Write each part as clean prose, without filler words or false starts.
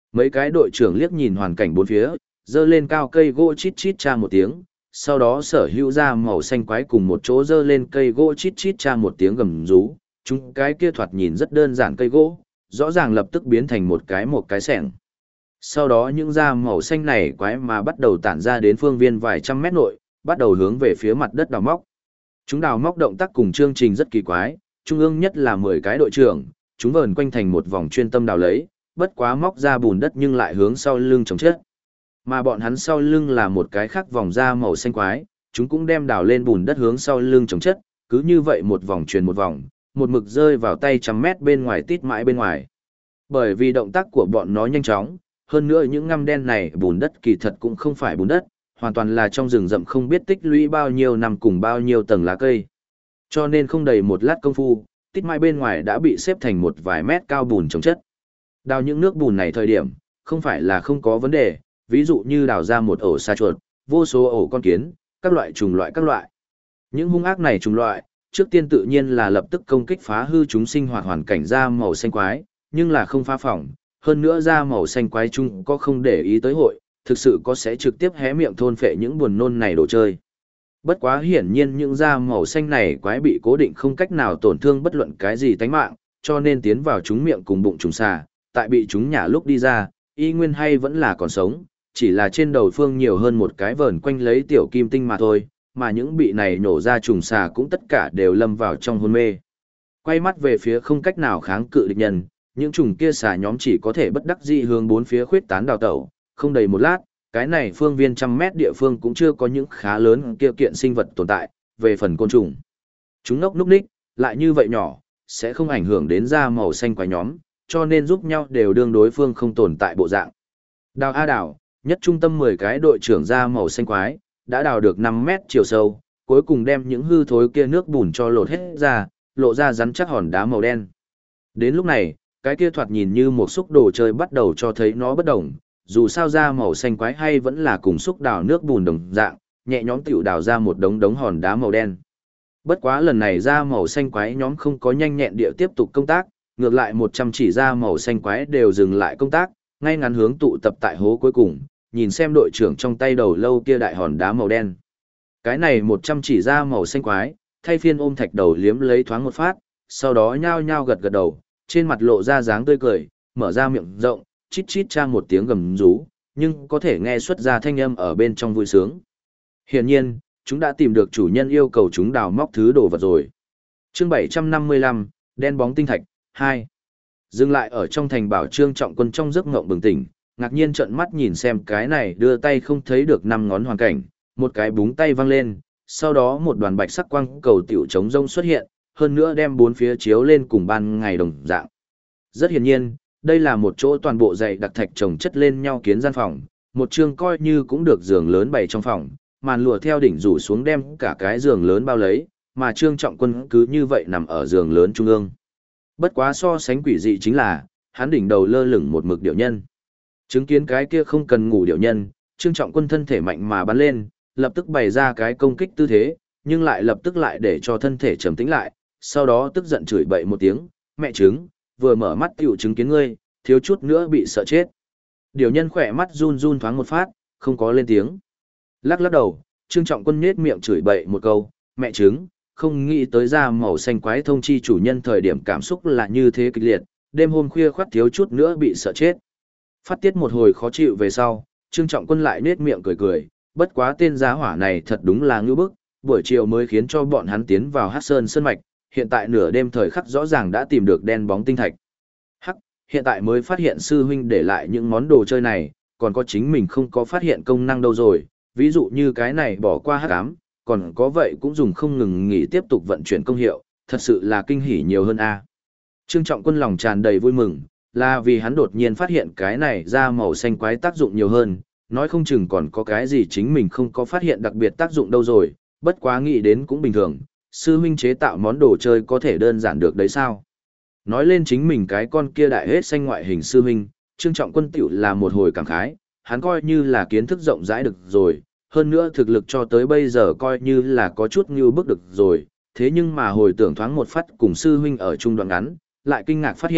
Mấy cái đội trưởng liếc nhìn hoàn cảnh bốn phía, dơ lên cao cây gỗ chít chít cha một tiếng, sau đó sở hữu ra màu xanh quái cùng một chỗ dơ lên cây gỗ chít chít cha một tiếng gầm rú, chúng cái kia thoạt nhìn rất đơn giản cây gỗ, rõ ràng lập tức biến thành một cái xẻng. Sau đó những da màu xanh này quái mà bắt đầu tản ra đến phương viên vài trăm mét nội, bắt đầu hướng về phía mặt đất đào móc. Chúng đào móc động tác cùng chương trình rất kỳ quái, trung ương nhất là 10 cái đội trưởng, chúng vờn quanh thành một vòng chuyên tâm đào lấy, bất quá móc ra bùn đất nhưng lại hướng sau lưng chống chết. Mà bọn hắn sau lưng là một cái khác vòng da màu xanh quái, chúng cũng đem đào lên bùn đất hướng sau lưng chống chất, cứ như vậy một vòng truyền một vòng, một mực rơi vào tay trăm mét bên ngoài tít mãi bên ngoài. Bởi vì động tác của bọn nó nhanh chóng, hơn nữa những ngăm đen này bùn đất kỳ thật cũng không phải bùn đất, hoàn toàn là trong rừng rậm không biết tích lũy bao nhiêu năm cùng bao nhiêu tầng lá cây. Cho nên không đầy một lát công phu, tít mãi bên ngoài đã bị xếp thành một vài mét cao bùn chống chất. Đào những nước bùn này thời điểm, không phải là không có vấn đề, ví dụ như đào ra một ổ sa chuột, vô số ổ con kiến, các loại trùng loại các loại. Những hung ác này trùng loại, trước tiên tự nhiên là lập tức công kích phá hư chúng sinh hoạt hoàn cảnh da màu xanh quái, nhưng là không phá phỏng, hơn nữa da màu xanh quái chung có không để ý tới hội, thực sự có sẽ trực tiếp hé miệng thôn phệ những buồn nôn này đồ chơi. Bất quá hiển nhiên những da màu xanh này quái bị cố định không cách nào tổn thương bất luận cái gì tánh mạng, cho nên tiến vào chúng miệng cùng bụng trùng xà, tại bị chúng nhả lúc đi ra, y nguyên hay vẫn là còn sống, chỉ là trên đầu phương nhiều hơn một cái vờn quanh lấy tiểu kim tinh mà thôi, mà những bị này nổ ra trùng xà cũng tất cả đều lâm vào trong hôn mê. Quay mắt về phía không cách nào kháng cự địch nhân, những trùng kia xà nhóm chỉ có thể bất đắc dĩ hướng bốn phía khuyết tán đào tẩu, không đầy một lát, cái này phương viên trăm mét địa phương cũng chưa có những khá lớn kia kiện sinh vật tồn tại, về phần côn trùng. Chúng ngốc núc ních, lại như vậy nhỏ, sẽ không ảnh hưởng đến da màu xanh quái nhóm, cho nên giúp nhau đều đương đối phương không tồn tại bộ dạng. Đào a đào, nhất trung tâm 10 cái đội trưởng da màu xanh quái, đã đào được 5 mét chiều sâu, cuối cùng đem những hư thối kia nước bùn cho lột hết ra, lộ ra rắn chắc hòn đá màu đen. Đến lúc này, cái kia thoạt nhìn như một xúc đồ chơi bắt đầu cho thấy nó bất đồng, dù sao da màu xanh quái hay vẫn là cùng xúc đào nước bùn đồng dạng, nhẹ nhõm tiểu đào ra một đống hòn đá màu đen. Bất quá lần này da màu xanh quái nhóm không có nhanh nhẹn địa tiếp tục công tác, ngược lại 100 chỉ da màu xanh quái đều dừng lại công tác, ngay ngắn hướng tụ tập tại hố cuối cùng, nhìn xem đội trưởng trong tay đầu lâu kia đại hòn đá màu đen. Cái này 100 chỉ da màu xanh quái, thay phiên ôm thạch đầu liếm lấy thoáng một phát, sau đó nhao nhao gật gật đầu, trên mặt lộ ra dáng tươi cười, mở ra miệng rộng, chít chít trang một tiếng gầm rú, nhưng có thể nghe xuất ra thanh âm ở bên trong vui sướng. Hiển nhiên, chúng đã tìm được chủ nhân yêu cầu chúng đào móc thứ đồ vật rồi. Chương 755, đen bóng tinh thạch, 2. Dừng lại ở trong thành bảo Trương Trọng Quân trong giấc ngộng bừng tỉnh, ngạc nhiên trợn mắt nhìn xem cái này đưa tay không thấy được 5 ngón hoàn cảnh, một cái búng tay văng lên, sau đó một đoàn bạch sắc quang cầu tiểu trống rông xuất hiện, hơn nữa đem bốn phía chiếu lên cùng ban ngày đồng dạng. Rất hiển nhiên, đây là một chỗ toàn bộ dày đặc thạch chồng chất lên nhau kiến gian phòng, một chương coi như cũng được giường lớn bày trong phòng, màn lụa theo đỉnh rủ xuống đem cả cái giường lớn bao lấy, mà Trương Trọng Quân cứ như vậy nằm ở giường lớn trung ương. Bất quá so sánh quỷ dị chính là, hắn đỉnh đầu lơ lửng một mực điệu nhân. Chứng kiến cái kia không cần ngủ điệu nhân, Trương Trọng Quân thân thể mạnh mà bắn lên, lập tức bày ra cái công kích tư thế, nhưng lại lập tức lại để cho thân thể trầm tĩnh lại, sau đó tức giận chửi bậy một tiếng, mẹ trứng, vừa mở mắt tiểu chứng kiến ngươi, thiếu chút nữa bị sợ chết. Điệu nhân khỏe mắt run run thoáng một phát, không có lên tiếng. Lắc lắc đầu, Trương Trọng Quân nhếch miệng chửi bậy một câu, mẹ trứng, không nghĩ tới ra màu xanh quái thông chi chủ nhân thời điểm cảm xúc là như thế kịch liệt, đêm hôm khuya khoắt thiếu chút nữa bị sợ chết. Phát tiết một hồi khó chịu về sau, Trương Trọng Quân lại nhếch miệng cười cười, bất quá tên giá hỏa này thật đúng là ngưu bức, buổi chiều mới khiến cho bọn hắn tiến vào Hắc Sơn Sơn Mạch, hiện tại nửa đêm thời khắc rõ ràng đã tìm được đen bóng tinh thạch. Hắc, hiện tại mới phát hiện sư huynh để lại những món đồ chơi này, còn có chính mình không có phát hiện công năng đâu rồi, ví dụ như cái này bỏ qua hắc ám, còn có vậy cũng dùng không ngừng nghỉ tiếp tục vận chuyển công hiệu, thật sự là kinh hỉ nhiều hơn a. Trương Trọng Quân lòng tràn đầy vui mừng, là vì hắn đột nhiên phát hiện cái này ra màu xanh quái tác dụng nhiều hơn, nói không chừng còn có cái gì chính mình không có phát hiện đặc biệt tác dụng đâu rồi, bất quá nghĩ đến cũng bình thường, sư huynh chế tạo món đồ chơi có thể đơn giản được đấy sao. Nói lên chính mình cái con kia đại hết xanh ngoại hình sư huynh, Trương Trọng Quân tiểu là một hồi cảm khái, hắn coi như là kiến thức rộng rãi được rồi, hơn nữa thực lực cho tới bây giờ coi như là có chút như bước được rồi, thế nhưng mà hồi tưởng thoáng một phát cùng sư huynh ở trung đoạn ngắn, lại kinh ngạc phát hiện,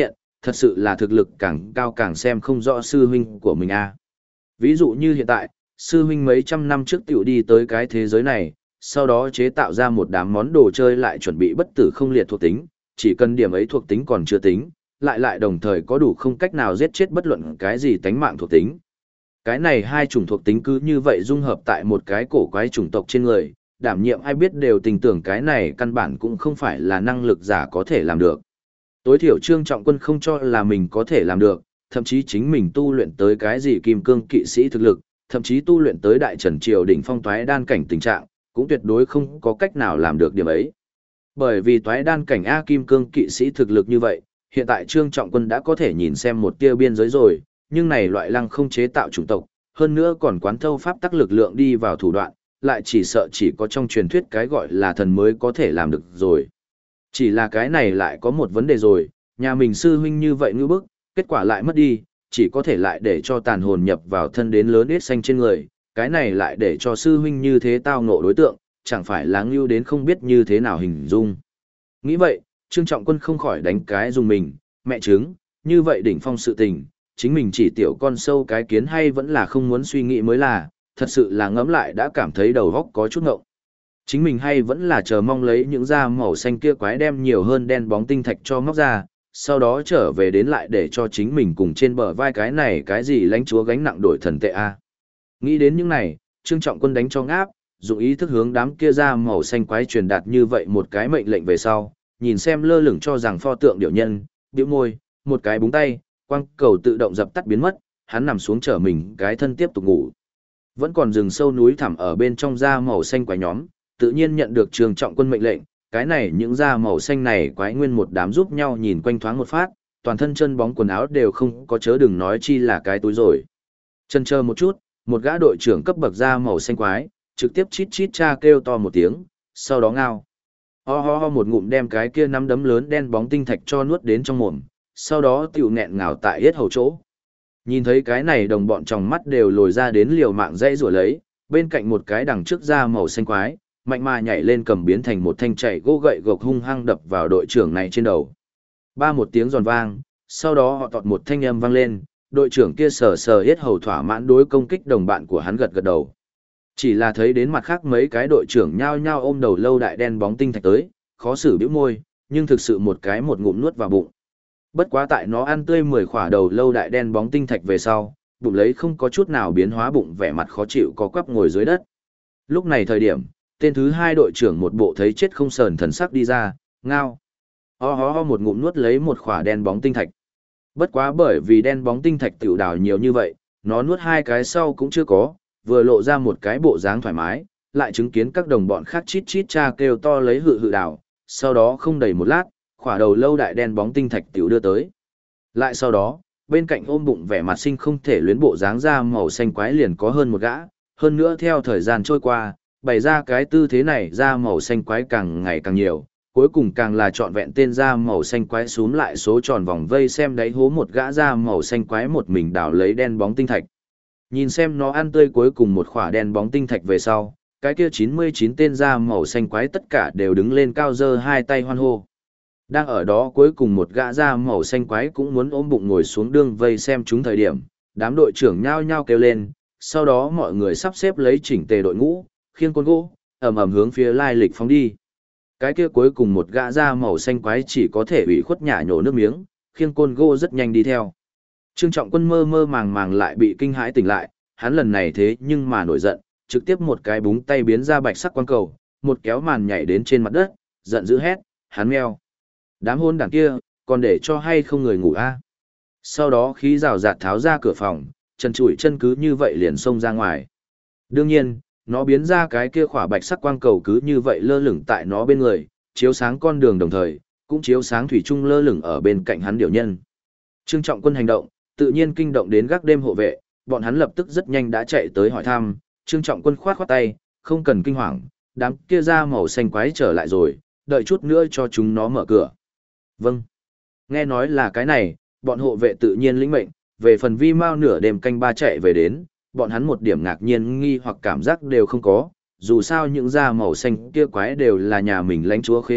Thật sự là thực lực càng cao càng xem không rõ sư huynh của mình a. Ví dụ như hiện tại, sư huynh mấy trăm năm trước tiểu đi tới cái thế giới này, sau đó chế tạo ra một đám món đồ chơi lại chuẩn bị bất tử không liệt thuộc tính, chỉ cần điểm ấy thuộc tính còn chưa tính, lại đồng thời có đủ không cách nào giết chết bất luận cái gì tánh mạng thuộc tính. Cái này hai chủng thuộc tính cứ như vậy dung hợp tại một cái cổ quái chủng tộc trên người, đảm nhiệm ai biết đều tình tưởng cái này căn bản cũng không phải là năng lực giả có thể làm được. Tối thiểu Trương Trọng Quân không cho là mình có thể làm được, thậm chí chính mình tu luyện tới cái gì kim cương kỵ sĩ thực lực, thậm chí tu luyện tới đại trần triều đỉnh phong toái đan cảnh tình trạng, cũng tuyệt đối không có cách nào làm được điểm ấy. Bởi vì toái đan cảnh A kim cương kỵ sĩ thực lực như vậy, hiện tại Trương Trọng Quân đã có thể nhìn xem một tia biên giới rồi, nhưng này loại lăng không chế tạo chủng tộc, hơn nữa còn quán thâu pháp tắc lực lượng đi vào thủ đoạn, lại chỉ sợ chỉ có trong truyền thuyết cái gọi là thần mới có thể làm được rồi. Chỉ là cái này lại có một vấn đề rồi, nhà mình sư huynh như vậy ngư bức, kết quả lại mất đi, chỉ có thể lại để cho tàn hồn nhập vào thân đến lớn ít xanh trên người, cái này lại để cho sư huynh như thế tao ngộ đối tượng, chẳng phải là ngưu đến không biết như thế nào hình dung. Nghĩ vậy, Trương Trọng Quân không khỏi đánh cái dùng mình, mẹ chứng, như vậy đỉnh phong sự tình, chính mình chỉ tiểu con sâu cái kiến hay vẫn là không muốn suy nghĩ mới là, thật sự là ngẫm lại đã cảm thấy đầu óc có chút ngộng. Chính mình hay vẫn là chờ mong lấy những da màu xanh kia quái đem nhiều hơn đen bóng tinh thạch cho móc ra, sau đó trở về đến lại để cho chính mình cùng trên bờ vai cái này cái gì lãnh chúa gánh nặng đổi thần tệ a. Nghĩ đến những này, Trương Trọng Quân đánh cho ngáp, dùng ý thức hướng đám kia da màu xanh quái truyền đạt như vậy một cái mệnh lệnh về sau, nhìn xem lơ lửng cho rằng pho tượng điệu nhân, bĩu môi, một cái búng tay, quang cầu tự động dập tắt biến mất, hắn nằm xuống trở mình cái thân tiếp tục ngủ. Vẫn còn rừng sâu núi thẳm ở bên trong da màu xanh quái nhóm, tự nhiên nhận được Trương Trọng Quân mệnh lệnh, cái này những da màu xanh này quái nguyên một đám giúp nhau nhìn quanh thoáng một phát, toàn thân chân bóng quần áo đều không có chớ đừng nói chi là cái túi rồi. Chân chờ một chút, một gã đội trưởng cấp bậc da màu xanh quái, trực tiếp chít chít cha kêu to một tiếng, sau đó ngao. Ho ho ho một ngụm đem cái kia nắm đấm lớn đen bóng tinh thạch cho nuốt đến trong mồm, sau đó tiểu nghẹn ngào tại yết hầu chỗ. Nhìn thấy cái này đồng bọn trong mắt đều lồi ra đến liều mạng dãy rủa lấy, bên cạnh một cái đằng trước da màu xanh quái, mạnh mà nhảy lên cầm biến thành một thanh chạy gỗ gậy gộc hung hăng đập vào đội trưởng này trên đầu. Ba một tiếng giòn vang, sau đó họ tọt một thanh âm vang lên, đội trưởng kia sờ sờ yết hầu thỏa mãn đối công kích đồng bạn của hắn gật gật đầu. Chỉ là thấy đến mặt khác mấy cái đội trưởng nhao nhao ôm đầu lâu đại đen bóng tinh thạch tới, khó xử bĩu môi, nhưng thực sự một cái một ngụm nuốt vào bụng. Bất quá tại nó ăn tươi 10 khỏa đầu lâu đại đen bóng tinh thạch về sau, bụng lấy không có chút nào biến hóa bụng vẻ mặt khó chịu có quắp ngồi dưới đất. Lúc này thời điểm, tên thứ hai đội trưởng một bộ thấy chết không sờn thần sắc đi ra, ngao. Ho ho ho một ngụm nuốt lấy một khỏa đen bóng tinh thạch. Bất quá bởi vì đen bóng tinh thạch tiểu đào nhiều như vậy, nó nuốt hai cái sau cũng chưa có, vừa lộ ra một cái bộ dáng thoải mái, lại chứng kiến các đồng bọn khác chít chít cha kêu to lấy hự hự đào, sau đó không đầy một lát, khỏa đầu lâu đại đen bóng tinh thạch tiểu đưa tới. Lại sau đó, bên cạnh ôm bụng vẻ mặt sinh không thể luyến bộ dáng da màu xanh quái liền có hơn một gã, hơn nữa theo thời gian trôi qua, bày ra cái tư thế này da màu xanh quái càng ngày càng nhiều, cuối cùng càng là trọn vẹn tên da màu xanh quái xuống lại số tròn vòng vây xem đáy hố một gã da màu xanh quái một mình đào lấy đen bóng tinh thạch. Nhìn xem nó ăn tươi cuối cùng một khỏa đen bóng tinh thạch về sau, cái kia 99 tên da màu xanh quái tất cả đều đứng lên cao giơ hai tay hoan hô. Đang ở đó cuối cùng một gã da màu xanh quái cũng muốn ôm bụng ngồi xuống đương vây xem chúng thời điểm, đám đội trưởng nhao nhao kêu lên, sau đó mọi người sắp xếp lấy chỉnh tề đội ngũ, khiêng côn gỗ, ầm ầm hướng phía lai lịch phóng đi. Cái kia cuối cùng một gã da màu xanh quái chỉ có thể ủy khuất nhả nhổ nước miếng, khiêng côn gỗ rất nhanh đi theo. Trương Trọng Quân mơ mơ màng màng lại bị kinh hãi tỉnh lại, hắn lần này thế nhưng mà nổi giận, trực tiếp một cái búng tay biến ra bạch sắc quang cầu, một kéo màn nhảy đến trên mặt đất, giận dữ hét, hắn meo. Đám hôn đảng kia, còn để cho hay không người ngủ a? Sau đó khí rào rạt tháo ra cửa phòng, chân chủi chân cứ như vậy liền xông ra ngoài. Đương nhiên, nó biến ra cái kia khỏa bạch sắc quang cầu cứ như vậy lơ lửng tại nó bên người, chiếu sáng con đường đồng thời, cũng chiếu sáng thủy chung lơ lửng ở bên cạnh hắn điều nhân. Trương Trọng Quân hành động, tự nhiên kinh động đến gác đêm hộ vệ, bọn hắn lập tức rất nhanh đã chạy tới hỏi thăm, Trương Trọng Quân khoát khoát tay, không cần kinh hoàng, đám kia da màu xanh quái trở lại rồi, đợi chút nữa cho chúng nó mở cửa. Vâng. Nghe nói là cái này, bọn hộ vệ tự nhiên lĩnh mệnh, về phần vi mau nửa đêm canh ba chạy về đến, bọn hắn một điểm ngạc nhiên nghi hoặc cảm giác đều không có, dù sao những da màu xanh kia quái đều là nhà mình lãnh chúa khế ước,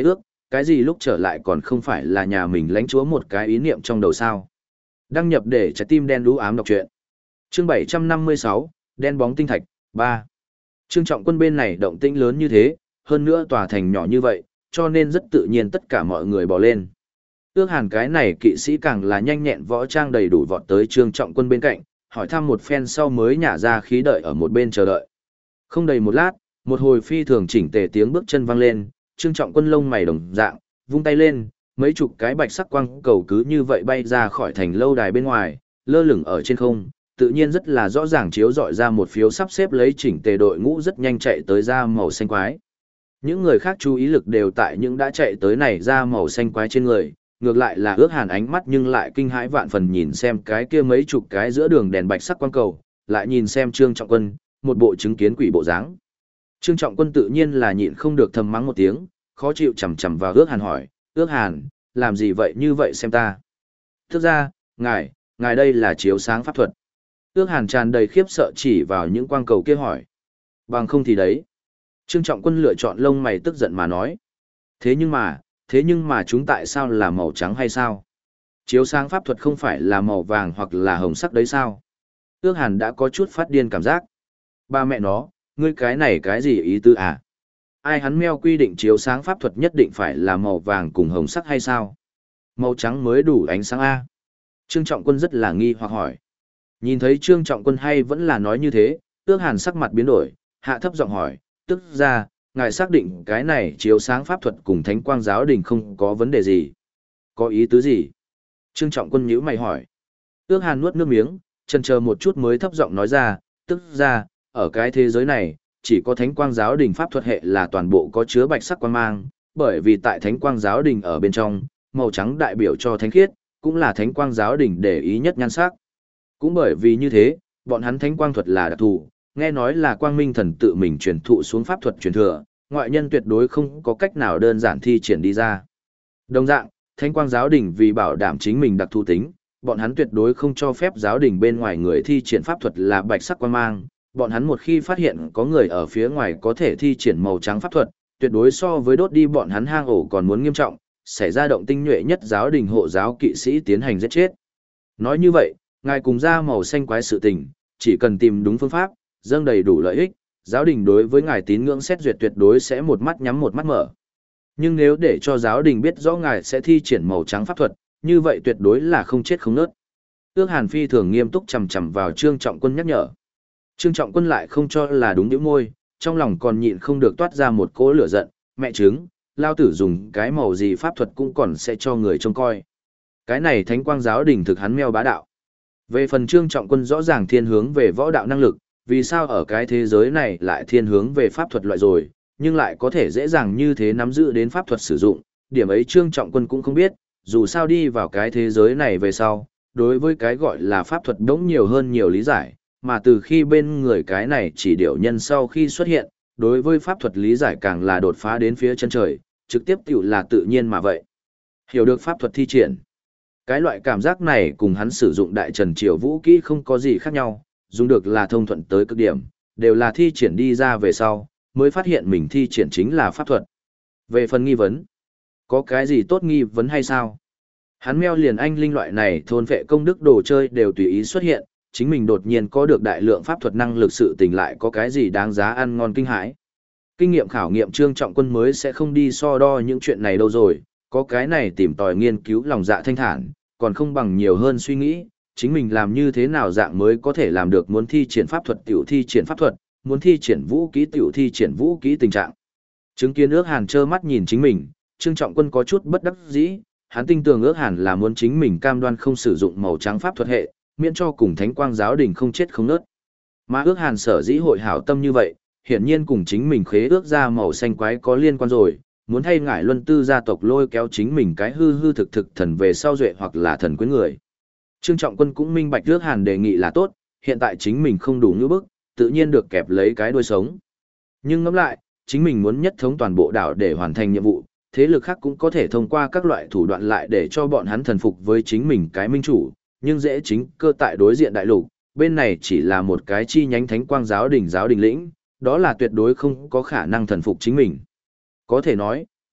cái gì lúc trở lại còn không phải là nhà mình lãnh chúa một cái ý niệm trong đầu sao. Đăng nhập để trái tim đen đú ám đọc truyện. Chương 756, đen bóng tinh thạch, 3. Trương Trọng Quân bên này động tĩnh lớn như thế, hơn nữa tòa thành nhỏ như vậy, cho nên rất tự nhiên tất cả mọi người bỏ lên. Ước Hàn cái này kỵ sĩ càng là nhanh nhẹn võ trang đầy đủ vọt tới Trương Trọng Quân bên cạnh, hỏi thăm một phen sau mới nhả ra khí đợi ở một bên chờ đợi. Không đầy một lát, một hồi phi thường chỉnh tề tiếng bước chân vang lên, Trương Trọng Quân lông mày đồng dạng, vung tay lên, mấy chục cái bạch sắc quang cầu cứ như vậy bay ra khỏi thành lâu đài bên ngoài, lơ lửng ở trên không, tự nhiên rất là rõ ràng chiếu rọi ra một phiếu sắp xếp lấy chỉnh tề đội ngũ rất nhanh chạy tới ra màu xanh quái. Những người khác chú ý lực đều tại những đã chạy tới này ra màu xanh quái trên người, ngược lại là Ước Hàn ánh mắt nhưng lại kinh hãi vạn phần nhìn xem cái kia mấy chục cái giữa đường đèn bạch sắc quang cầu, lại nhìn xem Trương Trọng Quân, một bộ chứng kiến quỷ bộ dáng. Trương Trọng Quân tự nhiên là nhịn không được thầm mắng một tiếng, khó chịu chằm chằm vào Ước Hàn hỏi, Ước Hàn, làm gì vậy như vậy xem ta? Thực ra, ngài đây là chiếu sáng pháp thuật. Ước Hàn tràn đầy khiếp sợ chỉ vào những quang cầu kia hỏi. Bằng không thì đấy. Trương Trọng Quân lựa chọn lông mày tức giận mà nói. Thế nhưng mà chúng tại sao là màu trắng hay sao? Chiếu sáng pháp thuật không phải là màu vàng hoặc là hồng sắc đấy sao? Ước Hàn đã có chút phát điên cảm giác. Ba mẹ nó, ngươi cái này cái gì ý tư à? Ai hắn meo quy định chiếu sáng pháp thuật nhất định phải là màu vàng cùng hồng sắc hay sao? Màu trắng mới đủ ánh sáng A. Trương Trọng Quân rất là nghi hoặc hỏi. Nhìn thấy Trương Trọng Quân hay vẫn là nói như thế, Ước Hàn sắc mặt biến đổi, hạ thấp giọng hỏi, tức ra, ngài xác định cái này chiếu sáng pháp thuật cùng Thánh Quang Giáo Đình không có vấn đề gì? Có ý tứ gì? Trương Trọng Quân nhíu mày hỏi. Ước Hàn nuốt nước miếng, chần chờ một chút mới thấp giọng nói ra, tức ra, ở cái thế giới này, chỉ có Thánh Quang Giáo Đình pháp thuật hệ là toàn bộ có chứa bạch sắc quang mang, bởi vì tại Thánh Quang Giáo Đình ở bên trong, màu trắng đại biểu cho thánh khiết, cũng là Thánh Quang Giáo Đình để ý nhất nhan sắc. Cũng bởi vì như thế, bọn hắn Thánh Quang thuật là đặc thù, nghe nói là Quang Minh Thần tự mình truyền thụ xuống pháp thuật truyền thừa, ngoại nhân tuyệt đối không có cách nào đơn giản thi triển đi ra. Đồng dạng, Thánh Quang Giáo Đình vì bảo đảm chính mình đặc thù tính, bọn hắn tuyệt đối không cho phép giáo đình bên ngoài người thi triển pháp thuật là bạch sắc quang mang. Bọn hắn một khi phát hiện có người ở phía ngoài có thể thi triển màu trắng pháp thuật, tuyệt đối so với đốt đi bọn hắn hang ổ còn muốn nghiêm trọng, xảy ra động tinh nhuệ nhất giáo đình hộ giáo kỵ sĩ tiến hành giết chết. Nói như vậy, ngài cùng ra màu xanh quái sự tình, chỉ cần tìm đúng phương pháp, dâng đầy đủ lợi ích, giáo đình đối với ngài tín ngưỡng xét duyệt tuyệt đối sẽ một mắt nhắm một mắt mở. Nhưng nếu để cho giáo đình biết rõ ngài sẽ thi triển màu trắng pháp thuật, như vậy tuyệt đối là không chết không nớt. Ước Hàn phi thường nghiêm túc chằm chằm vào Trương Trọng Quân nhắc nhở. Trương Trọng Quân lại không cho là đúng nhíu môi, trong lòng còn nhịn không được toát ra một cỗ lửa giận, mẹ chứng, lao tử dùng cái màu gì pháp thuật cũng còn sẽ cho người trông coi. Cái này Thánh Quang Giáo đình thực hắn meo bá đạo. Về phần Trương Trọng Quân rõ ràng thiên hướng về võ đạo năng lực, vì sao ở cái thế giới này lại thiên hướng về pháp thuật loại rồi, nhưng lại có thể dễ dàng như thế nắm giữ đến pháp thuật sử dụng, điểm ấy Trương Trọng Quân cũng không biết, dù sao đi vào cái thế giới này về sau, đối với cái gọi là pháp thuật đống nhiều hơn nhiều lý giải, mà từ khi bên người cái này chỉ điệu nhân sau khi xuất hiện, đối với pháp thuật lý giải càng là đột phá đến phía chân trời, trực tiếp tiểu là tự nhiên mà vậy. Hiểu được pháp thuật thi triển. Cái loại cảm giác này cùng hắn sử dụng đại trần triều vũ kỹ không có gì khác nhau, dùng được là thông thuận tới cực điểm, đều là thi triển đi ra về sau, mới phát hiện mình thi triển chính là pháp thuật. Về phần nghi vấn, có cái gì tốt nghi vấn hay sao? Hắn meo liền anh linh loại này thôn vệ công đức đồ chơi đều tùy ý xuất hiện, chính mình đột nhiên có được đại lượng pháp thuật năng lực sự tình lại có cái gì đáng giá ăn ngon kinh hãi. Kinh nghiệm khảo nghiệm Trương Trọng Quân mới sẽ không đi so đo những chuyện này đâu rồi, có cái này tìm tòi nghiên cứu lòng dạ thanh thản, còn không bằng nhiều hơn suy nghĩ, chính mình làm như thế nào dạng mới có thể làm được muốn thi triển pháp thuật tiểu thi triển pháp thuật, muốn thi triển vũ kỹ tiểu thi triển vũ kỹ tình trạng. Chứng kiến Ước Hàn trơ mắt nhìn chính mình, Trương Trọng Quân có chút bất đắc dĩ, hắn tin tưởng Ước Hàn là muốn chính mình cam đoan không sử dụng màu trắng pháp thuật hệ, miễn cho cùng Thánh Quang Giáo đình không chết không nớt. Mà Ước Hàn sở dĩ hội hảo tâm như vậy, hiển nhiên cùng chính mình khế ước ra màu xanh quái có liên quan rồi, muốn thay ngải luân tư gia tộc lôi kéo chính mình cái hư hư thực thực thần về sau duệ hoặc là thần quyến người. Trương Trọng Quân cũng minh bạch Ước Hàn đề nghị là tốt, hiện tại chính mình không đủ như bức, tự nhiên được kẹp lấy cái đuôi sống. Nhưng ngẫm lại, chính mình muốn nhất thống toàn bộ đảo để hoàn thành nhiệm vụ, thế lực khác cũng có thể thông qua các loại thủ đoạn lại để cho bọn hắn thần phục với chính mình cái minh chủ, nhưng dễ chính cơ tại đối diện đại lục, bên này chỉ là một cái chi nhánh Thánh Quang giáo đình lĩnh, đó là tuyệt đối không có khả năng thần phục chính mình. Có thể nói,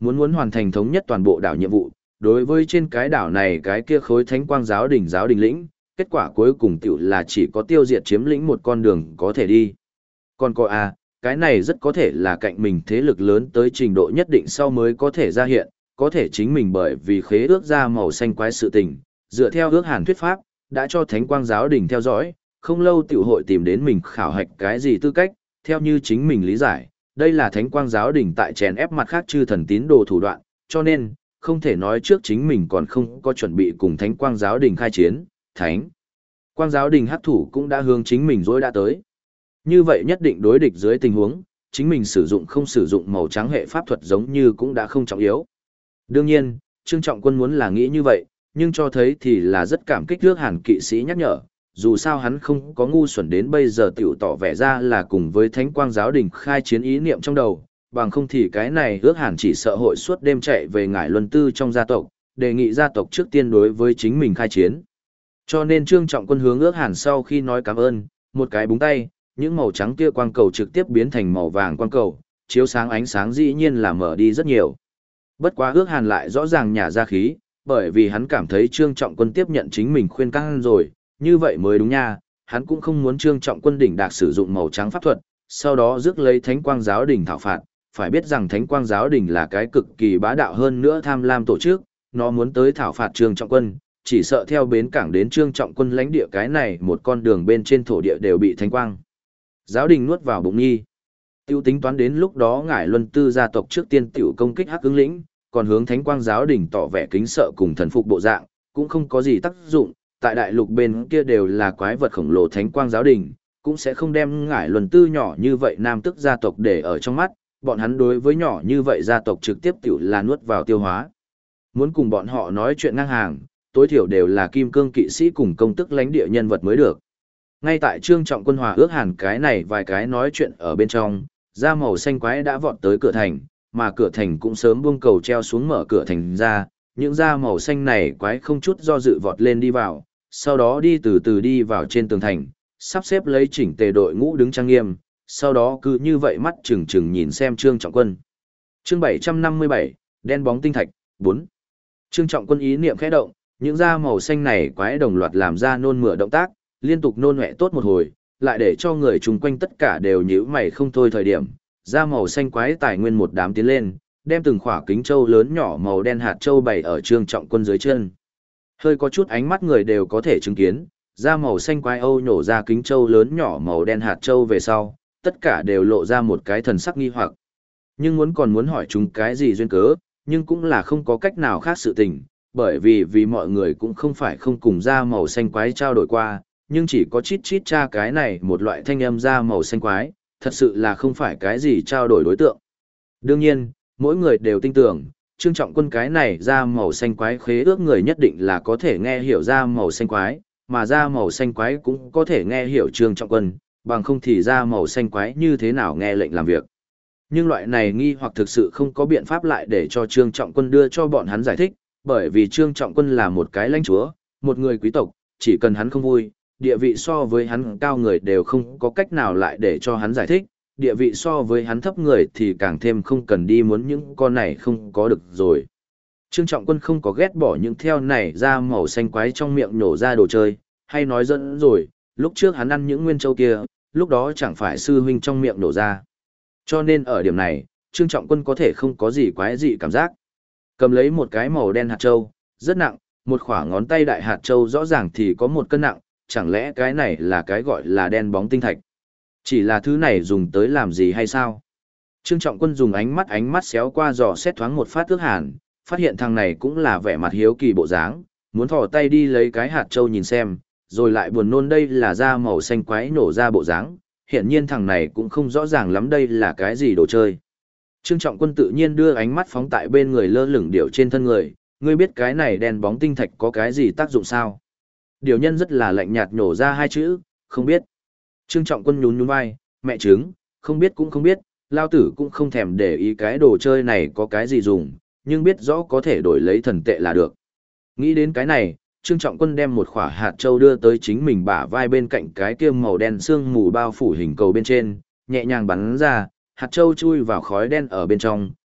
muốn hoàn thành thống nhất toàn bộ đảo nhiệm vụ, đối với trên cái đảo này cái kia khối thánh quang giáo đình lĩnh, kết quả cuối cùng tiểu là chỉ có tiêu diệt chiếm lĩnh một con đường có thể đi. Còn cái này rất có thể là cạnh mình thế lực lớn tới trình độ nhất định sau mới có thể ra hiện, có thể chính mình bởi vì khế ước ra màu xanh quái sự tình, dựa theo ước hàn thuyết pháp, đã cho thánh quang giáo đình theo dõi, không lâu tiểu hội tìm đến mình khảo hạch cái gì tư cách, theo như chính mình lý giải, đây là thánh quang giáo đình tại chèn ép mặt khác chư thần tín đồ thủ đoạn, cho nên, không thể nói trước chính mình còn không có chuẩn bị cùng thánh quang giáo đình khai chiến, thánh quang giáo đình hắc thủ cũng đã hướng chính mình dối đã tới. Như vậy nhất định đối địch dưới tình huống, chính mình sử dụng không sử dụng màu trắng hệ pháp thuật giống như cũng đã không trọng yếu. Đương nhiên, Trương Trọng Quân muốn là nghĩ như vậy, nhưng cho thấy thì là rất cảm kích ước hàn kỵ sĩ nhắc nhở, dù sao hắn không có ngu xuẩn đến bây giờ tiểu tỏ vẻ ra là cùng với thánh quang giáo đình khai chiến ý niệm trong đầu, bằng không thì cái này ước hàn chỉ sợ hội suốt đêm chạy về ngải luân tư trong gia tộc, đề nghị gia tộc trước tiên đối với chính mình khai chiến. Cho nên Trương Trọng Quân hướng ước hàn sau khi nói cảm ơn, một cái búng tay, những màu trắng kia quang cầu trực tiếp biến thành màu vàng quang cầu, chiếu sáng ánh sáng dĩ nhiên là mở đi rất nhiều. Bất quá ước hàn lại rõ ràng nhả ra khí, bởi vì hắn cảm thấy Trương Trọng Quân tiếp nhận chính mình khuyên can rồi, như vậy mới đúng nha, hắn cũng không muốn Trương Trọng Quân đỉnh đạc sử dụng màu trắng pháp thuật, sau đó rước lấy Thánh Quang Giáo Đình thảo phạt, phải biết rằng Thánh Quang Giáo Đình là cái cực kỳ bá đạo hơn nữa tham lam tổ chức, nó muốn tới thảo phạt Trương Trọng Quân, chỉ sợ theo bến cảng đến Trương Trọng Quân lãnh địa cái này một con đường bên trên thổ địa đều bị Thánh Quang Giáo Đình nuốt vào bụng nghi. Tiêu tính toán đến lúc đó ngải luân tư gia tộc trước tiên tiểu công kích Hắc Ứng lĩnh, còn hướng Thánh Quang Giáo Đình tỏ vẻ kính sợ cùng thần phục bộ dạng, cũng không có gì tác dụng, tại đại lục bên kia đều là quái vật khổng lồ Thánh Quang Giáo Đình, cũng sẽ không đem ngải luân tư nhỏ như vậy nam tức gia tộc để ở trong mắt, bọn hắn đối với nhỏ như vậy gia tộc trực tiếp tiểu là nuốt vào tiêu hóa. Muốn cùng bọn họ nói chuyện ngang hàng, tối thiểu đều là kim cương kỵ sĩ cùng công tức lãnh địa nhân vật mới được. Ngay tại Trương Trọng Quân hòa ước hàn cái này vài cái nói chuyện ở bên trong, da màu xanh quái đã vọt tới cửa thành, mà cửa thành cũng sớm buông cầu treo xuống mở cửa thành ra, những da màu xanh này quái không chút do dự vọt lên đi vào, sau đó đi từ từ đi vào trên tường thành, sắp xếp lấy chỉnh tề đội ngũ đứng trang nghiêm, sau đó cứ như vậy mắt chừng chừng nhìn xem Trương Trọng Quân. Chương 757, đen bóng tinh thạch, 4. Trương Trọng Quân ý niệm khẽ động, những da màu xanh này quái đồng loạt làm ra nôn mửa động tác, liên tục nôn mẹ tốt một hồi, lại để cho người chung quanh tất cả đều nhíu mày không thôi thời điểm, da màu xanh quái tài nguyên một đám tiến lên, đem từng khỏa kính châu lớn nhỏ màu đen hạt châu bày ở Trương Trọng Quân dưới chân. Hơi có chút ánh mắt người đều có thể chứng kiến, da màu xanh quái âu nhổ ra kính châu lớn nhỏ màu đen hạt châu về sau, tất cả đều lộ ra một cái thần sắc nghi hoặc. Nhưng còn muốn hỏi chúng cái gì duyên cớ, nhưng cũng là không có cách nào khác sự tình, bởi vì mọi người cũng không phải không cùng da màu xanh quái trao đổi qua, nhưng chỉ có chít chít cha cái này một loại thanh âm da màu xanh quái, thật sự là không phải cái gì trao đổi đối tượng. Đương nhiên, mỗi người đều tin tưởng, Trương Trọng Quân cái này da màu xanh quái khế ước người nhất định là có thể nghe hiểu da màu xanh quái, mà da màu xanh quái cũng có thể nghe hiểu Trương Trọng Quân, bằng không thì da màu xanh quái như thế nào nghe lệnh làm việc. Nhưng loại này nghi hoặc thực sự không có biện pháp lại để cho Trương Trọng Quân đưa cho bọn hắn giải thích, bởi vì Trương Trọng Quân là một cái lãnh chúa, một người quý tộc, chỉ cần hắn không vui, địa vị so với hắn cao người đều không có cách nào lại để cho hắn giải thích, địa vị so với hắn thấp người thì càng thêm không cần đi muốn những con này không có được rồi. Trương Trọng Quân không có ghét bỏ những theo này ra màu xanh quái trong miệng nổ ra đồ chơi, hay nói dẫn rồi, lúc trước hắn ăn những nguyên châu kia, lúc đó chẳng phải sư huynh trong miệng nổ ra. Cho nên ở điểm này, Trương Trọng Quân có thể không có gì quái dị cảm giác. Cầm lấy một cái màu đen hạt châu, rất nặng, một khoảng ngón tay đại hạt châu rõ ràng thì có 1 cân nặng, chẳng lẽ cái này là cái gọi là đen bóng tinh thạch? Chỉ là thứ này dùng tới làm gì hay sao? Trương Trọng Quân dùng ánh mắt xéo qua dò xét thoáng một phát ước hàn, phát hiện thằng này cũng là vẻ mặt hiếu kỳ bộ dáng, muốn thò tay đi lấy cái hạt châu nhìn xem, rồi lại buồn nôn đây là da màu xanh quái nổ ra bộ dáng, hiển nhiên thằng này cũng không rõ ràng lắm đây là cái gì đồ chơi. Trương Trọng Quân tự nhiên đưa ánh mắt phóng tại bên người lơ lửng điểu trên thân người, ngươi biết cái này đen bóng tinh thạch có cái gì tác dụng sao? Điều nhân rất là lạnh nhạt nhổ ra 2 chữ, không biết. Trương Trọng Quân nhún nhún vai, mẹ trứng, không biết cũng không biết, lao tử cũng không thèm để ý cái đồ chơi này có cái gì dùng, nhưng biết rõ có thể đổi lấy thần tệ là được. Nghĩ đến cái này, Trương Trọng Quân đem một quả hạt châu đưa tới chính mình bả vai bên cạnh cái kia màu đen sương mù bao phủ hình cầu bên trên, nhẹ nhàng bắn ra, hạt châu chui vào khói đen ở bên trong,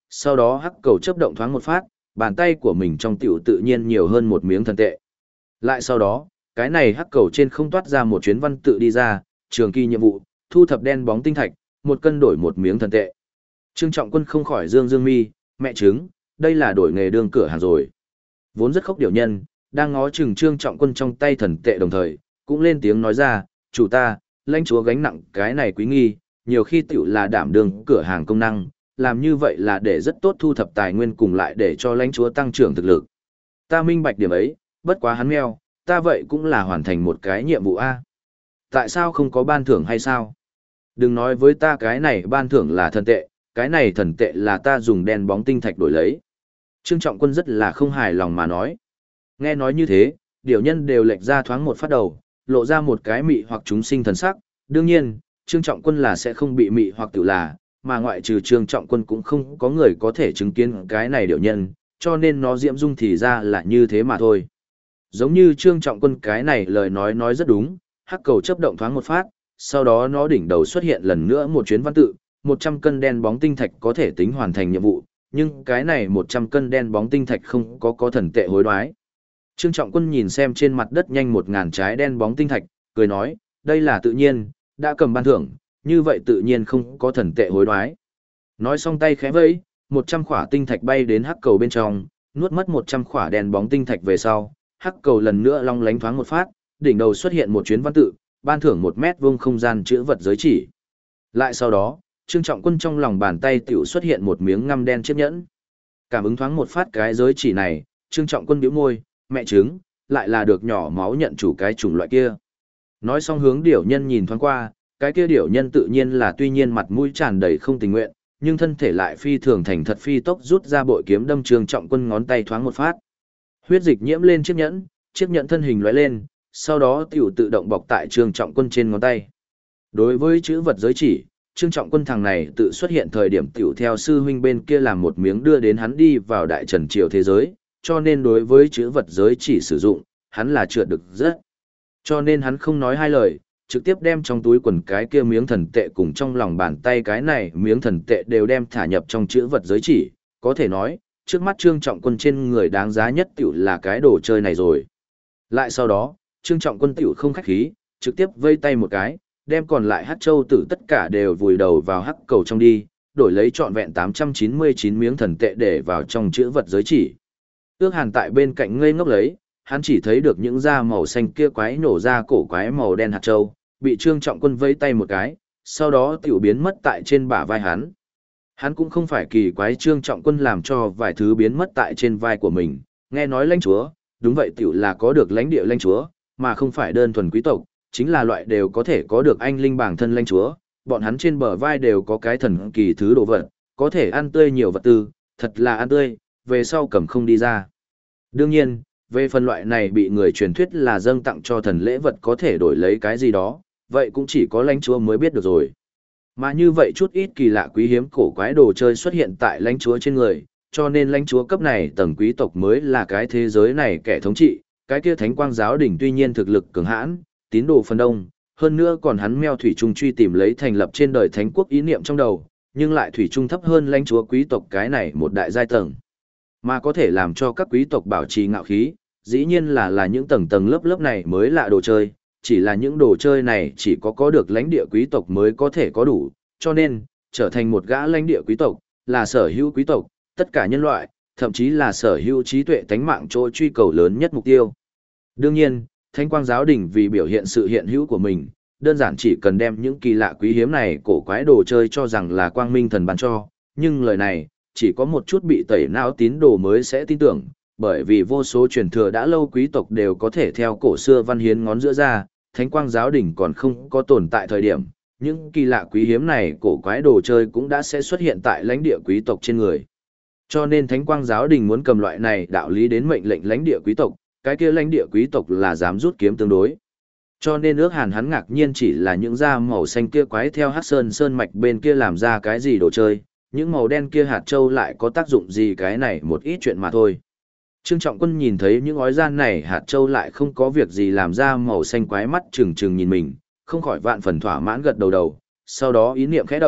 sau đó hắc cầu chấp động thoáng một phát, bàn tay của mình trong tiểu tự nhiên nhiều hơn một miếng thần tệ. Lại sau đó, cái này hắc cầu trên không toát ra một chuyến văn tự đi ra, trường kỳ nhiệm vụ, thu thập đen bóng tinh thạch, 1 cân đổi 1 miếng thần tệ. Trương Trọng Quân không khỏi dương mi, mẹ chứng, đây là đổi nghề đương cửa hàng rồi. Vốn rất khốc điều nhân, đang ngó chừng Trương Trọng Quân trong tay thần tệ đồng thời, cũng lên tiếng nói ra, chủ ta, lãnh chúa gánh nặng cái này quý nghi, nhiều khi tiểu là đảm đương cửa hàng công năng, làm như vậy là để rất tốt thu thập tài nguyên cùng lại để cho lãnh chúa tăng trưởng thực lực. Ta minh bạch điểm ấy, bất quá hắn meo, ta vậy cũng là hoàn thành một cái nhiệm vụ A. Tại sao không có ban thưởng hay sao? Đừng nói với ta cái này ban thưởng là thần tệ, cái này thần tệ là ta dùng đen bóng tinh thạch đổi lấy. Trương Trọng Quân rất là không hài lòng mà nói. Nghe nói như thế, điều nhân đều lệch ra thoáng một phát đầu, lộ ra một cái mị hoặc chúng sinh thần sắc. Đương nhiên, Trương Trọng Quân là sẽ không bị mị hoặc tự là, mà ngoại trừ Trương Trọng Quân cũng không có người có thể chứng kiến cái này điều nhân, cho nên nó diễm dung thì ra là như thế mà thôi. Giống như Trương Trọng Quân cái này lời nói rất đúng, hắc cầu chấp động thoáng một phát, sau đó nó đỉnh đầu xuất hiện lần nữa một chuyến văn tự, 100 cân đen bóng tinh thạch có thể tính hoàn thành nhiệm vụ, nhưng cái này 100 cân đen bóng tinh thạch không có thần tệ hối đoái. Trương Trọng Quân nhìn xem trên mặt đất nhanh 1000 trái đen bóng tinh thạch, cười nói, đây là tự nhiên, đã cầm ban thưởng, như vậy tự nhiên không có thần tệ hối đoái. Nói xong tay khẽ vẫy, 100 khỏa tinh thạch bay đến hắc cầu bên trong, nuốt mất 100 khỏa đen bóng tinh thạch về sau, hắc cầu lần nữa long lánh thoáng một phát, đỉnh đầu xuất hiện một chuyến văn tự, ban thưởng 1 mét vuông không gian chữ vật giới chỉ. Lại sau đó, Trương Trọng Quân trong lòng bàn tay tiểu xuất hiện một miếng ngăm đen chiếc nhẫn. Cảm ứng thoáng một phát cái giới chỉ này, Trương Trọng Quân bĩu môi, mẹ trứng, lại là được nhỏ máu nhận chủ cái chủng loại kia. Nói xong hướng điểu nhân nhìn thoáng qua, cái kia điểu nhân tự nhiên là tuy nhiên mặt mũi tràn đầy không tình nguyện, nhưng thân thể lại phi thường thành thật phi tốc rút ra bội kiếm đâm Trương Trọng Quân ngón tay thoáng một phát. Huyết dịch nhiễm lên chiếc nhẫn thân hình lóe lên, sau đó tiểu tự động bọc tại Trương Trọng Quân trên ngón tay. Đối với chữ vật giới chỉ, Trương Trọng Quân thằng này tự xuất hiện thời điểm tiểu theo sư huynh bên kia làm một miếng đưa đến hắn đi vào đại trần triều thế giới, cho nên đối với chữ vật giới chỉ sử dụng, hắn là trượt được rất. Cho nên hắn không nói hai lời, trực tiếp đem trong túi quần cái kia miếng thần tệ cùng trong lòng bàn tay cái này miếng thần tệ đều đem thả nhập trong chữ vật giới chỉ, có thể nói, trước mắt Trương Trọng Quân trên người đáng giá nhất tiểu là cái đồ chơi này rồi. Lại sau đó, Trương Trọng Quân tiểu không khách khí, trực tiếp vây tay một cái, đem còn lại hắc châu tử tất cả đều vùi đầu vào hắc cầu trong đi, đổi lấy trọn vẹn 899 miếng thần tệ để vào trong chữ vật giới chỉ. Ước Hàn tại bên cạnh ngây ngốc lấy, hắn chỉ thấy được những da màu xanh kia quái nổ ra cổ quái màu đen hạt châu, bị Trương Trọng Quân vây tay một cái, sau đó tiểu biến mất tại trên bả vai hắn. Hắn cũng không phải kỳ quái Trương Trọng Quân làm cho vài thứ biến mất tại trên vai của mình, nghe nói lãnh chúa, đúng vậy tiểu là có được lãnh địa lãnh chúa, mà không phải đơn thuần quý tộc, chính là loại đều có thể có được anh linh bản thân lãnh chúa, bọn hắn trên bờ vai đều có cái thần kỳ thứ đồ vật, có thể ăn tươi nhiều vật tư, thật là ăn tươi, về sau cầm không đi ra. Đương nhiên, về phần loại này bị người truyền thuyết là dâng tặng cho thần lễ vật có thể đổi lấy cái gì đó, vậy cũng chỉ có lãnh chúa mới biết được rồi. Mà như vậy chút ít kỳ lạ quý hiếm cổ quái đồ chơi xuất hiện tại lãnh chúa trên người, cho nên lãnh chúa cấp này tầng quý tộc mới là cái thế giới này kẻ thống trị, cái kia thánh quang giáo đỉnh tuy nhiên thực lực cường hãn, tín đồ phần đông, hơn nữa còn hắn meo thủy trung truy tìm lấy thành lập trên đời thánh quốc ý niệm trong đầu, nhưng lại thủy trung thấp hơn lãnh chúa quý tộc cái này một đại giai tầng. Mà có thể làm cho các quý tộc bảo trì ngạo khí, dĩ nhiên là những tầng tầng lớp lớp này mới lạ đồ chơi, chỉ là những đồ chơi này chỉ có được lãnh địa quý tộc mới có thể có đủ, cho nên, trở thành một gã lãnh địa quý tộc, là sở hữu quý tộc, tất cả nhân loại, thậm chí là sở hữu trí tuệ tánh mạng chỗ truy cầu lớn nhất mục tiêu. Đương nhiên, Thánh Quang Giáo Đình vì biểu hiện sự hiện hữu của mình, đơn giản chỉ cần đem những kỳ lạ quý hiếm này cổ quái đồ chơi cho rằng là quang minh thần ban cho, nhưng lời này, chỉ có một chút bị tẩy não tín đồ mới sẽ tin tưởng, bởi vì vô số truyền thừa đã lâu quý tộc đều có thể theo cổ xưa văn hiến ngón giữa ra, Thánh Quang Giáo Đình còn không có tồn tại thời điểm, những kỳ lạ quý hiếm này cổ quái đồ chơi cũng đã sẽ xuất hiện tại lãnh địa quý tộc trên người. Cho nên Thánh Quang Giáo Đình muốn cầm loại này đạo lý đến mệnh lệnh lãnh địa quý tộc, cái kia lãnh địa quý tộc là dám rút kiếm tương đối. Cho nên ước hàn hắn ngạc nhiên chỉ là những da màu xanh kia quái theo hắc sơn mạch bên kia làm ra cái gì đồ chơi, những màu đen kia hạt châu lại có tác dụng gì cái này một ít chuyện mà thôi. Trương Trọng Quân nhìn thấy những ói gian này hạt châu lại không có việc gì làm ra màu xanh quái mắt trừng trừng nhìn mình, không khỏi vạn phần thỏa mãn gật đầu đầu, sau đó ý niệm khẽ động,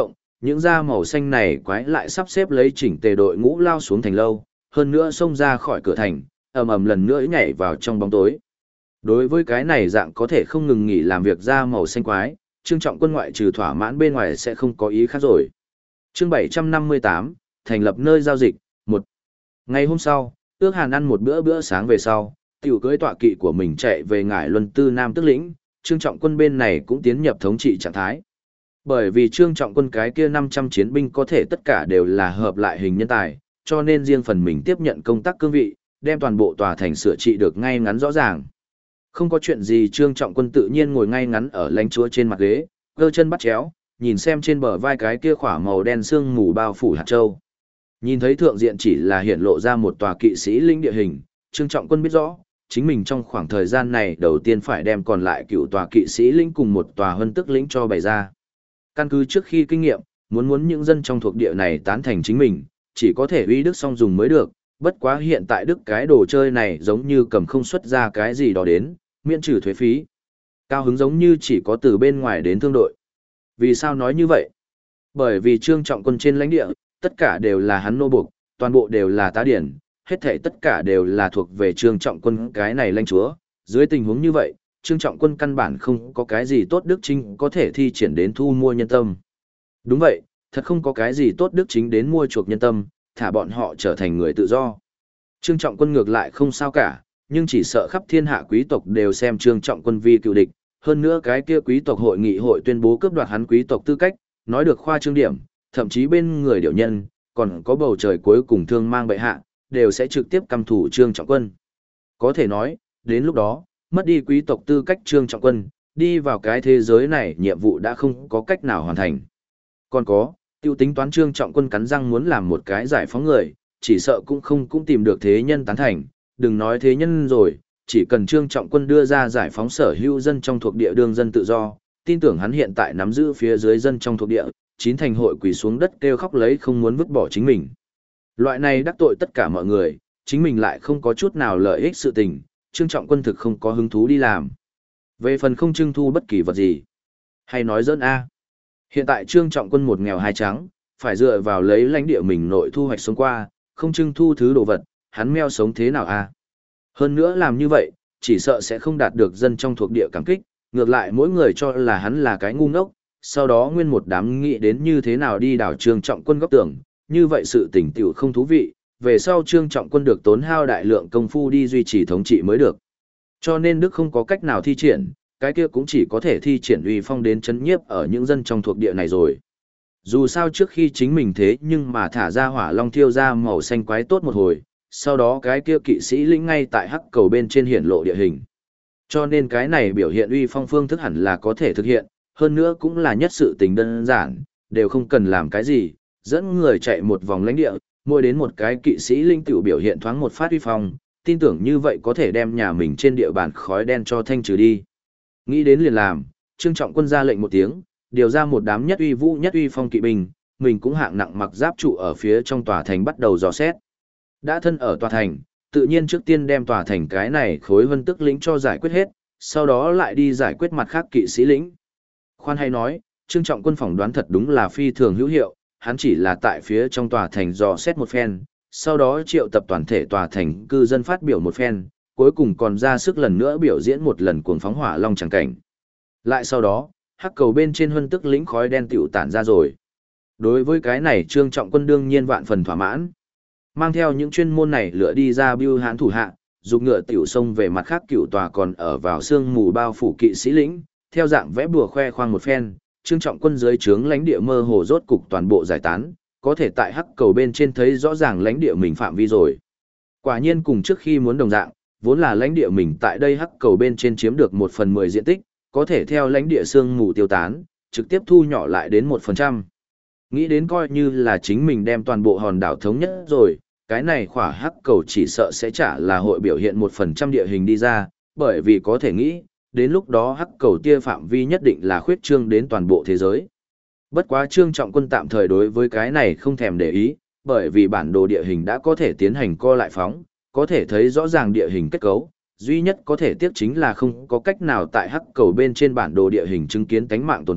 những da màu xanh này quái lại sắp xếp lấy chỉnh tề đội ngũ lao xuống thành lâu, hơn nữa xông ra khỏi cửa thành, ầm ầm lần nữa nhảy vào trong bóng tối. Đối với cái này dạng có thể không ngừng nghỉ làm việc da màu xanh quái, Trương Trọng Quân ngoại trừ thỏa mãn bên ngoài sẽ không có ý khác rồi. Chương 758, thành lập nơi giao dịch, 1. Ngày hôm sau, Ước Hàn ăn một bữa sáng về sau, tiểu cưới tọa kỵ của mình chạy về Ngải Luân Tư Nam Tức Lĩnh, Trương Trọng Quân bên này cũng tiến nhập thống trị trạng thái. Bởi vì Trương Trọng Quân cái kia 500 chiến binh có thể tất cả đều là hợp lại hình nhân tài, cho nên riêng phần mình tiếp nhận công tác cương vị, đem toàn bộ tòa thành sửa trị được ngay ngắn rõ ràng. Không có chuyện gì, Trương Trọng Quân tự nhiên ngồi ngay ngắn ở lãnh chúa trên mặt ghế, cơ chân bắt chéo, nhìn xem trên bờ vai cái kia khỏa màu đen sương mù bao phủ hạt châu. Nhìn thấy thượng diện chỉ là hiện lộ ra một tòa kỵ sĩ linh địa hình, Trương Trọng Quân biết rõ, chính mình trong khoảng thời gian này đầu tiên phải đem còn lại cựu tòa kỵ sĩ linh cùng một tòa hân tức lĩnh cho bày ra. Căn cứ trước khi kinh nghiệm, muốn những dân trong thuộc địa này tán thành chính mình, chỉ có thể uy đức song dùng mới được, bất quá hiện tại đức cái đồ chơi này giống như cầm không xuất ra cái gì đó đến, miễn trừ thuế phí. Cao hứng giống như chỉ có từ bên ngoài đến thương đội. Vì sao nói như vậy? Bởi vì Trương Trọng Quân trên lãnh địa, tất cả đều là hắn nô buộc, toàn bộ đều là tá điển, hết thảy tất cả đều là thuộc về Trương Trọng Quân cái này lãnh chúa. Dưới tình huống như vậy, Trương Trọng Quân căn bản không có cái gì tốt đức chính có thể thi triển đến thu mua nhân tâm. Đúng vậy, thật không có cái gì tốt đức chính đến mua chuộc nhân tâm, thả bọn họ trở thành người tự do. Trương Trọng Quân ngược lại không sao cả, nhưng chỉ sợ khắp thiên hạ quý tộc đều xem Trương Trọng Quân vi cựu địch, hơn nữa cái kia quý tộc hội nghị hội tuyên bố cướp đoạt hắn quý tộc tư cách, nói được khoa trương điểm, thậm chí bên người điệu nhân, còn có bầu trời cuối cùng thương mang bệ hạ, đều sẽ trực tiếp căm thủ Trương Trọng Quân. Có thể nói, đến lúc đó, mất đi quý tộc tư cách Trương Trọng Quân, đi vào cái thế giới này nhiệm vụ đã không có cách nào hoàn thành. Còn có, tiêu tính toán Trương Trọng Quân cắn răng muốn làm một cái giải phóng người, chỉ sợ cũng tìm được thế nhân tán thành, đừng nói thế nhân rồi, chỉ cần Trương Trọng Quân đưa ra giải phóng sở hữu dân trong thuộc địa đương dân tự do, tin tưởng hắn hiện tại nắm giữ phía dưới dân trong thuộc địa, chín thành hội quỳ xuống đất kêu khóc lấy không muốn vứt bỏ chính mình. Loại này đắc tội tất cả mọi người, chính mình lại không có chút nào lợi ích sự tình, Trương Trọng Quân thực không có hứng thú đi làm. Về phần không trưng thu bất kỳ vật gì, hay nói dỡn a. Hiện tại Trương Trọng Quân một nghèo hai trắng, phải dựa vào lấy lãnh địa mình nội thu hoạch sống qua, không trưng thu thứ đồ vật, hắn meo sống thế nào a? Hơn nữa làm như vậy, chỉ sợ sẽ không đạt được dân trong thuộc địa cảm kích, ngược lại mỗi người cho là hắn là cái ngu ngốc, sau đó nguyên một đám nghĩ đến như thế nào đi đảo Trương Trọng Quân góc tưởng, như vậy sự tình tiểu không thú vị, về sau Trương Trọng Quân được tốn hao đại lượng công phu đi duy trì thống trị mới được. Cho nên Đức không có cách nào thi triển, cái kia cũng chỉ có thể thi triển uy phong đến chấn nhiếp ở những dân trong thuộc địa này rồi. Dù sao trước khi chính mình thế nhưng mà thả ra hỏa long thiêu ra màu xanh quái tốt một hồi, sau đó cái kia kỵ sĩ lĩnh ngay tại hắc cầu bên trên hiển lộ địa hình. Cho nên cái này biểu hiện uy phong phương thức hẳn là có thể thực hiện, hơn nữa cũng là nhất sự tình đơn giản, đều không cần làm cái gì, dẫn người chạy một vòng lãnh địa, mỗi đến một cái kỵ sĩ linh tiểu biểu hiện thoáng một phát uy phong, tin tưởng như vậy có thể đem nhà mình trên địa bàn khói đen cho thanh trừ đi. Nghĩ đến liền làm, Trương Trọng Quân ra lệnh một tiếng, điều ra một đám nhất uy vũ nhất uy phong kỵ binh, mình cũng hạng nặng mặc giáp trụ ở phía trong tòa thành bắt đầu dò xét. Đã thân ở tòa thành, tự nhiên trước tiên đem tòa thành cái này khối vân tức lĩnh cho giải quyết hết, sau đó lại đi giải quyết mặt khác kỵ sĩ lĩnh. Khoan hay nói, Trương Trọng Quân phỏng đoán thật đúng là phi thường hữu hiệu, hắn chỉ là tại phía trong tòa thành dò xét một phen, sau đó triệu tập toàn thể tòa thành cư dân phát biểu một phen, cuối cùng còn ra sức lần nữa biểu diễn một lần cuồng phóng hỏa long chẳng cảnh. Lại sau đó, hắc cầu bên trên huân tức lĩnh khói đen tiểu tản ra rồi. Đối với cái này Trương Trọng Quân đương nhiên vạn phần thỏa mãn. Mang theo những chuyên môn này lựa đi ra bưu hãn thủ hạ, dục ngựa tiểu sông về mặt khác cựu tòa còn ở vào sương mù bao phủ kỵ sĩ lĩnh, theo dạng vẽ bùa khoe khoang một phen, Trương Trọng Quân dưới trướng lãnh địa mơ hồ rốt cục toàn bộ giải tán, có thể tại hắc cầu bên trên thấy rõ ràng lãnh địa mình phạm vi rồi. Quả nhiên cùng trước khi muốn đồng dạng, vốn là lãnh địa mình tại đây hắc cầu bên trên chiếm được 1/10 diện tích, có thể theo lãnh địa sương mù tiêu tán, trực tiếp thu nhỏ lại đến 1%. Nghĩ đến coi như là chính mình đem toàn bộ hòn đảo thống nhất rồi, cái này khỏa hắc cầu chỉ sợ sẽ chả là hội biểu hiện 1% địa hình đi ra, bởi vì có thể nghĩ, đến lúc đó hắc cầu tia phạm vi nhất định là khuyết trương đến toàn bộ thế giới. Bất quá Trương Trọng Quân tạm thời đối với cái này không thèm để ý, bởi vì bản đồ địa hình đã có thể tiến hành co lại phóng, có thể thấy rõ ràng địa hình kết cấu, duy nhất có thể tiếc chính là không có cách nào tại hắc cầu bên trên bản đồ địa hình chứng kiến tánh mạng tồn tại,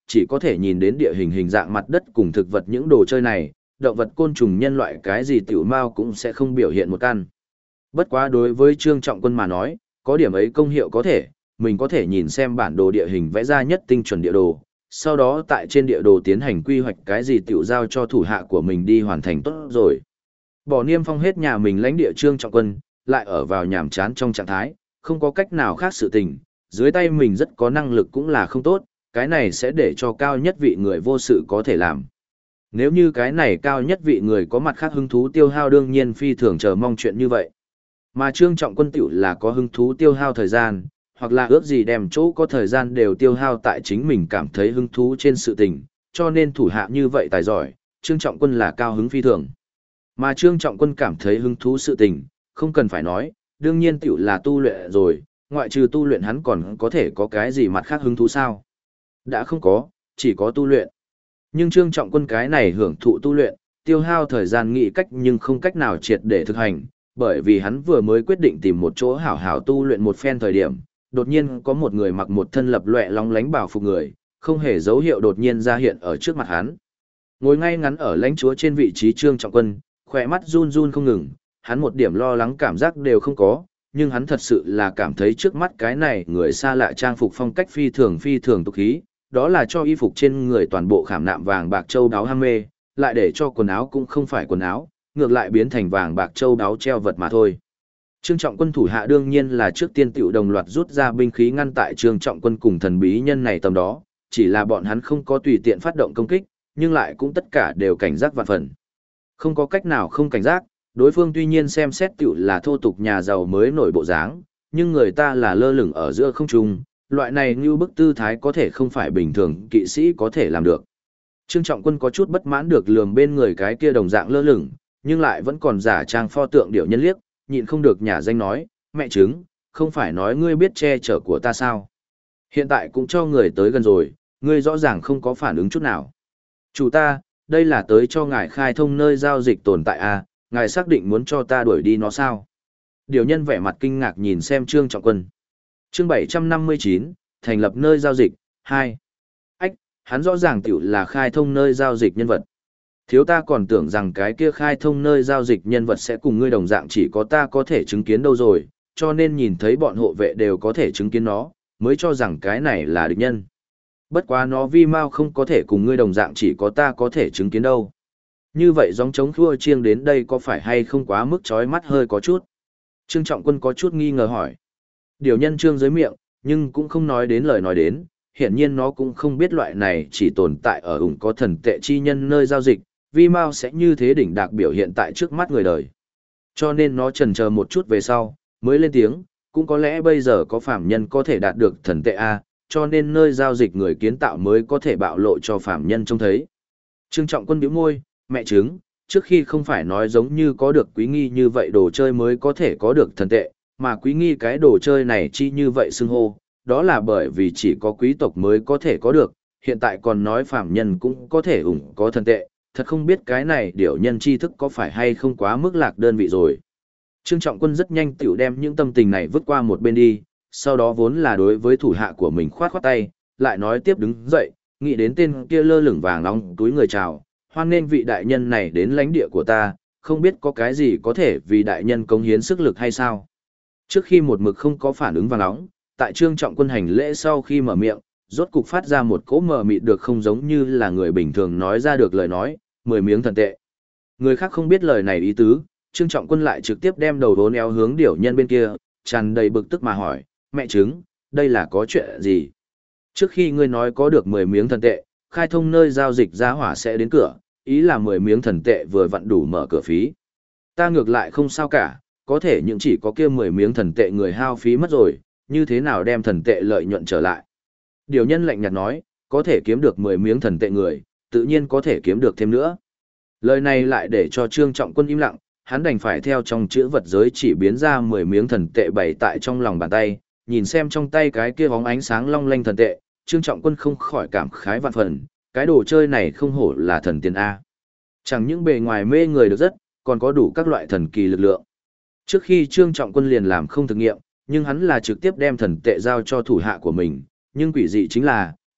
chỉ có thể nhìn đến địa hình hình dạng mặt đất cùng thực vật những đồ chơi này, động vật côn trùng nhân loại cái gì tiểu mao cũng sẽ không biểu hiện một căn. Bất quá đối với Trương Trọng Quân mà nói, có điểm ấy công hiệu có thể, mình có thể nhìn xem bản đồ địa hình vẽ ra nhất tinh chuẩn địa đồ, sau đó tại trên địa đồ tiến hành quy hoạch cái gì tiểu giao cho thủ hạ của mình đi hoàn thành tốt rồi. Bỏ niêm phong hết nhà mình lãnh địa Trương Trọng Quân, lại ở vào nhàm chán trong trạng thái, không có cách nào khác sự tình, dưới tay mình rất có năng lực cũng là không tốt, cái này sẽ để cho cao nhất vị người vô sự có thể làm. Nếu như cái này cao nhất vị người có mặt khác hứng thú tiêu hao đương nhiên phi thường chờ mong chuyện như vậy. Mà Trương Trọng Quân tiểu là có hứng thú tiêu hao thời gian, hoặc là ước gì đem chỗ có thời gian đều tiêu hao tại chính mình cảm thấy hứng thú trên sự tình, cho nên thủ hạ như vậy tài giỏi, Trương Trọng Quân là cao hứng phi thường. Mà Trương Trọng Quân cảm thấy hứng thú sự tình, không cần phải nói, đương nhiên tiểu là tu luyện rồi, ngoại trừ tu luyện hắn còn có thể có cái gì mặt khác hứng thú sao? Đã không có, chỉ có tu luyện. Nhưng Trương Trọng Quân cái này hưởng thụ tu luyện, tiêu hao thời gian nghĩ cách nhưng không cách nào triệt để thực hành, bởi vì hắn vừa mới quyết định tìm một chỗ hảo hảo tu luyện một phen thời điểm, đột nhiên có một người mặc một thân lập lòe lóng lánh bảo phục người, không hề dấu hiệu đột nhiên ra hiện ở trước mặt hắn. Ngồi ngay ngắn ở lãnh chúa trên vị trí Trương Trọng Quân, khỏe mắt run run không ngừng, hắn một điểm lo lắng cảm giác đều không có, nhưng hắn thật sự là cảm thấy trước mắt cái này người xa lạ trang phục phong cách phi thường tục khí, đó là cho y phục trên người toàn bộ khảm nạm vàng bạc châu đáo ham mê, lại để cho quần áo cũng không phải quần áo, ngược lại biến thành vàng bạc châu đáo treo vật mà thôi. Trương Trọng Quân thủ hạ đương nhiên là trước tiên tiểu đồng loạt rút ra binh khí ngăn tại Trương Trọng Quân cùng thần bí nhân này tầm đó, chỉ là bọn hắn không có tùy tiện phát động công kích, nhưng lại cũng tất cả đều cảnh giác vạn phần. Không có cách nào không cảnh giác, đối phương tuy nhiên xem xét tiểu là thô tục nhà giàu mới nổi bộ dáng, nhưng người ta là lơ lửng ở giữa không trung, loại này như bức tư thái có thể không phải bình thường kỵ sĩ có thể làm được. Trương Trọng Quân có chút bất mãn được lườm bên người cái kia đồng dạng lơ lửng, nhưng lại vẫn còn giả trang pho tượng điệu nhân liếc, nhịn không được nhả danh nói, mẹ chứng, không phải nói ngươi biết che chở của ta sao? Hiện tại cũng cho người tới gần rồi, ngươi rõ ràng không có phản ứng chút nào. Chủ ta, đây là tới cho ngài khai thông nơi giao dịch tồn tại à, ngài xác định muốn cho ta đuổi đi nó sao? Điều nhân vẻ mặt kinh ngạc nhìn xem Trương Trọng Quân. Chương 759, thành lập nơi giao dịch, 2. Ách, hắn rõ ràng tiểu là khai thông nơi giao dịch nhân vật. Thiếu ta còn tưởng rằng cái kia khai thông nơi giao dịch nhân vật sẽ cùng ngươi đồng dạng chỉ có ta có thể chứng kiến đâu rồi, cho nên nhìn thấy bọn hộ vệ đều có thể chứng kiến nó, mới cho rằng cái này là địch nhân. Bất quá nó vi mau không có thể cùng ngươi đồng dạng chỉ có ta có thể chứng kiến đâu. Như vậy gióng trống khua chiêng đến đây có phải hay không quá mức chói mắt hơi có chút? Trương Trọng Quân có chút nghi ngờ hỏi. Điều nhân trương dưới miệng, nhưng cũng không nói đến lời nói đến, hiển nhiên nó cũng không biết loại này chỉ tồn tại ở ủng có thần tệ chi nhân nơi giao dịch, vi mau sẽ như thế đỉnh đạc biểu hiện tại trước mắt người đời. Cho nên nó chần chờ một chút về sau, mới lên tiếng, cũng có lẽ bây giờ có phạm nhân có thể đạt được thần tệ A, cho nên nơi giao dịch người kiến tạo mới có thể bạo lộ cho phạm nhân trông thấy. Trương Trọng Quân bĩu môi, mẹ chứng, trước khi không phải nói giống như có được quý nghi như vậy đồ chơi mới có thể có được thần tệ, mà quý nghi cái đồ chơi này chi như vậy xưng hô, đó là bởi vì chỉ có quý tộc mới có thể có được, hiện tại còn nói phạm nhân cũng có thể ủng có thần tệ, thật không biết cái này điểu nhân tri thức có phải hay không quá mức lạc đơn vị rồi. Trương Trọng Quân rất nhanh tiểu đem những tâm tình này vứt qua một bên đi, sau đó vốn là đối với thủ hạ của mình khoát khoát tay, lại nói tiếp đứng dậy, nghĩ đến tên kia lơ lửng vàng nóng túi người chào, hoan nên vị đại nhân này đến lãnh địa của ta, không biết có cái gì có thể vì đại nhân cống hiến sức lực hay sao. Trước khi một mực không có phản ứng vàng nóng, tại Trương Trọng Quân hành lễ sau khi mở miệng, rốt cục phát ra một cỗ mờ mịt được không giống như là người bình thường nói ra được lời nói, 10 miếng thần tệ. Người khác không biết lời này ý tứ, Trương Trọng Quân lại trực tiếp đem đầu vốn éo hướng điểu nhân bên kia, tràn đầy bực tức mà hỏi, mẹ chứng, đây là có chuyện gì? Trước khi ngươi nói có được 10 miếng thần tệ, khai thông nơi giao dịch giá hỏa sẽ đến cửa, ý là 10 miếng thần tệ vừa vặn đủ mở cửa phí. Ta ngược lại không sao cả, có thể những chỉ có kia 10 miếng thần tệ người hao phí mất rồi, như thế nào đem thần tệ lợi nhuận trở lại? Điều nhân lạnh nhạt nói, có thể kiếm được 10 miếng thần tệ người, tự nhiên có thể kiếm được thêm nữa. Lời này lại để cho Trương Trọng Quân im lặng, hắn đành phải theo trong chữ vật giới chỉ biến ra 10 miếng thần tệ bày tại trong lòng bàn tay, nhìn xem trong tay cái kia bóng ánh sáng long lanh thần tệ, Trương Trọng Quân không khỏi cảm khái vạn phần, cái đồ chơi này không hổ là thần tiền A. Chẳng những bề ngoài mê người được rất, còn có đủ các loại thần kỳ lực lượng. Trước khi Trương Trọng Quân liền làm không thực nghiệm, nhưng hắn là trực tiếp đem thần tệ giao cho thủ hạ của mình, nhưng quỷ dị chính là,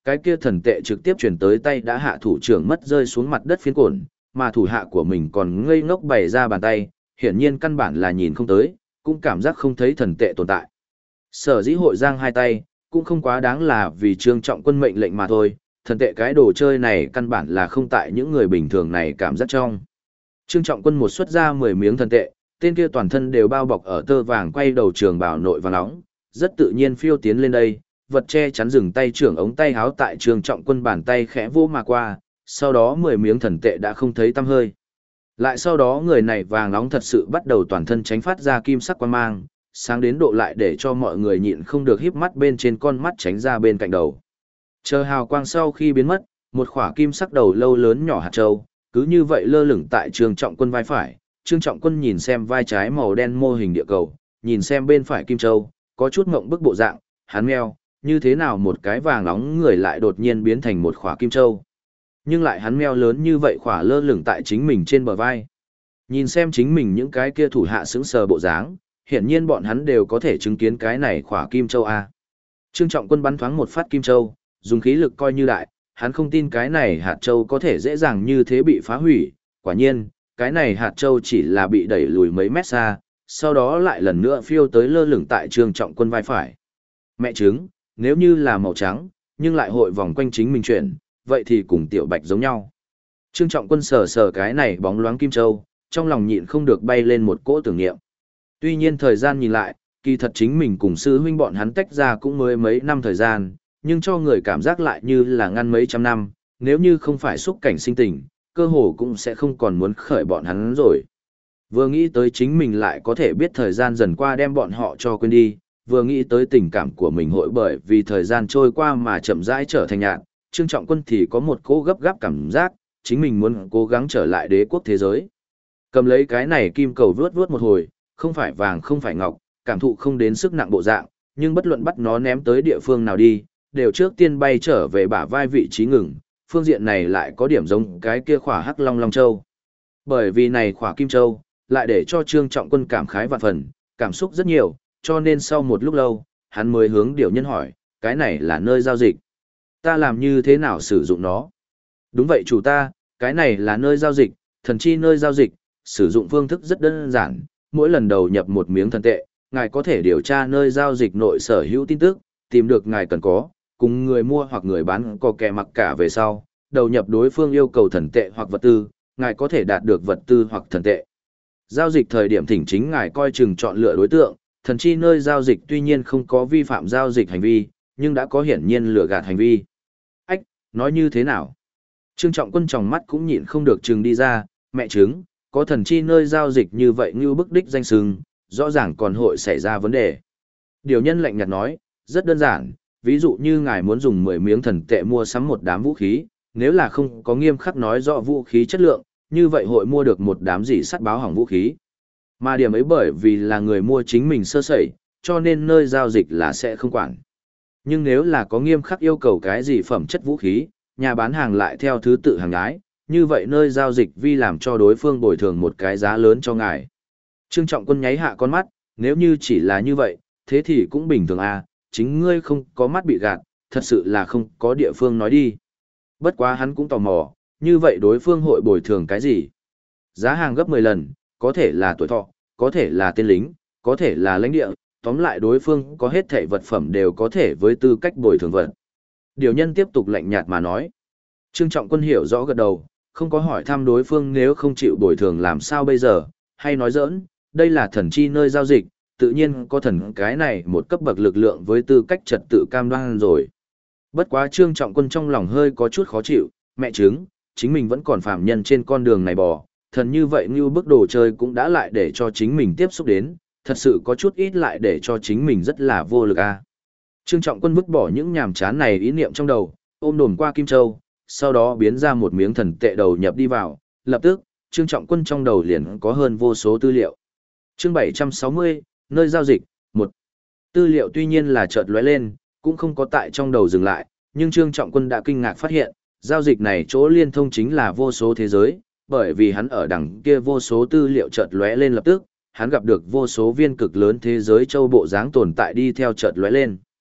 Cái kia thần tệ trực tiếp chuyển tới tay đã hạ thủ trưởng mất rơi xuống mặt đất phiến cổn, mà thủ hạ của mình còn ngây ngốc bày ra bàn tay, hiển nhiên căn bản là nhìn không tới, cũng cảm giác không thấy thần tệ tồn tại. Sở dĩ hội giang hai tay, cũng không quá đáng là vì Trương Trọng Quân mệnh lệnh mà thôi, thần tệ cái đồ chơi này căn bản là không tại những người bình thường này cảm giác trong. Trương Trọng Quân một xuất ra 10 miếng thần tệ, tên kia toàn thân đều bao bọc ở tơ vàng quay đầu trường bào nội vàng nóng, rất tự nhiên phiêu tiến lên đây, vật che chắn dừng tay trưởng ống tay háo tại Trương Trọng Quân bàn tay khẽ vô mà qua, sau đó 10 miếng thần tệ đã không thấy tăm hơi. Lại sau đó người này vàng nóng thật sự bắt đầu toàn thân tránh phát ra kim sắc quang mang, sáng đến độ lại để cho mọi người nhịn không được híp mắt bên trên con mắt tránh ra bên cạnh đầu. Chờ hào quang sau khi biến mất, một khỏa kim sắc đầu lâu lớn nhỏ hạt châu, cứ như vậy lơ lửng tại Trương Trọng Quân vai phải. Trương Trọng Quân nhìn xem vai trái màu đen mô hình địa cầu, nhìn xem bên phải kim châu, có chút ngộng bức bộ dạng, hắn meo, như thế nào một cái vàng nóng người lại đột nhiên biến thành một khỏa kim châu. Nhưng lại hắn meo lớn như vậy khỏa lơ lửng tại chính mình trên bờ vai. Nhìn xem chính mình những cái kia thủ hạ sững sờ bộ dáng, hiển nhiên bọn hắn đều có thể chứng kiến cái này khỏa kim châu A. Trương Trọng Quân bắn thoáng một phát kim châu, dùng khí lực coi như đại, hắn không tin cái này hạt châu có thể dễ dàng như thế bị phá hủy, quả nhiên, cái này hạt châu chỉ là bị đẩy lùi mấy mét xa, sau đó lại lần nữa phiêu tới lơ lửng tại Trương Trọng Quân vai phải. Mẹ trứng, nếu như là màu trắng, nhưng lại hội vòng quanh chính mình chuyển, vậy thì cùng tiểu bạch giống nhau. Trương Trọng Quân sờ sờ cái này bóng loáng kim châu, trong lòng nhịn không được bay lên một cỗ tưởng niệm. Tuy nhiên thời gian nhìn lại, kỳ thật chính mình cùng sư huynh bọn hắn tách ra cũng mới mấy năm thời gian, nhưng cho người cảm giác lại như là ngăn mấy trăm năm, nếu như không phải xúc cảnh sinh tình, cơ hồ cũng sẽ không còn muốn khởi bọn hắn rồi. Vừa nghĩ tới chính mình lại có thể biết thời gian dần qua đem bọn họ cho quên đi, vừa nghĩ tới tình cảm của mình hội bởi vì thời gian trôi qua mà chậm rãi trở thành nhạt, Trương Trọng Quân thì có một cố gấp gáp cảm giác, chính mình muốn cố gắng trở lại đế quốc thế giới. Cầm lấy cái này kim cầu vướt vướt một hồi, không phải vàng không phải ngọc, cảm thụ không đến sức nặng bộ dạng, nhưng bất luận bắt nó ném tới địa phương nào đi, đều trước tiên bay trở về bả vai vị trí ngừng, phương diện này lại có điểm giống cái kia khỏa hắc long long châu. Bởi vì này khỏa kim châu, lại để cho Trương Trọng Quân cảm khái vạn phần, cảm xúc rất nhiều, cho nên sau một lúc lâu, hắn mới hướng điều nhân hỏi, cái này là nơi giao dịch. Ta làm như thế nào sử dụng nó? Đúng vậy chủ ta, cái này là nơi giao dịch, thần chi nơi giao dịch, sử dụng phương thức rất đơn giản, mỗi lần đầu nhập một miếng thần tệ, ngài có thể điều tra nơi giao dịch nội sở hữu tin tức, tìm được ngài cần có, cùng người mua hoặc người bán có kẻ mặc cả về sau, đầu nhập đối phương yêu cầu thần tệ hoặc vật tư, ngài có thể đạt được vật tư hoặc thần tệ. Giao dịch thời điểm thỉnh chính ngài coi chừng chọn lựa đối tượng, thần chi nơi giao dịch tuy nhiên không có vi phạm giao dịch hành vi, nhưng đã có hiển nhiên lừa gạt hành vi. Ách, nói như thế nào? Trương Trọng Quân tròng mắt cũng nhịn không được chừng đi ra, mẹ chứng, có thần chi nơi giao dịch như vậy như bức đích danh sừng, rõ ràng còn hội xảy ra vấn đề. Điều nhân lạnh nhạt nói, rất đơn giản, ví dụ như ngài muốn dùng 10 miếng thần tệ mua sắm một đám vũ khí, nếu là không có nghiêm khắc nói rõ vũ khí chất lượng, như vậy hội mua được một đám gì sắt báo hỏng vũ khí. Mà điểm ấy bởi vì là người mua chính mình sơ sẩy, cho nên nơi giao dịch là sẽ không quản. Nhưng nếu là có nghiêm khắc yêu cầu cái gì phẩm chất vũ khí, nhà bán hàng lại theo thứ tự hàng nhái, như vậy nơi giao dịch vi làm cho đối phương bồi thường một cái giá lớn cho ngài. Trương Trọng Quân nháy hạ con mắt, nếu như chỉ là như vậy, thế thì cũng bình thường à, chính ngươi không có mắt bị gạt, thật sự là không có địa phương nói đi. Bất quá hắn cũng tò mò, như vậy đối phương hội bồi thường cái gì? Giá hàng gấp 10 lần, có thể là tuổi thọ, có thể là tên lính, có thể là lãnh địa, tóm lại đối phương có hết thảy vật phẩm đều có thể với tư cách bồi thường vật. Điều nhân tiếp tục lạnh nhạt mà nói. Trương Trọng Quân hiểu rõ gật đầu, không có hỏi thăm đối phương nếu không chịu bồi thường làm sao bây giờ, hay nói giỡn, đây là thần chi nơi giao dịch, tự nhiên có thần cái này một cấp bậc lực lượng với tư cách trật tự cam đoan rồi. Bất quá Trương Trọng Quân trong lòng hơi có chút khó chịu, mẹ chứng, chính mình vẫn còn phàm nhân trên con đường này bò, thần như vậy như bức đồ chơi cũng đã lại để cho chính mình tiếp xúc đến, thật sự có chút ít lại để cho chính mình rất là vô lực a. Trương Trọng Quân vứt bỏ những nhàm chán này ý niệm trong đầu, ôm đồn qua Kim Châu, sau đó biến ra một miếng thần tệ đầu nhập đi vào, lập tức, Trương Trọng Quân trong đầu liền có hơn vô số tư liệu. Chương 760, nơi giao dịch, 1. Tư liệu tuy nhiên là chợt lóe lên, cũng không có tại trong đầu dừng lại, nhưng Trương Trọng Quân đã kinh ngạc phát hiện, giao dịch này chỗ liên thông chính là vô số thế giới, bởi vì hắn ở đằng kia vô số tư liệu chợt lóe lên lập tức, hắn gặp được vô số viên cực lớn thế giới châu bộ dáng tồn tại đi theo chợt lóe lên.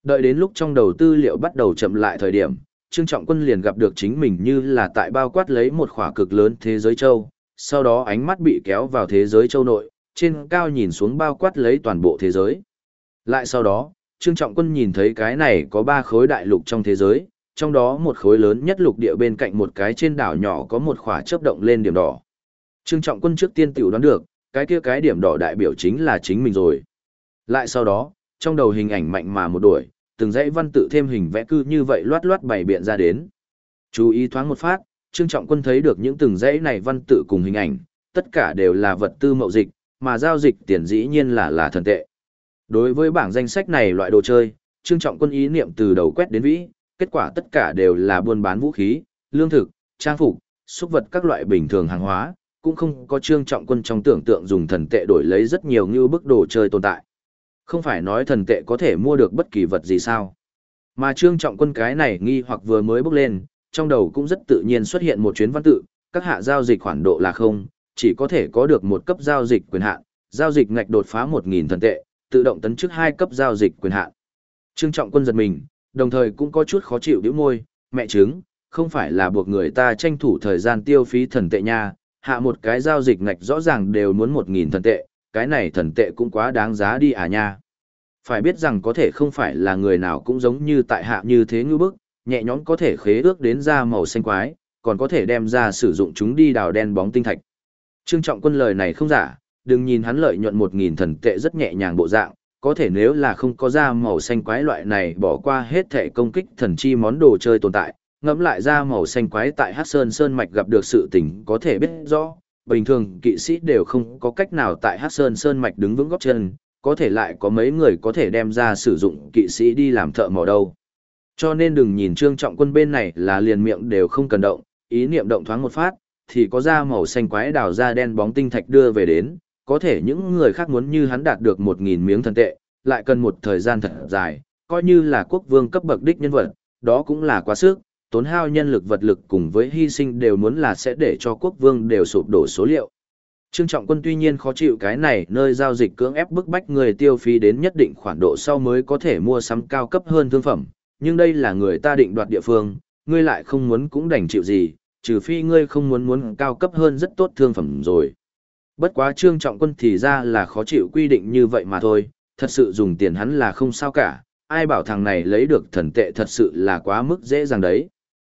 Đợi đến lúc trong đầu tư liệu bắt đầu chậm lại thời điểm, Trương Trọng Quân liền gặp được chính mình như là tại bao quát lấy một khỏa cực lớn thế giới châu, sau đó ánh mắt bị kéo vào thế giới châu nội, trên cao nhìn xuống bao quát lấy toàn bộ thế giới. Lại sau đó, Trương Trọng Quân nhìn thấy cái này có 3 khối đại lục trong thế giới, trong đó một khối lớn nhất lục địa bên cạnh một cái trên đảo nhỏ có một khỏa chớp động lên điểm đỏ. Trương Trọng Quân trước tiên tiểu đoán được, cái kia cái điểm đỏ đại biểu chính là chính mình rồi. Lại sau đó, trong đầu hình ảnh mạnh mà một đuổi, từng dãy văn tự thêm hình vẽ cứ như vậy loát loát bày biện ra đến. Chú ý thoáng một phát, Trương Trọng Quân thấy được những từng dãy này văn tự cùng hình ảnh, tất cả đều là vật tư mậu dịch, mà giao dịch tiền dĩ nhiên là thần tệ. Đối với bảng danh sách này loại đồ chơi, Trương Trọng Quân ý niệm từ đầu quét đến vĩ, kết quả tất cả đều là buôn bán vũ khí, lương thực, trang phục, xúc vật các loại bình thường hàng hóa, cũng không có Trương Trọng Quân trong tưởng tượng dùng thần tệ đổi lấy rất nhiều như bức đồ chơi tồn tại. Không phải nói thần tệ có thể mua được bất kỳ vật gì sao. Mà Trương Trọng Quân cái này nghi hoặc vừa mới bước lên, trong đầu cũng rất tự nhiên xuất hiện một chuyến văn tự, các hạ giao dịch khoản độ là không, chỉ có thể có được một cấp giao dịch quyền hạn, giao dịch ngạch đột phá 1.000 thần tệ, tự động tấn chức 2 cấp giao dịch quyền hạn. Trương Trọng Quân giật mình, đồng thời cũng có chút khó chịu nhíu môi, mẹ chứng, không phải là buộc người ta tranh thủ thời gian tiêu phí thần tệ nha, hạ một cái giao dịch ngạch rõ ràng đều muốn 1.000 thần tệ, cái này thần tệ cũng quá đáng giá đi à nha. Phải biết rằng có thể không phải là người nào cũng giống như tại hạ như thế ngư bức, nhẹ nhõm có thể khế ước đến ra màu xanh quái, còn có thể đem ra sử dụng chúng đi đào đen bóng tinh thạch. Trương Trọng Quân lời này không giả, đừng nhìn hắn lợi nhuận 1.000 thần tệ rất nhẹ nhàng bộ dạng, có thể nếu là không có ra màu xanh quái loại này bỏ qua hết thể công kích thần chi món đồ chơi tồn tại, ngẫm lại ra màu xanh quái tại Hắc Sơn Sơn Mạch gặp được sự tình có thể biết rõ, bình thường kỵ sĩ đều không có cách nào tại Hắc Sơn Sơn Mạch đứng vững gót chân, có thể lại có mấy người có thể đem ra sử dụng kỵ sĩ đi làm thợ mỏ đâu. Cho nên đừng nhìn Trương Trọng Quân bên này là liền miệng đều không cần động, ý niệm động thoáng một phát, thì có ra màu xanh quái đào ra đen bóng tinh thạch đưa về đến, có thể những người khác muốn như hắn đạt được 1.000 miếng thần tệ, lại cần một thời gian thật dài, coi như là quốc vương cấp bậc đích nhân vật, đó cũng là quá sức, tốn hao nhân lực vật lực cùng với hy sinh đều muốn là sẽ để cho quốc vương đều sụp đổ số liệu. Trương Trọng Quân tuy nhiên khó chịu cái này nơi giao dịch cưỡng ép bức bách người tiêu phí đến nhất định khoản độ sau mới có thể mua sắm cao cấp hơn thương phẩm, nhưng đây là người ta định đoạt địa phương, ngươi lại không muốn cũng đành chịu gì, trừ phi ngươi không muốn cao cấp hơn rất tốt thương phẩm rồi. Bất quá Trương Trọng Quân thì ra là khó chịu quy định như vậy mà thôi, thật sự dùng tiền hắn là không sao cả, ai bảo thằng này lấy được thần tệ thật sự là quá mức dễ dàng đấy.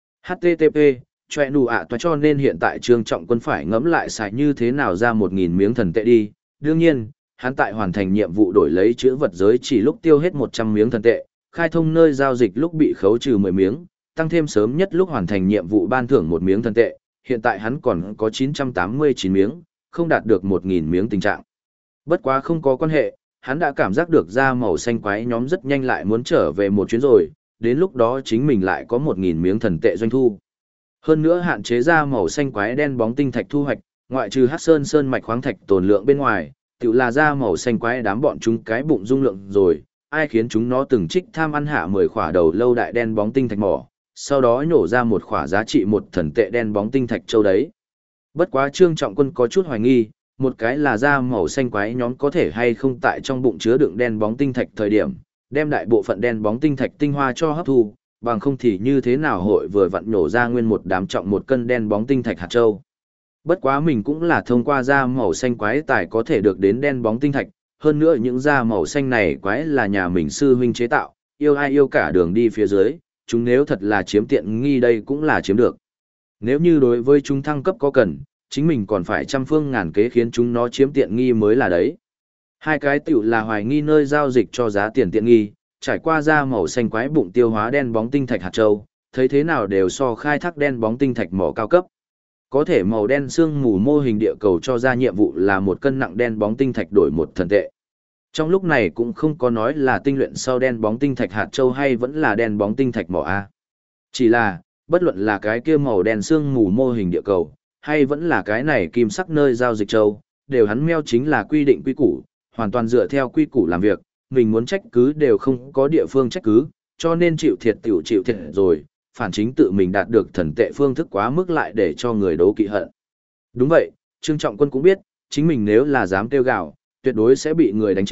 HTTP, choẹ nụ ạ toa cho nên hiện tại Trương Trọng Quân phải ngẫm lại xài như thế nào ra 1.000 miếng thần tệ đi. Đương nhiên, hắn tại hoàn thành nhiệm vụ đổi lấy chữ vật giới chỉ lúc tiêu hết 100 miếng thần tệ, khai thông nơi giao dịch lúc bị khấu trừ 10 miếng, tăng thêm sớm nhất lúc hoàn thành nhiệm vụ ban thưởng 1 miếng thần tệ, hiện tại hắn còn có 989 miếng, không đạt được 1.000 miếng tình trạng. Bất quá không có quan hệ, hắn đã cảm giác được ra màu xanh quái nhóm rất nhanh lại muốn trở về một chuyến rồi, đến lúc đó chính mình lại có 1.000 miếng thần tệ doanh thu. Hơn nữa hạn chế ra màu xanh quái đen bóng tinh thạch thu hoạch, ngoại trừ Hắc Sơn Sơn mạch khoáng thạch tồn lượng bên ngoài, tự là ra màu xanh quái đám bọn chúng cái bụng dung lượng rồi, ai khiến chúng nó từng trích tham ăn hạ 10 khỏa đầu lâu đại đen bóng tinh thạch mỏ, sau đó nhổ ra một khỏa giá trị 1 thần tệ đen bóng tinh thạch châu đấy. Bất quá Trương Trọng Quân có chút hoài nghi, một cái là da màu xanh quái nhóm có thể hay không tại trong bụng chứa đựng đen bóng tinh thạch thời điểm, đem đại bộ phận đen bóng tinh thạch tinh hoa cho hấp thu, bằng không thì như thế nào hội vừa vặn nổ ra nguyên một đám trọng 1 cân đen bóng tinh thạch hạt châu. Bất quá mình cũng là thông qua da màu xanh quái tài có thể được đến đen bóng tinh thạch, hơn nữa những da màu xanh này quái là nhà mình sư huynh chế tạo, yêu ai yêu cả đường đi phía dưới, chúng nếu thật là chiếm tiện nghi đây cũng là chiếm được. Nếu như đối với chúng thăng cấp có cần, chính mình còn phải trăm phương ngàn kế khiến chúng nó chiếm tiện nghi mới là đấy. Hai cái tiểu là hoài nghi nơi giao dịch cho giá tiền tiện nghi, trải qua da màu xanh quái bụng tiêu hóa đen bóng tinh thạch hạt châu, thấy thế nào đều so khai thác đen bóng tinh thạch mỏ cao cấp. Có thể màu đen xương mù mô hình địa cầu cho ra nhiệm vụ là 1 cân nặng đen bóng tinh thạch đổi 1 thần tệ. Trong lúc này cũng không có nói là tinh luyện sau đen bóng tinh thạch hạt châu hay vẫn là đen bóng tinh thạch mỏ A. Chỉ là, bất luận là cái kia màu đen xương mù mô hình địa cầu, hay vẫn là cái này kim sắc nơi giao dịch châu, đều hắn meo chính là quy định quy củ, hoàn toàn dựa theo quy củ làm việc, mình muốn trách cứ đều không có địa phương trách cứ, cho nên chịu thiệt tiểu chịu thiệt rồi, phản chính tự mình đạt được thần tệ phương thức quá mức lại để cho người đấu kỵ hận. Đúng vậy, Trương Trọng Quân cũng biết, chính mình nếu là dám kêu gào, tuyệt đối sẽ bị người đánh chết,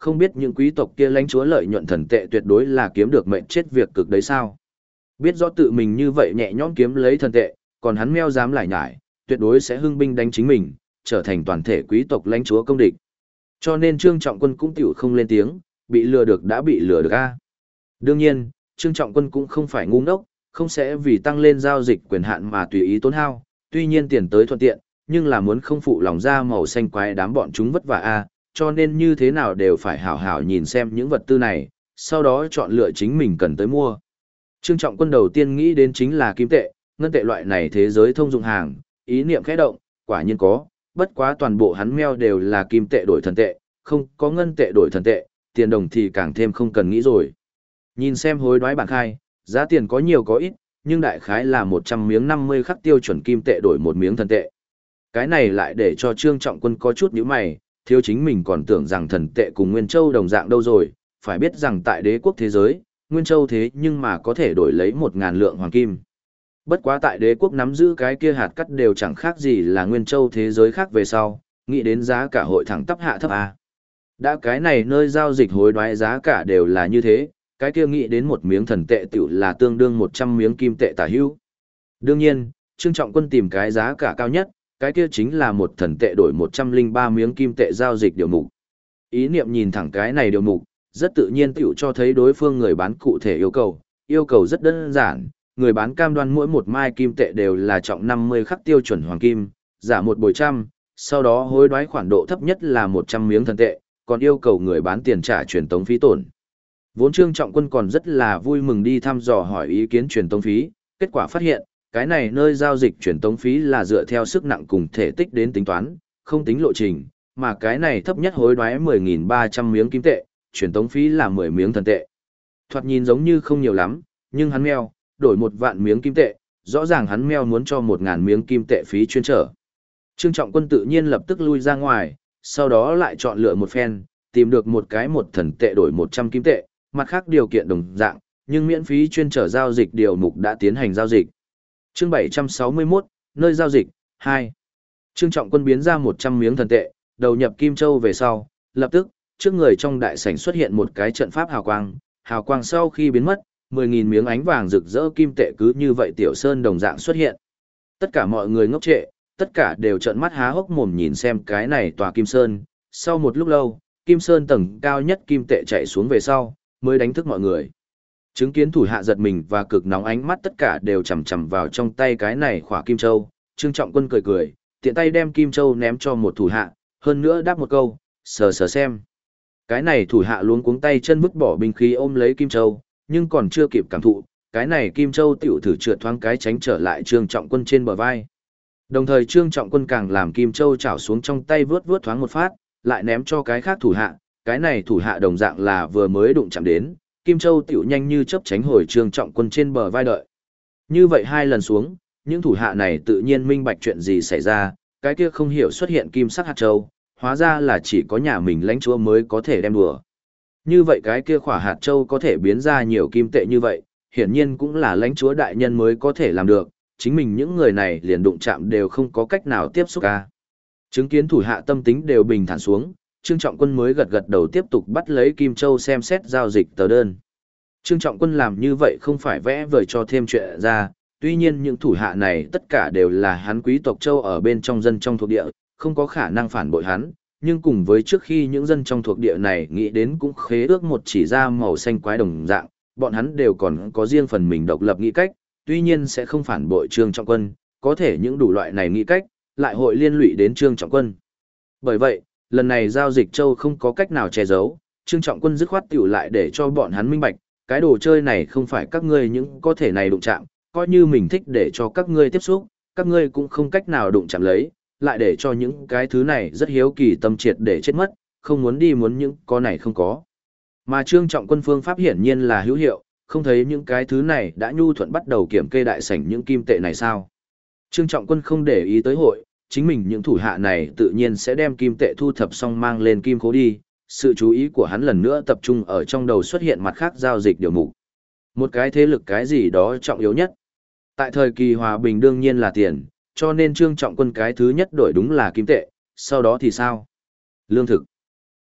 không biết những quý tộc kia lãnh chúa lợi nhuận thần tệ tuyệt đối là kiếm được mệnh chết việc cực đấy sao? Biết rõ tự mình như vậy nhẹ nhõm kiếm lấy thần tệ, còn hắn meo dám lải nhải, tuyệt đối sẽ hưng binh đánh chính mình, trở thành toàn thể quý tộc lãnh chúa công địch. Cho nên Trương Trọng Quân cũng tiểu không lên tiếng, bị lừa được đã bị lừa được a. Đương nhiên, Trương Trọng Quân cũng không phải ngu ngốc, không sẽ vì tăng lên giao dịch quyền hạn mà tùy ý tốn hao, tuy nhiên tiền tới thuận tiện, nhưng là muốn không phụ lòng ra màu xanh quái đám bọn chúng vất vả a, cho nên như thế nào đều phải hảo hảo nhìn xem những vật tư này, sau đó chọn lựa chính mình cần tới mua. Trương Trọng Quân đầu tiên nghĩ đến chính là kim tệ, ngân tệ loại này thế giới thông dụng hàng, ý niệm khẽ động, quả nhiên có, bất quá toàn bộ hắn meo đều là kim tệ đổi thần tệ, không có ngân tệ đổi thần tệ, tiền đồng thì càng thêm không cần nghĩ rồi. Nhìn xem hối đoái bảng khai, giá tiền có nhiều có ít, nhưng đại khái là 100 miếng 50 khắc tiêu chuẩn kim tệ đổi một miếng thần tệ. Cái này lại để cho Trương Trọng Quân có chút nhíu mày, thiếu chính mình còn tưởng rằng thần tệ cùng Nguyên Châu đồng dạng đâu rồi, phải biết rằng tại đế quốc thế giới, Nguyên Châu thế nhưng mà có thể đổi lấy 1.000 lượng hoàng kim. Bất quá tại đế quốc nắm giữ cái kia hạt cắt đều chẳng khác gì là Nguyên Châu thế giới khác về sau, nghĩ đến giá cả hội thẳng tắp hạ thấp A. Đã cái này nơi giao dịch hối đoái giá cả đều là như thế, cái kia nghĩ đến một miếng thần tệ tiểu là tương đương 100 miếng kim tệ tả hữu. Đương nhiên, Trương Trọng Quân tìm cái giá cả cao nhất, cái kia chính là một thần tệ đổi 103 miếng kim tệ giao dịch điều mục. Ý niệm nhìn thẳng cái này điều mục, rất tự nhiên tiểu cho thấy đối phương người bán cụ thể yêu cầu rất đơn giản, người bán cam đoan mỗi một mai kim tệ đều là trọng 50 khắc tiêu chuẩn hoàng kim, giả một bồi trăm, sau đó hối đoái khoản độ thấp nhất là 100 miếng thần tệ, còn yêu cầu người bán tiền trả truyền tống phí tổn. Vốn Trương Trọng Quân còn rất là vui mừng đi thăm dò hỏi ý kiến truyền tống phí, kết quả phát hiện, cái này nơi giao dịch truyền tống phí là dựa theo sức nặng cùng thể tích đến tính toán, không tính lộ trình, mà cái này thấp nhất hối đoái 10.300 miếng kim tệ, truyền tống phí là 10 miếng thần tệ. Thoạt nhìn giống như không nhiều lắm, nhưng hắn meo, đổi 1.000.000 miếng kim tệ, rõ ràng hắn meo muốn cho 1.000 miếng kim tệ phí chuyên trở. Trương Trọng Quân tự nhiên lập tức lui ra ngoài, sau đó lại chọn lựa một phen, tìm được một cái một thần tệ đổi 100 kim tệ, mặt khác điều kiện đồng dạng, nhưng miễn phí chuyên trở giao dịch điều mục đã tiến hành giao dịch. Chương 761, nơi giao dịch, 2. Trương Trọng Quân biến ra 100 miếng thần tệ, đầu nhập Kim Châu về sau, lập tức, trước người trong đại sảnh xuất hiện một cái trận pháp hào quang sau khi biến mất, 10.000 miếng ánh vàng rực rỡ kim tệ cứ như vậy tiểu sơn đồng dạng xuất hiện. Tất cả mọi người ngốc trệ, tất cả đều trợn mắt há hốc mồm nhìn xem cái này tòa Kim Sơn, sau một lúc lâu, Kim Sơn tầng cao nhất kim tệ chạy xuống về sau, mới đánh thức mọi người. Chứng kiến thủ hạ giật mình và cực nóng ánh mắt tất cả đều chầm chầm vào trong tay cái này khỏa Kim Châu, Trương Trọng Quân cười cười, tiện tay đem Kim Châu ném cho một thủ hạ, hơn nữa đáp một câu, sờ sờ xem. Cái này thủ hạ luống cuống tay chân vứt bỏ binh khí ôm lấy Kim Châu, nhưng còn chưa kịp cảm thụ, cái này Kim Châu tiểu thử trượt thoáng cái tránh trở lại Trương Trọng Quân trên bờ vai. Đồng thời Trương Trọng Quân càng làm Kim Châu chảo xuống trong tay vướt vướt thoáng một phát, lại ném cho cái khác thủ hạ, cái này thủ hạ đồng dạng là vừa mới đụng chạm đến, Kim Châu tiểu nhanh như chớp tránh hồi Trương Trọng Quân trên bờ vai đợi. Như vậy hai lần xuống, những thủ hạ này tự nhiên minh bạch chuyện gì xảy ra, cái kia không hiểu xuất hiện kim sắc hạt châu, hóa ra là chỉ có nhà mình lãnh chúa mới có thể đem đùa. Như vậy cái kia khỏa hạt châu có thể biến ra nhiều kim tệ như vậy, hiển nhiên cũng là lãnh chúa đại nhân mới có thể làm được, chính mình những người này liền đụng chạm đều không có cách nào tiếp xúc ca. Chứng kiến thủ hạ tâm tính đều bình thản xuống, Trương Trọng Quân mới gật gật đầu tiếp tục bắt lấy Kim Châu xem xét giao dịch tờ đơn. Trương Trọng Quân làm như vậy không phải vẽ vời cho thêm chuyện ra, tuy nhiên những thủ hạ này tất cả đều là hắn quý tộc Châu ở bên trong dân trong thuộc địa, không có khả năng phản bội hắn, nhưng cùng với trước khi những dân trong thuộc địa này nghĩ đến cũng khế ước một chỉ ra màu xanh quái đồng dạng, bọn hắn đều còn có riêng phần mình độc lập nghĩ cách, tuy nhiên sẽ không phản bội Trương Trọng Quân, có thể những đủ loại này nghĩ cách, lại hội liên lụy đến Trương Trọng Quân. Bởi vậy, lần này giao dịch Châu không có cách nào che giấu, Trương Trọng Quân dứt khoát tiểu lại để cho bọn hắn minh bạch, cái đồ chơi này không phải các ngươi những có thể này đụng chạm, coi như mình thích để cho các ngươi tiếp xúc, các ngươi cũng không cách nào đụng chạm lấy, lại để cho những cái thứ này rất hiếu kỳ tâm triệt để chết mất, không muốn đi muốn những có này không có. Mà Trương Trọng Quân phương pháp hiển nhiên là hữu hiệu, không thấy những cái thứ này đã nhu thuận bắt đầu kiểm kê đại sảnh những kim tệ này sao. Trương Trọng Quân không để ý tới hội, chính mình những thủ hạ này tự nhiên sẽ đem kim tệ thu thập xong mang lên kim khố đi, sự chú ý của hắn lần nữa tập trung ở trong đầu xuất hiện mặt khác giao dịch điều mục. Một cái thế lực cái gì đó trọng yếu nhất. Tại thời kỳ hòa bình đương nhiên là tiền, cho nên Trương Trọng Quân cái thứ nhất đổi đúng là kim tệ, sau đó thì sao? Lương thực.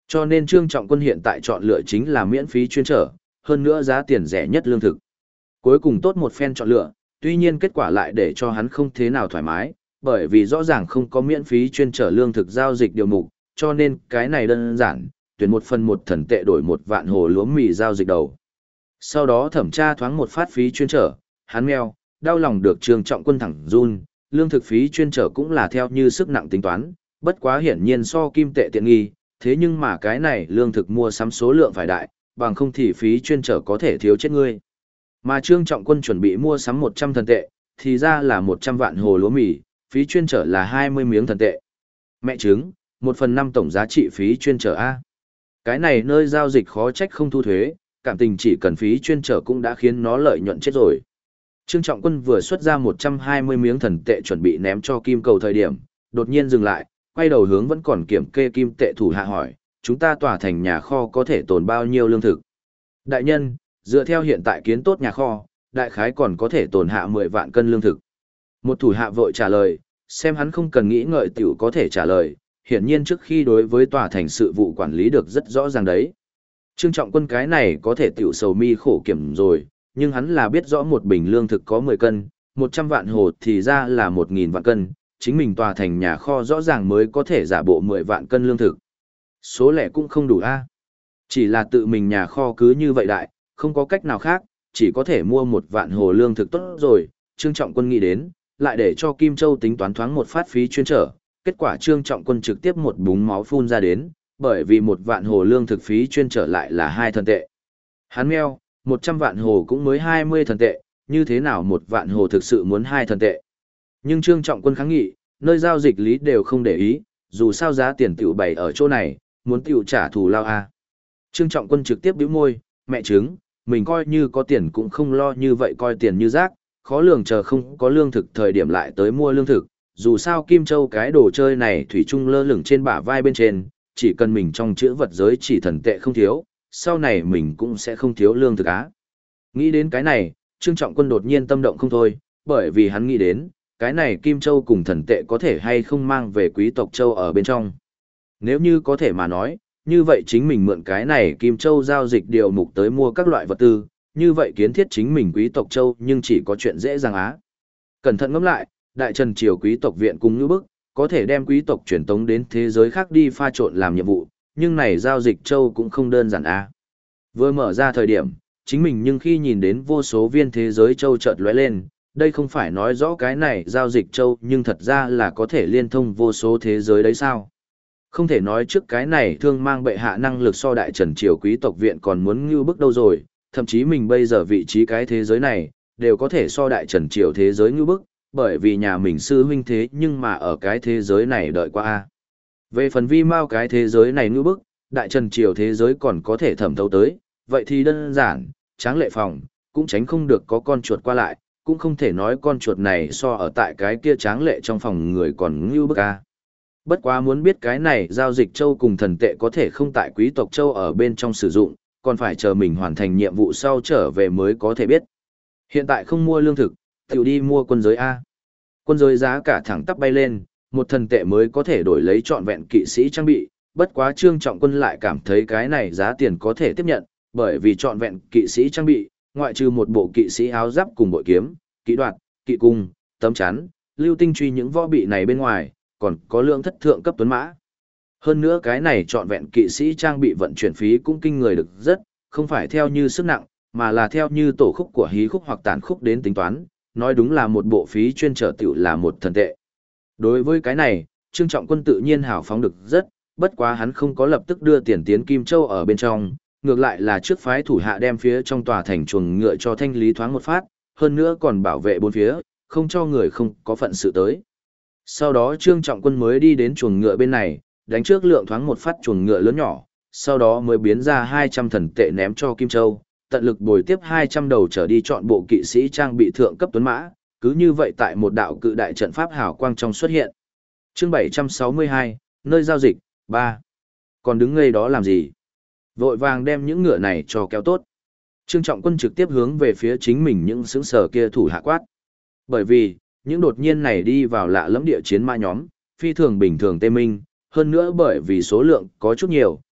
Cho nên Trương Trọng Quân hiện tại chọn lựa chính là miễn phí chuyên trở, hơn nữa giá tiền rẻ nhất lương thực. Cuối cùng tốt một phen chọn lựa, tuy nhiên kết quả lại để cho hắn không thế nào thoải mái, bởi vì rõ ràng không có miễn phí chuyên trở lương thực giao dịch điều mục, cho nên cái này đơn giản, tuyển 1/1 thần tệ đổi 1 vạn hồ lúa mì giao dịch đầu. Sau đó thẩm tra thoáng một phát phí chuyên trở, hắn meo, đau lòng được Trương Trọng Quân thẳng run, lương thực phí chuyên trở cũng là theo như sức nặng tính toán, bất quá hiển nhiên so kim tệ tiện nghi, thế nhưng mà cái này lương thực mua sắm số lượng phải đại, bằng không thì phí chuyên trở có thể thiếu chết ngươi. Mà Trương Trọng Quân chuẩn bị mua sắm 100 thần tệ, thì ra là 100 vạn hồ lúa mì, phí chuyên trở là 20 miếng thần tệ. Mẹ chứng, 1/5 tổng giá trị phí chuyên trở A. Cái này nơi giao dịch khó trách không thu thuế, cảm tình chỉ cần phí chuyên trở cũng đã khiến nó lợi nhuận chết rồi. Trương Trọng Quân vừa xuất ra 120 miếng thần tệ chuẩn bị ném cho kim cầu thời điểm, đột nhiên dừng lại, quay đầu hướng vẫn còn kiểm kê kim tệ thủ hạ hỏi, chúng ta tỏa thành nhà kho có thể tồn bao nhiêu lương thực? Đại nhân, dựa theo hiện tại kiến tốt nhà kho, đại khái còn có thể tồn hạ 10 vạn cân lương thực. Một thủ hạ vội trả lời, xem hắn không cần nghĩ ngợi tiểu có thể trả lời, hiển nhiên trước khi đối với tòa thành sự vụ quản lý được rất rõ ràng đấy. Trương Trọng Quân cái này có thể tiểu sầu mi khổ kiểm rồi, nhưng hắn là biết rõ một bình lương thực có 10 cân, 100 vạn hồ thì ra là 1.000 vạn cân, chính mình tòa thành nhà kho rõ ràng mới có thể giả bộ 10 vạn cân lương thực. Số lẻ cũng không đủ a. Chỉ là tự mình nhà kho cứ như vậy đại, không có cách nào khác, chỉ có thể mua 1 vạn hồ lương thực tốt rồi, Trương Trọng Quân nghĩ đến, lại để cho Kim Châu tính toán thoáng một phát phí chuyên trở, kết quả Trương Trọng Quân trực tiếp một búng máu phun ra đến, bởi vì 1 vạn hồ lương thực phí chuyên trở lại là 2 thần tệ. Hắn meo, 100 vạn hồ cũng mới 20 thần tệ, như thế nào 1 vạn hồ thực sự muốn 2 thần tệ. Nhưng Trương Trọng Quân kháng nghị, nơi giao dịch lý đều không để ý, dù sao giá tiền tiểu bày ở chỗ này, muốn tiểu trả thù lao a. Trương Trọng Quân trực tiếp bĩu môi, mẹ chứng, mình coi như có tiền cũng không lo như vậy coi tiền như rác, khó lường chờ không có lương thực thời điểm lại tới mua lương thực, dù sao Kim Châu cái đồ chơi này thủy chung lơ lửng trên bả vai bên trên, chỉ cần mình trong chữ vật giới chỉ thần tệ không thiếu, sau này mình cũng sẽ không thiếu lương thực á. Nghĩ đến cái này, Trương Trọng Quân đột nhiên tâm động không thôi, bởi vì hắn nghĩ đến, cái này Kim Châu cùng thần tệ có thể hay không mang về quý tộc Châu ở bên trong. Nếu như có thể mà nói, như vậy chính mình mượn cái này Kim Châu giao dịch điều mục tới mua các loại vật tư, như vậy kiến thiết chính mình quý tộc Châu nhưng chỉ có chuyện dễ dàng á. Cẩn thận ngẫm lại, Đại Trần Triều quý tộc viện cùng như bức, có thể đem quý tộc truyền tống đến thế giới khác đi pha trộn làm nhiệm vụ, nhưng này giao dịch Châu cũng không đơn giản á. Vừa mở ra thời điểm, chính mình nhưng khi nhìn đến vô số viên thế giới Châu chợt lóe lên, đây không phải nói rõ cái này giao dịch Châu nhưng thật ra là có thể liên thông vô số thế giới đấy sao. Không thể nói trước cái này thương mang bệ hạ năng lực so Đại Trần Triều quý tộc viện còn muốn như bức đâu rồi, thậm chí mình bây giờ vị trí cái thế giới này, đều có thể so Đại Trần Triều thế giới như bức, bởi vì nhà mình sư huynh thế nhưng mà ở cái thế giới này đợi qua a. Về phần vi mao cái thế giới này như bức, Đại Trần Triều thế giới còn có thể thẩm thấu tới, vậy thì đơn giản, Tráng Lệ Phòng, cũng tránh không được có con chuột qua lại, cũng không thể nói con chuột này so ở tại cái kia Tráng Lệ trong phòng người còn như bức a. Bất quá muốn biết cái này giao dịch châu cùng thần tệ có thể không tại quý tộc châu ở bên trong sử dụng, còn phải chờ mình hoàn thành nhiệm vụ sau trở về mới có thể biết. Hiện tại không mua lương thực, tiểu đi mua quân giới A. Quân giới giá cả thẳng tắp bay lên, một thần tệ mới có thể đổi lấy trọn vẹn kỵ sĩ trang bị, bất quá Trương Trọng Quân lại cảm thấy cái này giá tiền có thể tiếp nhận, bởi vì trọn vẹn kỵ sĩ trang bị, ngoại trừ một bộ kỵ sĩ áo giáp cùng bội kiếm, kỵ đoạt, kỵ cung, tấm chắn, lưu tinh truy những võ bị này bên ngoài, còn có lượng thất thượng cấp tuấn mã. Hơn nữa cái này trọn vẹn kỵ sĩ trang bị vận chuyển phí cũng kinh người được rất, không phải theo như sức nặng, mà là theo như tổ khúc của hí khúc hoặc tàn khúc đến tính toán, nói đúng là một bộ phí chuyên trở tiểu là một thần tệ. Đối với cái này, Trương Trọng Quân tự nhiên hào phóng được rất, bất quá hắn không có lập tức đưa tiền tiến Kim Châu ở bên trong, ngược lại là trước phái thủ hạ đem phía trong tòa thành chuồng ngựa cho thanh lý thoáng một phát, hơn nữa còn bảo vệ bốn phía, không cho người không có phận sự tới. Sau đó Trương Trọng Quân mới đi đến chuồng ngựa bên này, đánh trước lượng thoáng một phát chuồng ngựa lớn nhỏ, sau đó mới biến ra 200 thần tệ ném cho Kim Châu, tận lực bồi tiếp 200 đầu trở đi chọn bộ kỵ sĩ trang bị thượng cấp tuấn mã, cứ như vậy tại một đạo cự đại trận pháp hào quang trong xuất hiện. Chương 762, nơi giao dịch, 3. Còn đứng ngây đó làm gì? Vội vàng đem những ngựa này cho kéo tốt. Trương Trọng Quân trực tiếp hướng về phía chính mình những xứng sở kia thủ hạ quát. Bởi vì, những đột nhiên này đi vào lạ lẫm địa chiến mã nhóm, phi thường bình thường tê minh, hơn nữa bởi vì số lượng có chút nhiều,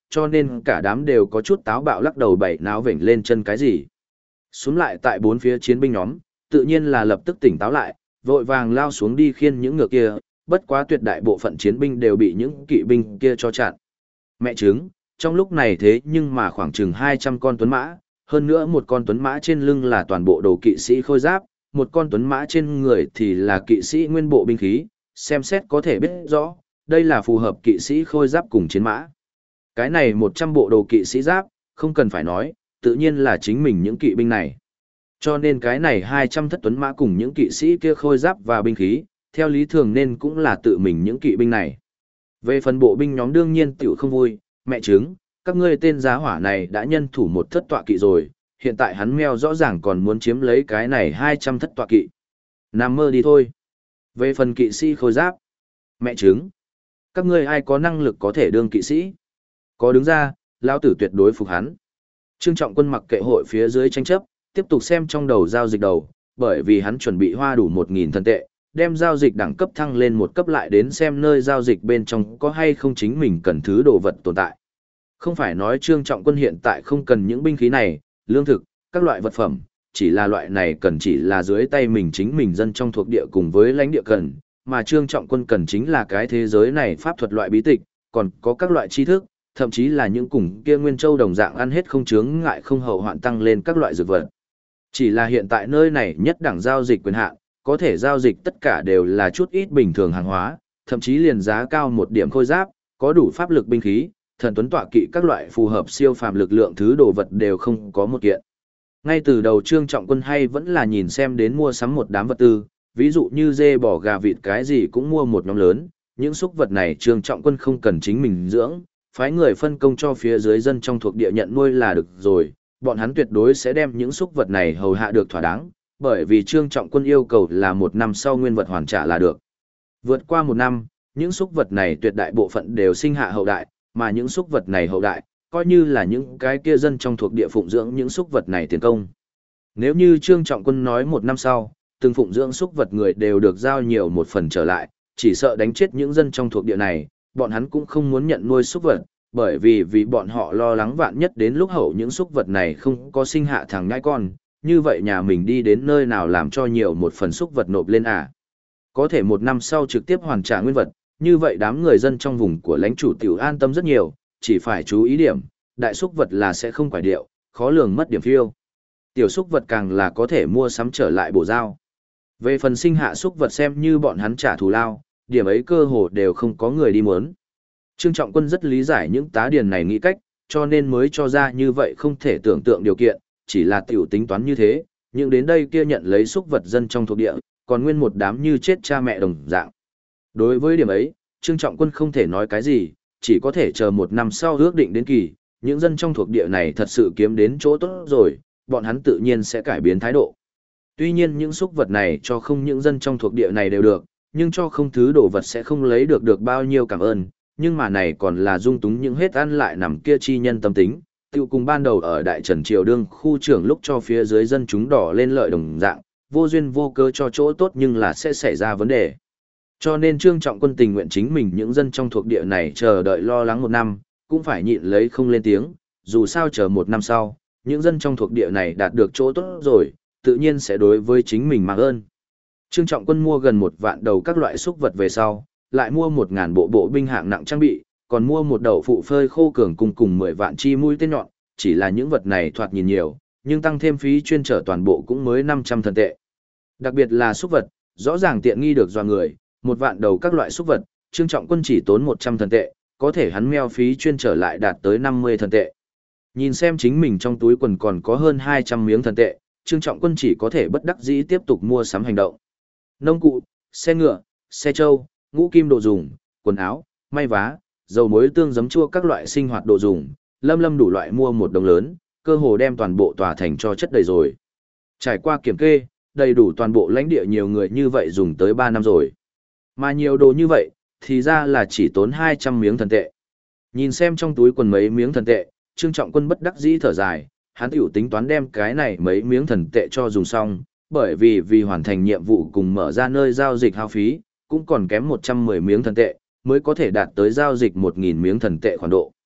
cho nên cả đám đều có chút táo bạo lắc đầu bẩy náo vểnh lên chân cái gì. Xuống lại tại bốn phía chiến binh nhóm, tự nhiên là lập tức tỉnh táo lại, vội vàng lao xuống đi khiên những ngựa kia, bất quá tuyệt đại bộ phận chiến binh đều bị những kỵ binh kia cho chặn. Mẹ chứng, trong lúc này thế nhưng mà khoảng chừng 200 con tuấn mã, hơn nữa một con tuấn mã trên lưng là toàn bộ đồ kỵ sĩ khôi giáp, một con tuấn mã trên người thì là kỵ sĩ nguyên bộ binh khí, xem xét có thể biết rõ, đây là phù hợp kỵ sĩ khôi giáp cùng chiến mã. Cái này 100 bộ đồ kỵ sĩ giáp, không cần phải nói, tự nhiên là chính mình những kỵ binh này. Cho nên cái này 200 thất tuấn mã cùng những kỵ sĩ kia khôi giáp và binh khí, theo lý thường nên cũng là tự mình những kỵ binh này. Về phần bộ binh nhóm đương nhiên tiểu không vui, mẹ chứng, các ngươi tên giá hỏa này đã nhân thủ một thất tọa kỵ rồi, hiện tại hắn meo rõ ràng còn muốn chiếm lấy cái này 200 thất tọa kỵ. Nằm mơ đi thôi. Về phần kỵ sĩ khôi giáp, mẹ chứng, các ngươi ai có năng lực có thể đương kỵ sĩ? Có đứng ra, lão tử tuyệt đối phục hắn. Trương Trọng Quân mặc kệ hội phía dưới tranh chấp, tiếp tục xem trong đầu giao dịch đầu, bởi vì hắn chuẩn bị hoa đủ 1.000 thần tệ, đem giao dịch đẳng cấp thăng lên một cấp lại đến xem nơi giao dịch bên trong có hay không chính mình cần thứ đồ vật tồn tại. Không phải nói Trương Trọng Quân hiện tại không cần những binh khí này, lương thực, các loại vật phẩm, chỉ là loại này cần chỉ là dưới tay mình chính mình dân trong thuộc địa cùng với lãnh địa cần, mà Trương Trọng Quân cần chính là cái thế giới này pháp thuật loại bí tịch, còn có các loại tri thức, thậm chí là những cùng kia Nguyên Châu đồng dạng ăn hết không chướng ngại không hậu hoạn tăng lên các loại dược vật. Chỉ là hiện tại nơi này nhất đẳng giao dịch quyền hạn, có thể giao dịch tất cả đều là chút ít bình thường hàng hóa, thậm chí liền giá cao một điểm khôi giáp, có đủ pháp lực binh khí, thần tuấn tọa kỵ các loại phù hợp siêu phàm lực lượng thứ đồ vật đều không có một kiện. Ngay từ đầu Trương Trọng Quân hay vẫn là nhìn xem đến mua sắm một đám vật tư, ví dụ như dê bò gà vịt cái gì cũng mua một nhóm lớn, những xúc vật này Trương Trọng Quân không cần chính mình dưỡng, phái người phân công cho phía dưới dân trong thuộc địa nhận nuôi là được rồi, bọn hắn tuyệt đối sẽ đem những xúc vật này hầu hạ được thỏa đáng, bởi vì Trương Trọng Quân yêu cầu là 1 năm sau nguyên vật hoàn trả là được. Vượt qua 1 năm, những xúc vật này tuyệt đại bộ phận đều sinh hạ hậu đại, mà những xúc vật này hậu đại, coi như là những cái kia dân trong thuộc địa phụng dưỡng những xúc vật này tiền công. Nếu như Trương Trọng Quân nói 1 năm sau, từng phụng dưỡng xúc vật người đều được giao nhiều một phần trở lại, chỉ sợ đánh chết những dân trong thuộc địa này, bọn hắn cũng không muốn nhận nuôi xúc vật, bởi vì bọn họ lo lắng vạn nhất đến lúc hậu những xúc vật này không có sinh hạ thằng nhãi con, như vậy nhà mình đi đến nơi nào làm cho nhiều một phần xúc vật nộp lên à. Có thể 1 năm sau trực tiếp hoàn trả nguyên vật, như vậy đám người dân trong vùng của lãnh chủ tiểu an tâm rất nhiều, chỉ phải chú ý điểm, đại xúc vật là sẽ không quải điệu, khó lường mất điểm phiêu. Tiểu xúc vật càng là có thể mua sắm trở lại bổ giao. Về phần sinh hạ xúc vật xem như bọn hắn trả thù lao, điểm ấy cơ hồ đều không có người đi muốn. Trương Trọng Quân rất lý giải những tá điền này nghĩ cách, cho nên mới cho ra như vậy không thể tưởng tượng điều kiện, chỉ là tiểu tính toán như thế, nhưng đến đây kia nhận lấy xúc vật dân trong thuộc địa, còn nguyên một đám như chết cha mẹ đồng dạng. Đối với điểm ấy, Trương Trọng Quân không thể nói cái gì, chỉ có thể chờ 1 năm sau ước định đến kỳ, những dân trong thuộc địa này thật sự kiếm đến chỗ tốt rồi, bọn hắn tự nhiên sẽ cải biến thái độ. Tuy nhiên những xúc vật này cho không những dân trong thuộc địa này đều được, nhưng cho không thứ đồ vật sẽ không lấy được bao nhiêu cảm ơn, nhưng mà này còn là dung túng những hết ăn lại nằm kia chi nhân tâm tính, tiêu cùng ban đầu ở Đại Trần Triều Đương khu trưởng lúc cho phía dưới dân chúng đỏ lên lợi đồng dạng, vô duyên vô cớ cho chỗ tốt nhưng là sẽ xảy ra vấn đề. Cho nên Trương Trọng Quân tình nguyện chính mình những dân trong thuộc địa này chờ đợi lo lắng 1 năm, cũng phải nhịn lấy không lên tiếng, dù sao chờ 1 năm sau, những dân trong thuộc địa này đạt được chỗ tốt rồi, tự nhiên sẽ đối với chính mình mang ơn. Trương Trọng Quân mua gần 1 vạn đầu các loại xúc vật về sau, lại mua 1.000 bộ bộ binh hạng nặng trang bị, còn mua một đầu phụ phơi khô cường cùng 10 vạn chi mũi tên nhọn, chỉ là những vật này thoạt nhìn nhiều, nhưng tăng thêm phí chuyên trở toàn bộ cũng mới 500 thần tệ. Đặc biệt là xúc vật, rõ ràng tiện nghi được dọa người, 1 vạn đầu các loại xúc vật, Trương Trọng Quân chỉ tốn 100 thần tệ, có thể hắn meo phí chuyên trở lại đạt tới 50 thần tệ. Nhìn xem chính mình trong túi quần còn có hơn 200 miếng thần tệ, Trương Trọng Quân chỉ có thể bất đắc dĩ tiếp tục mua sắm hành động. Nông cụ, xe ngựa, xe trâu, ngũ kim đồ dùng, quần áo, may vá, dầu muối tương giấm chua các loại sinh hoạt đồ dùng, lâm đủ loại mua một đồng lớn, cơ hồ đem toàn bộ tòa thành cho chất đầy rồi. Trải qua kiểm kê, đầy đủ toàn bộ lãnh địa nhiều người như vậy dùng tới 3 năm rồi. Mà nhiều đồ như vậy, thì ra là chỉ tốn 200 miếng thần tệ. Nhìn xem trong túi quần mấy miếng thần tệ, Trương Trọng Quân bất đắc dĩ thở dài, hắn tiểu tính toán đem cái này mấy miếng thần tệ cho dùng xong, bởi vì hoàn thành nhiệm vụ cùng mở ra nơi giao dịch hao phí, cũng còn kém 110 miếng thần tệ, mới có thể đạt tới giao dịch 1.000 miếng thần tệ khoản độ.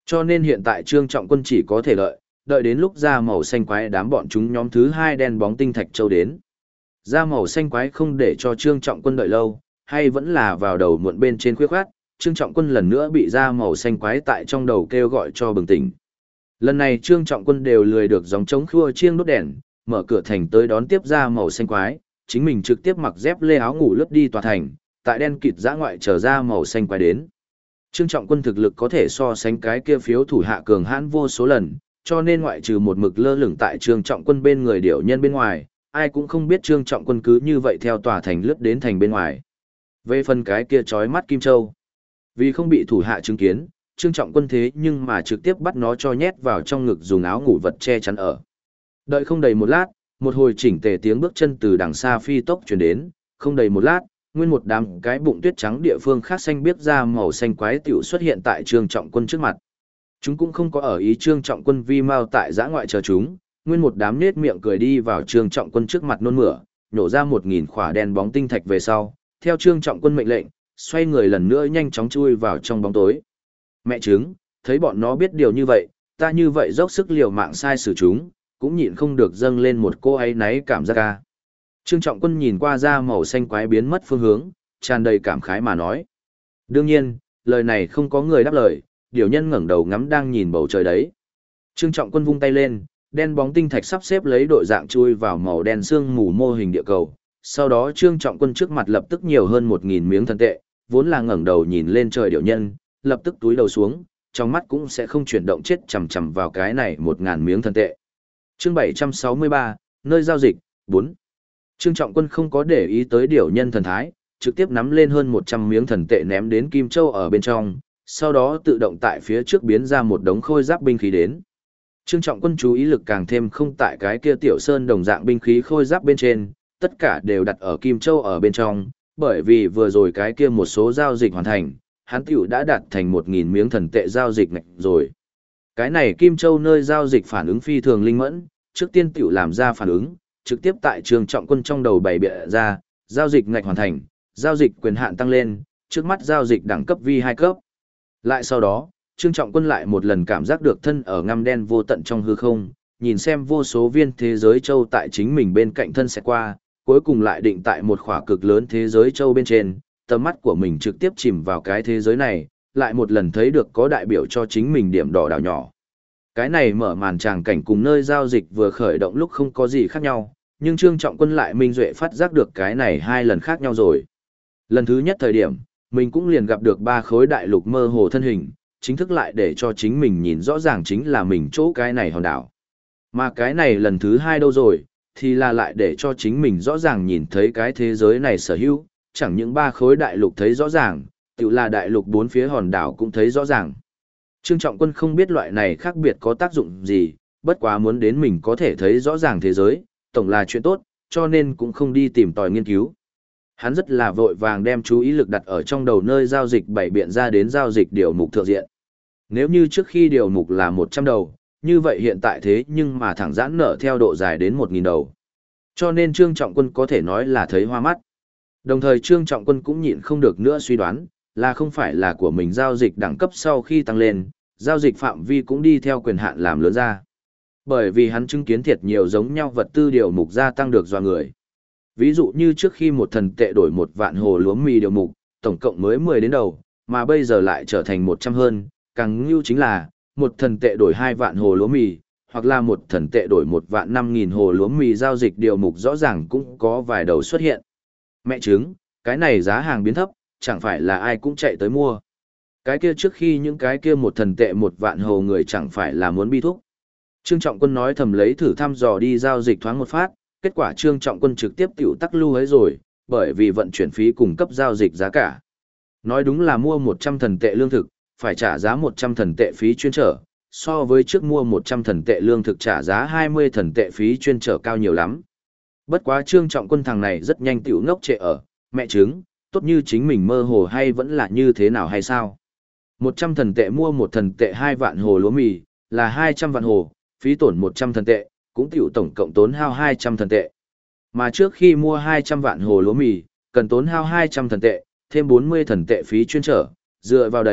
Cho nên hiện tại Trương Trọng Quân chỉ có thể đợi đến lúc ra màu xanh quái đám bọn chúng nhóm thứ hai đen bóng tinh thạch châu đến. Ra màu xanh quái không để cho Trương Trọng Quân đợi lâu, hay vẫn là vào đầu muộn bên trên khuya khoát, Trương Trọng Quân lần nữa bị ra màu xanh quái tại trong đầu kêu gọi cho bừng tỉnh. Lần này Trương Trọng Quân đều lười được gióng trống khua chiêng đốt đèn, mở cửa thành tới đón tiếp ra màu xanh quái, chính mình trực tiếp mặc dép lê áo ngủ lướt đi tòa thành, tại đen kịt dã ngoại chờ ra màu xanh quái đến. Trương Trọng Quân thực lực có thể so sánh cái kia phiếu thủ hạ cường hãn vô số lần, cho nên ngoại trừ một mực lơ lửng tại Trương Trọng Quân bên người điểu nhân bên ngoài, ai cũng không biết Trương Trọng Quân cứ như vậy theo tòa thành lướt đến thành bên ngoài. Về phần cái kia chói mắt Kim Châu, vì không bị thủ hạ chứng kiến, Trương Trọng Quân thế nhưng mà trực tiếp bắt nó cho nhét vào trong ngực dùng áo ngủ vật che chắn ở. Đợi không đầy một lát, một hồi chỉnh tề tiếng bước chân từ đằng xa phi tốc truyền đến, không đầy một lát, nguyên một đám cái bụng tuyết trắng địa phương khác xanh biếc ra màu xanh quái tiểu xuất hiện tại Trương Trọng Quân trước mặt. Chúng cũng không có ở ý Trương Trọng Quân vi mau tại giã ngoại chờ chúng, nguyên một đám nết miệng cười đi vào Trương Trọng Quân trước mặt nôn mửa, nhổ ra 1000 khỏa đen bóng tinh thạch về sau, theo Trương Trọng Quân mệnh lệnh, xoay người lần nữa nhanh chóng chui vào trong bóng tối. Mẹ trứng, thấy bọn nó biết điều như vậy, ta như vậy dốc sức liều mạng sai xử chúng, cũng nhịn không được dâng lên một cô ấy náy cảm giác ca. Trương Trọng Quân nhìn qua ra màu xanh quái biến mất phương hướng, tràn đầy cảm khái mà nói. Đương nhiên, lời này không có người đáp lời, điều nhân ngẩng đầu ngắm đang nhìn bầu trời đấy. Trương Trọng Quân vung tay lên, đen bóng tinh thạch sắp xếp lấy đội dạng chui vào màu đen sương mù mô hình địa cầu. Sau đó Trương Trọng Quân trước mặt lập tức nhiều hơn 1000 miếng thần tệ, vốn là ngẩng đầu nhìn lên trời điều nhân, lập tức túi đầu xuống, trong mắt cũng sẽ không chuyển động chết chằm chằm vào cái này 1000 miếng thần tệ. Chương 763, nơi giao dịch, 4. Trương Trọng Quân không có để ý tới điều nhân thần thái, trực tiếp nắm lên hơn 100 miếng thần tệ ném đến Kim Châu ở bên trong, sau đó tự động tại phía trước biến ra một đống khôi giáp binh khí đến. Trương Trọng Quân chú ý lực càng thêm không tại cái kia tiểu sơn đồng dạng binh khí khôi giáp bên trên, tất cả đều đặt ở Kim Châu ở bên trong, bởi vì vừa rồi cái kia một số giao dịch hoàn thành, hắn tiểu đã đạt thành 1000 miếng thần tệ giao dịch ngạch rồi. Cái này Kim Châu nơi giao dịch phản ứng phi thường linh mẫn, trước tiên tiểu làm ra phản ứng, trực tiếp tại Trương Trọng Quân trong đầu bày bịa ra, giao dịch ngạch hoàn thành, giao dịch quyền hạn tăng lên, trước mắt giao dịch đẳng cấp vi 2 cấp. Lại sau đó, Trương Trọng Quân lại một lần cảm giác được thân ở ngăm đen vô tận trong hư không, nhìn xem vô số viên thế giới châu tại chính mình bên cạnh thân sẽ qua, cuối cùng lại định tại một khỏa cực lớn thế giới châu bên trên, tầm mắt của mình trực tiếp chìm vào cái thế giới này, lại một lần thấy được có đại biểu cho chính mình điểm đỏ đảo nhỏ. Cái này mở màn tràng cảnh cùng nơi giao dịch vừa khởi động lúc không có gì khác nhau, nhưng Trương Trọng Quân lại minh duệ phát giác được cái này 2 lần khác nhau rồi. Lần thứ nhất thời điểm, mình cũng liền gặp được 3 khối đại lục mơ hồ thân hình, chính thức lại để cho chính mình nhìn rõ ràng chính là mình chỗ cái này hòn đảo. Mà cái này lần thứ 2 đâu rồi, thì là lại để cho chính mình rõ ràng nhìn thấy cái thế giới này sở hữu, chẳng những 3 khối đại lục thấy rõ ràng, tự là đại lục 4 phía hòn đảo cũng thấy rõ ràng. Trương Trọng Quân không biết loại này khác biệt có tác dụng gì, bất quá muốn đến mình có thể thấy rõ ràng thế giới, tổng là chuyện tốt, cho nên cũng không đi tìm tòi nghiên cứu. Hắn rất là vội vàng đem chú ý lực đặt ở trong đầu nơi giao dịch bảy biện ra đến giao dịch điều mục thượng diện. Nếu như trước khi điều mục là 100 đầu, như vậy hiện tại thế nhưng mà thẳng giãn nở theo độ dài đến 1000 đầu. Cho nên Trương Trọng Quân có thể nói là thấy hoa mắt. Đồng thời Trương Trọng Quân cũng nhịn không được nữa suy đoán, là không phải là của mình giao dịch đẳng cấp sau khi tăng lên, giao dịch phạm vi cũng đi theo quyền hạn làm lớn ra. Bởi vì hắn chứng kiến thiệt nhiều giống nhau vật tư điều mục gia tăng được do người. Ví dụ như trước khi một thần tệ đổi 1 vạn hồ lúa mì điều mục, tổng cộng mới 10 đến đầu, mà bây giờ lại trở thành 100 hơn, càng ngưu chính là, một thần tệ đổi 2 vạn hồ lúa mì, hoặc là một thần tệ đổi 1 vạn 5.000 hồ lúa mì giao dịch điều mục rõ ràng cũng có vài đầu xuất hiện. Mẹ chứng, cái này giá hàng biến thấp, chẳng phải là ai cũng chạy tới mua. Cái kia trước khi những cái kia một thần tệ 1 vạn hồ người chẳng phải là muốn bi thúc. Trương Trọng Quân nói thầm lấy thử thăm dò đi giao dịch thoáng một phát, kết quả Trương Trọng Quân trực tiếp tiểu tắc lưu ấy rồi, bởi vì vận chuyển phí cung cấp giao dịch giá cả. Nói đúng là mua 100 thần tệ lương thực, phải trả giá 100 thần tệ phí chuyên trở, so với trước mua 100 thần tệ lương thực trả giá 20 thần tệ phí chuyên trở cao nhiều lắm. Bất quá Trương Trọng Quân thằng này rất nhanh tiểu ngốc trệ ở, mẹ chứng, tốt như chính mình mơ hồ hay vẫn là như thế nào hay sao? 100 thần tệ mua 1 thần tệ 2 vạn hồ lúa mì, là 200 vạn hồ, phí tổn 100 thần tệ, cũng tiểu tổng cộng tốn hao 200 thần tệ. Mà trước khi mua 200 vạn hồ lúa mì, cần tốn hao 200 thần tệ, thêm 40 thần tệ phí chuyên trở, dựa vào đấy,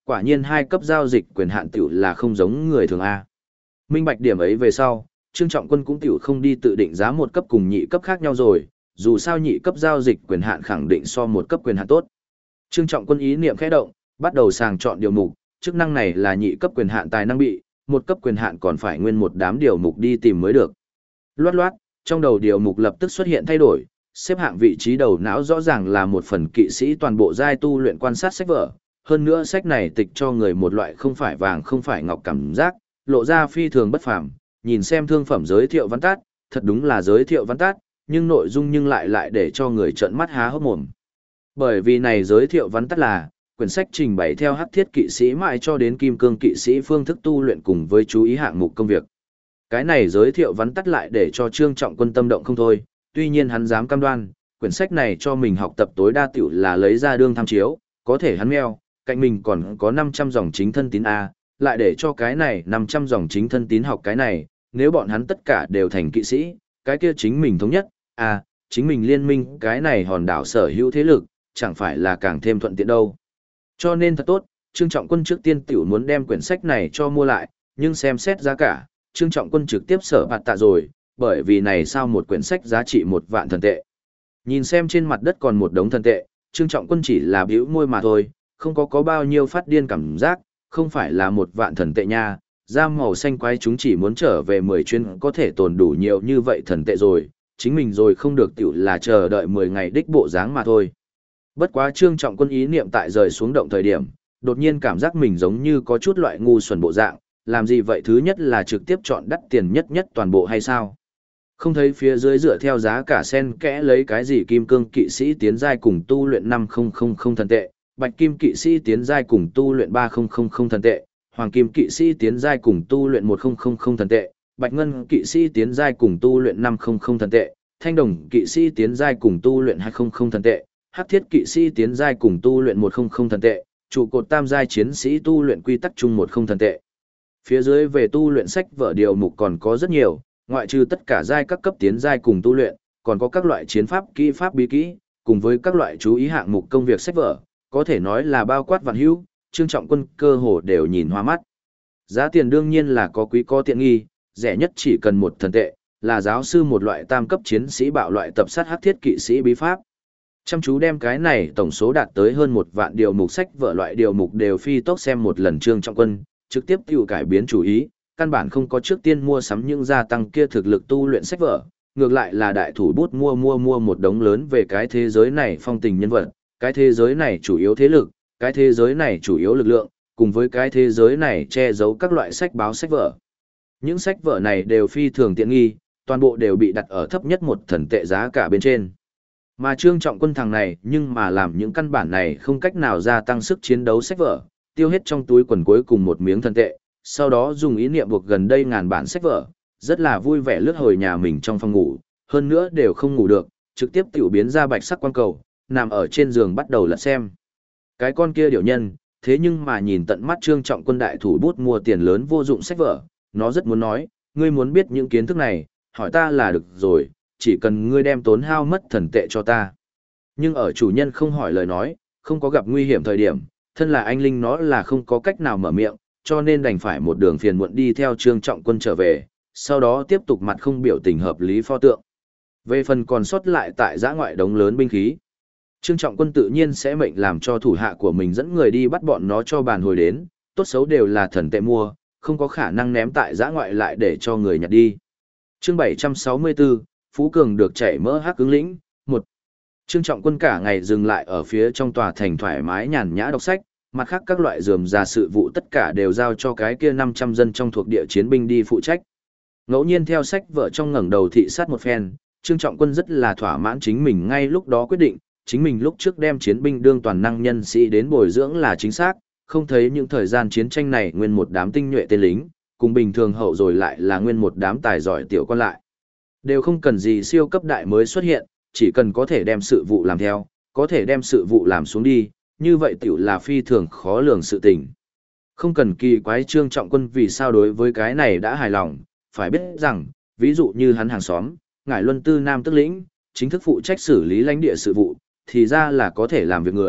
quả nhiên hai cấp giao dịch quyền hạn tiểu là không giống người thường A. Minh bạch điểm ấy về sau, Trương Trọng Quân cũng tiểu không đi tự định giá một cấp cùng nhị cấp khác nhau rồi, dù sao nhị cấp giao dịch quyền hạn khẳng định so một cấp quyền hạn tốt. Trương Trọng Quân ý niệm khẽ động, bắt đầu sàng chọn điều mục, chức năng này là nhị cấp quyền hạn tài năng bị, một cấp quyền hạn còn phải nguyên một đám điều mục đi tìm mới được. Loát loát, trong đầu điều mục lập tức xuất hiện thay đổi, xếp hạng vị trí đầu não rõ ràng là một phần kỵ sĩ toàn bộ giai tu luyện quan sát sách vở, hơn nữa sách này tịch cho người một loại không phải vàng không phải ngọc cảm giác, lộ ra phi thường bất phàm, nhìn xem thương phẩm giới thiệu văn tắt, thật đúng là giới thiệu văn tắt, nhưng nội dung nhưng lại để cho người trợn mắt há hốc mồm. Bởi vì này giới thiệu văn tắt là quyển sách trình bày theo hắc thiết kỵ sĩ mãi cho đến kim cương kỵ sĩ phương thức tu luyện cùng với chú ý hạng mục công việc. Cái này giới thiệu vắn tắt lại để cho Trương Trọng Quân tâm động không thôi, tuy nhiên hắn dám cam đoan, quyển sách này cho mình học tập tối đa tiểu là lấy ra đương tham chiếu, có thể hắn meo, cạnh mình còn có 500 dòng chính thân tín A, lại để cho cái này 500 dòng chính thân tín học cái này, nếu bọn hắn tất cả đều thành kỵ sĩ, cái kia chính mình thống nhất, chính mình liên minh cái này hòn đảo sở hữu thế lực, chẳng phải là càng thêm thuận tiện đâu. Cho nên thật tốt, Trương Trọng Quân trước tiên tiểu muốn đem quyển sách này cho mua lại, nhưng xem xét giá cả, Trương Trọng Quân trực tiếp sở bạt tạ rồi, bởi vì này sao một quyển sách giá trị 1 vạn thần tệ. Nhìn xem trên mặt đất còn một đống thần tệ, Trương Trọng Quân chỉ là bĩu môi mà thôi, không có bao nhiêu phát điên cảm giác, không phải là 1 vạn thần tệ nha, da màu xanh quái chúng chỉ muốn trở về 10 chuyến có thể tồn đủ nhiều như vậy thần tệ rồi, chính mình rồi không được tiểu là chờ đợi 10 ngày đích bộ dáng mà thôi. Bất quá Trương Trọng Quân ý niệm tại rời xuống động thời điểm, đột nhiên cảm giác mình giống như có chút loại ngu xuẩn bộ dạng, làm gì vậy thứ nhất là trực tiếp chọn đắt tiền nhất toàn bộ hay sao? Không thấy phía dưới dựa theo giá cả sen kẽ lấy cái gì kim cương kỵ sĩ tiến giai cùng tu luyện 5000 thần tệ, bạch kim kỵ sĩ tiến giai cùng tu luyện 3000 thần tệ, hoàng kim kỵ sĩ tiến giai cùng tu luyện 1000 thần tệ, bạch ngân kỵ sĩ tiến giai cùng tu luyện 500 thần tệ, thanh đồng kỵ sĩ tiến giai cùng tu luyện 200 thần tệ, hắc thiết kỵ sĩ tiến giai cùng tu luyện 100 thần tệ, trụ cột tam giai chiến sĩ tu luyện quy tắc chung 10 thần tệ. Phía dưới về tu luyện sách vở điều mục còn có rất nhiều, ngoại trừ tất cả giai các cấp tiến giai cùng tu luyện, còn có các loại chiến pháp kỹ pháp bí kỹ, cùng với các loại chú ý hạng mục công việc sách vở, có thể nói là bao quát vạn hữu, Trương Trọng Quân cơ hồ đều nhìn hoa mắt. Giá tiền đương nhiên là có quý có tiện nghi, rẻ nhất chỉ cần 1 thần tệ, là giáo sư một loại tam cấp chiến sĩ bạo loại tập sát hắc thiết kỵ sĩ bí pháp. Chăm chú đem cái này tổng số đạt tới hơn 1 vạn điều mục sách vở loại điều mục đều phi tốc xem một lần Trương Trọng Quân, trực tiếp tiểu cải biến chủ ý, căn bản không có trước tiên mua sắm những gia tăng kia thực lực tu luyện sách vở, ngược lại là đại thủ bút mua một đống lớn về cái thế giới này phong tình nhân vật, cái thế giới này chủ yếu thế lực, cái thế giới này chủ yếu lực lượng, cùng với cái thế giới này che giấu các loại sách báo sách vở. Những sách vở này đều phi thường tiện nghi, toàn bộ đều bị đặt ở thấp nhất 1 thần tệ giá cả bên trên. Mà Trương Trọng Quân thằng này nhưng mà làm những căn bản này không cách nào gia tăng sức chiến đấu sách vở, tiêu hết trong túi quần cuối cùng 1 miếng thần tệ, sau đó dùng ý niệm buộc gần đây ngàn bản sách vở, rất là vui vẻ lướt hồi nhà mình trong phòng ngủ, hơn nữa đều không ngủ được, trực tiếp tiểu biến ra bạch sắc quan cầu, nằm ở trên giường bắt đầu lật xem. Cái con kia điểu nhân, thế nhưng mà nhìn tận mắt Trương Trọng Quân đại thủ bút mua tiền lớn vô dụng sách vở, nó rất muốn nói, ngươi muốn biết những kiến thức này, hỏi ta là được rồi, chỉ cần ngươi đem tốn hao mất thần tệ cho ta. Nhưng ở chủ nhân không hỏi lời nói, không có gặp nguy hiểm thời điểm, thân là anh Linh nó là không có cách nào mở miệng, cho nên đành phải một đường phiền muộn đi theo Trương Trọng Quân trở về, sau đó tiếp tục mặt không biểu tình hợp lý pho tượng. Về phần còn sót lại tại giã ngoại đống lớn binh khí, Trương Trọng Quân tự nhiên sẽ mệnh làm cho thủ hạ của mình dẫn người đi bắt bọn nó cho bàn hồi đến, tốt xấu đều là thần tệ mua, không có khả năng ném tại giã ngoại lại để cho người nhặt đi. Chương 764, Phú Cường được chảy mỡ hắc ứng lĩnh, 1. Trương Trọng Quân cả ngày dừng lại ở phía trong tòa thành thoải mái nhàn nhã đọc sách, mặt khác các loại rườm rà sự vụ tất cả đều giao cho cái kia 500 dân trong thuộc địa chiến binh đi phụ trách. Ngẫu nhiên theo sách vợ trong ngẩng đầu thị sát một phen, Trương Trọng Quân rất là thỏa mãn chính mình ngay lúc đó quyết định, chính mình lúc trước đem chiến binh đương toàn năng nhân sĩ đến bồi dưỡng là chính xác, không thấy những thời gian chiến tranh này nguyên một đám tinh nhuệ tên lính, cùng bình thường hậu rồi lại là nguyên một đám tài giỏi tiểu quan lại. Đều không cần gì siêu cấp đại mới xuất hiện, chỉ cần có thể đem sự vụ làm theo, có thể đem sự vụ làm xuống đi, như vậy tiểu là phi thường khó lường sự tình. Không cần kỳ quái Trương Trọng Quân vì sao đối với cái này đã hài lòng, phải biết rằng, ví dụ như hắn hàng xóm, Ngải Luân Tư Nam Tức Lĩnh, chính thức phụ trách xử lý lãnh địa sự vụ, thì ra là có thể làm việc người,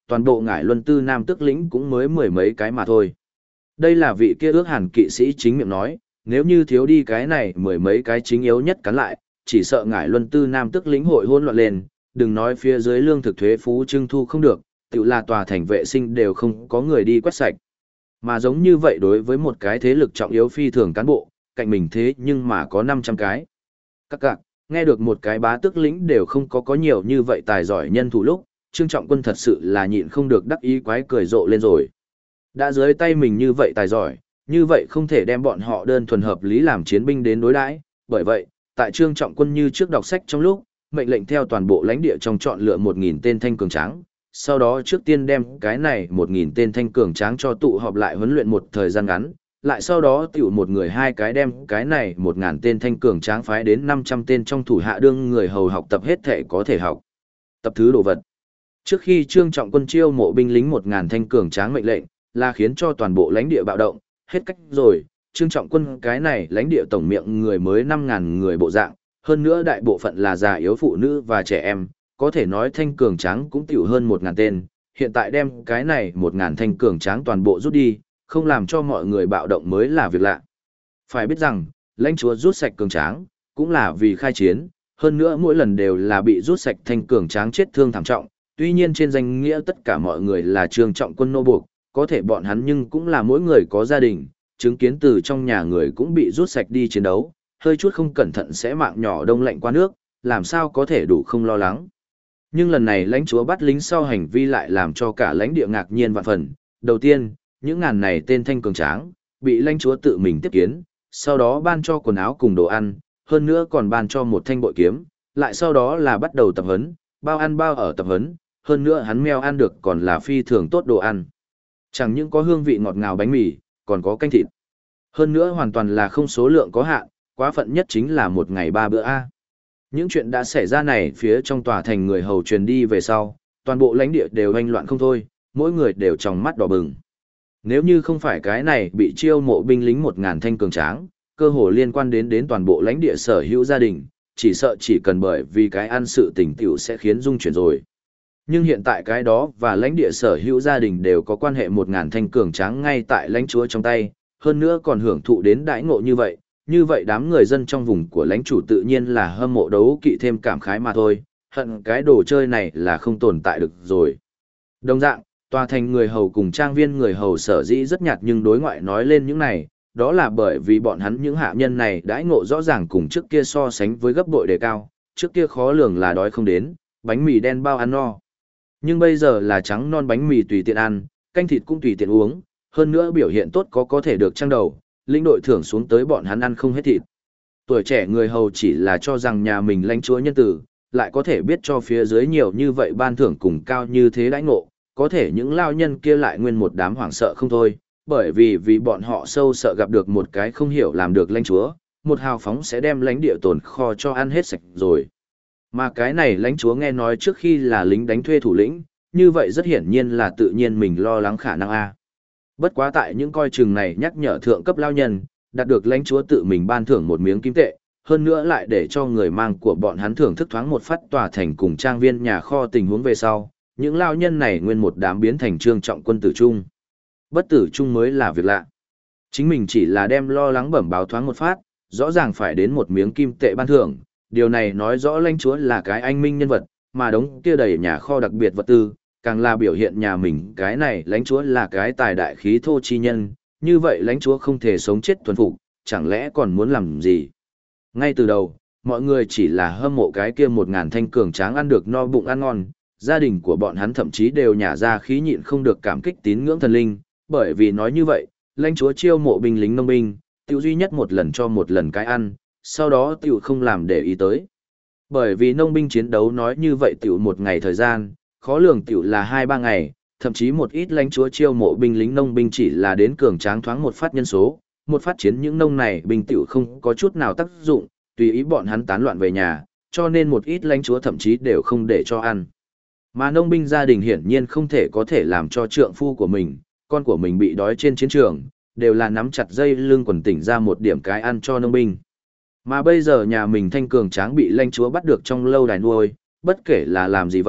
toàn bộ ngải luân tư nam tước lĩnh cũng mới mười mấy cái mà thôi. Đây là vị kia ước hàn kỵ sĩ chính miệng nói, nếu như thiếu đi cái này mười mấy cái chính yếu nhất cắn lại, chỉ sợ ngải luân tư nam tước lĩnh hội hỗn loạn lên, đừng nói phía dưới lương thực thuế phú trưng thu không được, tự là tòa thành vệ sinh đều không có người đi quét sạch. Mà giống như vậy đối với một cái thế lực trọng yếu phi thường cán bộ, cạnh mình thế nhưng mà có 500 cái. Các cạc, nghe được một cái bá tước lĩnh đều không có nhiều như vậy tài giỏi nhân thủ lúc, Trương Trọng Quân thật sự là nhịn không được đắc ý quái cười rộ lên rồi. Đã dưới tay mình như vậy tài giỏi, như vậy không thể đem bọn họ đơn thuần hợp lý làm chiến binh đến đối đãi, bởi vậy, tại Trương Trọng Quân như trước đọc sách trong lúc, mệnh lệnh theo toàn bộ lãnh địa trong chọn lựa 1000 tên thanh cường tráng, sau đó trước tiên đem cái này 1000 tên thanh cường tráng cho tụ họp lại huấn luyện một thời gian ngắn, lại sau đó tiểu một người hai cái đem cái này 1000 tên thanh cường tráng phái đến 500 tên trong thủ hạ đương người hầu học tập hết thể có thể học. Tập thứ đồ vật. Trước khi Trương Trọng Quân chiêu mộ binh lính 1000 thanh cường tráng mệnh lệnh, là khiến cho toàn bộ lãnh địa bạo động, hết cách rồi, Trương Trọng Quân cái này lãnh địa tổng miệng người mới 5000 người bộ dạng, hơn nữa đại bộ phận là già yếu phụ nữ và trẻ em, có thể nói thanh cường tráng cũng tiểu hơn 1000 tên, hiện tại đem cái này 1000 thanh cường tráng toàn bộ rút đi, không làm cho mọi người bạo động mới là việc lạ. Phải biết rằng, lãnh chúa rút sạch cường tráng, cũng là vì khai chiến, hơn nữa mỗi lần đều là bị rút sạch thanh cường tráng chết thương thảm trọng, tuy nhiên trên danh nghĩa tất cả mọi người là Trương Trọng Quân nô buộc, có thể bọn hắn nhưng cũng là mỗi người có gia đình, chứng kiến từ trong nhà người cũng bị rút sạch đi chiến đấu, hơi chút không cẩn thận sẽ mạng nhỏ đông lạnh qua nước, làm sao có thể đủ không lo lắng. Nhưng lần này lãnh chúa bắt lính sau hành vi lại làm cho cả lãnh địa ngạc nhiên vạn phần. Đầu tiên, những ngàn này tên thanh cường tráng, bị lãnh chúa tự mình tiếp kiến, sau đó ban cho quần áo cùng đồ ăn, hơn nữa còn ban cho một thanh bội kiếm, lại sau đó là bắt đầu tập huấn, bao ăn bao ở tập huấn, hơn nữa hắn meo ăn được còn là phi thường tốt đồ ăn. Chẳng những có hương vị ngọt ngào bánh mì, còn có canh thịt. Hơn nữa hoàn toàn là không số lượng có hạn, quá phận nhất chính là một ngày 3 bữa A. Những chuyện đã xảy ra này phía trong tòa thành người hầu truyền đi về sau, toàn bộ lãnh địa đều hoành loạn không thôi, mỗi người đều trong mắt đỏ bừng. Nếu như không phải cái này bị chiêu mộ binh lính 1000 thanh cường tráng, cơ hồ liên quan đến toàn bộ lãnh địa sở hữu gia đình, chỉ sợ chỉ cần bởi vì cái ăn sự tình tiểu sẽ khiến dung chuyển rồi. Nhưng hiện tại cái đó và lãnh địa sở hữu gia đình đều có quan hệ 1000 thanh cường tráng ngay tại lãnh chúa trong tay, hơn nữa còn hưởng thụ đến đãi ngộ như vậy đám người dân trong vùng của lãnh chủ tự nhiên là hâm mộ đấu kỵ thêm cảm khái mà thôi, hận cái đồ chơi này là không tồn tại được rồi. Đồng dạng, tòa thành người hầu cùng trang viên người hầu sở dĩ rất nhạt nhưng đối ngoại nói lên những này, đó là bởi vì bọn hắn những hạ nhân này đãi ngộ rõ ràng cùng trước kia so sánh với gấp bội đề cao, trước kia khó lường là đói không đến, bánh mì đen bao ăn no. Nhưng bây giờ là trắng non bánh mì tùy tiện ăn, canh thịt cũng tùy tiện uống, hơn nữa biểu hiện tốt có thể được trang đầu, lĩnh đội thưởng xuống tới bọn hắn ăn không hết thịt. Tuổi trẻ người hầu chỉ là cho rằng nhà mình lãnh chúa nhân tử, lại có thể biết cho phía dưới nhiều như vậy ban thưởng cùng cao như thế đãi ngộ, có thể những lao nhân kia lại nguyên một đám hoảng sợ không thôi, bởi vì bọn họ sâu sợ gặp được một cái không hiểu làm được lãnh chúa, một hào phóng sẽ đem lãnh địa tồn kho cho ăn hết sạch rồi. Mà cái này lãnh chúa nghe nói trước khi là lính đánh thuê thủ lĩnh, như vậy rất hiển nhiên là tự nhiên mình lo lắng khả năng A. Bất quá tại những coi chừng này nhắc nhở thượng cấp lao nhân, đạt được lãnh chúa tự mình ban thưởng một miếng kim tệ, hơn nữa lại để cho người mang của bọn hắn thưởng thức thoáng một phát tòa thành cùng trang viên nhà kho tình huống về sau, những lao nhân này nguyên một đám biến thành Trương Trọng Quân tử trung. Bất tử trung mới là việc lạ. Chính mình chỉ là đem lo lắng bẩm báo thoáng một phát, rõ ràng phải đến một miếng kim tệ ban thưởng, điều này nói rõ lãnh chúa là cái anh minh nhân vật, mà đống kia đầy nhà kho đặc biệt vật tư, càng là biểu hiện nhà mình cái này lãnh chúa là cái tài đại khí thô chi nhân, như vậy lãnh chúa không thể sống chết thuần phục, chẳng lẽ còn muốn làm gì? Ngay từ đầu, mọi người chỉ là hâm mộ cái kia 1000 thanh cường tráng ăn được no bụng ăn ngon, gia đình của bọn hắn thậm chí đều nhả ra khí nhịn không được cảm kích tín ngưỡng thần linh, bởi vì nói như vậy, lãnh chúa chiêu mộ binh lính nông binh, tiêu duy nhất một lần cho một lần cái ăn, sau đó tiểu không làm để ý tới. Bởi vì nông binh chiến đấu nói như vậy tiểu một ngày thời gian, khó lường tiểu là 2-3 ngày, thậm chí một ít lãnh chúa chiêu mộ binh lính nông binh chỉ là đến cường tráng thoáng một phát nhân số, một phát chiến những nông này binh tiểu không có chút nào tác dụng, tùy ý bọn hắn tán loạn về nhà, cho nên một ít lãnh chúa thậm chí đều không để cho ăn. Mà nông binh gia đình hiển nhiên không thể có thể làm cho trượng phu của mình, con của mình bị đói trên chiến trường, đều là nắm chặt dây lưng quần tỉnh ra một điểm cái ăn cho nông binh. Mà bây giờ nhà mình thanh cường tráng bị lãnh chúa bắt được trong lâu đài nuôi, bất kể là làm gì vậy,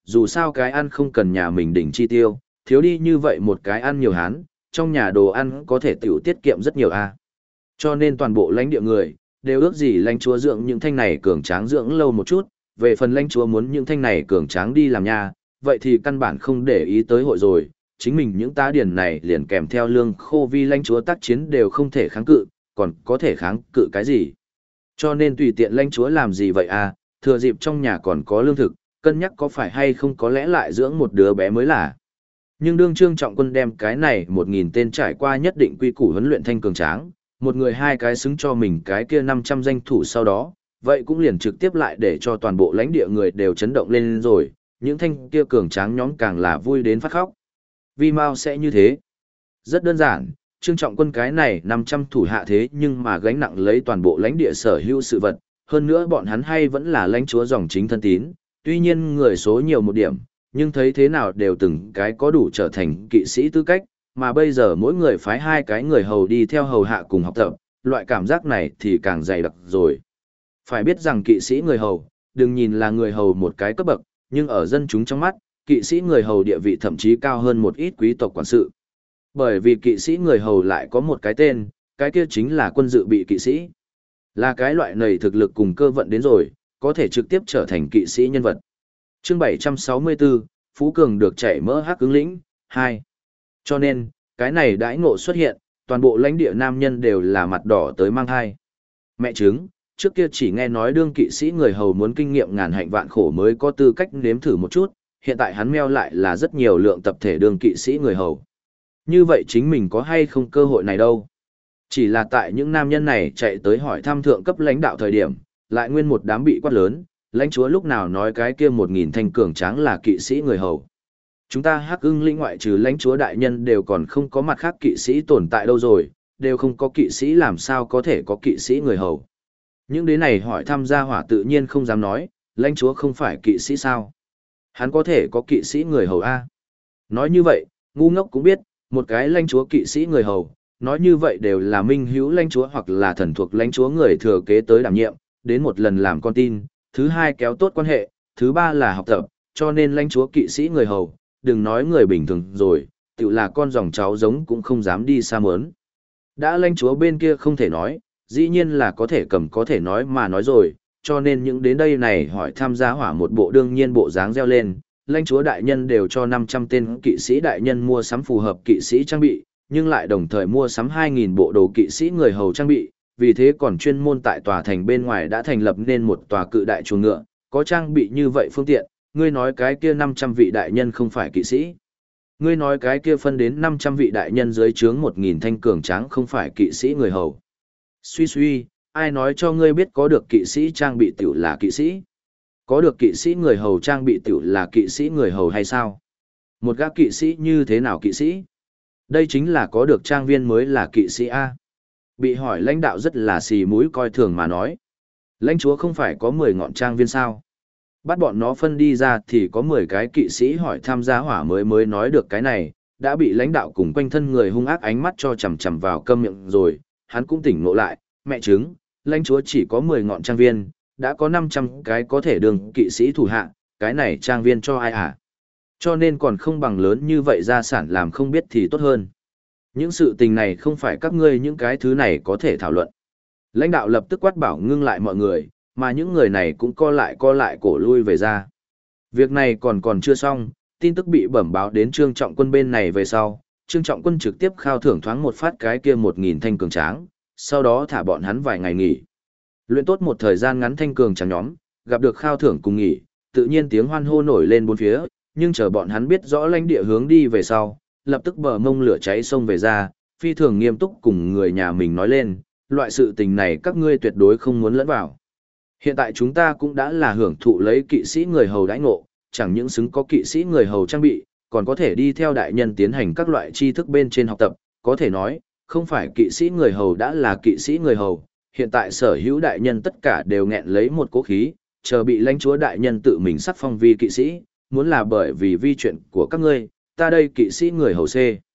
dù sao cái ăn không cần nhà mình đỉnh chi tiêu, thiếu đi như vậy một cái ăn nhiều hán, trong nhà đồ ăn có thể tiểu tiết kiệm rất nhiều a. Cho nên toàn bộ lãnh địa người, đều ước gì lãnh chúa dưỡng những thanh này cường tráng dưỡng lâu một chút, về phần lãnh chúa muốn những thanh này cường tráng đi làm nha, vậy thì căn bản không để ý tới hội rồi, chính mình những tá điền này liền kèm theo lương khô vi lãnh chúa tác chiến đều không thể kháng cự, còn có thể kháng cự cái gì. Cho nên tùy tiện lãnh chúa làm gì vậy à, thừa dịp trong nhà còn có lương thực, cân nhắc có phải hay không có lẽ lại dưỡng một đứa bé mới là. Nhưng đương Trương Trọng Quân đem cái này 1.000 tên trải qua nhất định quy củ huấn luyện thanh cường tráng, một người hai cái xứng cho mình cái kia 500 danh thủ sau đó, vậy cũng liền trực tiếp lại để cho toàn bộ lãnh địa người đều chấn động lên rồi, những thanh kia cường tráng nhóm càng là vui đến phát khóc. Vì mau sẽ như thế. Rất đơn giản, Trương Trọng Quân cái này 500 thủ hạ thế nhưng mà gánh nặng lấy toàn bộ lãnh địa sở hữu sự vật, hơn nữa bọn hắn hay vẫn là lãnh chúa dòng chính thân tín, tuy nhiên người số nhiều một điểm, nhưng thấy thế nào đều từng cái có đủ trở thành kỵ sĩ tư cách, mà bây giờ mỗi người phái hai cái người hầu đi theo hầu hạ cùng học tập, loại cảm giác này thì càng dày đặc rồi. Phải biết rằng kỵ sĩ người hầu, đừng nhìn là người hầu một cái cấp bậc, nhưng ở dân chúng trong mắt, kỵ sĩ người hầu địa vị thậm chí cao hơn một ít quý tộc quản sự. Bởi vì kỵ sĩ người hầu lại có một cái tên, cái kia chính là quân dự bị kỵ sĩ. Là cái loại này thực lực cùng cơ vận đến rồi, có thể trực tiếp trở thành kỵ sĩ nhân vật. Chương 764, Phú Cường được chạy mỡ hắc ứng lĩnh, 2. Cho nên, cái này đãi ngộ xuất hiện, toàn bộ lãnh địa nam nhân đều là mặt đỏ tới mang thai. Mẹ chứng, trước kia chỉ nghe nói đương kỵ sĩ người hầu muốn kinh nghiệm ngàn hạnh vạn khổ mới có tư cách nếm thử một chút, hiện tại hắn meo lại là rất nhiều lượng tập thể đương kỵ sĩ người hầu. Như vậy chính mình có hay không cơ hội này đâu. Chỉ là tại những nam nhân này chạy tới hỏi thăm thượng cấp lãnh đạo thời điểm, lại nguyên một đám bị quát lớn, lãnh chúa lúc nào nói cái kia 1.000 thanh cường tráng là kỵ sĩ người hầu. Chúng ta Hắc Ưng lĩnh ngoại trừ lãnh chúa đại nhân đều còn không có mặt khác kỵ sĩ tồn tại đâu rồi, đều không có kỵ sĩ làm sao có thể có kỵ sĩ người hầu. Những đứa này hỏi thăm gia hỏa tự nhiên không dám nói, lãnh chúa không phải kỵ sĩ sao. Hắn có thể có kỵ sĩ người hầu A. Nói như vậy, ngu ngốc cũng biết, một cái lãnh chúa kỵ sĩ người hầu, nói như vậy đều là minh hữu lãnh chúa hoặc là thần thuộc lãnh chúa người thừa kế tới đảm nhiệm, đến một lần làm con tin, thứ hai kéo tốt quan hệ, thứ ba là học tập, cho nên lãnh chúa kỵ sĩ người hầu, đừng nói người bình thường rồi, tự là con dòng cháu giống cũng không dám đi xa mớn. Đã lãnh chúa bên kia không thể nói, dĩ nhiên là có thể cầm có thể nói mà nói rồi, cho nên những đến đây này hỏi tham gia hỏa một bộ đương nhiên bộ dáng reo lên, lãnh chúa đại nhân đều cho 500 tên kỵ sĩ đại nhân mua sắm phù hợp kỵ sĩ trang bị, nhưng lại đồng thời mua sắm 2.000 bộ đồ kỵ sĩ người hầu trang bị, vì thế còn chuyên môn tại tòa thành bên ngoài đã thành lập nên một tòa cự đại chuồng ngựa, có trang bị như vậy phương tiện, ngươi nói cái kia 500 vị đại nhân không phải kỵ sĩ. Ngươi nói cái kia phân đến 500 vị đại nhân dưới trướng 1.000 thanh cường tráng không phải kỵ sĩ người hầu. Suy suy, ai nói cho ngươi biết có được kỵ sĩ trang bị tiểu là kỵ sĩ? Có được kỵ sĩ người hầu trang bị tiểu là kỵ sĩ người hầu hay sao? Một gã kỵ sĩ như thế nào kỵ sĩ? Đây chính là có được trang viên mới là kỵ sĩ A. Bị hỏi lãnh đạo rất là xì mũi coi thường mà nói. Lãnh chúa không phải có 10 ngọn trang viên sao? Bắt bọn nó phân đi ra thì có 10 cái kỵ sĩ hỏi tham gia hỏa mới nói được cái này, đã bị lãnh đạo cùng quanh thân người hung ác ánh mắt cho chằm chằm vào câm miệng rồi, hắn cũng tỉnh ngộ lại, mẹ chứng, lãnh chúa chỉ có 10 ngọn trang viên, đã có 500 cái có thể đường kỵ sĩ thủ hạ, cái này trang viên cho ai à? Cho nên còn không bằng lớn như vậy gia sản làm không biết thì tốt hơn. Những sự tình này không phải các ngươi những cái thứ này có thể thảo luận. Lãnh đạo lập tức quát bảo ngưng lại mọi người, mà những người này cũng co lại cổ lui về ra. Việc này còn chưa xong, tin tức bị bẩm báo đến Trương Trọng Quân bên này về sau, Trương Trọng Quân trực tiếp khao thưởng thoáng một phát cái kia 1.000 thanh cường tráng, sau đó thả bọn hắn vài ngày nghỉ. Luyện tốt một thời gian ngắn thanh cường tráng nhóm, gặp được khao thưởng cùng nghỉ, tự nhiên tiếng hoan hô nổi lên bốn phía, nhưng chờ bọn hắn biết rõ lãnh địa hướng đi về sau, lập tức bờ mông lửa cháy xông về ra, phi thường nghiêm túc cùng người nhà mình nói lên, loại sự tình này các ngươi tuyệt đối không muốn lẫn vào. Hiện tại chúng ta cũng đã là hưởng thụ lấy kỵ sĩ người hầu đãi ngộ, chẳng những xứng có kỵ sĩ người hầu trang bị, còn có thể đi theo đại nhân tiến hành các loại tri thức bên trên học tập, có thể nói, không phải kỵ sĩ người hầu đã là kỵ sĩ người hầu, hiện tại sở hữu đại nhân tất cả đều nghẹn lấy một cố khí, chờ bị lãnh chúa đại nhân tự mình sắc phong vi kỵ sĩ, muốn là bởi vì vi chuyện của các ngươi, ta đây kỵ sĩ người hầu C.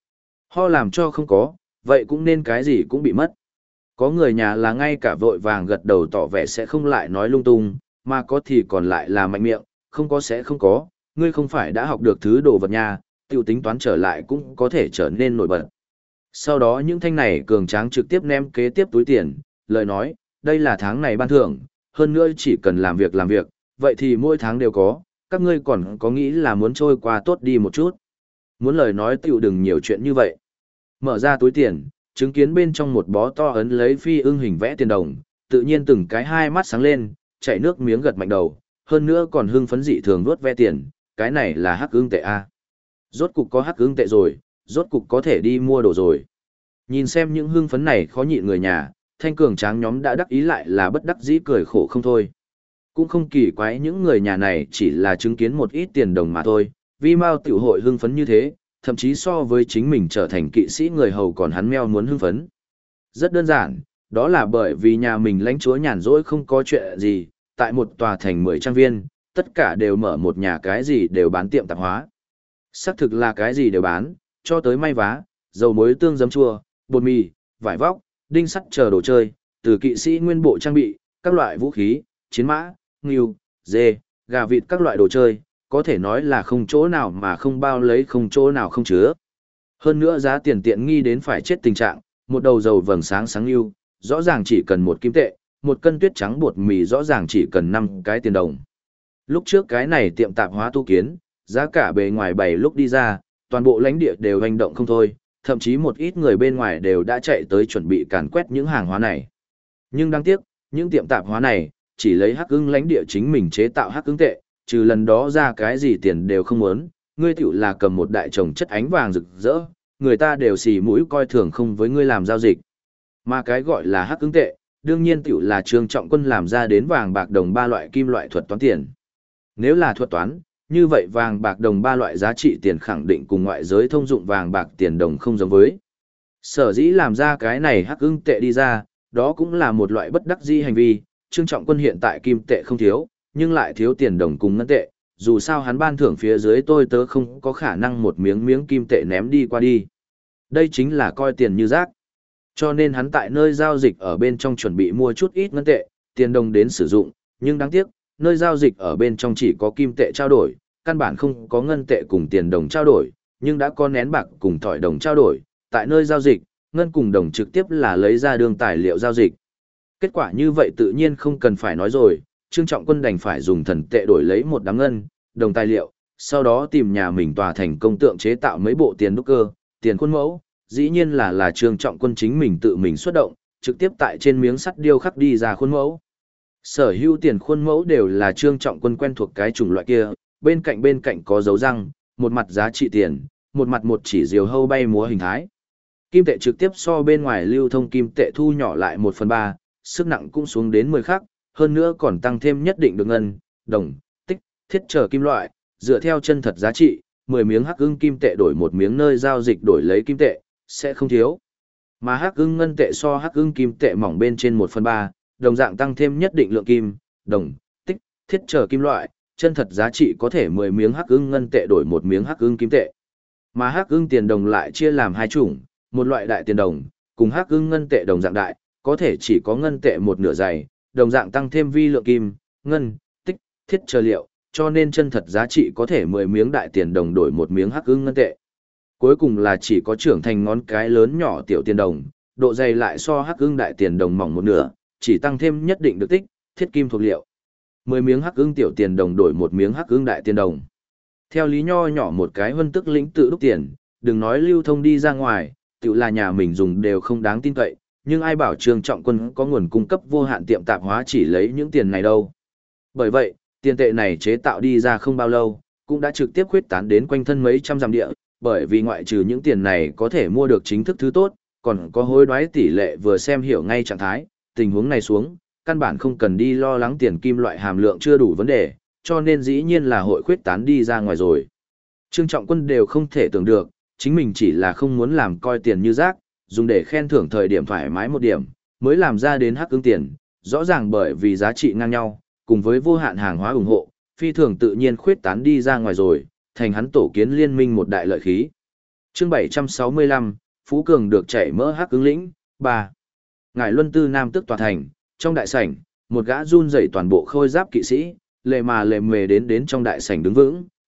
Ho làm cho không có, vậy cũng nên cái gì cũng bị mất. Có người nhà là ngay cả vội vàng gật đầu tỏ vẻ sẽ không lại nói lung tung, mà có thì còn lại là mạnh miệng, không có sẽ không có, ngươi không phải đã học được thứ đồ vật nha, tiểu tính toán trở lại cũng có thể trở nên nổi bật. Sau đó những thanh này cường tráng trực tiếp ném kế tiếp túi tiền, lời nói, đây là tháng này ban thưởng, hơn nữa chỉ cần làm việc, vậy thì mỗi tháng đều có, các ngươi còn có nghĩ là muốn trôi qua tốt đi một chút. Muốn lời nói tiểu đừng nhiều chuyện như vậy. Mở ra túi tiền, chứng kiến bên trong một bó to ấn lấy phi ưng hình vẽ tiền đồng, tự nhiên từng cái hai mắt sáng lên, chảy nước miếng gật mạnh đầu, hơn nữa còn hưng phấn dị thường nuốt ve tiền, cái này là hắc ưng tệ a. Rốt cục có hắc ưng tệ rồi, rốt cục có thể đi mua đồ rồi. Nhìn xem những hưng phấn này khó nhịn người nhà, thanh cường tráng nhóm đã đắc ý lại là bất đắc dĩ cười khổ không thôi. Cũng không kỳ quái những người nhà này chỉ là chứng kiến một ít tiền đồng mà thôi, vì Mao tiểu hội hưng phấn như thế, thậm chí so với chính mình trở thành kỵ sĩ người hầu còn hắn meo muốn hưng phấn. Rất đơn giản, đó là bởi vì nhà mình lãnh chúa nhàn rỗi không có chuyện gì, tại một tòa thành 10 trang viên, tất cả đều mở một nhà cái gì đều bán tiệm tạp hóa. Xác thực là cái gì đều bán, cho tới may vá, dầu muối tương giấm chua, bột mì, vải vóc, đinh sắt chờ đồ chơi, từ kỵ sĩ nguyên bộ trang bị, các loại vũ khí, chiến mã, ngưu, dê, gà vịt các loại đồ chơi, có thể nói là không chỗ nào mà không bao lấy không chỗ nào không chứa. Hơn nữa giá tiền tiện nghi đến phải chết tình trạng, một đầu dầu vầng sáng sáng ngưu, rõ ràng chỉ cần 1 kim tệ, 1 cân tuyết trắng bột mì rõ ràng chỉ cần 5 cái tiền đồng. Lúc trước cái này tiệm tạp hóa tu kiến, giá cả bề ngoài bày lúc đi ra, toàn bộ lãnh địa đều hành động không thôi, thậm chí một ít người bên ngoài đều đã chạy tới chuẩn bị càn quét những hàng hóa này. Nhưng đáng tiếc, những tiệm tạp hóa này, chỉ lấy hắc ưng lãnh địa chính mình chế tạo hắc ưng tệ, trừ lần đó ra cái gì tiền đều không muốn, ngươi tiểu là cầm một đại chồng chất ánh vàng rực rỡ, người ta đều xì mũi coi thường không với ngươi làm giao dịch. Mà cái gọi là hắc ưng tệ, đương nhiên tiểu là Trương Trọng Quân làm ra đến vàng bạc đồng 3 loại kim loại thuật toán tiền. Nếu là thuật toán, như vậy vàng bạc đồng 3 loại giá trị tiền khẳng định cùng ngoại giới thông dụng vàng bạc tiền đồng không giống với. Sở dĩ làm ra cái này hắc ưng tệ đi ra, đó cũng là một loại bất đắc dĩ hành vi, Trương Trọng Quân hiện tại kim tệ không thiếu, nhưng lại thiếu tiền đồng cùng ngân tệ, dù sao hắn ban thưởng phía dưới tôi tớ không có khả năng một miếng miếng kim tệ ném đi qua đi. Đây chính là coi tiền như rác. Cho nên hắn tại nơi giao dịch ở bên trong chuẩn bị mua chút ít ngân tệ, tiền đồng đến sử dụng, nhưng đáng tiếc, nơi giao dịch ở bên trong chỉ có kim tệ trao đổi, căn bản không có ngân tệ cùng tiền đồng trao đổi, nhưng đã có nén bạc cùng thỏi đồng trao đổi, tại nơi giao dịch, ngân cùng đồng trực tiếp là lấy ra đường tài liệu giao dịch. Kết quả như vậy tự nhiên không cần phải nói rồi, Trương Trọng Quân đành phải dùng thần tệ đổi lấy một đám ngân, đồng tài liệu, sau đó tìm nhà mình tòa thành công tượng chế tạo mấy bộ tiền đúc cơ, tiền khuôn mẫu, dĩ nhiên là Trương Trọng Quân chính mình tự mình xuất động, trực tiếp tại trên miếng sắt điêu khắc đi ra khuôn mẫu. Sở hữu tiền khuôn mẫu đều là Trương Trọng Quân quen thuộc cái chủng loại kia, bên cạnh có dấu răng, một mặt giá trị tiền, một mặt một chỉ diều hâu bay múa hình thái. Kim tệ trực tiếp so bên ngoài lưu thông kim tệ thu nhỏ lại 1/3, sức nặng cũng xuống đến 10 khắc, hơn nữa còn tăng thêm nhất định được ngân, đồng, tích, thiết trở kim loại, dựa theo chân thật giá trị, 10 miếng hắc ưng kim tệ đổi một miếng nơi giao dịch đổi lấy kim tệ, sẽ không thiếu. Mà hắc ưng ngân tệ so hắc ưng kim tệ mỏng bên trên 1/3, đồng dạng tăng thêm nhất định lượng kim, đồng, tích, thiết trở kim loại, chân thật giá trị có thể 10 miếng hắc ưng ngân tệ đổi một miếng hắc ưng kim tệ. Mà hắc ưng tiền đồng lại chia làm hai chủng, một loại đại tiền đồng, cùng hắc ưng ngân tệ đồng dạng đại, có thể chỉ có ngân tệ một nửa dày, đồng dạng tăng thêm vi lượng kim, ngân, tích, thiết trở liệu, cho nên chân thật giá trị có thể 10 miếng đại tiền đồng đổi một miếng hắc ưng ngân tệ. Cuối cùng là chỉ có trưởng thành ngón cái lớn nhỏ tiểu tiền đồng, độ dày lại so hắc ưng đại tiền đồng mỏng một nửa, chỉ tăng thêm nhất định được tích, thiết kim thuộc liệu. 10 miếng hắc ưng tiểu tiền đồng đổi một miếng hắc ưng đại tiền đồng. Theo lý nho nhỏ một cái huân tức lĩnh tự đúc tiền, đừng nói lưu thông đi ra ngoài, tự là nhà mình dùng đều không đáng tin cậy, nhưng ai bảo Trương Trọng Quân có nguồn cung cấp vô hạn tiệm tạp hóa chỉ lấy những tiền này đâu. Bởi vậy, tiền tệ này chế tạo đi ra không bao lâu, cũng đã trực tiếp khuyết tán đến quanh thân mấy trăm dặm địa, bởi vì ngoại trừ những tiền này có thể mua được chính thức thứ tốt, còn có hối đoái tỷ lệ vừa xem hiểu ngay trạng thái, tình huống này xuống, căn bản không cần đi lo lắng tiền kim loại hàm lượng chưa đủ vấn đề, cho nên dĩ nhiên là hội khuyết tán đi ra ngoài rồi. Trương Trọng Quân đều không thể tưởng được, chính mình chỉ là không muốn làm coi tiền như rác, dùng để khen thưởng thời điểm thoải mái một điểm, mới làm ra đến hắc ưng tiền, rõ ràng bởi vì giá trị ngang nhau, cùng với vô hạn hàng hóa ủng hộ, phi thường tự nhiên khuyết tán đi ra ngoài rồi, thành hắn tổ kiến liên minh một đại lợi khí. Chương 765, Phú Cường được chảy mỡ hắc ưng lĩnh, 3. Ngải Luân Tư Nam tức tòa thành, trong đại sảnh, một gã run rẩy toàn bộ khôi giáp kỵ sĩ, lề mà lề mề đến trong đại sảnh đứng vững,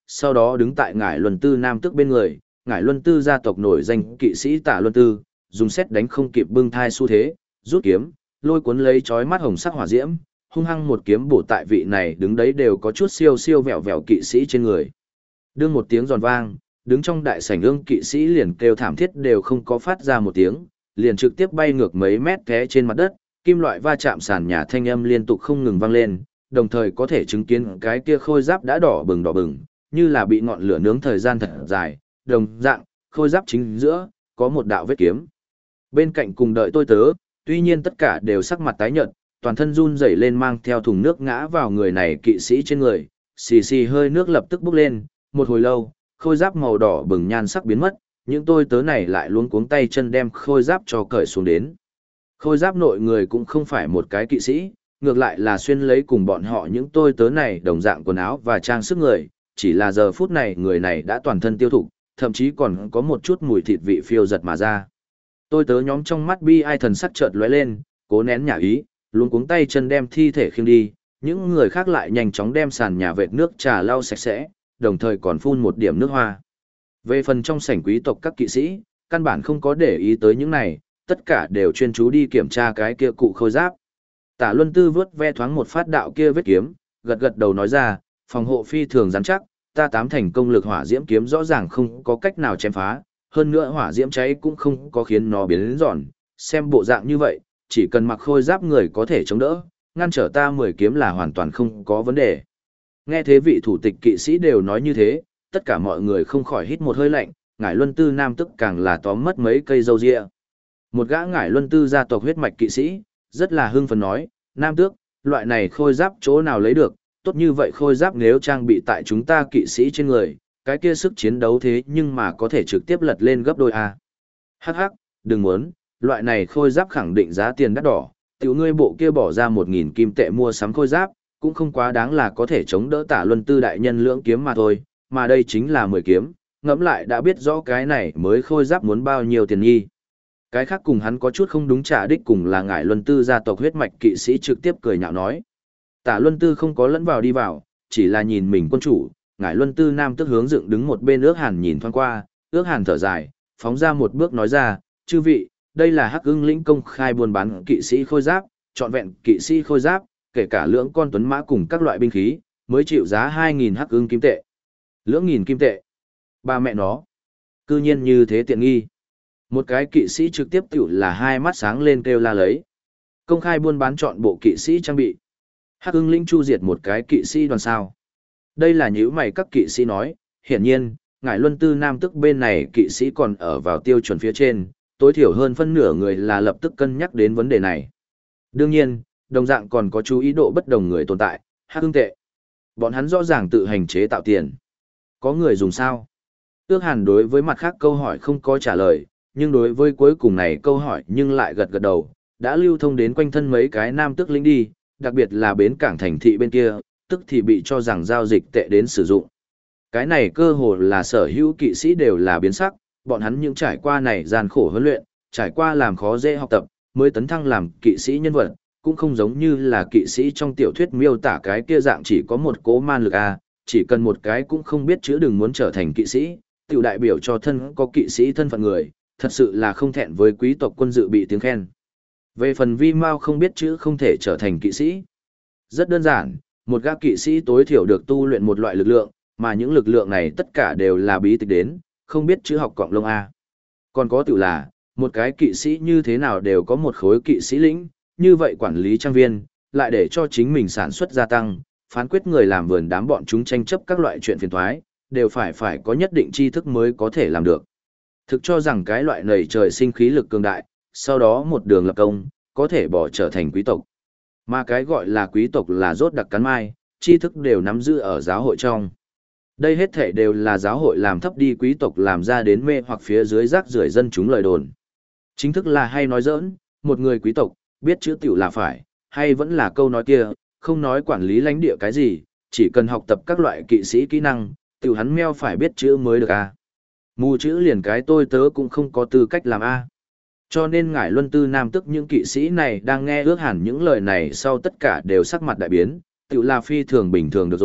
sau đó đứng tại Ngải Luân Tư Nam Tước bên người, Ngải Luân Tư gia tộc nổi danh kỵ sĩ Tả Luân Tư, dùng xét đánh không kịp bưng thai xu thế, rút kiếm, lôi cuốn lấy chói mắt hồng sắc hỏa diễm, hung hăng một kiếm bổ tại vị này đứng đấy đều có chút siêu siêu vẹo vẹo kỵ sĩ trên người. Đương một tiếng giòn vang, đứng trong đại sảnh ương kỵ sĩ liền kêu thảm thiết đều không có phát ra một tiếng, liền trực tiếp bay ngược mấy mét té trên mặt đất, kim loại va chạm sàn nhà thanh âm liên tục không ngừng vang lên, đồng thời có thể chứng kiến cái kia khôi giáp đã đỏ bừng, như là bị ngọn lửa nướng thời gian thật dài, đồng dạng, khôi giáp chính giữa, có một đạo vết kiếm. Bên cạnh cùng đợi tôi tớ, tuy nhiên tất cả đều sắc mặt tái nhợt, toàn thân run rẩy lên mang theo thùng nước ngã vào người này kỵ sĩ trên người, xì xì hơi nước lập tức bốc lên, một hồi lâu, khôi giáp màu đỏ bừng nhan sắc biến mất, những tôi tớ này lại luống cuống tay chân đem khôi giáp cho cởi xuống đến. Khôi giáp nội người cũng không phải một cái kỵ sĩ, ngược lại là xuyên lấy cùng bọn họ những tôi tớ này đồng dạng quần áo và trang sức người, chỉ là giờ phút này người này đã toàn thân tiêu thụ, thậm chí còn có một chút mùi thịt vị phiêu giật mà ra. Tôi tớ nhóm trong mắt bi ai thần sắc chợt lóe lên, cố nén nhả ý, luống cuống tay chân đem thi thể khiêng đi, những người khác lại nhanh chóng đem sàn nhà vệt nước trà lau sạch sẽ, đồng thời còn phun một điểm nước hoa. Về phần trong sảnh quý tộc các kỵ sĩ, căn bản không có để ý tới những này, tất cả đều chuyên chú đi kiểm tra cái kia cụ khôi giáp. Tả Luân Tư vớt ve thoáng một phát đạo kia vết kiếm, gật gật đầu nói ra, phòng hộ phi thường rắn chắc, ta tám thành công lực hỏa diễm kiếm rõ ràng không có cách nào chém phá, hơn nữa hỏa diễm cháy cũng không có khiến nó biến đến giòn, xem bộ dạng như vậy, chỉ cần mặc khôi giáp người có thể chống đỡ, ngăn trở ta 10 kiếm là hoàn toàn không có vấn đề. Nghe thế vị thủ tịch kỵ sĩ đều nói như thế, tất cả mọi người không khỏi hít một hơi lạnh, Ngải Luân Tư Nam tức càng là tóm mất mấy cây râu ria. Một gã Ngải Luân Tư gia tộc huyết mạch kỵ sĩ, rất là hưng phấn nói, Nam tước, loại này khôi giáp chỗ nào lấy được, tốt như vậy khôi giáp nếu trang bị tại chúng ta kỵ sĩ trên người, cái kia sức chiến đấu thế nhưng mà có thể trực tiếp lật lên gấp đôi a. Hắc hắc, đừng muốn, loại này khôi giáp khẳng định giá tiền đắt đỏ, tiểu ngươi bộ kia bỏ ra 1000 kim tệ mua sắm khôi giáp, cũng không quá đáng là có thể chống đỡ Tả Luân Tư đại nhân lưỡng kiếm mà thôi, mà đây chính là 10 kiếm, ngẫm lại đã biết rõ cái này mới khôi giáp muốn bao nhiêu tiền nhi. Cái khác cùng hắn có chút không đúng trả đích cùng là Ngải Luân Tư gia tộc huyết mạch kỵ sĩ trực tiếp cười nhạo nói. Tả Luân Tư không có lẫn vào đi vào, chỉ là nhìn mình quân chủ, Ngải Luân Tư Nam tức hướng dựng đứng một bên ước hàn nhìn thoáng qua, ước hàn thở dài, phóng ra một bước nói ra, chư vị, đây là Hắc Ưng lĩnh công khai buôn bán kỵ sĩ khôi giáp, trọn vẹn kỵ sĩ khôi giáp, kể cả lưỡng con tuấn mã cùng các loại binh khí, mới chịu giá 2000 Hắc Ưng kim tệ. Lưỡng nghìn kim tệ. Ba mẹ nó. Cư nhiên như thế tiện nghi. Một cái kỵ sĩ trực tiếp tiểu là hai mắt sáng lên kêu la lấy. Công khai buôn bán chọn bộ kỵ sĩ trang bị. Hắc Ưng lĩnh chu diệt một cái kỵ sĩ đoàn sao. Đây là nhíu mày các kỵ sĩ nói, hiển nhiên, Ngải Luân Tư Nam tức bên này kỵ sĩ còn ở vào tiêu chuẩn phía trên, tối thiểu hơn phân nửa người là lập tức cân nhắc đến vấn đề này. Đương nhiên, đồng dạng còn có chú ý độ bất đồng người tồn tại, Hắc Ưng tệ. Bọn hắn rõ ràng tự hành chế tạo tiền. Có người dùng sao? Ước Hàn đối với mặt khác câu hỏi không có trả lời, nhưng đối với cuối cùng này câu hỏi nhưng lại gật gật đầu, đã lưu thông đến quanh thân mấy cái nam tước lĩnh đi, đặc biệt là bến cảng thành thị bên kia, tức thì bị cho rằng giao dịch tệ đến sử dụng. Cái này cơ hồ là sở hữu kỵ sĩ đều là biến sắc, bọn hắn những trải qua này gian khổ huấn luyện, trải qua làm khó dễ học tập, mới tấn thăng làm kỵ sĩ nhân vật, cũng không giống như là kỵ sĩ trong tiểu thuyết miêu tả cái kia dạng chỉ có một cố man lực a, chỉ cần một cái cũng không biết chữ đừng muốn trở thành kỵ sĩ, tiểu đại biểu cho thân có kỵ sĩ thân phận người, thật sự là không thẹn với quý tộc quân dự bị tiếng khen. Về phần vi mao không biết chữ không thể trở thành kỵ sĩ. Rất đơn giản, một gã kỵ sĩ tối thiểu được tu luyện một loại lực lượng, mà những lực lượng này tất cả đều là bí tịch đến, không biết chữ học cộng lông A. Còn có tiểu là, một cái kỵ sĩ như thế nào đều có một khối kỵ sĩ lĩnh, như vậy quản lý trang viên, lại để cho chính mình sản xuất gia tăng, phán quyết người làm vườn đám bọn chúng tranh chấp các loại chuyện phiền toái, đều phải có nhất định tri thức mới có thể làm được. Thực cho rằng cái loại này trời sinh khí lực cường đại, sau đó một đường lập công, có thể bỏ trở thành quý tộc. Mà cái gọi là quý tộc là rốt đặc cắn mai, tri thức đều nắm giữ ở giáo hội trong. Đây hết thể đều là giáo hội làm thấp đi quý tộc làm ra đến mê hoặc phía dưới rác rưởi dân chúng lời đồn. Chính thức là hay nói giỡn, một người quý tộc, biết chữ tiểu là phải, hay vẫn là câu nói kia, không nói quản lý lãnh địa cái gì, chỉ cần học tập các loại kỵ sĩ kỹ năng, tiểu hắn meo phải biết chữ mới được a. Mù chữ liền cái tôi tớ cũng không có tư cách làm a. Cho nên Ngải Luân Tư Nam tức những kỵ sĩ này đang nghe ước hẳn những lời này sau tất cả đều sắc mặt đại biến, tiểu là phi thường bình thường được rồi,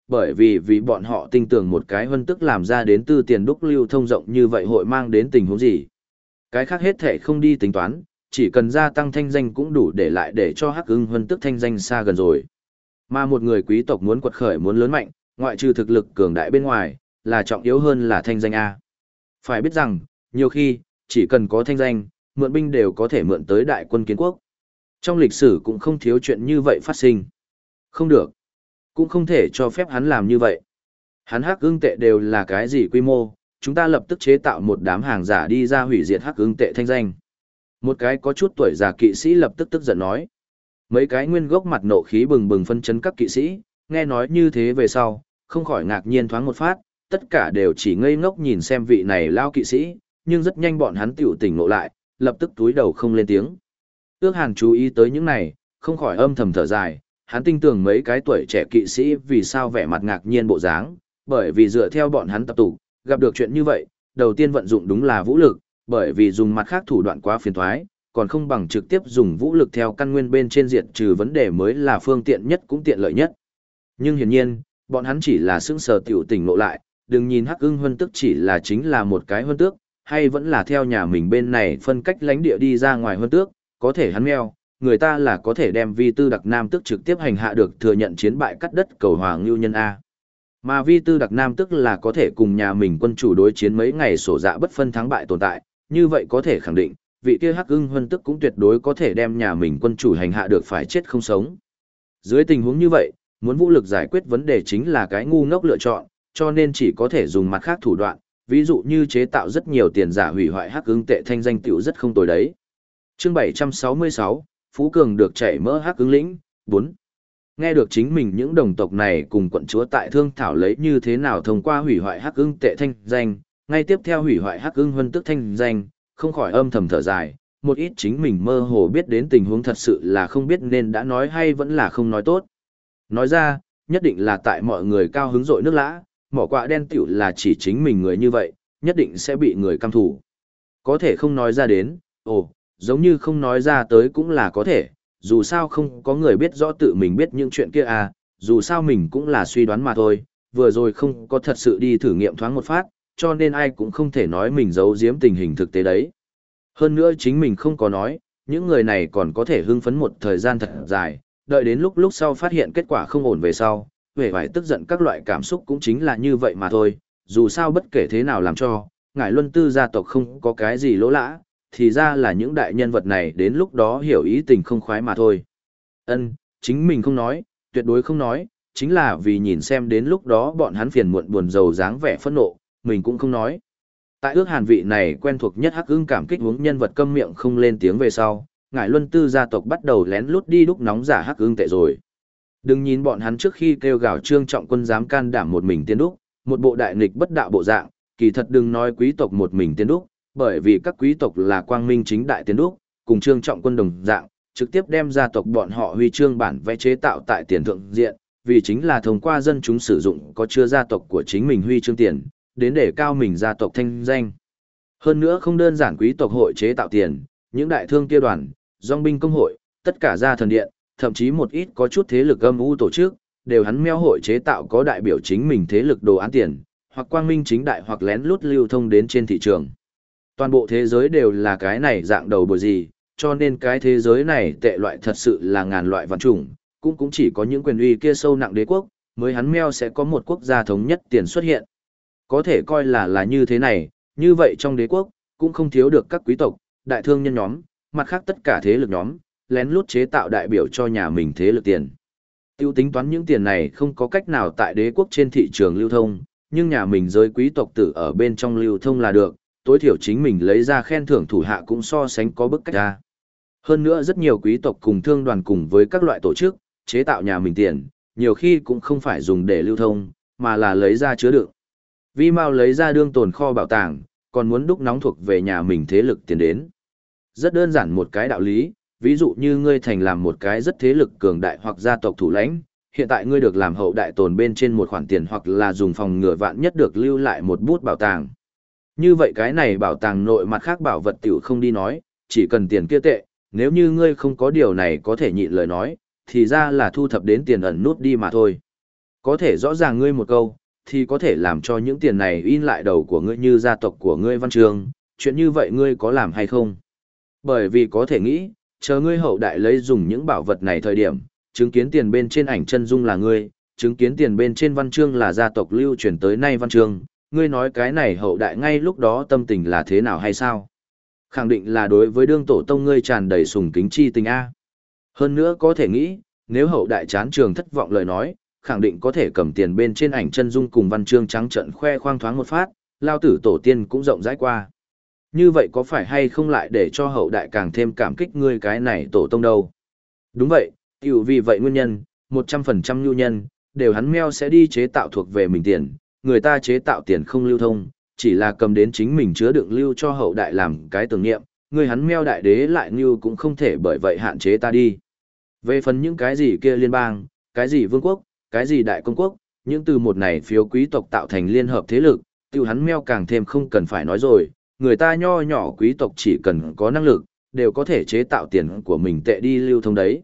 bởi vì bọn họ tin tưởng một cái huân tức làm ra đến tư tiền đúc lưu thông rộng như vậy hội mang đến tình huống gì. Cái khác hết thể không đi tính toán, chỉ cần gia tăng thanh danh cũng đủ để lại để cho Hắc Ưng huân tức thanh danh xa gần rồi. Mà một người quý tộc muốn quật khởi muốn lớn mạnh, ngoại trừ thực lực cường đại bên ngoài, là trọng yếu hơn là thanh danh A. Phải biết rằng, nhiều khi, chỉ cần có thanh danh, mượn binh đều có thể mượn tới đại quân kiến quốc. Trong lịch sử cũng không thiếu chuyện như vậy phát sinh. Không được. Cũng không thể cho phép hắn làm như vậy. Hắn Hắc Ưng tệ đều là cái gì quy mô, chúng ta lập tức chế tạo một đám hàng giả đi ra hủy diệt Hắc Ưng tệ thanh danh. Một cái có chút tuổi già kỵ sĩ lập tức tức giận nói. Mấy cái nguyên gốc mặt nộ khí bừng bừng phân chấn các kỵ sĩ, nghe nói như thế về sau, không khỏi ngạc nhiên thoáng một phát, tất cả đều chỉ ngây ngốc nhìn xem vị này lao kỵ sĩ, nhưng rất nhanh bọn hắn tiểu tỉnh ngộ lại, lập tức túi đầu không lên tiếng. Ước Hàn chú ý tới những này, không khỏi âm thầm thở dài, hắn tin tưởng mấy cái tuổi trẻ kỵ sĩ vì sao vẻ mặt ngạc nhiên bộ dáng, bởi vì dựa theo bọn hắn tập tụ, gặp được chuyện như vậy, đầu tiên vận dụng đúng là vũ lực, bởi vì dùng mặt khác thủ đoạn quá phiền toái, còn không bằng trực tiếp dùng vũ lực theo căn nguyên bên trên diện trừ vấn đề mới là phương tiện nhất cũng tiện lợi nhất. Nhưng hiển nhiên, bọn hắn chỉ là sững sờ tiểu tỉnh ngộ lại, đừng nhìn Hắc Ưng huân tước chỉ là chính là một cái huân tước, hay vẫn là theo nhà mình bên này phân cách lãnh địa đi ra ngoài huân tước, có thể hắn meo, người ta là có thể đem vi tư đặc nam tước trực tiếp hành hạ được thừa nhận chiến bại cắt đất cầu hoàng lưu nhân A. Mà vi tư đặc nam tước là có thể cùng nhà mình quân chủ đối chiến mấy ngày sổ dạ bất phân thắng bại tồn tại, như vậy có thể khẳng định, vị kia Hắc Ưng huân tước cũng tuyệt đối có thể đem nhà mình quân chủ hành hạ được phải chết không sống. Dưới tình huống như vậy, muốn vũ lực giải quyết vấn đề chính là cái ngu ngốc lựa chọn, cho nên chỉ có thể dùng mặt khác thủ đoạn, ví dụ như chế tạo rất nhiều tiền giả hủy hoại Hắc Ưng tệ thanh danh tiểu rất không tồi đấy. Chương 766, Phú Cường được chảy mỡ Hắc Ưng lĩnh, 4. Nghe được chính mình những đồng tộc này cùng quận chúa tại thương thảo lấy như thế nào thông qua hủy hoại Hắc Ưng tệ thanh danh, ngay tiếp theo hủy hoại Hắc Ưng huân tước thanh danh, không khỏi âm thầm thở dài, một ít chính mình mơ hồ biết đến tình huống thật sự là không biết nên đã nói hay vẫn là không nói tốt. Nói ra, nhất định là tại mọi người cao hứng rội nước lã, mỏ quạ đen tiểu là chỉ chính mình người như vậy, nhất định sẽ bị người căm thủ. Có thể không nói ra đến, giống như không nói ra tới cũng là có thể, dù sao không có người biết rõ tự mình biết những chuyện kia à, dù sao mình cũng là suy đoán mà thôi, vừa rồi không có thật sự đi thử nghiệm thoáng một phát, cho nên ai cũng không thể nói mình giấu giếm tình hình thực tế đấy. Hơn nữa chính mình không có nói, những người này còn có thể hưng phấn một thời gian thật dài, đợi đến lúc sau phát hiện kết quả không ổn về sau, vẻ vải tức giận các loại cảm xúc cũng chính là như vậy mà thôi, dù sao bất kể thế nào làm cho, ngải luân tư gia tộc không có cái gì lỗ lã, thì ra là những đại nhân vật này đến lúc đó hiểu ý tình không khoái mà thôi. Chính mình không nói, tuyệt đối không nói, chính là vì nhìn xem đến lúc đó bọn hắn phiền muộn buồn rầu dáng vẻ phẫn nộ, mình cũng không nói. Tại Ước Hàn vị này quen thuộc nhất Hắc Ưng cảm kích huống nhân vật câm miệng không lên tiếng về sau, ngải luân tư gia tộc bắt đầu lén lút đi đúc nóng giả Hắc Ưng tệ rồi. Đừng nhìn bọn hắn trước khi kêu gào Trương Trọng Quân dám can đảm một mình tiên đúc, một bộ đại nghịch bất đạo bộ dạng, kỳ thật đừng nói quý tộc một mình tiên đúc, bởi vì các quý tộc là quang minh chính đại tiên đúc, cùng Trương Trọng Quân đồng dạng, trực tiếp đem gia tộc bọn họ huy chương bản vẽ chế tạo tại tiền thượng diện, vì chính là thông qua dân chúng sử dụng có chưa gia tộc của chính mình huy chương tiền, đến để cao mình gia tộc thanh danh. Hơn nữa không đơn giản quý tộc hội chế tạo tiền, những đại thương kia đoàn, dòng binh công hội, tất cả gia thần điện, thậm chí một ít có chút thế lực âm u tổ chức, đều hắn meo hội chế tạo có đại biểu chính mình thế lực đồ án tiền, hoặc quang minh chính đại hoặc lén lút lưu thông đến trên thị trường. Toàn bộ thế giới đều là cái này dạng đầu bồi gì, cho nên cái thế giới này tệ loại thật sự là ngàn loại vạn chủng, cũng chỉ có những quyền uy kia sâu nặng đế quốc, mới hắn meo sẽ có một quốc gia thống nhất tiền xuất hiện. Có thể coi là như thế này, như vậy trong đế quốc, cũng không thiếu được các quý tộc, đại thương nhân nhóm, mặt khác tất cả thế lực nhóm, lén lút chế tạo đại biểu cho nhà mình thế lực tiền. Tiêu tính toán những tiền này không có cách nào tại đế quốc trên thị trường lưu thông, nhưng nhà mình giới quý tộc tử ở bên trong lưu thông là được, tối thiểu chính mình lấy ra khen thưởng thủ hạ cũng so sánh có bức cách ra. Hơn nữa rất nhiều quý tộc cùng thương đoàn cùng với các loại tổ chức, chế tạo nhà mình tiền, nhiều khi cũng không phải dùng để lưu thông, mà là lấy ra chứa đựng. Vi Mao lấy ra đương tồn kho bảo tàng, còn muốn đúc nóng thuộc về nhà mình thế lực tiền đến. Rất đơn giản một cái đạo lý, ví dụ như ngươi thành làm một cái rất thế lực cường đại hoặc gia tộc thủ lãnh, hiện tại ngươi được làm hậu đại tồn bên trên một khoản tiền hoặc là dùng phòng ngừa vạn nhất được lưu lại một bút bảo tàng. Như vậy cái này bảo tàng nội mặt khác bảo vật tiểu không đi nói, chỉ cần tiền kia tệ, nếu như ngươi không có điều này có thể nhịn lời nói, thì ra là thu thập đến tiền ẩn nút đi mà thôi. Có thể rõ ràng ngươi một câu, thì có thể làm cho những tiền này in lại đầu của ngươi như gia tộc của ngươi văn trường, chuyện như vậy ngươi có làm hay không? Bởi vì có thể nghĩ, chờ ngươi hậu đại lấy dùng những bảo vật này thời điểm, chứng kiến tiền bên trên ảnh chân dung là ngươi, chứng kiến tiền bên trên văn chương là gia tộc lưu truyền tới nay văn chương, ngươi nói cái này hậu đại ngay lúc đó tâm tình là thế nào hay sao? Khẳng định là đối với đương tổ tông ngươi tràn đầy sùng kính chi tình A. Hơn nữa có thể nghĩ, nếu hậu đại chán trường thất vọng lời nói, khẳng định có thể cầm tiền bên trên ảnh chân dung cùng văn chương trắng trận khoe khoang thoáng một phát, lao tử tổ tiên cũng rộng rãi qua. Như vậy có phải hay không lại để cho hậu đại càng thêm cảm kích ngươi cái này tổ tông đâu? Đúng vậy, tiểu vì vậy nguyên nhân, 100% nhu nhân, đều hắn meo sẽ đi chế tạo thuộc về mình tiền, người ta chế tạo tiền không lưu thông, chỉ là cầm đến chính mình chứa đựng lưu cho hậu đại làm cái tưởng niệm, người hắn meo đại đế lại như cũng không thể bởi vậy hạn chế ta đi. Về phần những cái gì kia liên bang, cái gì vương quốc, cái gì đại công quốc, những từ một này phiếu quý tộc tạo thành liên hợp thế lực, tiêu hắn meo càng thêm không cần phải nói rồi, người ta nho nhỏ quý tộc chỉ cần có năng lực, đều có thể chế tạo tiền của mình tệ đi lưu thông đấy.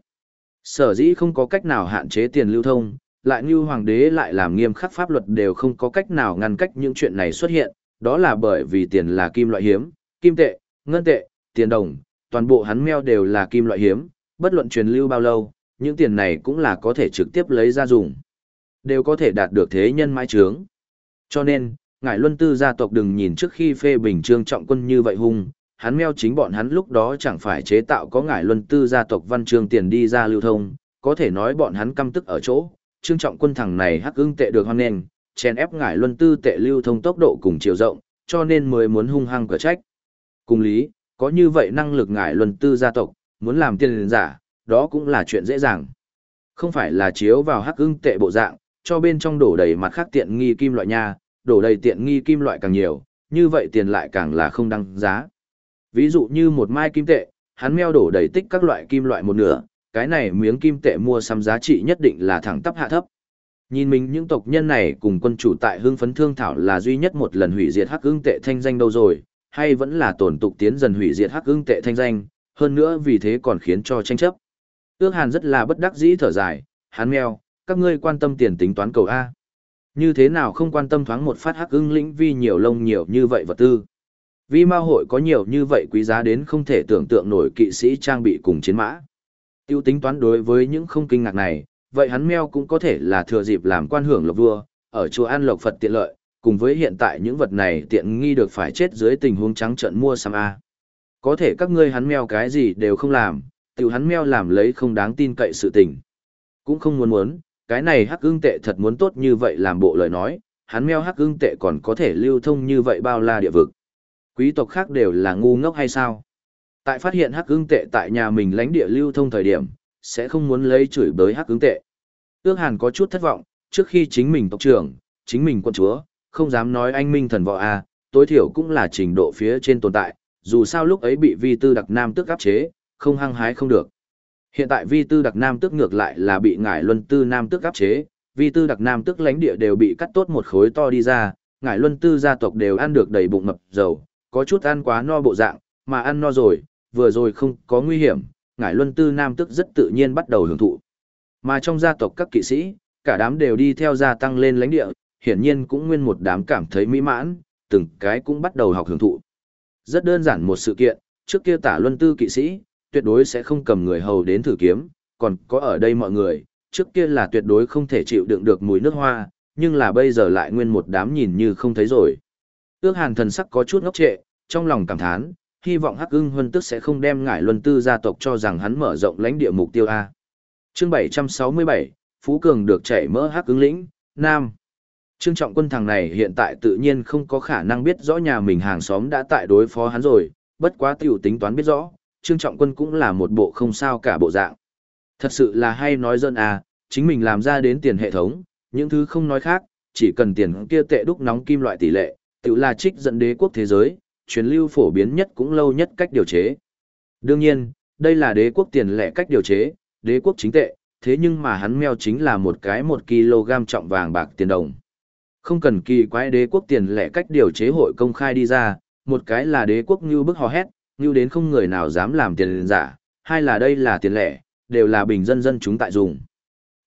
Sở dĩ không có cách nào hạn chế tiền lưu thông, lại như hoàng đế lại làm nghiêm khắc pháp luật đều không có cách nào ngăn cách những chuyện này xuất hiện, đó là bởi vì tiền là kim loại hiếm, kim tệ, ngân tệ, tiền đồng, toàn bộ hắn meo đều là kim loại hiếm, bất luận truyền lưu bao lâu, những tiền này cũng là có thể trực tiếp lấy ra dùng, đều có thể đạt được thế nhân mãi trướng. Cho nên, ngài Luân Tư gia tộc đừng nhìn trước khi phê bình Trương Trọng Quân như vậy hung, hắn meo chính bọn hắn lúc đó chẳng phải chế tạo có ngài Luân Tư gia tộc văn chương tiền đi ra lưu thông, có thể nói bọn hắn căm tức ở chỗ, Trương Trọng Quân thằng này hắc ưng tệ được hoan nghênh, chèn ép ngài Luân Tư tệ lưu thông tốc độ cùng chiều rộng, cho nên mới muốn hung hăng cửa trách. Cùng lý, có như vậy năng lực ngài Luân Tư gia tộc, muốn làm tiền giả, đó cũng là chuyện dễ dàng. Không phải là chiếu vào hắc ưng tệ bộ dạng, cho bên trong đổ đầy mặt khác tiện nghi kim loại nha, đổ đầy tiện nghi kim loại càng nhiều, như vậy tiền lại càng là không đăng giá. Ví dụ như một mai kim tệ, hắn meo đổ đầy tích các loại kim loại một nửa, cái này miếng kim tệ mua sắm giá trị nhất định là thẳng tắp hạ thấp. Nhìn mình những tộc nhân này cùng quân chủ tại hưng phấn thương thảo là duy nhất một lần hủy diệt hắc ưng tệ thanh danh đâu rồi, hay vẫn là tổn tục tiến dần hủy diệt hắc ưng tệ thanh danh, hơn nữa vì thế còn khiến cho tranh chấp. Ước Hàn rất là bất đắc dĩ thở dài, hắn meo, các ngươi quan tâm tiền tính toán cầu A. Như thế nào không quan tâm thoáng một phát hắc ưng lĩnh vi nhiều lông nhiều như vậy vật tư. Vi Mao hội có nhiều như vậy quý giá đến không thể tưởng tượng nổi kỵ sĩ trang bị cùng chiến mã. Tiêu tính toán đối với những không kinh ngạc này, vậy hắn meo cũng có thể là thừa dịp làm quan hưởng lộc vua, ở chùa An Lộc Phật tiện lợi, cùng với hiện tại những vật này tiện nghi được phải chết dưới tình huống trắng trợn mua sắm A. Có thể các ngươi hắn meo cái gì đều không làm, tiểu hắn meo làm lấy không đáng tin cậy sự tình. Cũng không muốn, cái này hắc ưng tệ thật muốn tốt như vậy làm bộ lời nói, hắn meo hắc ưng tệ còn có thể lưu thông như vậy bao la địa vực. Quý tộc khác đều là ngu ngốc hay sao? Tại phát hiện hắc ưng tệ tại nhà mình lãnh địa lưu thông thời điểm, sẽ không muốn lấy chửi bới hắc ưng tệ. Ước Hàn có chút thất vọng, trước khi chính mình tộc trưởng, chính mình quân chúa, không dám nói anh minh thần võ a, tối thiểu cũng là trình độ phía trên tồn tại, dù sao lúc ấy bị vi tư đặc nam tước áp chế, không hăng hái không được. Hiện tại vi tư đặc nam tước ngược lại là bị ngải luân tư nam tước áp chế, vi tư đặc nam tước lãnh địa đều bị cắt tốt một khối to đi ra, ngải luân tư gia tộc đều ăn được đầy bụng mập dầu, có chút ăn quá no bộ dạng, mà ăn no rồi, vừa rồi không có nguy hiểm, ngải luân tư nam tước rất tự nhiên bắt đầu hưởng thụ. Mà trong gia tộc các kỵ sĩ, cả đám đều đi theo gia tăng lên lãnh địa, hiển nhiên cũng nguyên một đám cảm thấy mỹ mãn, từng cái cũng bắt đầu học hưởng thụ. Rất đơn giản một sự kiện, trước kia tả luân tư kỵ sĩ, tuyệt đối sẽ không cầm người hầu đến thử kiếm, còn có ở đây mọi người, trước kia là tuyệt đối không thể chịu đựng được mùi nước hoa, nhưng là bây giờ lại nguyên một đám nhìn như không thấy rồi. Ước Hàn thần sắc có chút ngốc trệ, trong lòng cảm thán, hy vọng Hắc Ưng Huân Tức sẽ không đem ngải luân tư gia tộc cho rằng hắn mở rộng lãnh địa mục tiêu A. Chương 767, Phú Cường được chảy mỡ Hắc Ưng lĩnh, Nam. Trương Trọng Quân thằng này hiện tại tự nhiên không có khả năng biết rõ nhà mình hàng xóm đã tại đối phó hắn rồi, bất quá tiểu tính toán biết rõ, Trương Trọng Quân cũng là một bộ không sao cả bộ dạng. Thật sự là hay nói dân à, chính mình làm ra đến tiền hệ thống, những thứ không nói khác, chỉ cần tiền kia tệ đúc nóng kim loại tỷ lệ, tiểu là trích dẫn đế quốc thế giới, truyền lưu phổ biến nhất cũng lâu nhất cách điều chế. Đương nhiên, đây là đế quốc tiền lẻ cách điều chế, đế quốc chính tệ, thế nhưng mà hắn meo chính là một cái 1 kg trọng vàng bạc tiền đồng. Không cần kỳ quái đế quốc tiền lẻ cách điều chế hội công khai đi ra, một cái là đế quốc như bức hò hét, như đến không người nào dám làm tiền giả, hai là đây là tiền lẻ, đều là bình dân dân chúng tại dùng.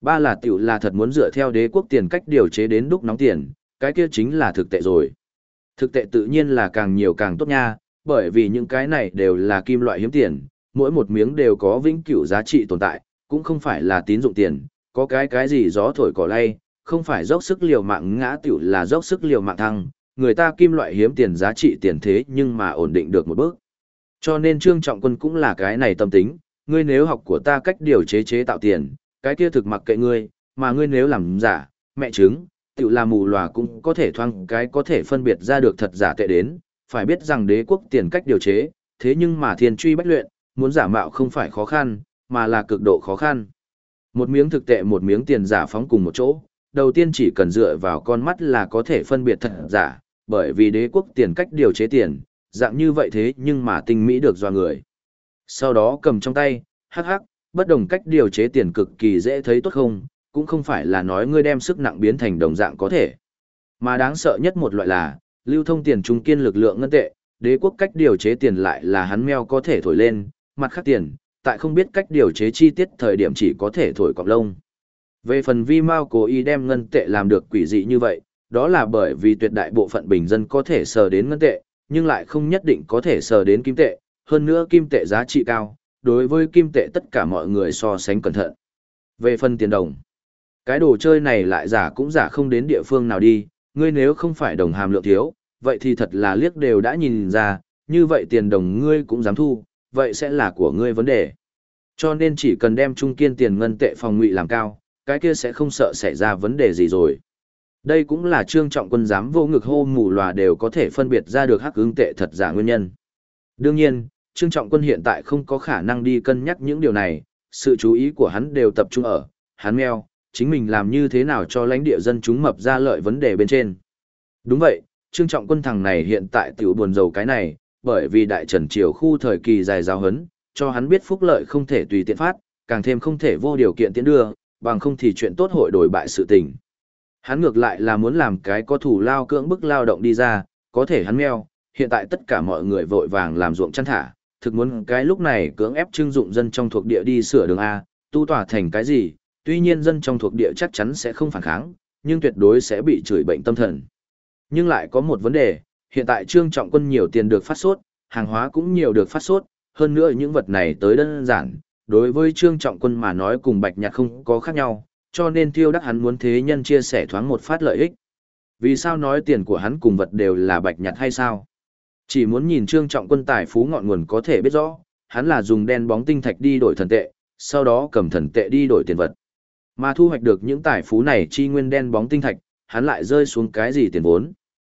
ba là tiểu là thật muốn dựa theo đế quốc tiền cách điều chế đến đúc nóng tiền, cái kia chính là thực tệ rồi. Thực tệ tự nhiên là càng nhiều càng tốt nha, bởi vì những cái này đều là kim loại hiếm tiền, mỗi một miếng đều có vĩnh cửu giá trị tồn tại, cũng không phải là tín dụng tiền, có cái gì gió thổi cỏ lay, không phải dốc sức liều mạng ngã tiểu là dốc sức liều mạng thăng, người ta kim loại hiếm tiền giá trị tiền thế nhưng mà ổn định được một bước. Cho nên Trương Trọng Quân cũng là cái này tâm tính, ngươi nếu học của ta cách điều chế tạo tiền, cái kia thực mặc kệ ngươi, mà ngươi nếu làm giả, mẹ chứng, tiểu là mù lòa cũng có thể thoang cái có thể phân biệt ra được thật giả tệ đến, phải biết rằng đế quốc tiền cách điều chế, thế nhưng mà thiên truy bách luyện, muốn giả mạo không phải khó khăn, mà là cực độ khó khăn. Một miếng thực tệ một miếng tiền giả phóng cùng một chỗ, đầu tiên chỉ cần dựa vào con mắt là có thể phân biệt thật giả, bởi vì đế quốc tiền cách điều chế tiền, dạng như vậy thế nhưng mà tinh mỹ được doa người. Sau đó cầm trong tay, hắc hắc, bất đồng cách điều chế tiền cực kỳ dễ thấy tốt không, cũng không phải là nói ngươi đem sức nặng biến thành đồng dạng có thể. Mà đáng sợ nhất một loại là, lưu thông tiền trung kiên lực lượng ngân tệ, đế quốc cách điều chế tiền lại là hắn meo có thể thổi lên, mặt khác tiền, tại không biết cách điều chế chi tiết thời điểm chỉ có thể thổi cọc lông. Về phần vi mao cố ý đem ngân tệ làm được quỷ dị như vậy, đó là bởi vì tuyệt đại bộ phận bình dân có thể sờ đến ngân tệ, nhưng lại không nhất định có thể sờ đến kim tệ, hơn nữa kim tệ giá trị cao, đối với kim tệ tất cả mọi người so sánh cẩn thận. Về phần tiền đồng, cái đồ chơi này lại giả cũng giả không đến địa phương nào đi, ngươi nếu không phải đồng hàm lượng thiếu, vậy thì thật là liếc đều đã nhìn ra, như vậy tiền đồng ngươi cũng dám thu, vậy sẽ là của ngươi vấn đề. Cho nên chỉ cần đem trung kiên tiền ngân tệ phòng ngụy làm cao, cái kia sẽ không sợ xảy ra vấn đề gì rồi. Đây cũng là Trương Trọng Quân dám vô ngực hô mù lòa đều có thể phân biệt ra được hắc ứng tệ thật giả nguyên nhân. Đương nhiên, Trương Trọng Quân hiện tại không có khả năng đi cân nhắc những điều này, sự chú ý của hắn đều tập trung ở, hắn meo, chính mình làm như thế nào cho lãnh địa dân chúng mập ra lợi vấn đề bên trên. Đúng vậy, Trương Trọng Quân thằng này hiện tại tiểu buồn rầu cái này, bởi vì đại trần triều khu thời kỳ dài giáo hấn, cho hắn biết phúc lợi không thể tùy tiện phát, càng thêm không thể vô điều kiện tiến đưa, bằng không thì chuyện tốt hội đổi bại sự tình. Hắn ngược lại là muốn làm cái có thủ lao cưỡng bức lao động đi ra, có thể hắn meo, hiện tại tất cả mọi người vội vàng làm ruộng chăn thả, thực muốn cái lúc này cưỡng ép trưng dụng dân trong thuộc địa đi sửa đường A, tu tỏa thành cái gì, tuy nhiên dân trong thuộc địa chắc chắn sẽ không phản kháng, nhưng tuyệt đối sẽ bị chửi bệnh tâm thần. Nhưng lại có một vấn đề, hiện tại Trương Trọng Quân nhiều tiền được phát sốt, hàng hóa cũng nhiều được phát sốt, hơn nữa những vật này tới đơn giản, đối với Trương Trọng Quân mà nói cùng Bạch Nhạc không có khác nhau, cho nên Tiêu Đắc hắn muốn thế nhân chia sẻ thoáng một phát lợi ích. Vì sao nói tiền của hắn cùng vật đều là Bạch Nhạc hay sao? Chỉ muốn nhìn Trương Trọng Quân tài phú ngọn nguồn có thể biết rõ, hắn là dùng đen bóng tinh thạch đi đổi thần tệ, sau đó cầm thần tệ đi đổi tiền vật. Mà thu hoạch được những tài phú này chi nguyên đen bóng tinh thạch, hắn lại rơi xuống cái gì tiền vốn?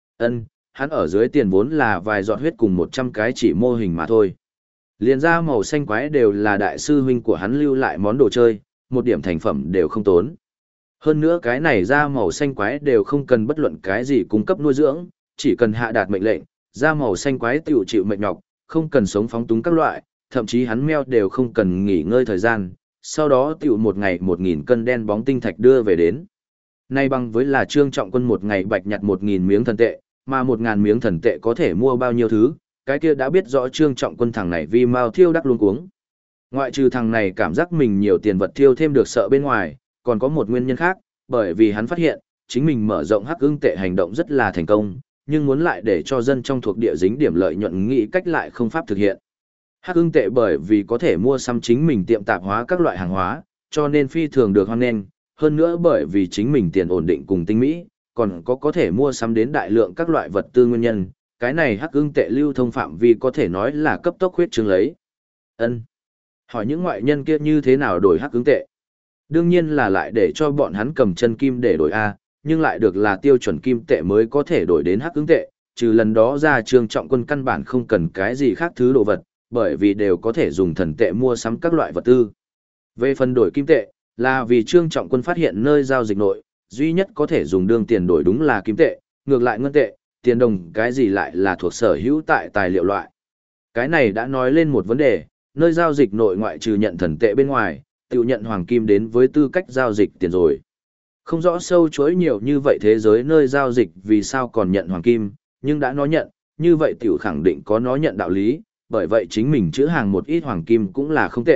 Hắn ở dưới tiền vốn là vài giọt huyết cùng 100 cái chỉ mô hình mà thôi. Liền ra màu xanh quái đều là đại sư huynh của hắn lưu lại món đồ chơi, một điểm thành phẩm đều không tốn. Hơn nữa cái này ra màu xanh quái đều không cần bất luận cái gì cung cấp nuôi dưỡng, chỉ cần hạ đạt mệnh lệnh, ra màu xanh quái tiểu chịu mệnh nhọc, không cần sống phóng túng các loại, thậm chí hắn meo đều không cần nghỉ ngơi thời gian, sau đó tiểu một ngày 1.000 cân đen bóng tinh thạch đưa về đến. Nay bằng với là Trương Trọng Quân một ngày bạch nhặt 1.000 miếng thần tệ, mà 1.000 miếng thần tệ có thể mua bao nhiêu thứ, cái kia đã biết rõ Trương Trọng Quân thằng này vì mau thiêu đắc luôn cuống. Ngoại trừ thằng này cảm giác mình nhiều tiền vật thiêu thêm được sợ bên ngoài, còn có một nguyên nhân khác, bởi vì hắn phát hiện, chính mình mở rộng hắc ưng tệ hành động rất là thành công, nhưng muốn lại để cho dân trong thuộc địa dính điểm lợi nhuận nghĩ cách lại không pháp thực hiện. Hắc ưng tệ bởi vì có thể mua sắm chính mình tiệm tạp hóa các loại hàng hóa, cho nên phi thường được hoan nghênh, hơn nữa bởi vì chính mình tiền ổn định cùng tinh mỹ, còn có thể mua sắm đến đại lượng các loại vật tư nguyên nhân, cái này hắc ưng tệ lưu thông phạm vi có thể nói là cấp tốc huyết trương lấy. Hỏi những ngoại nhân kia như thế nào đổi hắc ưng tệ? Đương nhiên là lại để cho bọn hắn cầm chân kim để đổi A, nhưng lại được là tiêu chuẩn kim tệ mới có thể đổi đến hắc ưng tệ, trừ lần đó ra Trương Trọng Quân căn bản không cần cái gì khác thứ đồ vật, bởi vì đều có thể dùng thần tệ mua sắm các loại vật tư. Về phần đổi kim tệ, là vì Trương Trọng Quân phát hiện nơi giao dịch nội, duy nhất có thể dùng đương tiền đổi đúng là kim tệ, ngược lại ngân tệ, tiền đồng cái gì lại là thuộc sở hữu tại tài liệu loại. Cái này đã nói lên một vấn đề, nơi giao dịch nội ngoại trừ nhận thần tệ bên ngoài, tự nhận hoàng kim đến với tư cách giao dịch tiền rồi. Không rõ sâu chuỗi nhiều như vậy thế giới nơi giao dịch vì sao còn nhận hoàng kim, nhưng đã nói nhận, như vậy tiểu khẳng định có nó nhận đạo lý, bởi vậy chính mình chữ hàng một ít hoàng kim cũng là không tệ,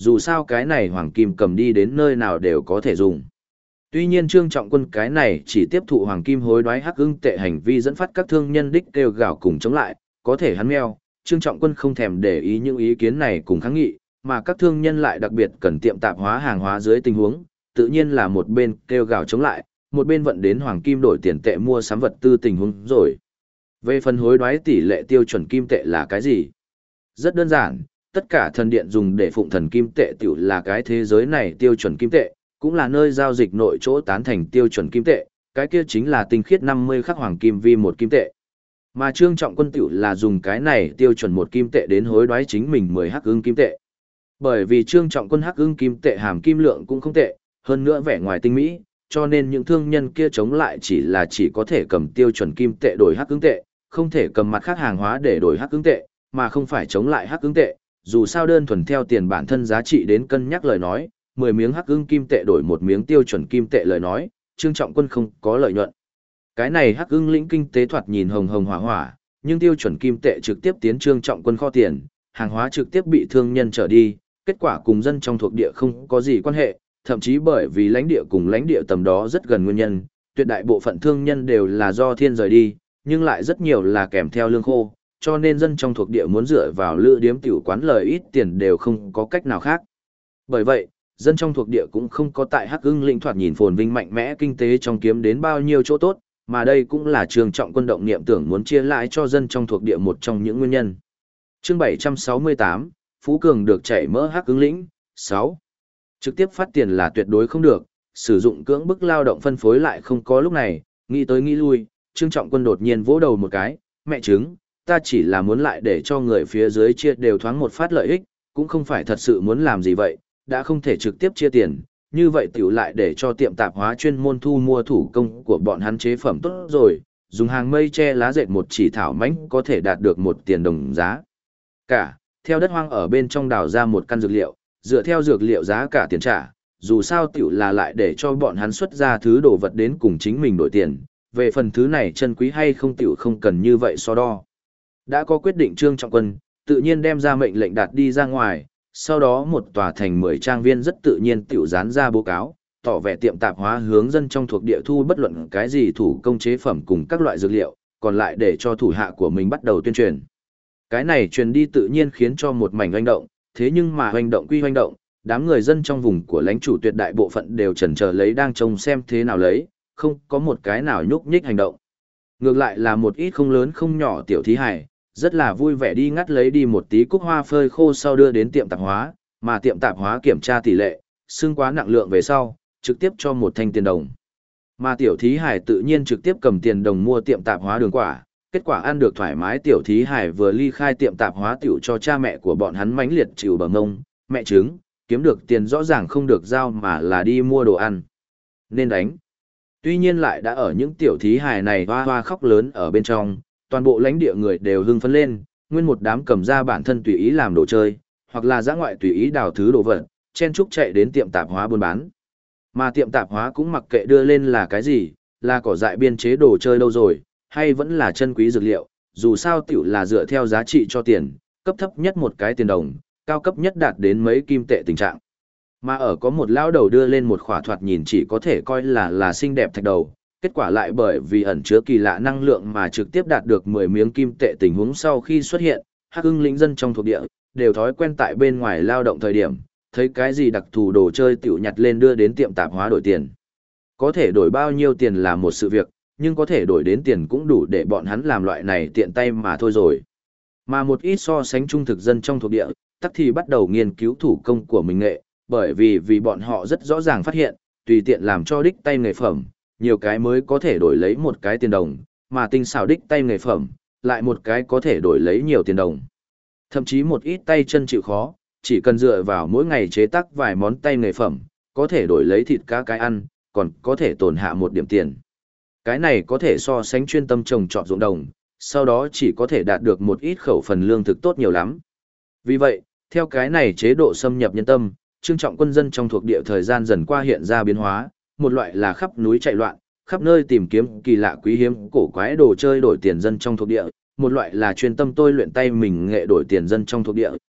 dù sao cái này hoàng kim cầm đi đến nơi nào đều có thể dùng. Tuy nhiên Trương Trọng Quân cái này chỉ tiếp thụ hoàng kim hối đoái hắc ưng tệ hành vi dẫn phát các thương nhân đích kêu gào cùng chống lại, có thể hắn meo, Trương Trọng Quân không thèm để ý những ý kiến này cùng kháng nghị, mà các thương nhân lại đặc biệt cần tiệm tạp hóa hàng hóa dưới tình huống, tự nhiên là một bên kêu gào chống lại, một bên vận đến hoàng kim đổi tiền tệ mua sắm vật tư tình huống rồi. Về phần hối đoái tỷ lệ tiêu chuẩn kim tệ là cái gì? Rất đơn giản, tất cả thần điện dùng để phụng thần kim tệ tiểu là cái thế giới này tiêu chuẩn kim tệ, cũng là nơi giao dịch nội chỗ tán thành tiêu chuẩn kim tệ, cái kia chính là tinh khiết 50 khắc hoàng kim vi một kim tệ. Mà Trương Trọng Quân tiểu là dùng cái này tiêu chuẩn một kim tệ đến hối đoái chính mình 10 hắc ưng kim tệ. Bởi vì Trương Trọng Quân hắc ưng kim tệ hàm kim lượng cũng không tệ, hơn nữa vẻ ngoài tinh mỹ, cho nên những thương nhân kia chống lại chỉ có thể cầm tiêu chuẩn kim tệ đổi hắc ưng tệ, không thể cầm mặt khác hàng hóa để đổi hắc ưng tệ, mà không phải chống lại hắc ưng tệ, dù sao đơn thuần theo tiền bản thân giá trị đến cân nhắc lời nói, 10 miếng hắc ưng kim tệ đổi một miếng tiêu chuẩn kim tệ lời nói, Trương Trọng Quân không có lợi nhuận. Cái này hắc ưng lĩnh kinh tế thoạt nhìn hồng hồng hỏa hỏa, nhưng tiêu chuẩn kim tệ trực tiếp tiến Trương Trọng Quân kho tiền, hàng hóa trực tiếp bị thương nhân trở đi, kết quả cùng dân trong thuộc địa không có gì quan hệ, thậm chí bởi vì lãnh địa cùng lãnh địa tầm đó rất gần nguyên nhân, tuyệt đại bộ phận thương nhân đều là do thiên rời đi, nhưng lại rất nhiều là kèm theo lương khô, cho nên dân trong thuộc địa muốn dựa vào lữ điếm tiểu quán lời ít tiền đều không có cách nào khác. Bởi vậy, dân trong thuộc địa cũng không có tại Hắc Ưng lĩnh thoạt nhìn phồn vinh mạnh mẽ kinh tế trong kiếm đến bao nhiêu chỗ tốt, mà đây cũng là Trương Trọng Quân động niệm tưởng muốn chia lại cho dân trong thuộc địa một trong những nguyên nhân. Chương 768, Phú Cường được chảy mỡ Hắc Ưng lĩnh, 6. Trực tiếp phát tiền là tuyệt đối không được, sử dụng cưỡng bức lao động phân phối lại không có lúc này, nghĩ tới nghĩ lui, Trương Trọng Quân đột nhiên vỗ đầu một cái, mẹ chứng, ta chỉ là muốn lại để cho người phía dưới chia đều thoáng một phát lợi ích, cũng không phải thật sự muốn làm gì vậy, đã không thể trực tiếp chia tiền, như vậy tiểu lại để cho tiệm tạp hóa chuyên môn thu mua thủ công của bọn hắn chế phẩm tốt rồi, dùng hàng mây che lá dệt một chỉ thảo mánh có thể đạt được một tiền đồng giá. Cả, theo đất hoang ở bên trong đào ra một căn dược liệu, dựa theo dược liệu giá cả tiền trả, dù sao tiểu là lại để cho bọn hắn xuất ra thứ đồ vật đến cùng chính mình đổi tiền, về phần thứ này chân quý hay không tiểu không cần như vậy so đo. Đã có quyết định Trương Trọng Quân, tự nhiên đem ra mệnh lệnh đạt đi ra ngoài, sau đó một tòa thành 10 trang viên rất tự nhiên tiểu dán ra báo cáo, tỏ vẻ tiệm tạp hóa hướng dân trong thuộc địa thu bất luận cái gì thủ công chế phẩm cùng các loại dược liệu, còn lại để cho thủ hạ của mình bắt đầu tuyên truyền. Cái này truyền đi tự nhiên khiến cho một mảnh hoành động, thế nhưng mà hoành động quy hoành động, đám người dân trong vùng của lãnh chủ tuyệt đại bộ phận đều chần chờ lấy đang trông xem thế nào lấy, không có một cái nào nhúc nhích hành động. Ngược lại là một ít không lớn không nhỏ tiểu thí hài, rất là vui vẻ đi ngắt lấy đi một tí cúc hoa phơi khô sau đưa đến tiệm tạp hóa, mà tiệm tạp hóa kiểm tra tỷ lệ, xương quá nặng lượng về sau, trực tiếp cho một thanh tiền đồng. Mà tiểu thí hải tự nhiên trực tiếp cầm tiền đồng mua tiệm tạp hóa đường quả, kết quả ăn được thoải mái tiểu thí hải vừa ly khai tiệm tạp hóa tiểu cho cha mẹ của bọn hắn mãnh liệt chịu bờ ngông, mẹ trứng, kiếm được tiền rõ ràng không được giao mà là đi mua đồ ăn. Nên đánh. Tuy nhiên lại đã ở những tiểu thí hải này hoa hoa khóc lớn ở bên trong, toàn bộ lãnh địa người đều hưng phấn lên, nguyên một đám cầm ra bản thân tùy ý làm đồ chơi, hoặc là dã ngoại tùy ý đào thứ đồ vật, chen chúc chạy đến tiệm tạp hóa buôn bán. Mà tiệm tạp hóa cũng mặc kệ đưa lên là cái gì, là cỏ dại biên chế đồ chơi đâu rồi, hay vẫn là chân quý dược liệu, dù sao tiểu là dựa theo giá trị cho tiền, cấp thấp nhất một cái tiền đồng, cao cấp nhất đạt đến mấy kim tệ tình trạng. Mà ở có một lão đầu đưa lên một khỏa thoạt nhìn chỉ có thể coi là xinh đẹp thạch đầu, kết quả lại bởi vì ẩn chứa kỳ lạ năng lượng mà trực tiếp đạt được 10 miếng kim tệ tình huống sau khi xuất hiện, Hắc Ưng lĩnh dân trong thuộc địa, đều thói quen tại bên ngoài lao động thời điểm, thấy cái gì đặc thù đồ chơi tiểu nhặt lên đưa đến tiệm tạp hóa đổi tiền. Có thể đổi bao nhiêu tiền là một sự việc, nhưng có thể đổi đến tiền cũng đủ để bọn hắn làm loại này tiện tay mà thôi rồi. Mà một ít so sánh trung thực dân trong thuộc địa, tắc thì bắt đầu nghiên cứu thủ công của mình nghệ, bởi vì bọn họ rất rõ ràng phát hiện, tùy tiện làm cho đích tay nghề phẩm, nhiều cái mới có thể đổi lấy một cái tiền đồng, mà tinh xảo đích tay nghề phẩm, lại một cái có thể đổi lấy nhiều tiền đồng. Thậm chí một ít tay chân chịu khó, chỉ cần dựa vào mỗi ngày chế tác vài món tay nghề phẩm, có thể đổi lấy thịt cá cái ăn, còn có thể tồn hạ một điểm tiền. Cái này có thể so sánh chuyên tâm trồng trọt ruộng đồng, sau đó chỉ có thể đạt được một ít khẩu phần lương thực tốt nhiều lắm. Vì vậy, theo cái này chế độ xâm nhập nhân tâm, Trương Trọng quân dân trong thuộc địa thời gian dần qua hiện ra biến hóa, một loại là khắp núi chạy loạn, khắp nơi tìm kiếm kỳ lạ quý hiếm cổ quái đồ chơi đổi tiền dân trong thuộc địa, một loại là chuyên tâm tôi luyện tay mình nghệ đổi tiền dân trong thuộc địa,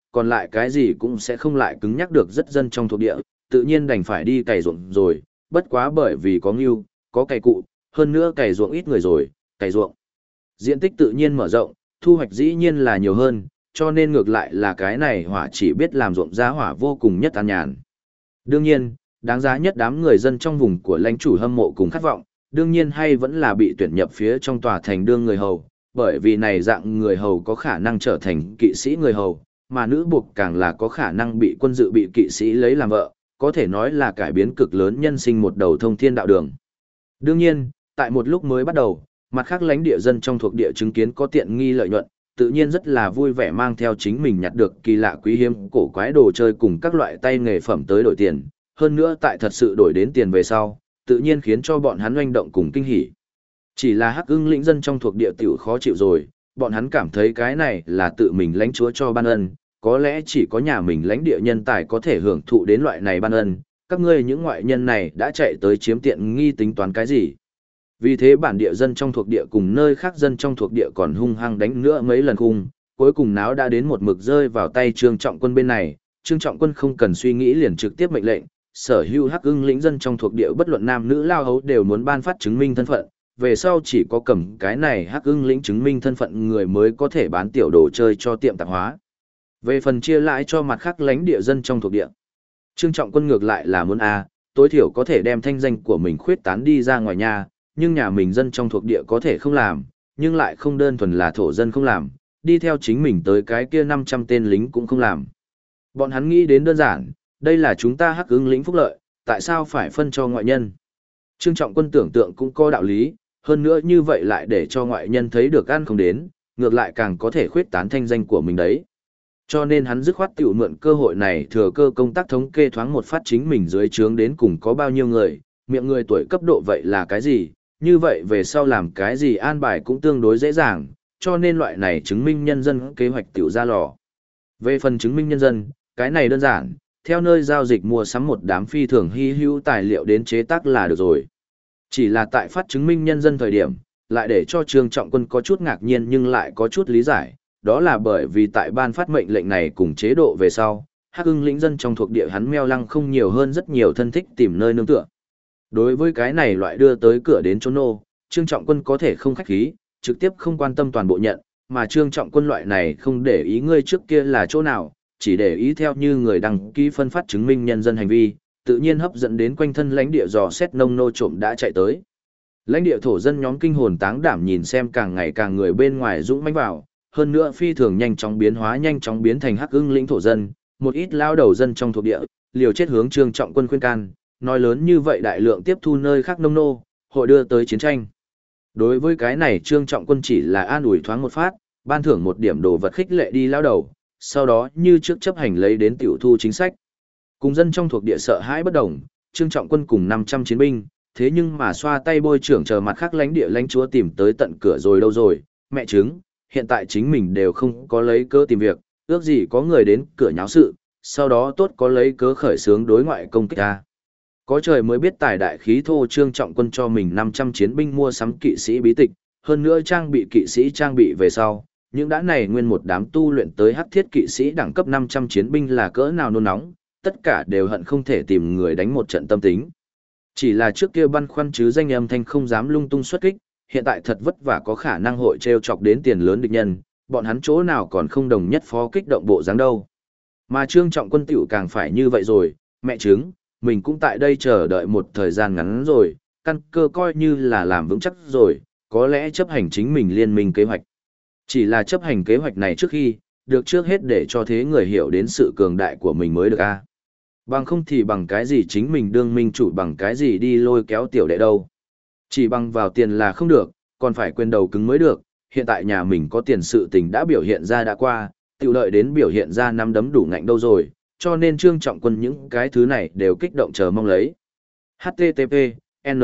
còn lại cái gì cũng sẽ không lại cứng nhắc được rất dân trong thuộc địa, tự nhiên đành phải đi cày ruộng rồi, bất quá bởi vì có ngưu, có cày cụ, hơn nữa cày ruộng ít người rồi, cày ruộng. Diện tích tự nhiên mở rộng, thu hoạch dĩ nhiên là nhiều hơn, cho nên ngược lại là cái này hỏa chỉ biết làm ruộng giá hỏa vô cùng nhất an nhàn. Đương nhiên, đáng giá nhất đám người dân trong vùng của lãnh chủ hâm mộ cùng khát vọng, đương nhiên hay vẫn là bị tuyển nhập phía trong tòa thành đương người hầu, bởi vì này dạng người hầu có khả năng trở thành kỵ sĩ người hầu, mà nữ buộc càng là có khả năng bị quân dự bị kỵ sĩ lấy làm vợ, có thể nói là cải biến cực lớn nhân sinh một đầu thông thiên đạo đường. Đương nhiên, tại một lúc mới bắt đầu, mặt khác lãnh địa dân trong thuộc địa chứng kiến có tiện nghi lợi nhuận, tự nhiên rất là vui vẻ mang theo chính mình nhặt được kỳ lạ quý hiếm cổ quái đồ chơi cùng các loại tay nghề phẩm tới đổi tiền, hơn nữa tại thật sự đổi đến tiền về sau, tự nhiên khiến cho bọn hắn oanh động cùng kinh hỉ. Chỉ là Hắc Ưng lĩnh dân trong thuộc địa tiểu khó chịu rồi, bọn hắn cảm thấy cái này là tự mình lãnh chúa cho ban ân, có lẽ chỉ có nhà mình lãnh địa nhân tài có thể hưởng thụ đến loại này ban ân, các ngươi những ngoại nhân này đã chạy tới chiếm tiện nghi tính toán cái gì. Vì thế bản địa dân trong thuộc địa cùng nơi khác dân trong thuộc địa còn hung hăng đánh nữa mấy lần khung, cuối cùng náo đã đến một mực rơi vào tay Trương Trọng Quân bên này, Trương Trọng Quân không cần suy nghĩ liền trực tiếp mệnh lệnh, sở hữu Hắc Ưng lĩnh dân trong thuộc địa bất luận nam nữ lao hấu đều muốn ban phát chứng minh thân phận, về sau chỉ có cầm cái này Hắc Ưng lĩnh chứng minh thân phận người mới có thể bán tiểu đồ chơi cho tiệm tạp hóa. Về phần chia lãi cho mặt khác lãnh địa dân trong thuộc địa, Trương Trọng Quân ngược lại là muốn tối thiểu có thể đem thanh danh của mình khuyết tán đi ra ngoài nhà, nhưng nhà mình dân trong thuộc địa có thể không làm, nhưng lại không đơn thuần là thổ dân không làm, đi theo chính mình tới cái kia 500 tên lính cũng không làm. Bọn hắn nghĩ đến đơn giản, đây là chúng ta Hắc Ưng lĩnh phúc lợi, tại sao phải phân cho ngoại nhân? Trương Trọng Quân tưởng tượng cũng có đạo lý, hơn nữa như vậy lại để cho ngoại nhân thấy được ăn không đến, ngược lại càng có thể khuyết tán thanh danh của mình đấy. Cho nên hắn dứt khoát tiểu mượn cơ hội này thừa cơ công tác thống kê thoáng một phát chính mình dưới trướng đến cùng có bao nhiêu người, miệng người tuổi cấp độ vậy là cái gì, như vậy về sau làm cái gì an bài cũng tương đối dễ dàng, cho nên loại này chứng minh nhân dân kế hoạch tiểu ra lò. Về phần chứng minh nhân dân, cái này đơn giản, theo nơi giao dịch mua sắm một đám phi thường hy hữu tài liệu đến chế tác là được rồi. Chỉ là tại phát chứng minh nhân dân thời điểm, lại để cho Trương Trọng Quân có chút ngạc nhiên nhưng lại có chút lý giải, đó là bởi vì tại ban phát mệnh lệnh này cùng chế độ về sau, Hắc Ưng lĩnh dân trong thuộc địa hắn meo lăng không nhiều hơn rất nhiều thân thích tìm nơi nương tựa. Đối với cái này loại đưa tới cửa đến chỗ nô, Trương Trọng Quân có thể không khách khí, trực tiếp không quan tâm toàn bộ nhận, mà Trương Trọng Quân loại này không để ý ngươi trước kia là chỗ nào, chỉ để ý theo như người đăng ký phân phát chứng minh nhân dân hành vi, tự nhiên hấp dẫn đến quanh thân lãnh địa dò xét nông nô trộm đã chạy tới. Lãnh địa thổ dân nhóm kinh hồn táng đảm nhìn xem càng ngày càng người bên ngoài dũng mãnh vào, hơn nữa phi thường nhanh chóng biến thành Hắc Ưng lĩnh thổ dân, một ít lao đầu dân trong thuộc địa, liều chết hướng Trương Trọng Quân khuyên can, nói lớn như vậy đại lượng tiếp thu nơi khác nông nô, hội đưa tới chiến tranh. Đối với cái này Trương Trọng Quân chỉ là an ủi thoáng một phát, ban thưởng một điểm đồ vật khích lệ đi lao đầu, sau đó như trước chấp hành lấy đến tiểu thu chính sách. Cùng dân trong thuộc địa sợ hãi bất đồng, Trương Trọng Quân cùng 500 chiến binh, thế nhưng mà xoa tay bôi trưởng chờ mặt khác lãnh địa lãnh chúa tìm tới tận cửa rồi đâu rồi, mẹ chứng, hiện tại chính mình đều không có lấy cớ tìm việc, ước gì có người đến cửa nháo sự, sau đó tốt có lấy cớ khởi xướng đối ngoại công kích ta. Có trời mới biết tài đại khí thô Trương Trọng Quân cho mình 500 chiến binh mua sắm kỵ sĩ bí tịch, hơn nữa trang bị kỵ sĩ trang bị về sau, những đã này nguyên một đám tu luyện tới hắc thiết kỵ sĩ đẳng cấp 500 chiến binh là cỡ nào nôn nóng, tất cả đều hận không thể tìm người đánh một trận tâm tính. Chỉ là trước kia băn khoăn chứ danh âm thanh không dám lung tung xuất kích, hiện tại thật vất vả có khả năng hội treo chọc đến tiền lớn địch nhân, bọn hắn chỗ nào còn không đồng nhất phó kích động bộ dáng đâu. Mà Trương Trọng Quân tiểu càng phải như vậy rồi, mẹ chứng, mình cũng tại đây chờ đợi một thời gian ngắn rồi, căn cơ coi như là làm vững chắc rồi, có lẽ chấp hành chính mình liên minh kế hoạch. Chỉ là chấp hành kế hoạch này trước khi, được trước hết để cho thế người hiểu đến sự cường đại của mình mới được a. Bằng không thì bằng cái gì chính mình đương minh chủ bằng cái gì đi lôi kéo tiểu đệ đâu. Chỉ bằng vào tiền là không được, còn phải quên đầu cứng mới được, hiện tại nhà mình có tiền sự tình đã biểu hiện ra đã qua, tiểu đợi đến biểu hiện ra nắm đấm đủ ngạnh đâu rồi, cho nên Trương Trọng Quân những cái thứ này đều kích động chờ mong lấy. HTTP, N.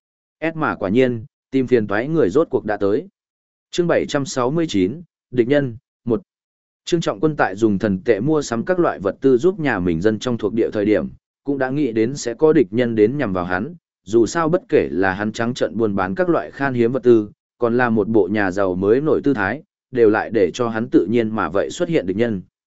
S mà quả nhiên, tìm phiền toái người rốt cuộc đã tới. Chương 769, Địch nhân, 1. Trương Trọng Quân tại dùng thần tệ mua sắm các loại vật tư giúp nhà mình dân trong thuộc địa thời điểm, cũng đã nghĩ đến sẽ có địch nhân đến nhằm vào hắn, dù sao bất kể là hắn trắng trợn buôn bán các loại khan hiếm vật tư, còn là một bộ nhà giàu mới nổi tư thái, đều lại để cho hắn tự nhiên mà vậy xuất hiện địch nhân.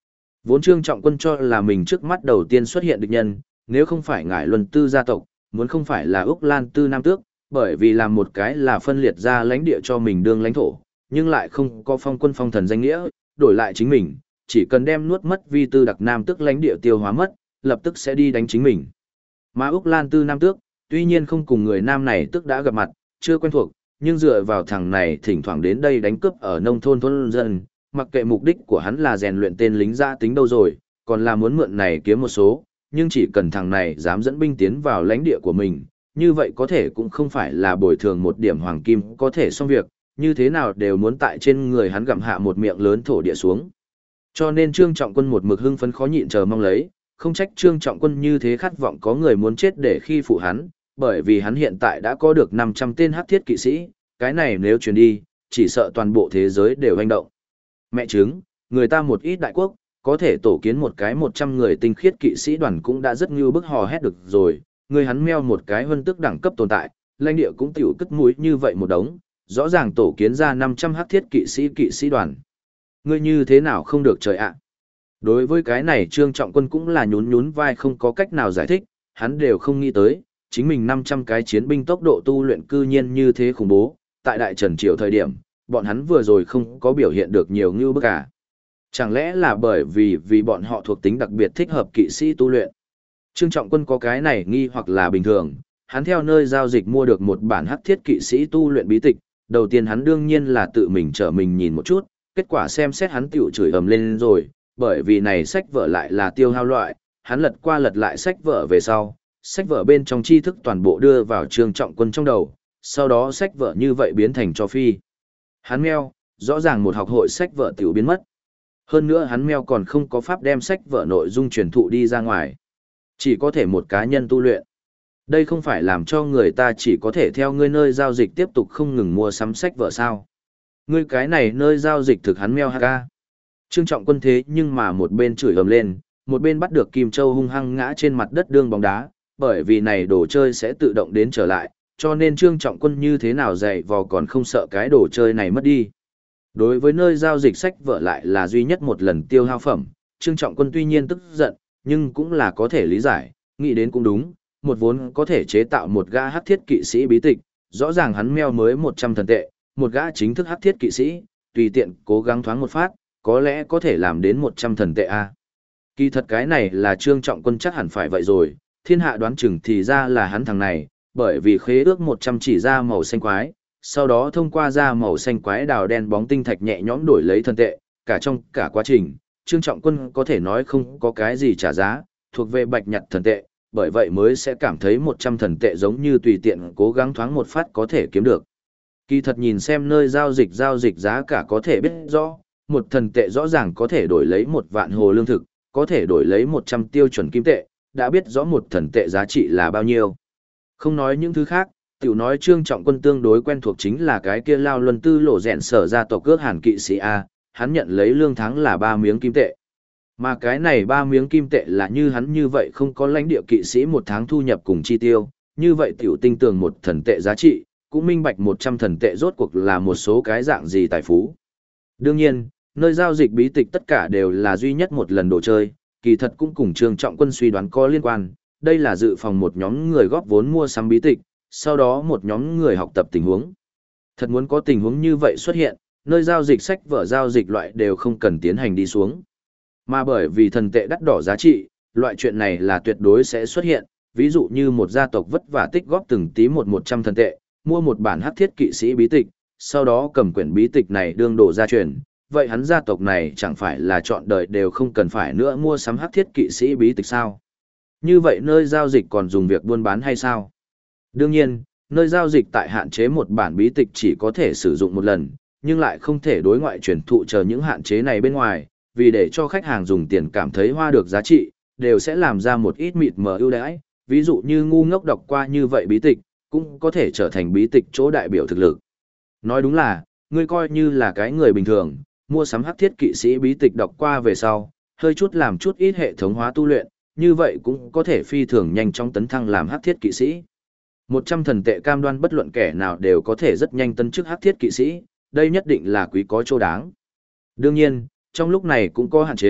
Vốn Trương Trọng Quân cho là mình trước mắt đầu tiên xuất hiện địch nhân, nếu không phải ngải Luân Tư gia tộc, muốn không phải là Úc Lan Tư Nam Tước, bởi vì làm một cái là phân liệt ra lãnh địa cho mình đương lãnh thổ, nhưng lại không có phong quân phong thần danh nghĩa, đổi lại chính mình, chỉ cần đem nuốt mất vi tư đặc Nam Tước lãnh địa tiêu hóa mất, lập tức sẽ đi đánh chính mình. Mà Úc Lan Tư Nam Tước, tuy nhiên không cùng người nam này tức đã gặp mặt, chưa quen thuộc, nhưng dựa vào thằng này thỉnh thoảng đến đây đánh cướp ở nông thôn thôn dân, mặc kệ mục đích của hắn là rèn luyện tên lính giã tính đâu rồi, còn là muốn mượn này kiếm một số, nhưng chỉ cần thằng này dám dẫn binh tiến vào lãnh địa của mình, như vậy có thể cũng không phải là bồi thường một điểm hoàng kim có thể xong việc, như thế nào đều muốn tại trên người hắn gặm hạ một miệng lớn thổ địa xuống. Cho nên Trương Trọng Quân một mực hưng phấn khó nhịn chờ mong lấy, không trách Trương Trọng Quân như thế khát vọng có người muốn chết để khi phụ hắn, bởi vì hắn hiện tại đã có được 500 tên hắc thiết kỵ sĩ, cái này nếu truyền đi, chỉ sợ toàn bộ thế giới đều hành động. Mẹ chứng, người ta một ít đại quốc, có thể tổ kiến một cái 100 người tinh khiết kỵ sĩ đoàn cũng đã rất như bức hò hét được rồi, người hắn meo một cái hơn tức đẳng cấp tồn tại, lãnh địa cũng tiểu cất mũi như vậy một đống, rõ ràng tổ kiến ra 500 hắc thiết kỵ sĩ đoàn. Ngươi như thế nào không được trời ạ? Đối với cái này Trương Trọng Quân cũng là nhún nhún vai không có cách nào giải thích, hắn đều không nghĩ tới, chính mình 500 cái chiến binh tốc độ tu luyện cư nhiên như thế khủng bố, tại Đại Trần Triều thời điểm, bọn hắn vừa rồi không có biểu hiện được nhiều như bức cả. Chẳng lẽ là bởi vì bọn họ thuộc tính đặc biệt thích hợp kỵ sĩ tu luyện? Trương Trọng Quân có cái này nghi hoặc là bình thường, hắn theo nơi giao dịch mua được một bản hắc thiết kỵ sĩ tu luyện bí tịch, đầu tiên hắn đương nhiên là tự mình trở mình nhìn một chút, kết quả xem xét hắn tiểu chửi ầm lên rồi, bởi vì này sách vở lại là tiêu hao loại, hắn lật qua lật lại sách vở về sau, sách vở bên trong tri thức toàn bộ đưa vào Trương Trọng Quân trong đầu, sau đó sách vở như vậy biến thành cho phi. Hắn meo, rõ ràng một học hội sách vở tiểu biến mất. Hơn nữa hắn meo còn không có pháp đem sách vở nội dung truyền thụ đi ra ngoài. Chỉ có thể một cá nhân tu luyện. Đây không phải làm cho người ta chỉ có thể theo ngươi nơi giao dịch tiếp tục không ngừng mua sắm sách vở sao. Ngươi cái này nơi giao dịch thực hắn meo ha. Trương Trọng Quân thế nhưng mà một bên chửi ầm lên, một bên bắt được Kim Châu hung hăng ngã trên mặt đất đương bóng đá, bởi vì này đồ chơi sẽ tự động đến trở lại, cho nên Trương Trọng Quân như thế nào dày vò còn không sợ cái đồ chơi này mất đi. Đối với nơi giao dịch sách vở lại là duy nhất một lần tiêu hao phẩm, Trương Trọng Quân tuy nhiên tức giận, nhưng cũng là có thể lý giải, nghĩ đến cũng đúng, một vốn có thể chế tạo một gã hắc thiết kỵ sĩ bí tịch, rõ ràng hắn meo mới 100 thần tệ, một gã chính thức hắc thiết kỵ sĩ, tùy tiện cố gắng thoáng một phát, có lẽ có thể làm đến 100 thần tệ a. Kỳ thật cái này là Trương Trọng Quân chắc hẳn phải vậy rồi, thiên hạ đoán chừng thì ra là hắn thằng này, bởi vì khế ước 100 chỉ ra màu xanh quái, sau đó thông qua ra màu xanh quái đào đen bóng tinh thạch nhẹ nhõm đổi lấy thần tệ, cả trong cả quá trình, Trương Trọng Quân có thể nói không có cái gì trả giá, thuộc về bạch nhặt thần tệ, bởi vậy mới sẽ cảm thấy 100 thần tệ giống như tùy tiện cố gắng thoáng một phát có thể kiếm được. Kỳ thật nhìn xem nơi giao dịch giá cả có thể biết rõ, một thần tệ rõ ràng có thể đổi lấy 1 vạn hồ lương thực, có thể đổi lấy 100 tiêu chuẩn kim tệ, đã biết rõ một thần tệ giá trị là bao nhiêu. Không nói những thứ khác, tiểu nói Trương Trọng Quân tương đối quen thuộc chính là cái kia Lao Luân Tư lộ rèn sở gia tộc cước Hàn kỵ sĩ A, hắn nhận lấy lương tháng là 3 miếng kim tệ. Mà cái này 3 miếng kim tệ là như hắn như vậy không có lãnh địa kỵ sĩ một tháng thu nhập cùng chi tiêu, như vậy tiểu tinh tường một thần tệ giá trị, cũng minh bạch 100 thần tệ rốt cuộc là một số cái dạng gì tài phú. Đương nhiên, nơi giao dịch bí tịch tất cả đều là duy nhất một lần đồ chơi, kỳ thật cũng cùng Trương Trọng Quân suy đoán có liên quan, đây là dự phòng một nhóm người góp vốn mua sắm bí tịch, sau đó một nhóm người học tập tình huống. Thật muốn có tình huống như vậy xuất hiện, nơi giao dịch sách vở giao dịch loại đều không cần tiến hành đi xuống. Mà bởi vì thần tệ đắt đỏ giá trị, loại chuyện này là tuyệt đối sẽ xuất hiện, ví dụ như một gia tộc vất vả tích góp từng tí 100 thần tệ, mua một bản hắc thiết kỵ sĩ bí tịch, sau đó cầm quyển bí tịch này đương đổ gia truyền, vậy hắn gia tộc này chẳng phải là trọn đời đều không cần phải nữa mua sắm hắc thiết kỵ sĩ bí tịch sao? Như vậy nơi giao dịch còn dùng việc buôn bán hay sao? Đương nhiên, nơi giao dịch tại hạn chế một bản bí tịch chỉ có thể sử dụng một lần, nhưng lại không thể đối ngoại truyền thụ chờ những hạn chế này bên ngoài, vì để cho khách hàng dùng tiền cảm thấy hoa được giá trị, đều sẽ làm ra một ít mịt mờ ưu đãi, ví dụ như ngu ngốc đọc qua như vậy bí tịch, cũng có thể trở thành bí tịch chỗ đại biểu thực lực. Nói đúng là, ngươi coi như là cái người bình thường, mua sắm hắc thiết kỵ sĩ bí tịch đọc qua về sau, hơi chút làm chút ít hệ thống hóa tu luyện, như vậy cũng có thể phi thường nhanh chóng tấn thăng làm hắc thiết kỵ sĩ. 100 thần tệ cam đoan bất luận kẻ nào đều có thể rất nhanh tấn chức hắc thiết kỵ sĩ, đây nhất định là quý có chỗ đáng. Đương nhiên, trong lúc này cũng có hạn chế,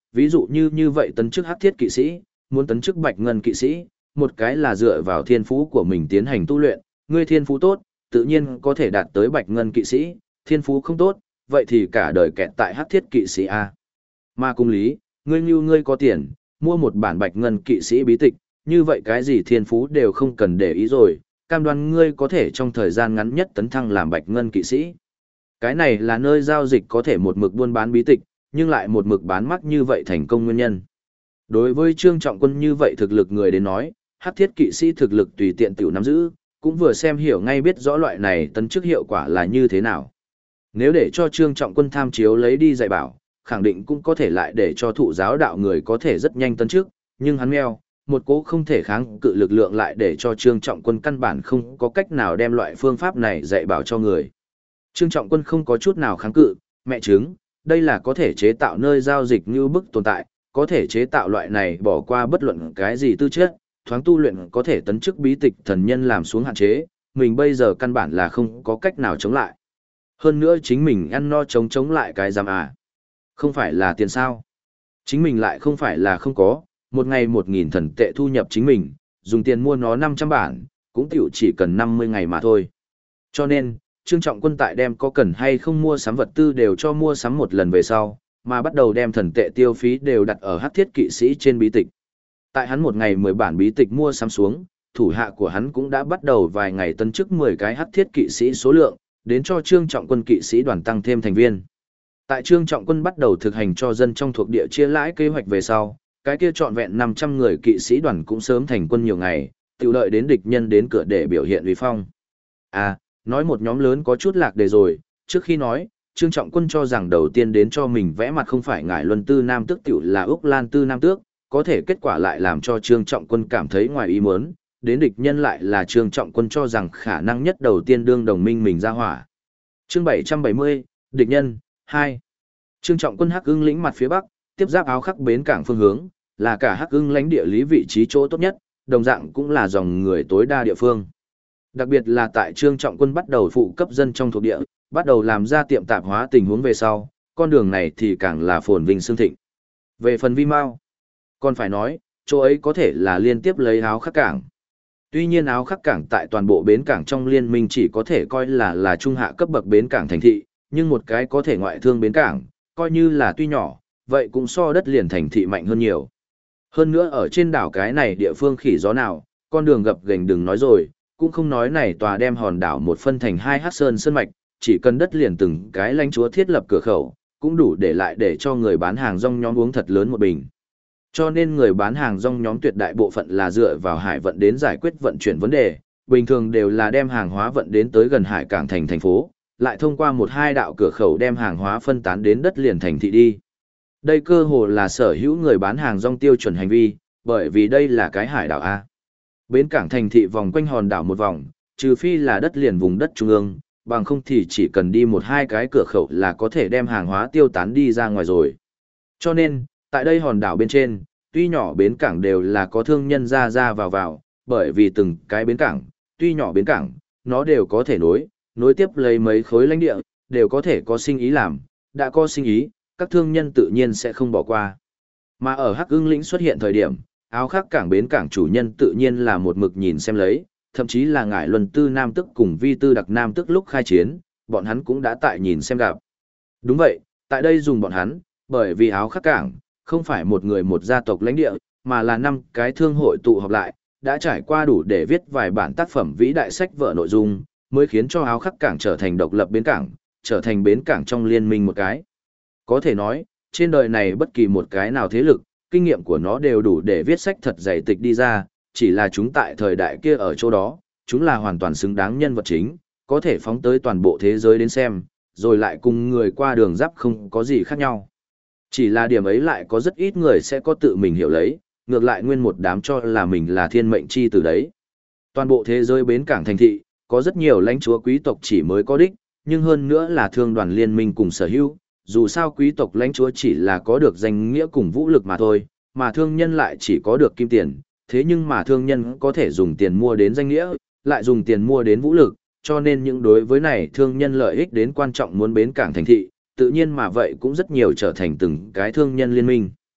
ví dụ như vậy tấn chức hắc thiết kỵ sĩ, muốn tấn chức bạch ngân kỵ sĩ, một cái là dựa vào thiên phú của mình tiến hành tu luyện, ngươi thiên phú tốt, tự nhiên có thể đạt tới bạch ngân kỵ sĩ, thiên phú không tốt, vậy thì cả đời kẹt tại hắc thiết kỵ sĩ A. Mà cùng lý, ngươi có tiền, mua một bản bạch ngân kỵ sĩ bí tịch, như vậy cái gì thiên phú đều không cần để ý rồi, cam đoan ngươi có thể trong thời gian ngắn nhất tấn thăng làm bạch ngân kỵ sĩ. Cái này là nơi giao dịch có thể một mực buôn bán bí tịch, nhưng lại một mực bán mắc như vậy thành công nguyên nhân. Đối với Trương Trọng Quân như vậy thực lực người đến nói, hắc thiết kỵ sĩ thực lực tùy tiện tiểu nắm giữ, cũng vừa xem hiểu ngay biết rõ loại này tấn chức hiệu quả là như thế nào. Nếu để cho Trương Trọng Quân tham chiếu lấy đi dạy bảo, khẳng định cũng có thể lại để cho thụ giáo đạo người có thể rất nhanh tấn chức, nhưng hắn meo, một cố không thể kháng cự lực lượng lại để cho Trương Trọng Quân căn bản không có cách nào đem loại phương pháp này dạy bảo cho người. Trương Trọng Quân không có chút nào kháng cự, mẹ chứng, đây là có thể chế tạo nơi giao dịch như bức tồn tại, có thể chế tạo loại này bỏ qua bất luận cái gì tư chất, thoáng tu luyện có thể tấn chức bí tịch thần nhân làm xuống hạn chế, mình bây giờ căn bản là không có cách nào chống lại. Hơn nữa chính mình ăn no chống lại cái giam à. Không phải là tiền sao. Chính mình lại không phải là không có, một ngày 1.000 thần tệ thu nhập chính mình, dùng tiền mua nó 500 bản, cũng tiểu chỉ cần 50 ngày mà thôi. Cho nên, Trương Trọng Quân tại đem có cần hay không mua sắm vật tư đều cho mua sắm một lần về sau, mà bắt đầu đem thần tệ tiêu phí đều đặt ở hắc thiết kỵ sĩ trên bí tịch. Tại hắn một ngày 10 bản bí tịch mua sắm xuống, thủ hạ của hắn cũng đã bắt đầu vài ngày tấn chức 10 cái hắc thiết kỵ sĩ số lượng, đến cho Trương Trọng Quân kỵ sĩ đoàn tăng thêm thành viên. Tại Trương Trọng Quân bắt đầu thực hành cho dân trong thuộc địa chia lãi kế hoạch về sau, cái kia trọn vẹn 500 người kỵ sĩ đoàn cũng sớm thành quân nhiều ngày, tiểu đợi đến địch nhân đến cửa để biểu hiện uy phong. À, nói một nhóm lớn có chút lạc đề rồi, trước khi nói, Trương Trọng Quân cho rằng đầu tiên đến cho mình vẽ mặt không phải Ngải Luân Tư Nam Tước tiểu là Úc Lan Tư Nam Tước, có thể kết quả lại làm cho Trương Trọng Quân cảm thấy ngoài ý muốn, đến địch nhân lại là Trương Trọng Quân cho rằng khả năng nhất đầu tiên đương đồng minh mình ra hỏa. Chương 770, địch nhân 2. Trương Trọng Quân Hắc Ưng lĩnh mặt phía bắc, tiếp giáp áo khắc bến cảng phương hướng, là cả Hắc Ưng lãnh địa lý vị trí chỗ tốt nhất, đồng dạng cũng là dòng người tối đa địa phương. Đặc biệt là tại Trương Trọng Quân bắt đầu phụ cấp dân trong thuộc địa, bắt đầu làm ra tiệm tạp hóa tình huống về sau, con đường này thì càng là phồn vinh xương thịnh. Về phần vi mao, còn phải nói, chỗ ấy có thể là liên tiếp lấy áo khắc cảng. Tuy nhiên áo khắc cảng tại toàn bộ bến cảng trong liên minh chỉ có thể coi là trung hạ cấp bậc bến cảng thành thị, nhưng một cái có thể ngoại thương bến cảng, coi như là tuy nhỏ, vậy cũng so đất liền thành thị mạnh hơn nhiều. Hơn nữa ở trên đảo cái này địa phương khỉ gió nào, con đường gập ghềnh đừng nói rồi, cũng không nói này tòa đem hòn đảo một phân thành hai hắc sơn sơn mạch, chỉ cần đất liền từng cái lãnh chúa thiết lập cửa khẩu, cũng đủ để lại để cho người bán hàng rong nhóm uống thật lớn một bình. Cho nên người bán hàng rong nhóm tuyệt đại bộ phận là dựa vào hải vận đến giải quyết vận chuyển vấn đề, bình thường đều là đem hàng hóa vận đến tới gần hải cảng thành phố, lại thông qua một hai đạo cửa khẩu đem hàng hóa phân tán đến đất liền thành thị đi. Đây cơ hồ là sở hữu người bán hàng rong tiêu chuẩn hành vi, bởi vì đây là cái hải đảo A. Bến cảng thành thị vòng quanh hòn đảo một vòng, trừ phi là đất liền vùng đất trung ương, bằng không thì chỉ cần đi một hai cái cửa khẩu là có thể đem hàng hóa tiêu tán đi ra ngoài rồi. Cho nên, tại đây hòn đảo bên trên, tuy nhỏ bến cảng đều là có thương nhân ra vào, bởi vì từng cái bến cảng, tuy nhỏ bến cảng, nó đều có thể nối tiếp lấy mấy khối lãnh địa, đều có thể có sinh ý làm, đã có sinh ý, các thương nhân tự nhiên sẽ không bỏ qua. Mà ở Hắc Ưng lĩnh xuất hiện thời điểm, áo khắc cảng bến cảng chủ nhân tự nhiên là một mực nhìn xem lấy, thậm chí là Ngải Luân Tư Nam Tước cùng Vi Tư Đặc Nam Tước lúc khai chiến, bọn hắn cũng đã tại nhìn xem gặp. Đúng vậy, tại đây dùng bọn hắn, bởi vì áo khắc cảng, không phải một người một gia tộc lãnh địa, mà là 5 cái thương hội tụ họp lại, đã trải qua đủ để viết vài bản tác phẩm vĩ đại sách vở nội dung, mới khiến cho áo khắc cảng trở thành độc lập bến cảng, trở thành bến cảng trong liên minh một cái. Có thể nói, trên đời này bất kỳ một cái nào thế lực, kinh nghiệm của nó đều đủ để viết sách thật dày tịch đi ra, chỉ là chúng tại thời đại kia ở chỗ đó, chúng là hoàn toàn xứng đáng nhân vật chính, có thể phóng tới toàn bộ thế giới đến xem, rồi lại cùng người qua đường giáp không có gì khác nhau. Chỉ là điểm ấy lại có rất ít người sẽ có tự mình hiểu lấy, ngược lại nguyên một đám cho là mình là thiên mệnh chi từ đấy. Toàn bộ thế giới bến cảng thành thị, có rất nhiều lãnh chúa quý tộc chỉ mới có đích, nhưng hơn nữa là thương đoàn liên minh cùng sở hữu, dù sao quý tộc lãnh chúa chỉ là có được danh nghĩa cùng vũ lực mà thôi, mà thương nhân lại chỉ có được kim tiền, thế nhưng mà thương nhân có thể dùng tiền mua đến danh nghĩa, lại dùng tiền mua đến vũ lực, cho nên những đối với này thương nhân lợi ích đến quan trọng muốn bến cảng thành thị, tự nhiên mà vậy cũng rất nhiều trở thành từng cái thương nhân liên minh.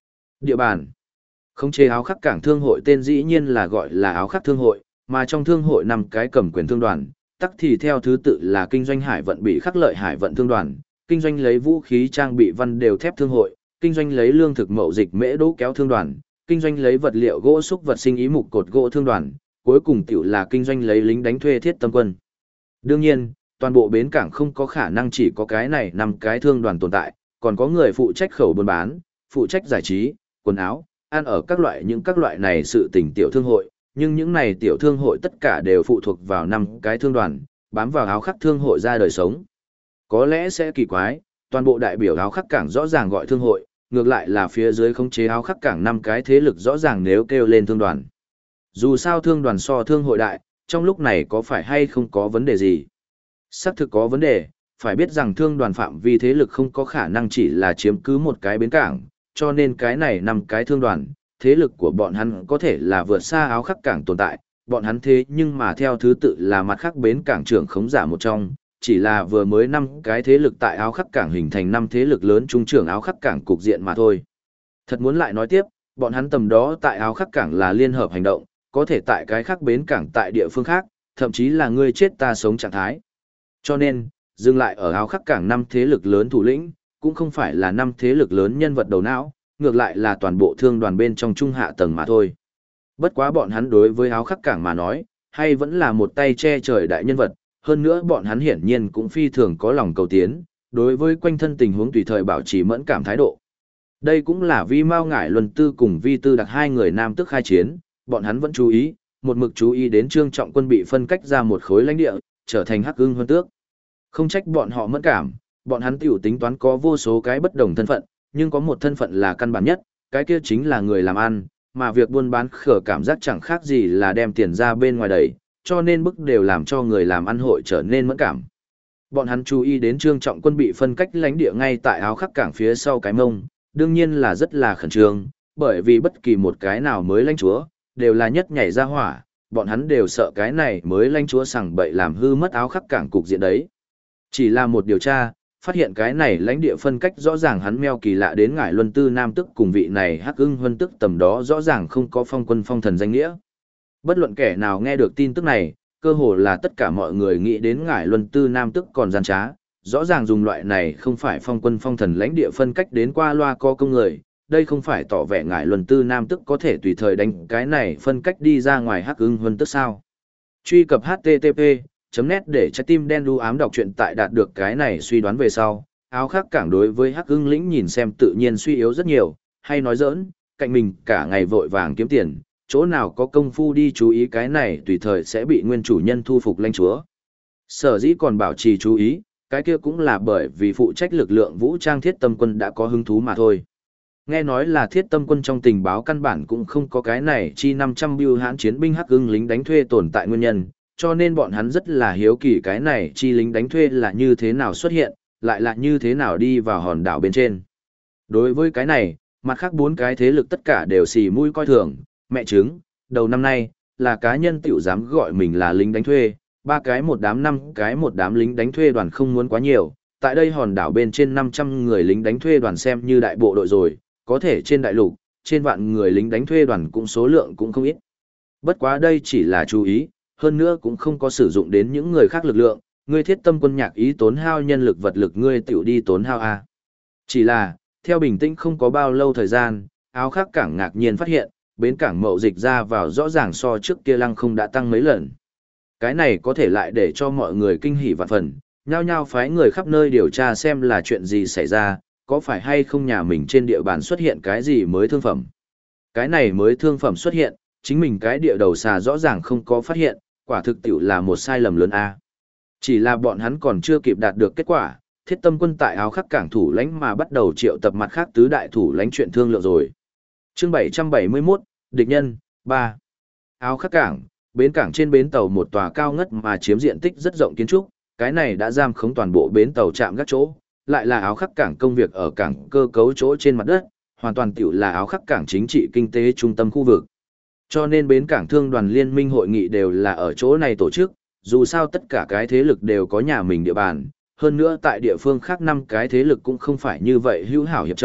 Địa bàn. Khống chế áo khắc cảng thương hội tên dĩ nhiên là gọi là áo khắc thương hội, mà trong thương hội nằm cái cầm quyền thương đoàn, tắc thì theo thứ tự là kinh doanh hải vận bị khắc lợi hải vận thương đoàn, kinh doanh lấy vũ khí trang bị văn đều thép thương hội, kinh doanh lấy lương thực mậu dịch mễ đỗ kéo thương đoàn, kinh doanh lấy vật liệu gỗ xúc vật sinh ý mục cột gỗ thương đoàn, cuối cùng tiểu là kinh doanh lấy lính đánh thuê thiết tâm quân. Đương nhiên, toàn bộ bến cảng không có khả năng chỉ có cái này 5 cái thương đoàn tồn tại, còn có người phụ trách khẩu buôn bán, phụ trách giải trí, quần áo, ăn ở các loại này sự tình tiểu thương hội, nhưng những này tiểu thương hội tất cả đều phụ thuộc vào 5 cái thương đoàn, bám vào áo khắc thương hội ra đời sống. Có lẽ sẽ kỳ quái, toàn bộ đại biểu áo khắc cảng rõ ràng gọi thương hội, ngược lại là phía dưới khống chế áo khắc cảng 5 cái thế lực rõ ràng nếu kêu lên thương đoàn. Dù sao thương đoàn so thương hội đại, trong lúc này có phải hay không có vấn đề gì? Xác thực có vấn đề, phải biết rằng thương đoàn phạm vi thế lực không có khả năng chỉ là chiếm cứ một cái bến cảng, cho nên cái này 5 cái thương đoàn, thế lực của bọn hắn có thể là vượt xa áo khắc cảng tồn tại, bọn hắn thế nhưng mà theo thứ tự là mặt khác bến cảng trưởng khống giả một trong, chỉ là vừa mới 5 cái thế lực tại áo khắc cảng hình thành 5 thế lực lớn trung trưởng áo khắc cảng cục diện mà thôi. Thật muốn lại nói tiếp, bọn hắn tầm đó tại áo khắc cảng là liên hợp hành động, có thể tại cái khác bến cảng tại địa phương khác, thậm chí là ngươi chết ta sống trạng thái. Cho nên, dừng lại ở áo khắc cảng 5 thế lực lớn thủ lĩnh, cũng không phải là 5 thế lực lớn nhân vật đầu não, ngược lại là toàn bộ thương đoàn bên trong trung hạ tầng mà thôi. Bất quá bọn hắn đối với áo khắc cảng mà nói, hay vẫn là một tay che trời đại nhân vật, hơn nữa bọn hắn hiển nhiên cũng phi thường có lòng cầu tiến, đối với quanh thân tình huống tùy thời bảo trì mẫn cảm thái độ. Đây cũng là Vi Mao Ngải Luân Tư cùng Vi Tư Đặc hai người nam tức khai chiến, bọn hắn vẫn chú ý, một mực chú ý đến Trương Trọng Quân bị phân cách ra một khối lãnh địa, trở thành Hắc Ưng Huân Tước. Không trách bọn họ mẫn cảm, bọn hắn tiểu tính toán có vô số cái bất đồng thân phận, nhưng có một thân phận là căn bản nhất, cái kia chính là người làm ăn, mà việc buôn bán khở cảm giác chẳng khác gì là đem tiền ra bên ngoài đẩy, cho nên bức đều làm cho người làm ăn hội trở nên mẫn cảm. Bọn hắn chú ý đến Trương Trọng Quân bị phân cách lãnh địa ngay tại áo khắc cảng phía sau cái mông, đương nhiên là rất là khẩn trương, bởi vì bất kỳ một cái nào mới lãnh chúa, đều là nhất nhảy ra hỏa, bọn hắn đều sợ cái này mới lãnh chúa sằng bậy làm hư mất áo khắc cảng cục diện đấy. Chỉ là một điều tra, phát hiện cái này lãnh địa phân cách rõ ràng hắn meo kỳ lạ đến Ngải Luân Tư Nam tức cùng vị này Hắc Ưng Huân tức tầm đó rõ ràng không có phong quân phong thần danh nghĩa. Bất luận kẻ nào nghe được tin tức này, cơ hồ là tất cả mọi người nghĩ đến Ngải Luân Tư Nam tức còn gian trá, rõ ràng dùng loại này không phải phong quân phong thần lãnh địa phân cách đến qua loa có công người, đây không phải tỏ vẻ Ngải Luân Tư Nam tức có thể tùy thời đánh cái này phân cách đi ra ngoài Hắc Ưng Huân tức sao. Truy cập http://net để trái tim đen đu ám đọc truyện tại đạt được cái này suy đoán về sau, áo khắc cảng đối với Hắc Ưng lĩnh nhìn xem tự nhiên suy yếu rất nhiều, hay nói giỡn, cạnh mình cả ngày vội vàng kiếm tiền, chỗ nào có công phu đi chú ý cái này tùy thời sẽ bị nguyên chủ nhân thu phục lãnh chúa. Sở dĩ còn bảo trì chú ý, cái kia cũng là bởi vì phụ trách lực lượng vũ trang thiết tâm quân đã có hứng thú mà thôi. Nghe nói là thiết tâm quân trong tình báo căn bản cũng không có cái này chi 500 bưu hãn chiến binh Hắc Ưng lính đánh thuê tồn tại nguyên nhân, cho nên bọn hắn rất là hiếu kỳ cái này chi lính đánh thuê là như thế nào xuất hiện, lại là như thế nào đi vào hòn đảo bên trên. Đối với cái này, mặt khác 4 cái thế lực tất cả đều xì mũi coi thường, mẹ chứng, đầu năm nay, là cá nhân tiểu dám gọi mình là lính đánh thuê, 3 cái một đám 5 cái một đám lính đánh thuê đoàn không muốn quá nhiều, tại đây hòn đảo bên trên 500 người lính đánh thuê đoàn xem như đại bộ đội rồi, có thể trên đại lục, trên vạn người lính đánh thuê đoàn cũng số lượng cũng không ít. Bất quá đây chỉ là chú ý, hơn nữa cũng không có sử dụng đến những người khác lực lượng, ngươi thiết tâm quân nhạc ý tốn hao nhân lực vật lực ngươi tiểu đi tốn hao a. Chỉ là, theo bình tĩnh không có bao lâu thời gian, áo khắc cảng ngạc nhiên phát hiện, bến cảng mậu dịch ra vào rõ ràng so trước kia lăng không đã tăng mấy lần. Cái này có thể lại để cho mọi người kinh hỉ vạn phần, nhao nhao phái người khắp nơi điều tra xem là chuyện gì xảy ra, có phải hay không nhà mình trên địa bàn xuất hiện cái gì mới thương phẩm. Cái này mới thương phẩm xuất hiện, chính mình cái địa đầu xà rõ ràng không có phát hiện, quả thực tiểu là một sai lầm lớn a. Chỉ là bọn hắn còn chưa kịp đạt được kết quả, thiết tâm quân tại áo khắc cảng thủ lãnh mà bắt đầu triệu tập mặt khác tứ đại thủ lãnh chuyện thương lượng rồi. Chương 771, địch nhân, 3. Áo khắc cảng, bến cảng trên bến tàu một tòa cao ngất mà chiếm diện tích rất rộng kiến trúc, cái này đã giam khống toàn bộ bến tàu chạm các chỗ, lại là áo khắc cảng công việc ở cảng cơ cấu chỗ trên mặt đất, hoàn toàn tiểu là áo khắc cảng chính trị kinh tế trung tâm khu vực. Cho nên bến cảng thương đoàn liên minh hội nghị đều là ở chỗ này tổ chức, dù sao tất cả cái thế lực đều có nhà mình địa bàn, hơn nữa tại địa phương khác 5 cái thế lực cũng không phải như vậy hữu hảo hiệp trợ,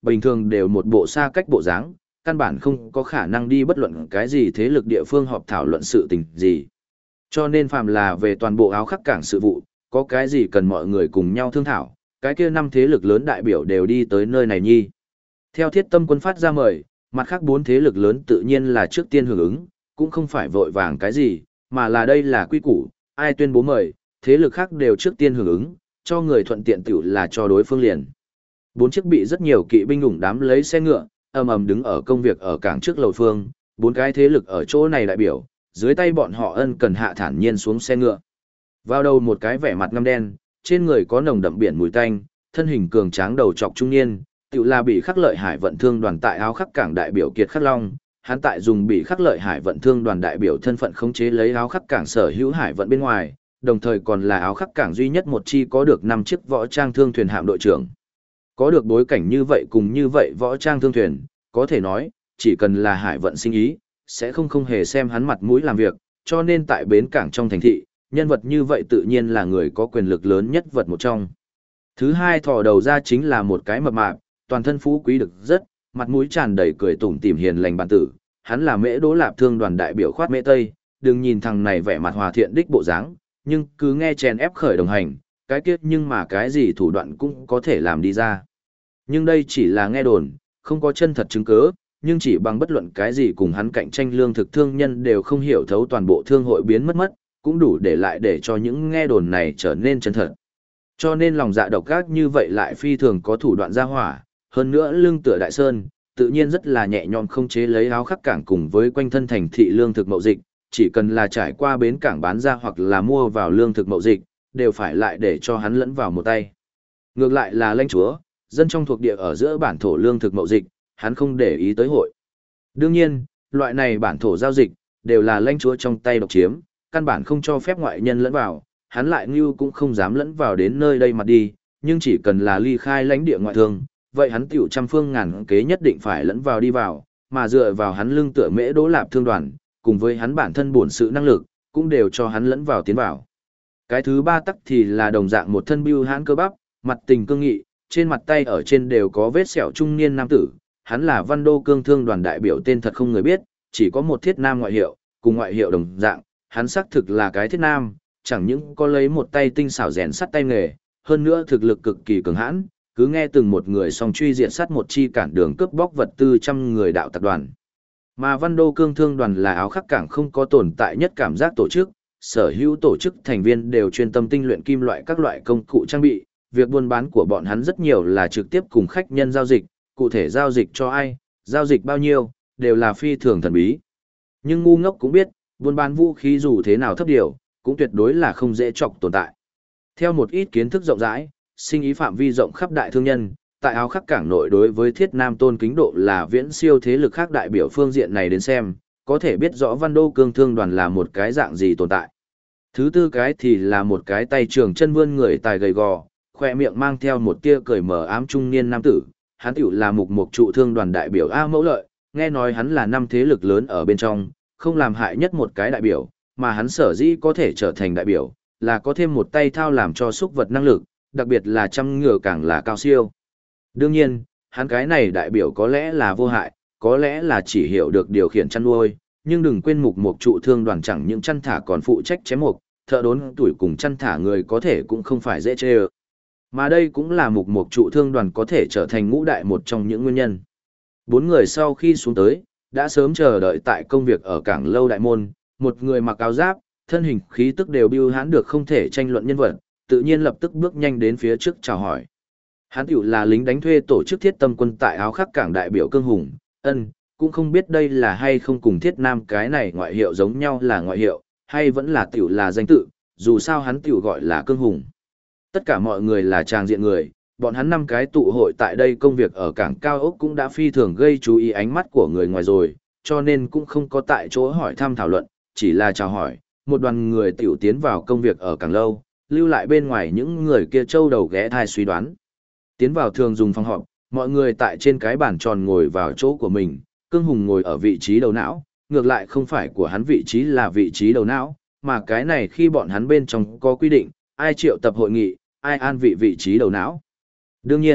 bình thường đều một bộ xa cách bộ dáng, căn bản không có khả năng đi bất luận cái gì thế lực địa phương họp thảo luận sự tình gì. Cho nên phàm là về toàn bộ áo khắc cảng sự vụ, có cái gì cần mọi người cùng nhau thương thảo, cái kia 5 thế lực lớn đại biểu đều đi tới nơi này nhi. Theo Thiết Tâm Quân phát ra mời, mặt khác 4 thế lực lớn tự nhiên là trước tiên hưởng ứng, cũng không phải vội vàng cái gì, mà là đây là quy củ, ai tuyên bố mời, thế lực khác đều trước tiên hưởng ứng, cho người thuận tiện tiểu là cho đối phương liền. 4 chiếc bị rất nhiều kỵ binh ủng đám lấy xe ngựa, ầm ầm đứng ở công việc ở cảng trước lầu phương, 4 cái thế lực ở chỗ này đại biểu, dưới tay bọn họ ân cần hạ thản nhiên xuống xe ngựa. Vào đầu một cái vẻ mặt ngăm đen, trên người có nồng đậm biển mùi tanh, thân hình cường tráng đầu trọc trung niên, tự là bị khắc lợi hải vận thương đoàn tại áo khắc cảng đại biểu Kiệt Khắc Long, hắn tại dùng bị khắc lợi hải vận thương đoàn đại biểu thân phận khống chế lấy áo khắc cảng sở hữu hải vận bên ngoài, đồng thời còn là áo khắc cảng duy nhất một chi có được 5 chiếc võ trang thương thuyền hạm đội trưởng. Có được bối cảnh như vậy cùng như vậy võ trang thương thuyền, có thể nói, chỉ cần là hải vận sinh ý, sẽ không hề xem hắn mặt mũi làm việc, cho nên tại bến cảng trong thành thị, nhân vật như vậy tự nhiên là người có quyền lực lớn nhất vật một trong. Thứ hai thò đầu ra chính là một cái mập mạp, toàn thân phú quý được rất, mặt mũi tràn đầy cười tủm tỉm hiền lành bản tử, hắn là Mễ Đỗ Lạp thương đoàn đại biểu khoát Mễ Tây, đừng nhìn thằng này vẻ mặt hòa thiện đích bộ dáng, nhưng cứ nghe chèn ép khởi đồng hành, cái kiết nhưng mà cái gì thủ đoạn cũng có thể làm đi ra. Nhưng đây chỉ là nghe đồn, không có chân thật chứng cứ, nhưng chỉ bằng bất luận cái gì cùng hắn cạnh tranh lương thực thương nhân đều không hiểu thấu toàn bộ thương hội biến mất, cũng đủ để lại để cho những nghe đồn này trở nên chân thật. Cho nên lòng dạ độc ác như vậy lại phi thường có thủ đoạn ra hỏa, hơn nữa lương tựa đại sơn, tự nhiên rất là nhẹ nhõm không chế lấy áo khắc cảng cùng với quanh thân thành thị lương thực mậu dịch, chỉ cần là trải qua bến cảng bán ra hoặc là mua vào lương thực mậu dịch, đều phải lại để cho hắn lẫn vào một tay. Ngược lại là lãnh chúa, dân trong thuộc địa ở giữa bản thổ lương thực mậu dịch, hắn không để ý tới hội. Đương nhiên, loại này bản thổ giao dịch, đều là lãnh chúa trong tay độc chiếm, căn bản không cho phép ngoại nhân lẫn vào, hắn lại như cũng không dám lẫn vào đến nơi đây mà đi, nhưng chỉ cần là ly khai lãnh địa ngoại thương, vậy hắn tiểu trăm phương ngàn kế nhất định phải lẫn vào đi vào, mà dựa vào hắn lưng tựa Mễ Đỗ Lạp thương đoàn, cùng với hắn bản thân bổn sự năng lực, cũng đều cho hắn lẫn vào tiến vào. Cái thứ ba tắc thì là đồng dạng một thân bưu hãn cơ bắp, mặt tình cương nghị, trên mặt tay ở trên đều có vết sẹo trung niên nam tử, hắn là Văn Đô Cương thương đoàn đại biểu tên thật không người biết, chỉ có một thiết nam ngoại hiệu, cùng ngoại hiệu đồng dạng, hắn xác thực là cái thiết nam, chẳng những có lấy một tay tinh xảo rèn sắt tay nghề, hơn nữa thực lực cực kỳ cường hãn, cứ nghe từng một người song truy diện sát một chi cản đường cướp bóc vật tư trăm người đạo tập đoàn. Mà Văn Đô Cương thương đoàn là áo khắc cảng không có tồn tại nhất cảm giác tổ chức, sở hữu tổ chức thành viên đều chuyên tâm tinh luyện kim loại các loại công cụ trang bị, việc buôn bán của bọn hắn rất nhiều là trực tiếp cùng khách nhân giao dịch, cụ thể giao dịch cho ai, giao dịch bao nhiêu, đều là phi thường thần bí. Nhưng ngu ngốc cũng biết, buôn bán vũ khí dù thế nào thấp điều, cũng tuyệt đối là không dễ chọc tồn tại. Theo một ít kiến thức rộng rãi, sinh ý phạm vi rộng khắp đại thương nhân, tại áo khắc cảng nội đối với thiết nam tôn kính độ là viễn siêu thế lực khác đại biểu phương diện này đến xem, có thể biết rõ Văn Đô Cương thương đoàn là một cái dạng gì tồn tại. Thứ tư cái thì là một cái tay trường chân vươn người tài gầy gò, khoe miệng mang theo một tia cười mờ ám trung niên nam tử, hắn tiểu là mục trụ thương đoàn đại biểu A Mẫu Lợi, nghe nói hắn là 5 thế lực lớn ở bên trong, không làm hại nhất một cái đại biểu, mà hắn sở dĩ có thể trở thành đại biểu, là có thêm một tay thao làm cho xúc vật năng lực, đặc biệt là chăm ngựa càng là cao siêu. Đương nhiên, hắn cái này đại biểu có lẽ là vô hại, có lẽ là chỉ hiểu được điều khiển chăn nuôi, nhưng đừng quên mục trụ thương đoàn chẳng những chăn thả còn phụ trách chém mục, thợ đốn tuổi cùng chăn thả người có thể cũng không phải dễ chê ơ. Mà đây cũng là mục trụ thương đoàn có thể trở thành ngũ đại một trong những nguyên nhân. 4 người sau khi xuống tới, đã sớm chờ đợi tại công việc ở cảng lâu đại môn, một người mặc áo giáp, thân hình khí tức đều bưu hãn được không thể tranh luận nhân vật, tự nhiên lập tức bước nhanh đến phía trước chào hỏi. Hắn tiểu là lính đánh thuê tổ chức Thiết Tâm Quân tại áo khắc cảng đại biểu Cương Hùng, cũng không biết đây là hay không cùng Thiết Nam cái này ngoại hiệu giống nhau là ngoại hiệu, hay vẫn là tiểu là danh tự, dù sao hắn tiểu gọi là Cương Hùng. Tất cả mọi người là tràng diện người, bọn hắn 5 cái tụ hội tại đây công việc ở cảng cao ốc cũng đã phi thường gây chú ý ánh mắt của người ngoài rồi, cho nên cũng không có tại chỗ hỏi thăm thảo luận, chỉ là chào hỏi, một đoàn người tiểu tiến vào công việc ở cảng lâu, lưu lại bên ngoài những người kia trâu đầu ghé thai suy đoán. Tiến vào thường dùng phòng họp, mọi người tại trên cái bàn tròn ngồi vào chỗ của mình, Cương Hùng ngồi ở vị trí đầu não, ngược lại không phải của hắn vị trí là vị trí đầu não, mà cái này khi bọn hắn bên trong có quy định, ai triệu tập hội nghị, ai an vị vị trí đầu não. Đương nhiên,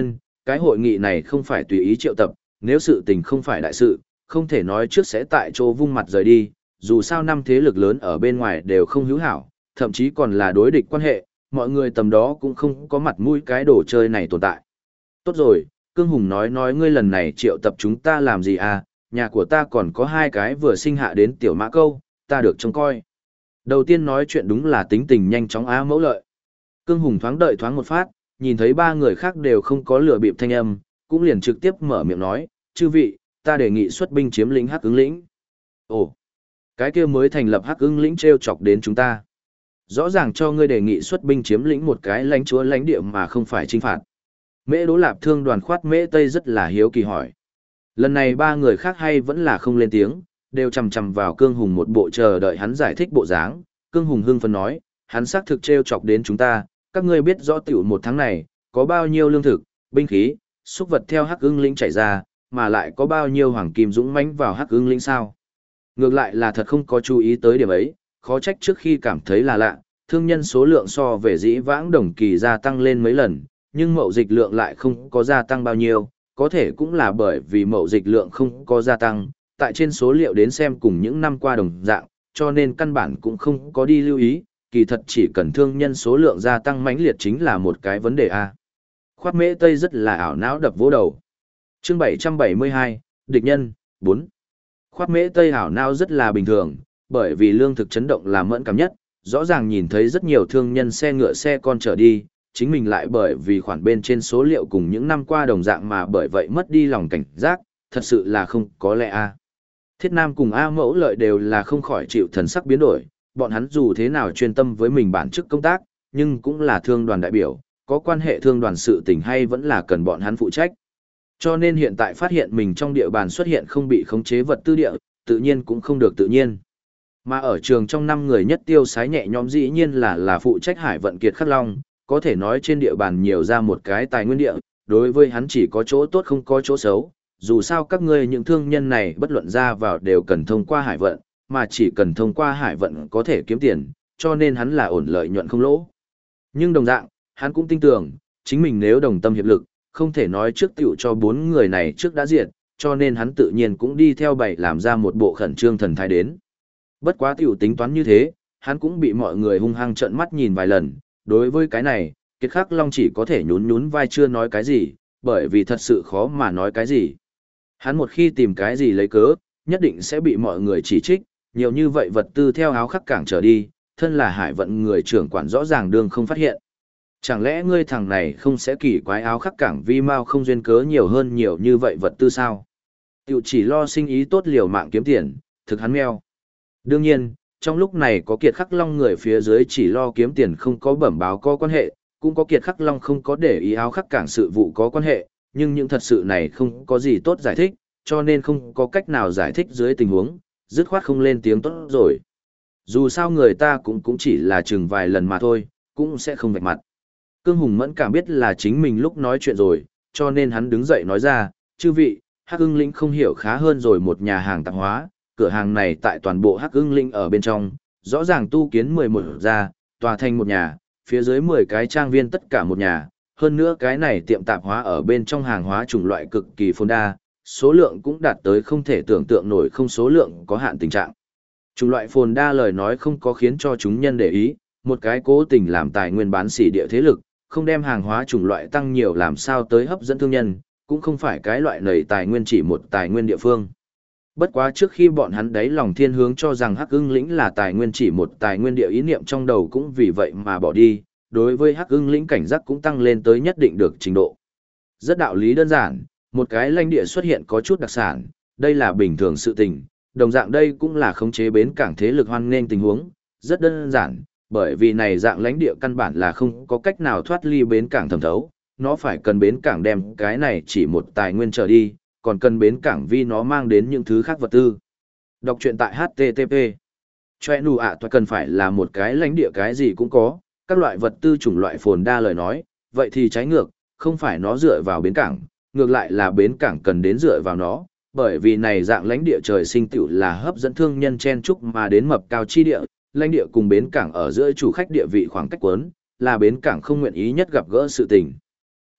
cái hội nghị này không phải tùy ý triệu tập, nếu sự tình không phải đại sự, không thể nói trước sẽ tại chỗ vung mặt rời đi, dù sao năm thế lực lớn ở bên ngoài đều không hữu hảo, thậm chí còn là đối địch quan hệ, mọi người tầm đó cũng không có mặt mũi cái đồ chơi này tồn tại. Tốt rồi, Cương Hùng nói ngươi lần này triệu tập chúng ta làm gì à, nhà của ta còn có 2 cái vừa sinh hạ đến tiểu mã câu, ta được trông coi. Đầu tiên nói chuyện đúng là tính tình nhanh chóng á mẫu lợi. Cương Hùng thoáng đợi thoáng một phát, nhìn thấy 3 người khác đều không có lừa bịp thanh âm, cũng liền trực tiếp mở miệng nói, chư vị, ta đề nghị xuất binh chiếm lĩnh Hắc Ưng lĩnh. Ồ, cái kia mới thành lập Hắc Ưng lĩnh treo chọc đến chúng ta. Rõ ràng cho ngươi đề nghị xuất binh chiếm lĩnh một cái lãnh chúa lãnh địa mà không phải chinh phạt. Mễ Đỗ Lạp Thương đoàn khoát Mễ Tây rất là hiếu kỳ hỏi. Lần này 3 người khác hay vẫn là không lên tiếng, đều chằm chằm vào Cương Hùng một bộ chờ đợi hắn giải thích bộ dáng. Cương Hùng hưng phấn nói, hắn xác thực treo chọc đến chúng ta, các ngươi biết rõ tiểu một tháng này, có bao nhiêu lương thực, binh khí, xúc vật theo Hắc Ưng lĩnh chảy ra, mà lại có bao nhiêu hoàng kim dũng mãnh vào Hắc Ưng lĩnh sao? Ngược lại là thật không có chú ý tới điểm ấy, khó trách trước khi cảm thấy là lạ, thương nhân số lượng so về dĩ vãng đồng kỳ gia tăng lên mấy lần, nhưng mậu dịch lượng lại không có gia tăng bao nhiêu, có thể cũng là bởi vì mậu dịch lượng không có gia tăng, tại trên số liệu đến xem cùng những năm qua đồng dạng, cho nên căn bản cũng không có đi lưu ý, kỳ thật chỉ cần thương nhân số lượng gia tăng mãnh liệt chính là một cái vấn đề a. Khoát Mễ Tây rất là ảo não đập vỗ đầu. Chương 772, địch nhân 4. Khoát Mễ Tây ảo não rất là bình thường, bởi vì lương thực chấn động là mẫn cảm nhất, rõ ràng nhìn thấy rất nhiều thương nhân xe ngựa xe con trở đi, chính mình lại bởi vì khoản bên trên số liệu cùng những năm qua đồng dạng mà bởi vậy mất đi lòng cảnh giác, thật sự là không có lẽ a. Thiết Nam cùng A Mẫu Lợi đều là không khỏi chịu thần sắc biến đổi, bọn hắn dù thế nào chuyên tâm với mình bản chức công tác, nhưng cũng là thương đoàn đại biểu, có quan hệ thương đoàn sự tình hay vẫn là cần bọn hắn phụ trách. Cho nên hiện tại phát hiện mình trong địa bàn xuất hiện không bị khống chế vật tư địa, tự nhiên cũng không được tự nhiên. Mà ở trường trong 5 người nhất tiêu sái nhẹ nhõm dĩ nhiên là phụ trách hải vận Kiệt Khắc Long, có thể nói trên địa bàn nhiều ra một cái tài nguyên địa, đối với hắn chỉ có chỗ tốt không có chỗ xấu, dù sao các ngươi những thương nhân này bất luận ra vào đều cần thông qua hải vận, mà chỉ cần thông qua hải vận có thể kiếm tiền, cho nên hắn là ổn lợi nhuận không lỗ. Nhưng đồng dạng, hắn cũng tin tưởng, chính mình nếu đồng tâm hiệp lực, không thể nói trước tiểu cho 4 người này trước đã diệt, cho nên hắn tự nhiên cũng đi theo bảy làm ra một bộ khẩn trương thần thái đến. Bất quá tiểu tính toán như thế, hắn cũng bị mọi người hung hăng trợn mắt nhìn vài lần, đối với cái này, Kiệt Khắc Long chỉ có thể nhún nhún vai chưa nói cái gì, bởi vì thật sự khó mà nói cái gì. Hắn một khi tìm cái gì lấy cớ, nhất định sẽ bị mọi người chỉ trích, nhiều như vậy vật tư theo áo khắc cảng trở đi, thân là hải vận người trưởng quản rõ ràng đương không phát hiện. Chẳng lẽ ngươi thằng này không sẽ kỳ quái áo khắc cảng vi mau không duyên cớ nhiều hơn nhiều như vậy vật tư sao? Tiểu chỉ lo sinh ý tốt liều mạng kiếm tiền, thực hắn meo. Đương nhiên, trong lúc này có Kiệt Khắc Long người phía dưới chỉ lo kiếm tiền không có bẩm báo có quan hệ, cũng có Kiệt Khắc Long không có để ý áo khắc cảng sự vụ có quan hệ, nhưng những thật sự này không có gì tốt giải thích, cho nên không có cách nào giải thích dưới tình huống, dứt khoát không lên tiếng tốt rồi. Dù sao người ta cũng chỉ là chừng vài lần mà thôi, cũng sẽ không vạch mặt. Cương Hùng mẫn cảm biết là chính mình lúc nói chuyện rồi, cho nên hắn đứng dậy nói ra, chư vị, Hắc Ưng Lĩnh không hiểu khá hơn rồi một nhà hàng tạp hóa, cửa hàng này tại toàn bộ Hắc Ưng Lĩnh ở bên trong, rõ ràng tu kiến 11 gia, tòa thành một nhà, phía dưới 10 cái trang viên tất cả một nhà, hơn nữa cái này tiệm tạp hóa ở bên trong hàng hóa chủng loại cực kỳ phồn đa, số lượng cũng đạt tới không thể tưởng tượng nổi không số lượng có hạn tình trạng. Chủng loại phồn đa lời nói không có khiến cho chúng nhân để ý, một cái cố tình làm tài nguyên bán sỉ địa thế lực, không đem hàng hóa chủng loại tăng nhiều làm sao tới hấp dẫn thương nhân, cũng không phải cái loại nầy tài nguyên chỉ một tài nguyên địa phương. Bất quá trước khi bọn hắn đáy lòng thiên hướng cho rằng Hắc Ưng Lĩnh là tài nguyên chỉ một tài nguyên địa ý niệm trong đầu cũng vì vậy mà bỏ đi, đối với Hắc Ưng Lĩnh cảnh giác cũng tăng lên tới nhất định được trình độ. Rất đạo lý đơn giản, một cái lãnh địa xuất hiện có chút đặc sản, đây là bình thường sự tình, đồng dạng đây cũng là khống chế bến cảng thế lực hoan nghênh tình huống, rất đơn giản, bởi vì này dạng lãnh địa căn bản là không có cách nào thoát ly bến cảng thẩm thấu, nó phải cần bến cảng đem cái này chỉ một tài nguyên trở đi, còn cần bến cảng vì nó mang đến những thứ khác vật tư. Đọc truyện tại HTTP. Choe nụ ạ cần phải là một cái lãnh địa cái gì cũng có, các loại vật tư chủng loại phồn đa lời nói, vậy thì trái ngược, không phải nó dựa vào bến cảng, ngược lại là bến cảng cần đến dựa vào nó, bởi vì này dạng lãnh địa trời sinh tựu là hấp dẫn thương nhân chen chúc mà đến mập cao chi địa, lãnh địa cùng bến cảng ở giữa chủ khách địa vị khoảng cách quấn, là bến cảng không nguyện ý nhất gặp gỡ sự tình.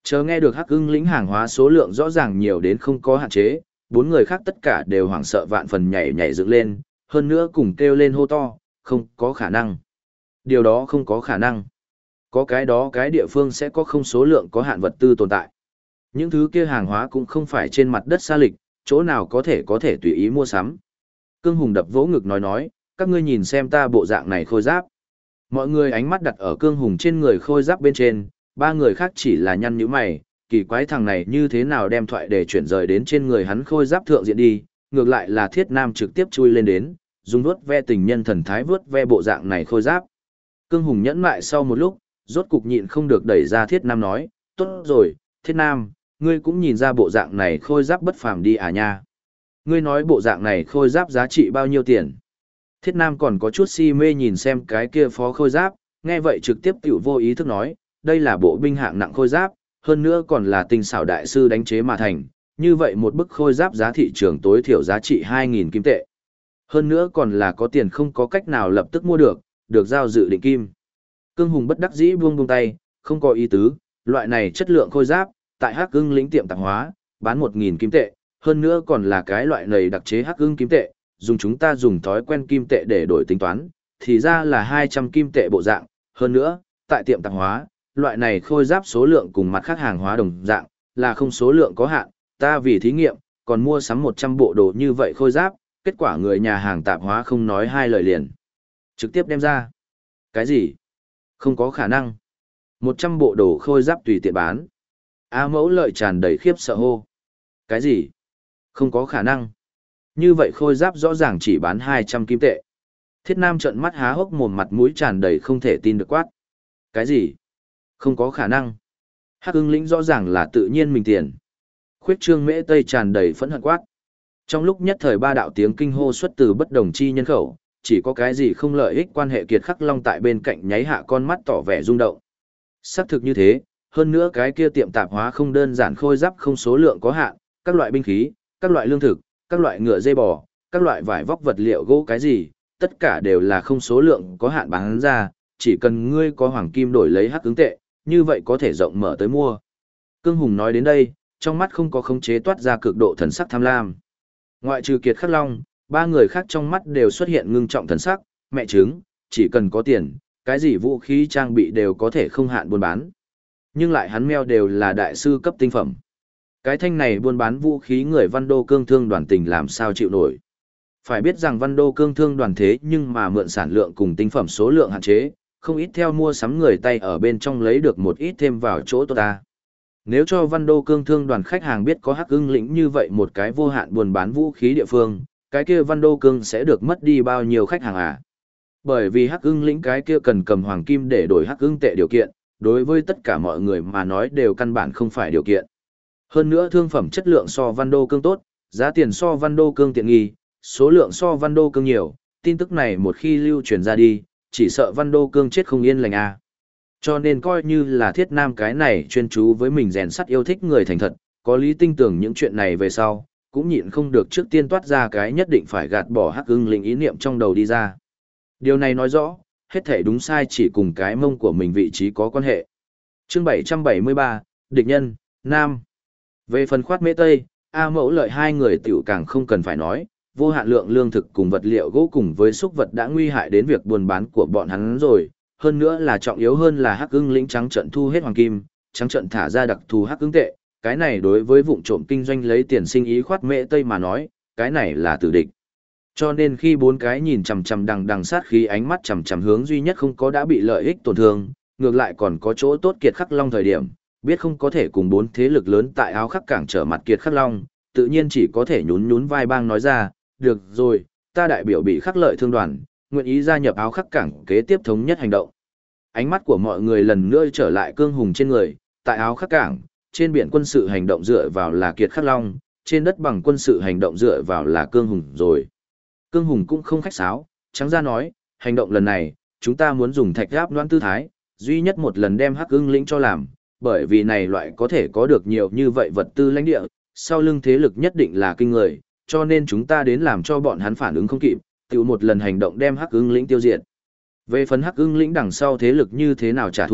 Chờ nghe được Hắc Ưng lĩnh hàng hóa số lượng rõ ràng nhiều đến không có hạn chế, bốn người khác tất cả đều hoảng sợ vạn phần nhảy nhảy dựng lên, hơn nữa cùng kêu lên hô to, không có khả năng. Điều đó không có khả năng. Có cái đó cái địa phương sẽ có không số lượng có hạn vật tư tồn tại. Những thứ kia hàng hóa cũng không phải trên mặt đất xa lịch, chỗ nào có thể tùy ý mua sắm. Cương Hùng đập vỗ ngực nói, các ngươi nhìn xem ta bộ dạng này khôi giáp. Mọi người ánh mắt đặt ở Cương Hùng trên người khôi giáp bên trên, ba người khác chỉ là nhăn nhíu mày, kỳ quái thằng này như thế nào đem thoại để chuyển rời đến trên người hắn khôi giáp thượng diện đi, ngược lại là Thiết Nam trực tiếp chui lên đến, dùng vuốt ve tình nhân thần thái vuốt ve bộ dạng này khôi giáp. Cương Hùng nhẫn mại sau một lúc, rốt cục nhịn không được đẩy ra Thiết Nam nói, tốt rồi, Thiết Nam, ngươi cũng nhìn ra bộ dạng này khôi giáp bất phàm đi à nha. Ngươi nói bộ dạng này khôi giáp giá trị bao nhiêu tiền? Thiết Nam còn có chút si mê nhìn xem cái kia phó khôi giáp, nghe vậy trực tiếp tiểu vô ý thức nói, đây là bộ binh hạng nặng khôi giáp, hơn nữa còn là tinh xảo đại sư đánh chế mà thành, như vậy một bức khôi giáp giá thị trường tối thiểu giá trị 2.000 kim tệ. Hơn nữa còn là có tiền không có cách nào lập tức mua được giao dự định kim. Cương Hùng bất đắc dĩ buông tay, không có ý tứ, loại này chất lượng khôi giáp, tại Hắc Ưng lĩnh tiệm tạp hóa, bán 1.000 kim tệ, hơn nữa còn là cái loại này đặc chế Hắc Ưng kim tệ, dùng chúng ta dùng thói quen kim tệ để đổi tính toán, thì ra là 200 kim tệ bộ dạng, hơn nữa, tại tiệm tạp hóa, loại này khôi giáp số lượng cùng mặt khác hàng hóa đồng dạng, là không số lượng có hạn, ta vì thí nghiệm, còn mua sắm 100 bộ đồ như vậy khôi giáp, kết quả người nhà hàng tạp hóa không nói hai lời liền. Trực tiếp đem ra. Cái gì? Không có khả năng. 100 bộ đồ khôi giáp tùy tiện bán. A Mẫu Lợi tràn đầy khiếp sợ hô. Cái gì? Không có khả năng. Như vậy khôi giáp rõ ràng chỉ bán 200 kim tệ. Thiết Nam trợn mắt há hốc mồm mặt mũi tràn đầy không thể tin được quát. Cái gì? Không có khả năng. Hắc Ưng lĩnh rõ ràng là tự nhiên mình tiền. Khuyết Trương Mễ Tây tràn đầy phẫn hận quát. Trong lúc nhất thời ba đạo tiếng kinh hô xuất từ bất đồng chi nhân khẩu, chỉ có cái gì không lợi ích quan hệ Kiệt Khắc Long tại bên cạnh nháy hạ con mắt tỏ vẻ rung động. Xác thực như thế, hơn nữa cái kia tiệm tạp hóa không đơn giản khôi giáp không số lượng có hạn, các loại binh khí, các loại lương thực, các loại ngựa dây bò, các loại vải vóc vật liệu gỗ cái gì, tất cả đều là không số lượng có hạn bán ra, chỉ cần ngươi có hoàng kim đổi lấy Hắc Ưng tệ, như vậy có thể rộng mở tới mua. Cương Hùng nói đến đây, trong mắt không có khống chế toát ra cực độ thần sắc tham lam. Ngoại trừ Kiệt Khắc Long, ba người khác trong mắt đều xuất hiện ngưng trọng thần sắc, mẹ chứng, chỉ cần có tiền, cái gì vũ khí trang bị đều có thể không hạn buôn bán. Nhưng lại hắn meo đều là đại sư cấp tinh phẩm. Cái thanh này buôn bán vũ khí người Văn Đô Cương Thương đoàn tình làm sao chịu nổi. Phải biết rằng Văn Đô Cương Thương đoàn thế nhưng mà mượn sản lượng cùng tinh phẩm số lượng hạn chế, không ít theo mua sắm người tay ở bên trong lấy được một ít thêm vào chỗ tốt ta. Nếu cho Văn Đô Cương Thương đoàn khách hàng biết có Hắc Ưng lĩnh như vậy một cái vô hạn buôn bán vũ khí địa phương, cái kia Văn Đô Cương sẽ được mất đi bao nhiêu khách hàng à? Bởi vì Hắc Ưng lĩnh cái kia cần cầm hoàng kim để đổi Hắc Ưng tệ điều kiện, đối với tất cả mọi người mà nói đều căn bản không phải điều kiện. Hơn nữa thương phẩm chất lượng so Văn Đô Cương tốt, giá tiền so Văn Đô Cương tiện nghi, số lượng so Văn Đô Cương nhiều, tin tức này một khi lưu truyền ra đi, chỉ sợ Văn Đô Cương chết không yên lành à. Cho nên coi như là Thiết Nam cái này chuyên chú với mình rèn sắt yêu thích người thành thật, có lý tin tưởng những chuyện này về sau, cũng nhịn không được trước tiên toát ra cái nhất định phải gạt bỏ Hắc Ưng lĩnh ý niệm trong đầu đi ra. Điều này nói rõ, hết thể đúng sai chỉ cùng cái mông của mình vị trí có quan hệ. Chương 773, Địch nhân, Nam. Về phần Khoát Mễ Tây, A Mẫu Lợi hai người tiểu càng không cần phải nói, vô hạn lượng lương thực cùng vật liệu gỗ cùng với súc vật đã nguy hại đến việc buôn bán của bọn hắn rồi, hơn nữa là trọng yếu hơn là Hắc Ưng lĩnh trắng trận thu hết hoàng kim, trắng trận thả ra đặc thù Hắc Ưng tệ, cái này đối với vụng trộm kinh doanh lấy tiền sinh ý Khoát Mễ Tây mà nói, cái này là tử địch. Cho nên khi bốn cái nhìn chằm chằm đằng sát khí ánh mắt chằm chằm hướng duy nhất không có đã bị lợi ích tổn thương, ngược lại còn có chỗ tốt Kiệt Khắc Long thời điểm, biết không có thể cùng bốn thế lực lớn tại áo khắc cảng trở mặt Kiệt Khắc Long, tự nhiên chỉ có thể nhún nhún vai bang nói ra, được rồi, ta đại biểu bị khắc lợi thương đoàn, nguyện ý gia nhập áo khắc cảng kế tiếp thống nhất hành động. Ánh mắt của mọi người lần nữa trở lại Cương Hùng trên người, tại áo khắc cảng, trên biển quân sự hành động dựa vào là Kiệt Khắc Long, trên đất bằng quân sự hành động dựa vào là Cương Hùng rồi. Cương Hùng cũng không khách sáo, trắng ra nói, hành động lần này, chúng ta muốn dùng thạch áp đoán tư thái, duy nhất một lần đem Hắc Ưng lĩnh cho làm, bởi vì này loại có thể có được nhiều như vậy vật tư lãnh địa, sau lưng thế lực nhất định là kinh người, cho nên chúng ta đến làm cho bọn hắn phản ứng không kịp, tự một lần hành động đem Hắc Ưng lĩnh tiêu diệt. Về phần Hắc Ưng lĩnh đằng sau thế lực như thế nào trả thù,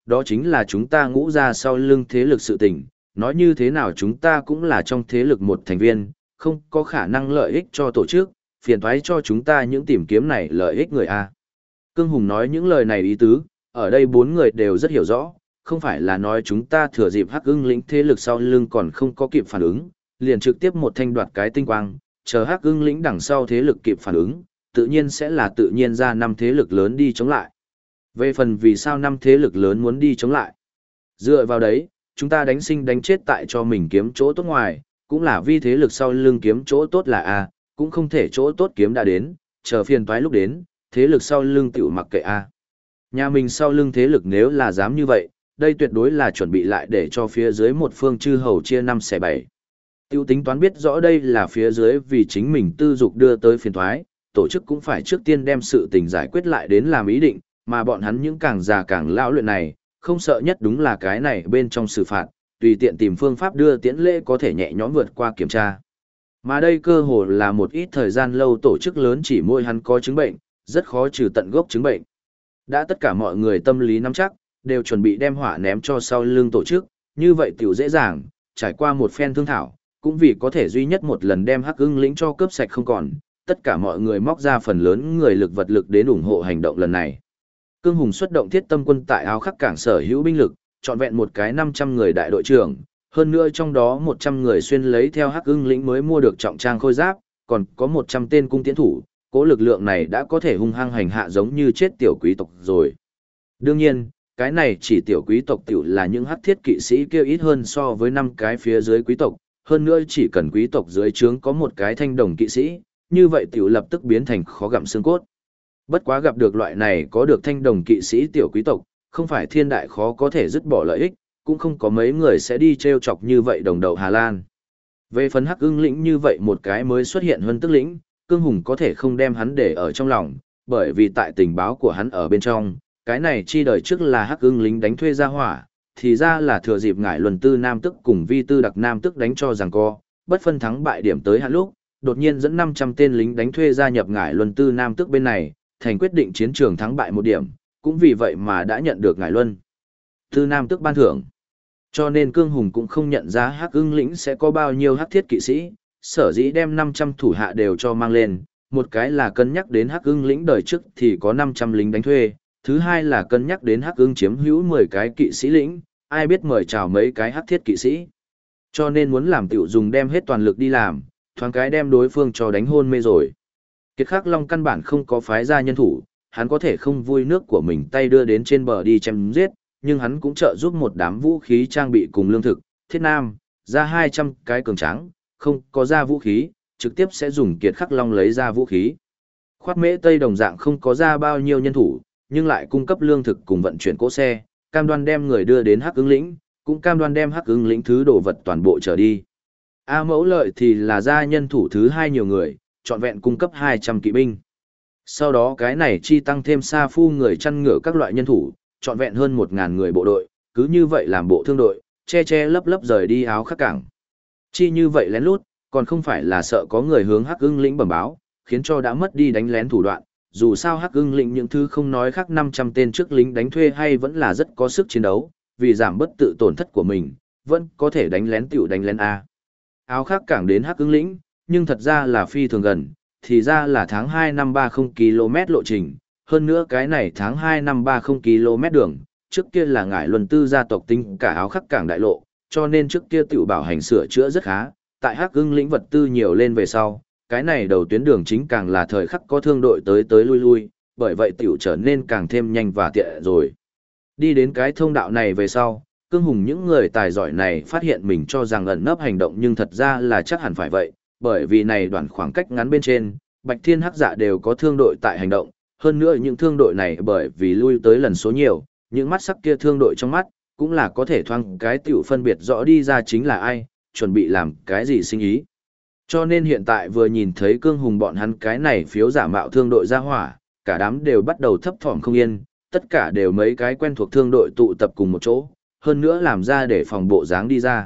đó chính là chúng ta ngũ ra sau lưng thế lực sự tình, nói như thế nào chúng ta cũng là trong thế lực một thành viên, không có khả năng lợi ích cho tổ chức, phiền thoái cho chúng ta những tìm kiếm này lợi ích người A. Cương Hùng nói những lời này ý tứ, ở đây bốn người đều rất hiểu rõ, không phải là nói chúng ta thừa dịp Hắc Ưng lĩnh thế lực sau lưng còn không có kịp phản ứng, liền trực tiếp một thanh đoạt cái tinh quang, chờ Hắc Ưng lĩnh đằng sau thế lực kịp phản ứng, tự nhiên sẽ là tự nhiên ra năm thế lực lớn đi chống lại. Về phần vì sao năm thế lực lớn muốn đi chống lại, dựa vào đấy, chúng ta đánh sinh đánh chết tại cho mình kiếm chỗ tốt ngoài, cũng là vì thế lực sau lưng kiếm chỗ tốt là A, cũng không thể chỗ tốt kiếm đã đến, chờ phiền toái lúc đến, thế lực sau lưng tiểu mặc kệ A. Nhà mình sau lưng thế lực nếu là dám như vậy, đây tuyệt đối là chuẩn bị lại để cho phía dưới một phương chư hầu chia 5 xẻ 7. Tiêu tính toán biết rõ đây là phía dưới vì chính mình tư dục đưa tới phiền thoái, tổ chức cũng phải trước tiên đem sự tình giải quyết lại đến làm ý định, mà bọn hắn những càng già càng lão luyện này, không sợ nhất đúng là cái này bên trong xử phạt, tùy tiện tìm phương pháp đưa tiễn lễ có thể nhẹ nhõm vượt qua kiểm tra. Mà đây cơ hồ là một ít thời gian lâu tổ chức lớn chỉ mỗi hắn có chứng bệnh, rất khó trừ tận gốc chứng bệnh. Đã tất cả mọi người tâm lý nắm chắc, đều chuẩn bị đem hỏa ném cho sau lưng tổ chức, như vậy tiểu dễ dàng, trải qua một phen thương thảo, cũng vì có thể duy nhất một lần đem Hắc Ưng lĩnh cho cướp sạch không còn, tất cả mọi người móc ra phần lớn người lực vật lực đến ủng hộ hành động lần này. Cương Hùng xuất động thiết tâm quân tại áo khắc cảng sở hữu binh lực, trọn vẹn một cái 500 người đại đội trưởng, hơn nữa trong đó 100 người xuyên lấy theo Hắc Ưng lĩnh mới mua được trọng trang khôi giáp, còn có 100 tên cung tiễn thủ, cố lực lượng này đã có thể hung hăng hành hạ giống như chết tiểu quý tộc rồi. Đương nhiên, cái này chỉ tiểu quý tộc tiểu là những hắc thiết kỵ sĩ kia ít hơn so với 5 cái phía dưới quý tộc, hơn nữa chỉ cần quý tộc dưới trướng có một cái thanh đồng kỵ sĩ, như vậy tiểu lập tức biến thành khó gặm xương cốt. Bất quá gặp được loại này có được thanh đồng kỵ sĩ tiểu quý tộc, không phải thiên đại khó có thể dứt bỏ lợi ích, cũng không có mấy người sẽ đi trêu chọc như vậy đồng đầu Hà Lan. Về phần Hắc Ưng lĩnh như vậy một cái mới xuất hiện hơn tức lĩnh, Cương Hùng có thể không đem hắn để ở trong lòng, bởi vì tại tình báo của hắn ở bên trong, cái này chi đời trước là Hắc Ưng lính đánh thuê ra hỏa, thì ra là thừa dịp ngải luân tư nam tức cùng vi tư đặc nam tức đánh cho giằng co, bất phân thắng bại điểm tới hạn lúc, đột nhiên dẫn 500 tên lính đánh thuê gia nhập ngải luân tư nam tức bên này, thành quyết định chiến trường thắng bại một điểm, cũng vì vậy mà đã nhận được ngải luân tư nam tức ban thưởng. Cho nên Cương Hùng cũng không nhận ra Hắc Ưng lĩnh sẽ có bao nhiêu hắc thiết kỵ sĩ, sở dĩ đem 500 thủ hạ đều cho mang lên, một cái là cân nhắc đến Hắc Ưng lĩnh đời trước thì có 500 lính đánh thuê, thứ hai là cân nhắc đến Hắc Ưng chiếm hữu 10 cái kỵ sĩ lĩnh, ai biết mời chào mấy cái hắc thiết kỵ sĩ. Cho nên muốn làm tiểu dùng đem hết toàn lực đi làm, thoáng cái đem đối phương cho đánh hôn mê rồi. Kiệt Khắc Long căn bản không có phái ra nhân thủ, hắn có thể không vui nước của mình tay đưa đến trên bờ đi chém giết, nhưng hắn cũng trợ giúp một đám vũ khí trang bị cùng lương thực, thiết nam, ra 200 cái cường tráng, không có ra vũ khí, trực tiếp sẽ dùng Kiệt Khắc Long lấy ra vũ khí. Khoát Mễ Tây đồng dạng không có ra bao nhiêu nhân thủ, nhưng lại cung cấp lương thực cùng vận chuyển cỗ xe, cam đoan đem người đưa đến Hắc Ưng lĩnh, cũng cam đoan đem Hắc Ưng lĩnh thứ đồ vật toàn bộ trở đi. A Mẫu Lợi thì là ra nhân thủ thứ hai nhiều người, trọn vẹn cung cấp 200 kỵ binh. Sau đó cái này chi tăng thêm Sa Phu người chăn ngựa các loại nhân thủ, trọn vẹn hơn 1000 người bộ đội, cứ như vậy làm bộ thương đội, che che lấp lấp rời đi áo khắc cảng. Chi như vậy lén lút, còn không phải là sợ có người hướng Hắc Ưng lĩnh bẩm báo, khiến cho đã mất đi đánh lén thủ đoạn. Dù sao Hắc Ưng lĩnh những thứ không nói khác 500 tên trước lính đánh thuê hay vẫn là rất có sức chiến đấu, vì giảm bất tự tổn thất của mình, vẫn có thể đánh lén tiểu đánh lén A. Áo khắc cảng đến Hắc Ưng lĩnh, nhưng thật ra là phi thường gần, thì ra là tháng 2 năm 30 km lộ trình, hơn nữa cái này tháng 2 năm 30 km đường, trước kia là ngải luân tư gia tộc tính cả áo khắc cảng đại lộ, cho nên trước kia tiểu bảo hành sửa chữa rất khá, tại Hắc Ưng lĩnh vật tư nhiều lên về sau, cái này đầu tuyến đường chính càng là thời khắc có thương đội tới tới lui lui, bởi vậy tiểu trở nên càng thêm nhanh và tiện rồi. Đi đến cái thông đạo này về sau, Cương Hùng những người tài giỏi này phát hiện mình cho rằng ẩn nấp hành động nhưng thật ra là chắc hẳn phải vậy, bởi vì này đoạn khoảng cách ngắn bên trên, Bạch Thiên Hắc Dạ đều có thương đội tại hành động, hơn nữa những thương đội này bởi vì lui tới lần số nhiều, những mắt sắc kia thương đội trong mắt, cũng là có thể thoáng cái tiểu phân biệt rõ đi ra chính là ai, chuẩn bị làm cái gì sinh ý. Cho nên hiện tại vừa nhìn thấy Cương Hùng bọn hắn cái này phiếu giả mạo thương đội ra hỏa, cả đám đều bắt đầu thấp thỏm không yên, tất cả đều mấy cái quen thuộc thương đội tụ tập cùng một chỗ, hơn nữa làm ra để phòng bộ dáng đi ra.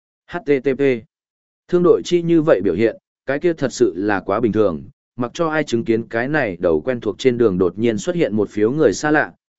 HTTP. Thương đội chi như vậy biểu hiện, cái kia thật sự là quá bình thường, mặc cho ai chứng kiến cái này đầu quen thuộc trên đường đột nhiên xuất hiện một phiếu người xa lạ,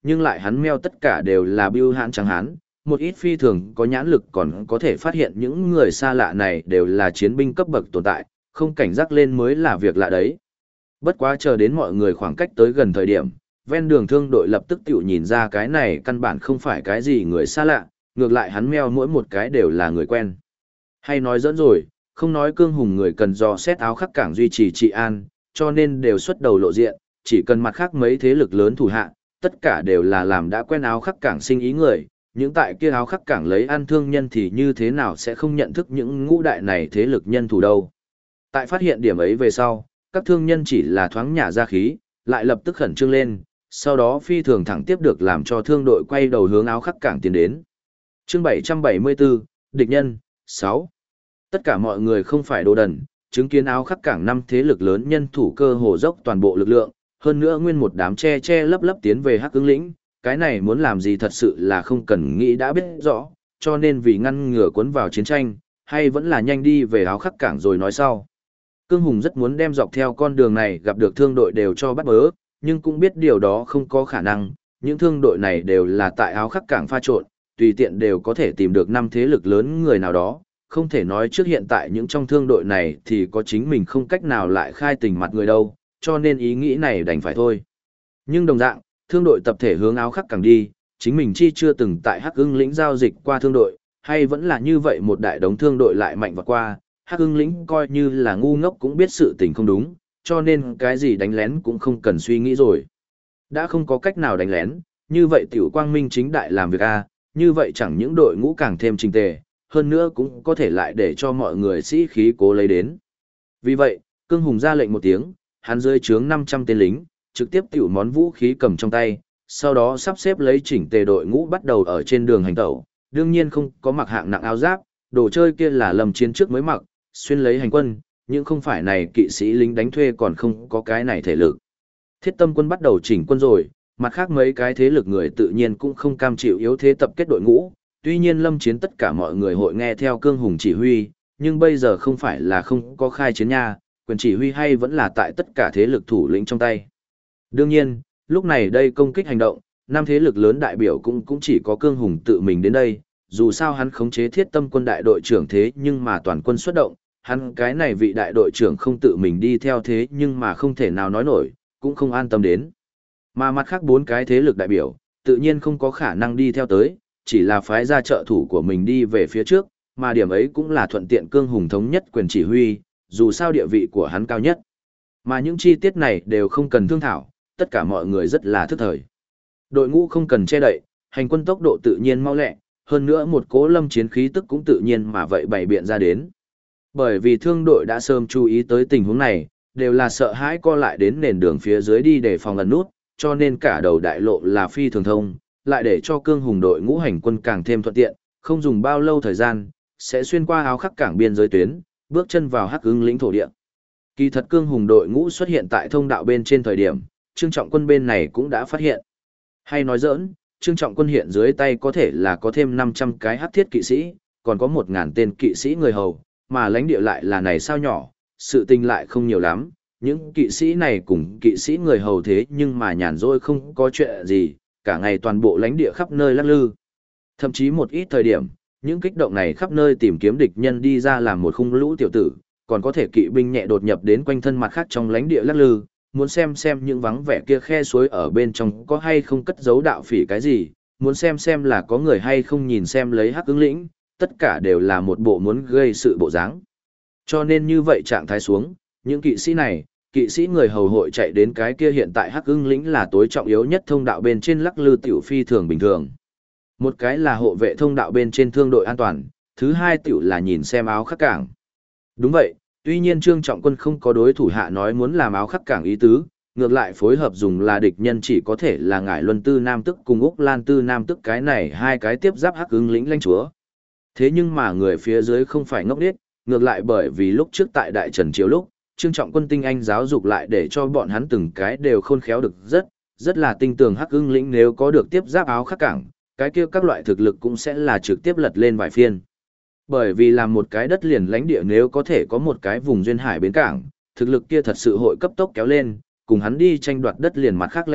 nhưng lại hắn meo tất cả đều là bưu hãn trắng hán, một ít phi thường có nhãn lực còn có thể phát hiện những người xa lạ này đều là chiến binh cấp bậc tồn tại, không cảnh giác lên mới là việc lạ đấy. Bất quá chờ đến mọi người khoảng cách tới gần thời điểm, ven đường thương đội lập tức tiểu nhìn ra cái này căn bản không phải cái gì người xa lạ, ngược lại hắn meo mỗi một cái đều là người quen. Hay nói dẫn rồi, không nói Cương Hùng người cần dò xét áo khắc cảng duy trì trị an, cho nên đều xuất đầu lộ diện, chỉ cần mặt khác mấy thế lực lớn thủ hạ, tất cả đều là làm đã quen áo khắc cảng sinh ý người, những tại kia áo khắc cảng lấy ăn thương nhân thì như thế nào sẽ không nhận thức những ngũ đại này thế lực nhân thủ đâu. Tại phát hiện điểm ấy về sau, các thương nhân chỉ là thoáng nhả ra khí, lại lập tức khẩn trương lên, sau đó phi thường thẳng tiếp được làm cho thương đội quay đầu hướng áo khắc cảng tiến đến. Chương 774, địch nhân, 6. Tất cả mọi người không phải đồ đần, chứng kiến áo khắc cảng năm thế lực lớn nhân thủ cơ hồ dốc toàn bộ lực lượng, hơn nữa nguyên một đám che lấp lấp tiến về Hắc Ứng lĩnh, cái này muốn làm gì thật sự là không cần nghĩ đã biết rõ, cho nên vì ngăn ngừa cuốn vào chiến tranh, hay vẫn là nhanh đi về áo khắc cảng rồi nói sau. Cương Hùng rất muốn đem dọc theo con đường này gặp được thương đội đều cho bắt bớ, nhưng cũng biết điều đó không có khả năng, những thương đội này đều là tại áo khắc cảng pha trộn, tùy tiện đều có thể tìm được năm thế lực lớn người nào đó, không thể nói trước hiện tại những trong thương đội này thì có chính mình không cách nào lại khai tình mặt người đâu, cho nên ý nghĩ này đành phải thôi. Nhưng đồng dạng, thương đội tập thể hướng áo khắc cảng đi, chính mình chi chưa từng tại Hắc Ưng lĩnh giao dịch qua thương đội, hay vẫn là như vậy một đại đống thương đội lại mạnh vọt qua, Hắc Ưng lĩnh coi như là ngu ngốc cũng biết sự tình không đúng, cho nên cái gì đánh lén cũng không cần suy nghĩ rồi. Đã không có cách nào đánh lén, như vậy tiểu quang minh chính đại làm việc a, như vậy chẳng những đội ngũ càng thêm trình tề, hơn nữa cũng có thể lại để cho mọi người sĩ khí cố lấy đến. Vì vậy, Cương Hùng ra lệnh một tiếng, hắn dưới trướng 500 tên lính, trực tiếp tiểu món vũ khí cầm trong tay, sau đó sắp xếp lấy chỉnh tề đội ngũ bắt đầu ở trên đường hành tẩu, đương nhiên không có mặc hạng nặng áo giáp, đồ chơi kia là Lâm Chiến trước mới mặc, xuyên lấy hành quân, nhưng không phải này kỵ sĩ lính đánh thuê còn không có cái này thể lực. Thiết Tâm quân bắt đầu chỉnh quân rồi, mặt khác mấy cái thế lực người tự nhiên cũng không cam chịu yếu thế tập kết đội ngũ, tuy nhiên Lâm Chiến tất cả mọi người hội nghe theo Cương Hùng chỉ huy, nhưng bây giờ không phải là không có khai chiến nha, quyền chỉ huy hay vẫn là tại tất cả thế lực thủ lĩnh trong tay. Đương nhiên, lúc này đây công kích hành động, năm thế lực lớn đại biểu cũng chỉ có Cương Hùng tự mình đến đây, dù sao hắn khống chế Thiết Tâm quân đại đội trưởng thế nhưng mà toàn quân xuất động, hắn cái này vị đại đội trưởng không tự mình đi theo thế nhưng mà không thể nào nói nổi, cũng không an tâm đến. Mà mặt khác bốn cái thế lực đại biểu, tự nhiên không có khả năng đi theo tới, chỉ là phái ra trợ thủ của mình đi về phía trước, mà điểm ấy cũng là thuận tiện Cương Hùng thống nhất quyền chỉ huy, dù sao địa vị của hắn cao nhất. Mà những chi tiết này đều không cần thương thảo, tất cả mọi người rất là thức thời. Đội ngũ không cần che đậy, hành quân tốc độ tự nhiên mau lẹ, hơn nữa một cỗ Lâm Chiến khí tức cũng tự nhiên mà vậy bày biện ra đến. Bởi vì thương đội đã sớm chú ý tới tình huống này, đều là sợ hãi co lại đến nền đường phía dưới đi để phòng ẩn nút, cho nên cả đầu đại lộ là phi thường thông, lại để cho Cương Hùng đội ngũ hành quân càng thêm thuận tiện, không dùng bao lâu thời gian, sẽ xuyên qua áo khắc cảng biên giới tuyến, bước chân vào Hắc Ưng lĩnh thổ địa. Kỳ thật Cương Hùng đội ngũ xuất hiện tại thông đạo bên trên thời điểm, Trương Trọng Quân bên này cũng đã phát hiện. Hay nói giỡn, Trương Trọng Quân hiện dưới tay có thể là có thêm 500 cái hắc thiết kỵ sĩ, còn có 1000 tên kỵ sĩ người hầu, mà lãnh địa lại là này sao nhỏ, sự tình lại không nhiều lắm, những kỵ sĩ này cùng kỵ sĩ người hầu thế nhưng mà nhàn rỗi không có chuyện gì, cả ngày toàn bộ lãnh địa khắp nơi lắc lư. Thậm chí một ít thời điểm, những kích động này khắp nơi tìm kiếm địch nhân đi ra làm một khung lũ tiểu tử, còn có thể kỵ binh nhẹ đột nhập đến quanh thân mặt khác trong lãnh địa lắc lư, muốn xem những vắng vẻ kia khe suối ở bên trong có hay không cất giấu đạo phỉ cái gì, muốn xem là có người hay không nhìn xem lấy Hắc Ưng lĩnh, tất cả đều là một bộ muốn gây sự bộ dáng. Cho nên như vậy trạng thái xuống, những kỵ sĩ này, kỵ sĩ người hầu hội chạy đến cái kia hiện tại Hắc Ưng lĩnh là tối trọng yếu nhất thông đạo bên trên lắc lư tiểu phi thường bình thường. Một cái là hộ vệ thông đạo bên trên thương đội an toàn, thứ hai tiểu là nhìn xem áo khắc cảng. Đúng vậy, tuy nhiên Trương Trọng Quân không có đối thủ hạ nói muốn làm áo khắc cảng ý tứ, ngược lại phối hợp dùng là địch nhân chỉ có thể là Ngải Luân Tư Nam Tức cùng Úc Lan Tư Nam Tức cái này hai cái tiếp giáp Hắc Ưng lĩnh lãnh chúa. Thế nhưng mà người phía dưới không phải ngốc điếc, ngược lại bởi vì lúc trước tại Đại Trần Chiếu lúc, Trương Trọng Quân tinh anh giáo dục lại để cho bọn hắn từng cái đều khôn khéo được rất là tinh tường. Hắc Ưng lĩnh nếu có được tiếp giáp áo khắc cảng, cái kia các loại thực lực cũng sẽ là trực tiếp lật lên vài phiên. Bởi vì làm một cái đất liền lãnh địa nếu có thể có một cái vùng duyên hải bến cảng, thực lực kia thật sự hội cấp tốc kéo lên, cùng hắn đi tranh đoạt đất liền mặt khác lãnh địa,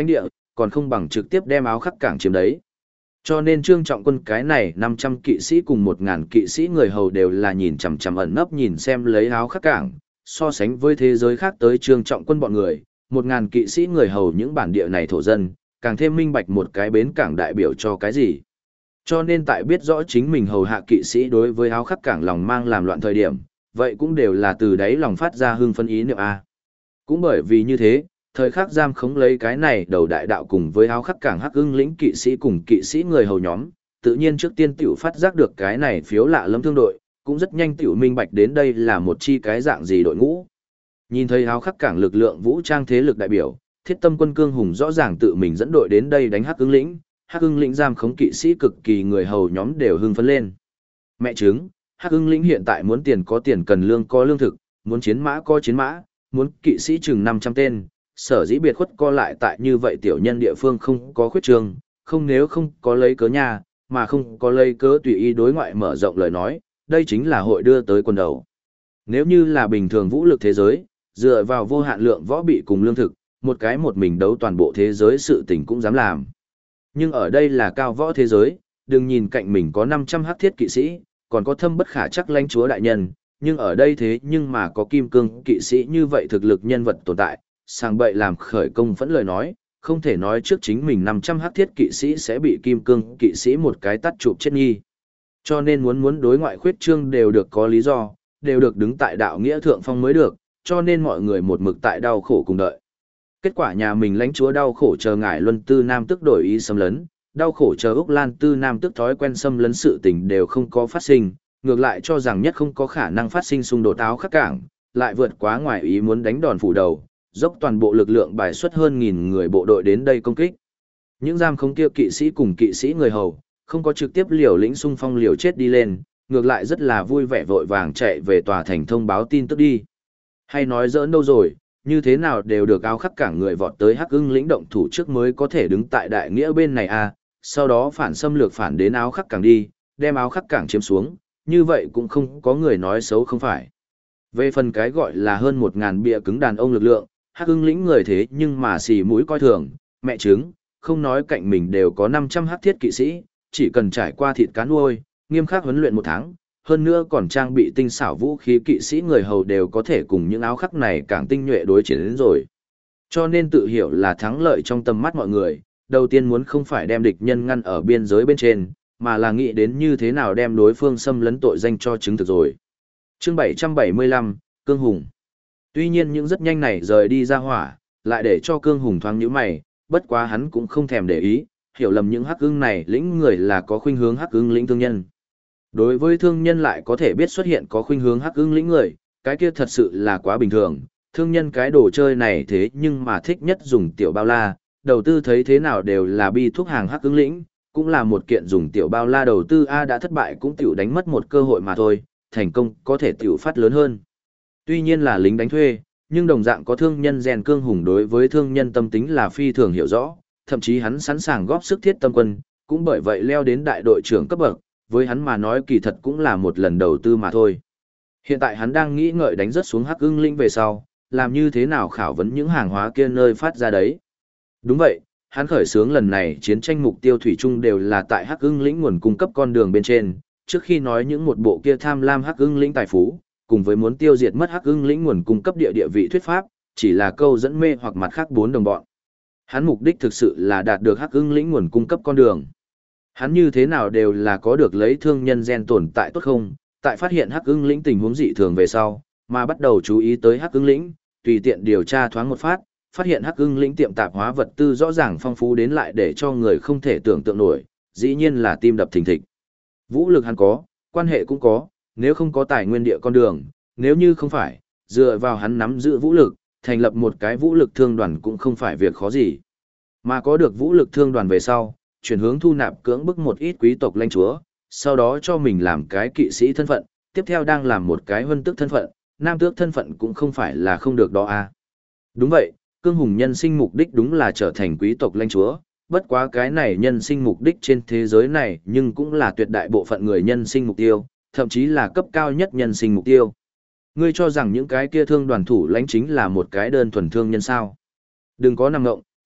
còn không bằng trực tiếp đem áo khắc cảng chiếm đấy. Cho nên Trương Trọng Quân cái này 500 kỵ sĩ cùng 1000 kỵ sĩ người hầu đều là nhìn chằm chằm ẩn nấp nhìn xem lấy áo khắc cảng, so sánh với thế giới khác tới Trương Trọng Quân bọn người, 1000 kỵ sĩ người hầu những bản địa này thổ dân, càng thêm minh bạch một cái bến cảng đại biểu cho cái gì. Cho nên tại biết rõ chính mình hầu hạ kỵ sĩ đối với áo khắc cảng lòng mang làm loạn thời điểm, vậy cũng đều là từ đấy lòng phát ra hưng phấn ý niệm A. Cũng bởi vì như thế, thời khắc giam khống lấy cái này đầu đại đạo cùng với áo khắc cảng hắc ưng lĩnh kỵ sĩ cùng kỵ sĩ người hầu nhóm, tự nhiên trước tiên tiểu phát giác được cái này phiếu lạ lẫm thương đội, cũng rất nhanh tiểu minh bạch đến đây là một chi cái dạng gì đội ngũ. Nhìn thấy áo khắc cảng lực lượng vũ trang thế lực đại biểu, Thiết Tâm Quân Cương Hùng rõ ràng tự mình dẫn đội đến đây đánh hắc ưng lĩnh giam khống kỵ sĩ cực kỳ người hầu nhóm đều hưng phấn lên. Mẹ chứng, hắc ưng lĩnh hiện tại muốn tiền có tiền, cần lương có lương thực, muốn chiến mã có chiến mã, muốn kỵ sĩ chừng 500 tên, sở dĩ biệt khuất co lại tại như vậy tiểu nhân địa phương không có khuyết trương, không nếu không có lấy cớ nhà, mà không có lấy cớ tùy ý đối ngoại mở rộng lời nói, đây chính là hội đưa tới quần đầu. Nếu như là bình thường vũ lực thế giới, dựa vào vô hạn lượng võ bị cùng lương thực, một mình đấu toàn bộ thế giới sự tình cũng dám làm. Nhưng ở đây là cao võ thế giới, đừng nhìn cạnh mình có 500 hắc thiết kỵ sĩ, còn có thâm bất khả chắc lãnh chúa đại nhân, nhưng ở đây thế nhưng mà có kim cương kỵ sĩ như vậy thực lực nhân vật tồn tại, sang bậy làm khởi công phẫn lời nói, không thể nói trước chính mình 500 hắc thiết kỵ sĩ sẽ bị kim cương kỵ sĩ một cái tắt chụp chết nghi. Cho nên muốn đối ngoại khuyết trương đều được có lý do, đều được đứng tại đạo nghĩa thượng phong mới được, cho nên mọi người một mực tại đau khổ cùng đợi. Kết quả nhà mình lãnh chúa đau khổ chờ ngải Luân Tư Nam tức đổi ý xâm lấn, đau khổ chờ Úc Lan Tư Nam tức thói quen xâm lấn sự tình đều không có phát sinh, ngược lại cho rằng nhất không có khả năng phát sinh xung đột áo khắc cảng, lại vượt quá ngoài ý muốn đánh đòn phủ đầu, dốc toàn bộ lực lượng bài xuất hơn 1000 người bộ đội đến đây công kích. Những giam khống kia kỵ sĩ cùng kỵ sĩ người hầu, không có trực tiếp liều lĩnh xung phong liều chết đi lên, ngược lại rất là vui vẻ vội vàng chạy về tòa thành thông báo tin tức đi. Hay nói giỡn đâu rồi, như thế nào đều được áo khắc cảng người vọt tới hắc ưng lĩnh động thủ trước mới có thể đứng tại đại nghĩa bên này à, sau đó phản xâm lược phản đến áo khắc cảng đi, đem áo khắc cảng chiếm xuống, như vậy cũng không có người nói xấu không phải. Về phần cái gọi là hơn 1000 bịa cứng đàn ông lực lượng, hắc ưng lĩnh người thế nhưng mà xì mũi coi thường, mẹ chứng, không nói cạnh mình đều có 500 hắc thiết kỵ sĩ, chỉ cần trải qua thịt cá nuôi, nghiêm khắc huấn luyện 1 tháng, hơn nữa còn trang bị tinh xảo vũ khí kỵ sĩ người hầu đều có thể cùng những áo khắc này càng tinh nhuệ đối chiến đến rồi. Cho nên tự hiểu là thắng lợi trong tầm mắt mọi người, đầu tiên muốn không phải đem địch nhân ngăn ở biên giới bên trên, mà là nghĩ đến như thế nào đem đối phương xâm lấn tội danh cho chứng thực rồi. Chương 775, Cương Hùng. Tuy nhiên những rất nhanh này rời đi ra hỏa, lại để cho Cương Hùng thoáng nhíu mày, bất quá hắn cũng không thèm để ý, hiểu lầm những hắc ưng này lĩnh người là có khuynh hướng hắc ưng lĩnh thương nhân. Đối với thương nhân lại có thể biết xuất hiện có khuynh hướng hắc ưng lĩnh người, cái kia thật sự là quá bình thường. Thương nhân cái đồ chơi này thế nhưng mà thích nhất dùng tiểu bao la, đầu tư thấy thế nào đều là bi thuốc hàng hắc ưng lĩnh, cũng là một kiện dùng tiểu bao la đầu tư A đã thất bại cũng tiểu đánh mất một cơ hội mà thôi, thành công có thể tiểu phát lớn hơn. Tuy nhiên là lính đánh thuê, nhưng đồng dạng có thương nhân rèn Cương Hùng đối với thương nhân tâm tính là phi thường hiểu rõ, thậm chí hắn sẵn sàng góp sức Thiết Tâm Quân, cũng bởi vậy leo đến đại đội trưởng cấp bậc, với hắn mà nói kỳ thật cũng là một lần đầu tư mà thôi. Hiện tại hắn đang nghĩ ngợi đánh rất xuống hắc ưng lĩnh về sau, làm như thế nào khảo vấn những hàng hóa kia nơi phát ra đấy. Đúng vậy, hắn khởi xướng lần này chiến tranh mục tiêu thủy chung đều là tại hắc ưng lĩnh nguồn cung cấp con đường bên trên, trước khi nói những một bộ kia tham lam hắc ưng lĩnh tài phú, cùng với muốn tiêu diệt mất hắc ưng lĩnh nguồn cung cấp địa vị thuyết pháp, chỉ là câu dẫn mê hoặc mặt khác 4 đồng bọn. Hắn mục đích thực sự là đạt được hắc ưng lĩnh nguồn cung cấp con đường. Hắn như thế nào đều là có được lấy thương nhân gen tồn tại tốt không, tại phát hiện hắc ưng lĩnh tình huống dị thường về sau, mà bắt đầu chú ý tới hắc ưng lĩnh, tùy tiện điều tra thoáng một phát hiện hắc ưng lĩnh tiệm tạp hóa vật tư rõ ràng phong phú đến lại để cho người không thể tưởng tượng nổi, dĩ nhiên là tim đập thình thịch. Vũ lực hắn có, quan hệ cũng có, nếu không có tài nguyên địa con đường, nếu như không phải, dựa vào hắn nắm giữ vũ lực, thành lập một cái vũ lực thương đoàn cũng không phải việc khó gì. Mà có được vũ lực thương đoàn về sau, chuyển hướng thu nạp cưỡng bức một ít quý tộc lãnh chúa, sau đó cho mình làm cái kỵ sĩ thân phận, tiếp theo đang làm một cái huân tước thân phận, nam tước thân phận cũng không phải là không được đó à. Đúng vậy, Cương Hùng nhân sinh mục đích đúng là trở thành quý tộc lãnh chúa, bất quá cái này nhân sinh mục đích trên thế giới này nhưng cũng là tuyệt đại bộ phận người nhân sinh mục tiêu, thậm chí là cấp cao nhất nhân sinh mục tiêu. Ngươi cho rằng những cái kia thương đoàn thủ lãnh chính là một cái đơn thuần thương nhân sao? Đừng có nằm ngộng,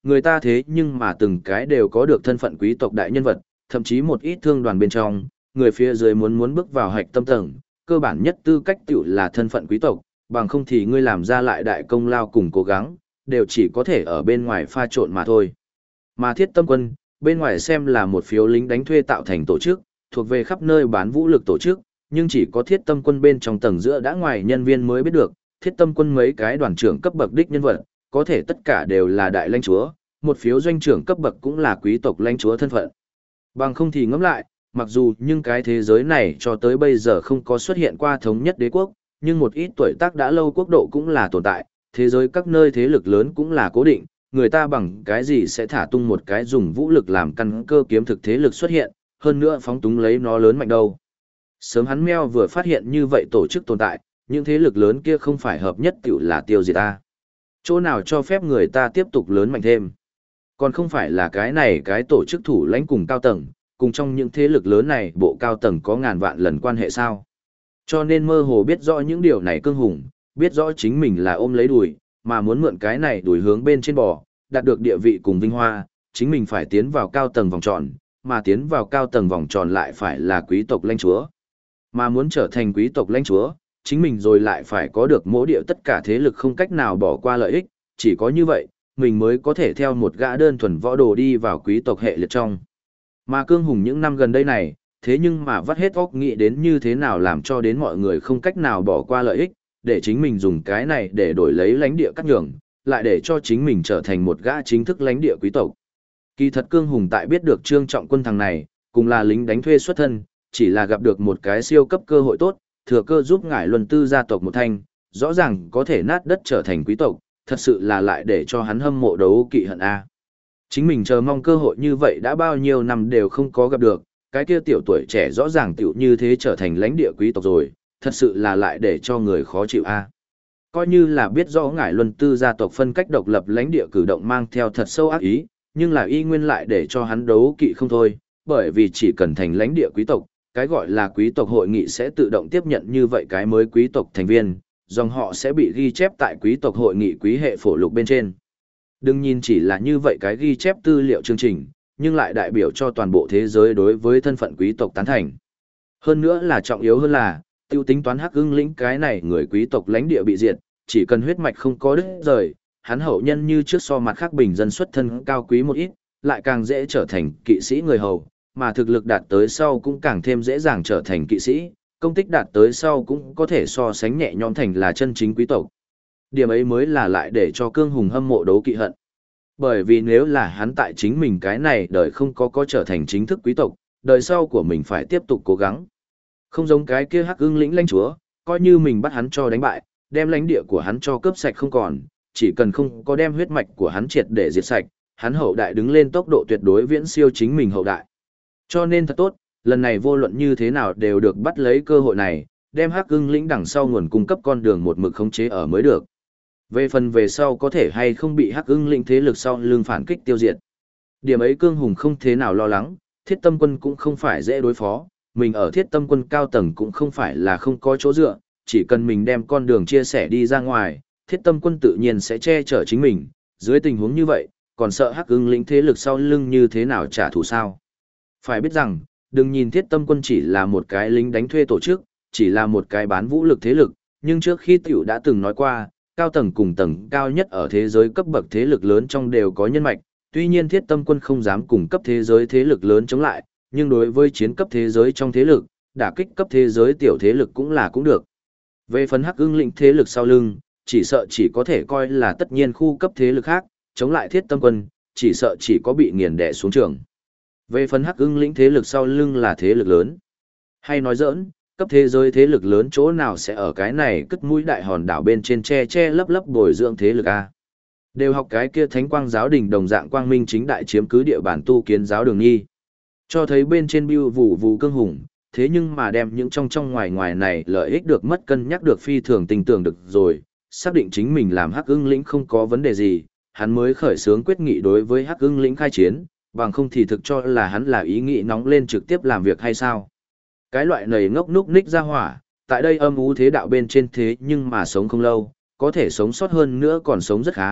người ta thế nhưng mà từng cái đều có được thân phận quý tộc đại nhân vật, thậm chí một ít thương đoàn bên trong, người phía dưới muốn bước vào hạch tâm tầng, cơ bản nhất tư cách tiểu là thân phận quý tộc, bằng không thì ngươi làm ra lại đại công lao cùng cố gắng, đều chỉ có thể ở bên ngoài pha trộn mà thôi. Mà Thiết Tâm Quân, bên ngoài xem là một phiếu lính đánh thuê tạo thành tổ chức, thuộc về khắp nơi bán vũ lực tổ chức, nhưng chỉ có Thiết Tâm Quân bên trong tầng giữa đã ngoài nhân viên mới biết được, Thiết Tâm Quân mấy cái đoàn trưởng cấp bậc đích nhân vật, có thể tất cả đều là đại lãnh chúa, một phiếu doanh trưởng cấp bậc cũng là quý tộc lãnh chúa thân phận. Bằng không thì ngẫm lại, mặc dù nhưng cái thế giới này cho tới bây giờ không có xuất hiện qua thống nhất đế quốc, nhưng một ít tuổi tác đã lâu quốc độ cũng là tồn tại, thế giới các nơi thế lực lớn cũng là cố định, người ta bằng cái gì sẽ thả tung một cái dùng vũ lực làm căn cơ kiếm thực thế lực xuất hiện, hơn nữa phóng túng lấy nó lớn mạnh đâu. Sớm hắn meo vừa phát hiện như vậy tổ chức tồn tại, những thế lực lớn kia không phải hợp nhất tiểu là tiêu diệt ta. Chỗ nào cho phép người ta tiếp tục lớn mạnh thêm. Còn không phải là cái này cái tổ chức thủ lãnh cùng cao tầng, cùng trong những thế lực lớn này bộ cao tầng có ngàn vạn lần quan hệ sao. Cho nên mơ hồ biết rõ những điều này Cương Hùng, biết rõ chính mình là ôm lấy đùi, mà muốn mượn cái này đuổi hướng bên trên bò, đạt được địa vị cùng vinh hoa, chính mình phải tiến vào cao tầng vòng tròn, mà tiến vào cao tầng vòng tròn lại phải là quý tộc lãnh chúa. Mà muốn trở thành quý tộc lãnh chúa, chính mình rồi lại phải có được mỗi địa tất cả thế lực không cách nào bỏ qua lợi ích, chỉ có như vậy, mình mới có thể theo một gã đơn thuần võ đồ đi vào quý tộc hệ liệt trong. Mà Cương Hùng những năm gần đây này, thế nhưng mà vắt hết óc nghĩ đến như thế nào làm cho đến mọi người không cách nào bỏ qua lợi ích, để chính mình dùng cái này để đổi lấy lãnh địa cắt nhường, lại để cho chính mình trở thành một gã chính thức lãnh địa quý tộc. Kỳ thật Cương Hùng tại biết được Trương Trọng Quân thằng này, cùng là lính đánh thuê xuất thân, chỉ là gặp được một cái siêu cấp cơ hội tốt, thừa cơ giúp Ngải Luân Tư gia tộc một thanh, rõ ràng có thể nát đất trở thành quý tộc, thật sự là lại để cho hắn hâm mộ đấu kỵ hận a. Chính mình chờ mong cơ hội như vậy đã bao nhiêu năm đều không có gặp được, cái kia tiểu tuổi trẻ rõ ràng tiểu như thế trở thành lãnh địa quý tộc rồi, thật sự là lại để cho người khó chịu a. Coi như là biết rõ Ngải Luân Tư gia tộc phân cách độc lập lãnh địa cử động mang theo thật sâu ác ý, nhưng là y nguyên lại để cho hắn đấu kỵ không thôi, bởi vì chỉ cần thành lãnh địa quý tộc, cái gọi là quý tộc hội nghị sẽ tự động tiếp nhận như vậy cái mới quý tộc thành viên, dòng họ sẽ bị ghi chép tại quý tộc hội nghị quý hệ phổ lục bên trên. Đừng nhìn chỉ là như vậy cái ghi chép tư liệu chương trình, nhưng lại đại biểu cho toàn bộ thế giới đối với thân phận quý tộc tán thành. Hơn nữa là trọng yếu hơn là, tiêu tính toán Hắc Ưng lĩnh cái này người quý tộc lãnh địa bị diệt, chỉ cần huyết mạch không có đứt rời, hắn hậu nhân như trước so mặt khác bình dân xuất thân cao quý một ít, lại càng dễ trở thành kỵ sĩ người hầu, mà thực lực đạt tới sau cũng càng thêm dễ dàng trở thành kỵ sĩ, công tích đạt tới sau cũng có thể so sánh nhẹ nhõm thành là chân chính quý tộc. Điểm ấy mới là lại để cho Cương Hùng hâm mộ đấu kỵ hận. Bởi vì nếu là hắn tại chính mình cái này đời không có trở thành chính thức quý tộc, đời sau của mình phải tiếp tục cố gắng. Không giống cái kia Hắc Ưng lĩnh lãnh chúa, coi như mình bắt hắn cho đánh bại, đem lãnh địa của hắn cho cướp sạch không còn, chỉ cần không có đem huyết mạch của hắn triệt để diệt sạch, hắn hậu đại đứng lên tốc độ tuyệt đối viễn siêu chính mình hậu đại. Cho nên thật tốt, lần này vô luận như thế nào đều được bắt lấy cơ hội này, đem Hắc Ưng lĩnh đằng sau nguồn cung cấp con đường một mực khống chế ở mới được. Về phần về sau có thể hay không bị Hắc Ưng lĩnh thế lực sau lưng phản kích tiêu diệt. Điểm ấy Cương Hùng không thế nào lo lắng, Thiết Tâm Quân cũng không phải dễ đối phó, mình ở Thiết Tâm Quân cao tầng cũng không phải là không có chỗ dựa, chỉ cần mình đem con đường chia sẻ đi ra ngoài, Thiết Tâm Quân tự nhiên sẽ che chở chính mình, dưới tình huống như vậy, còn sợ Hắc Ưng lĩnh thế lực sau lưng như thế nào trả thù sao. Phải biết rằng, đừng nhìn Thiết Tâm Quân chỉ là một cái lính đánh thuê tổ chức, chỉ là một cái bán vũ lực thế lực, nhưng trước khi tiểu đã từng nói qua, cao tầng cùng tầng cao nhất ở thế giới cấp bậc thế lực lớn trong đều có nhân mạch, tuy nhiên Thiết Tâm Quân không dám cùng cấp thế giới thế lực lớn chống lại, nhưng đối với chiến cấp thế giới trong thế lực, đả kích cấp thế giới tiểu thế lực cũng được. Về phần Hắc Ưng lĩnh thế lực sau lưng, chỉ sợ chỉ có thể coi là tất nhiên khu cấp thế lực khác, chống lại Thiết Tâm Quân, chỉ sợ chỉ có bị nghiền đè xuống trường. Về phần Hắc Ưng lĩnh thế lực sau lưng là thế lực lớn. Hay nói giỡn, cấp thế giới thế lực lớn chỗ nào sẽ ở cái này cất mũi đại hòn đảo bên trên che lấp lấp bồi dưỡng thế lực A. Đều học cái kia Thánh Quang giáo đình đồng dạng quang minh chính đại chiếm cứ địa bản tu kiến giáo đường nhi. Cho thấy bên trên bưu vụ Cương Hùng, thế nhưng mà đem những trong ngoài này lợi ích được mất cân nhắc được phi thường tình tưởng được rồi, xác định chính mình làm Hắc Ưng lĩnh không có vấn đề gì, hắn mới khởi xướng quyết nghị đối với Hắc Ưng lĩnh khai chiến, bằng không thì thực cho là hắn là ý nghĩ nóng lên trực tiếp làm việc hay sao. Cái loại nầy ngốc núc ních ra hỏa, tại đây âm ú thế đạo bên trên thế nhưng mà sống không lâu, có thể sống sót hơn nữa còn sống rất khá,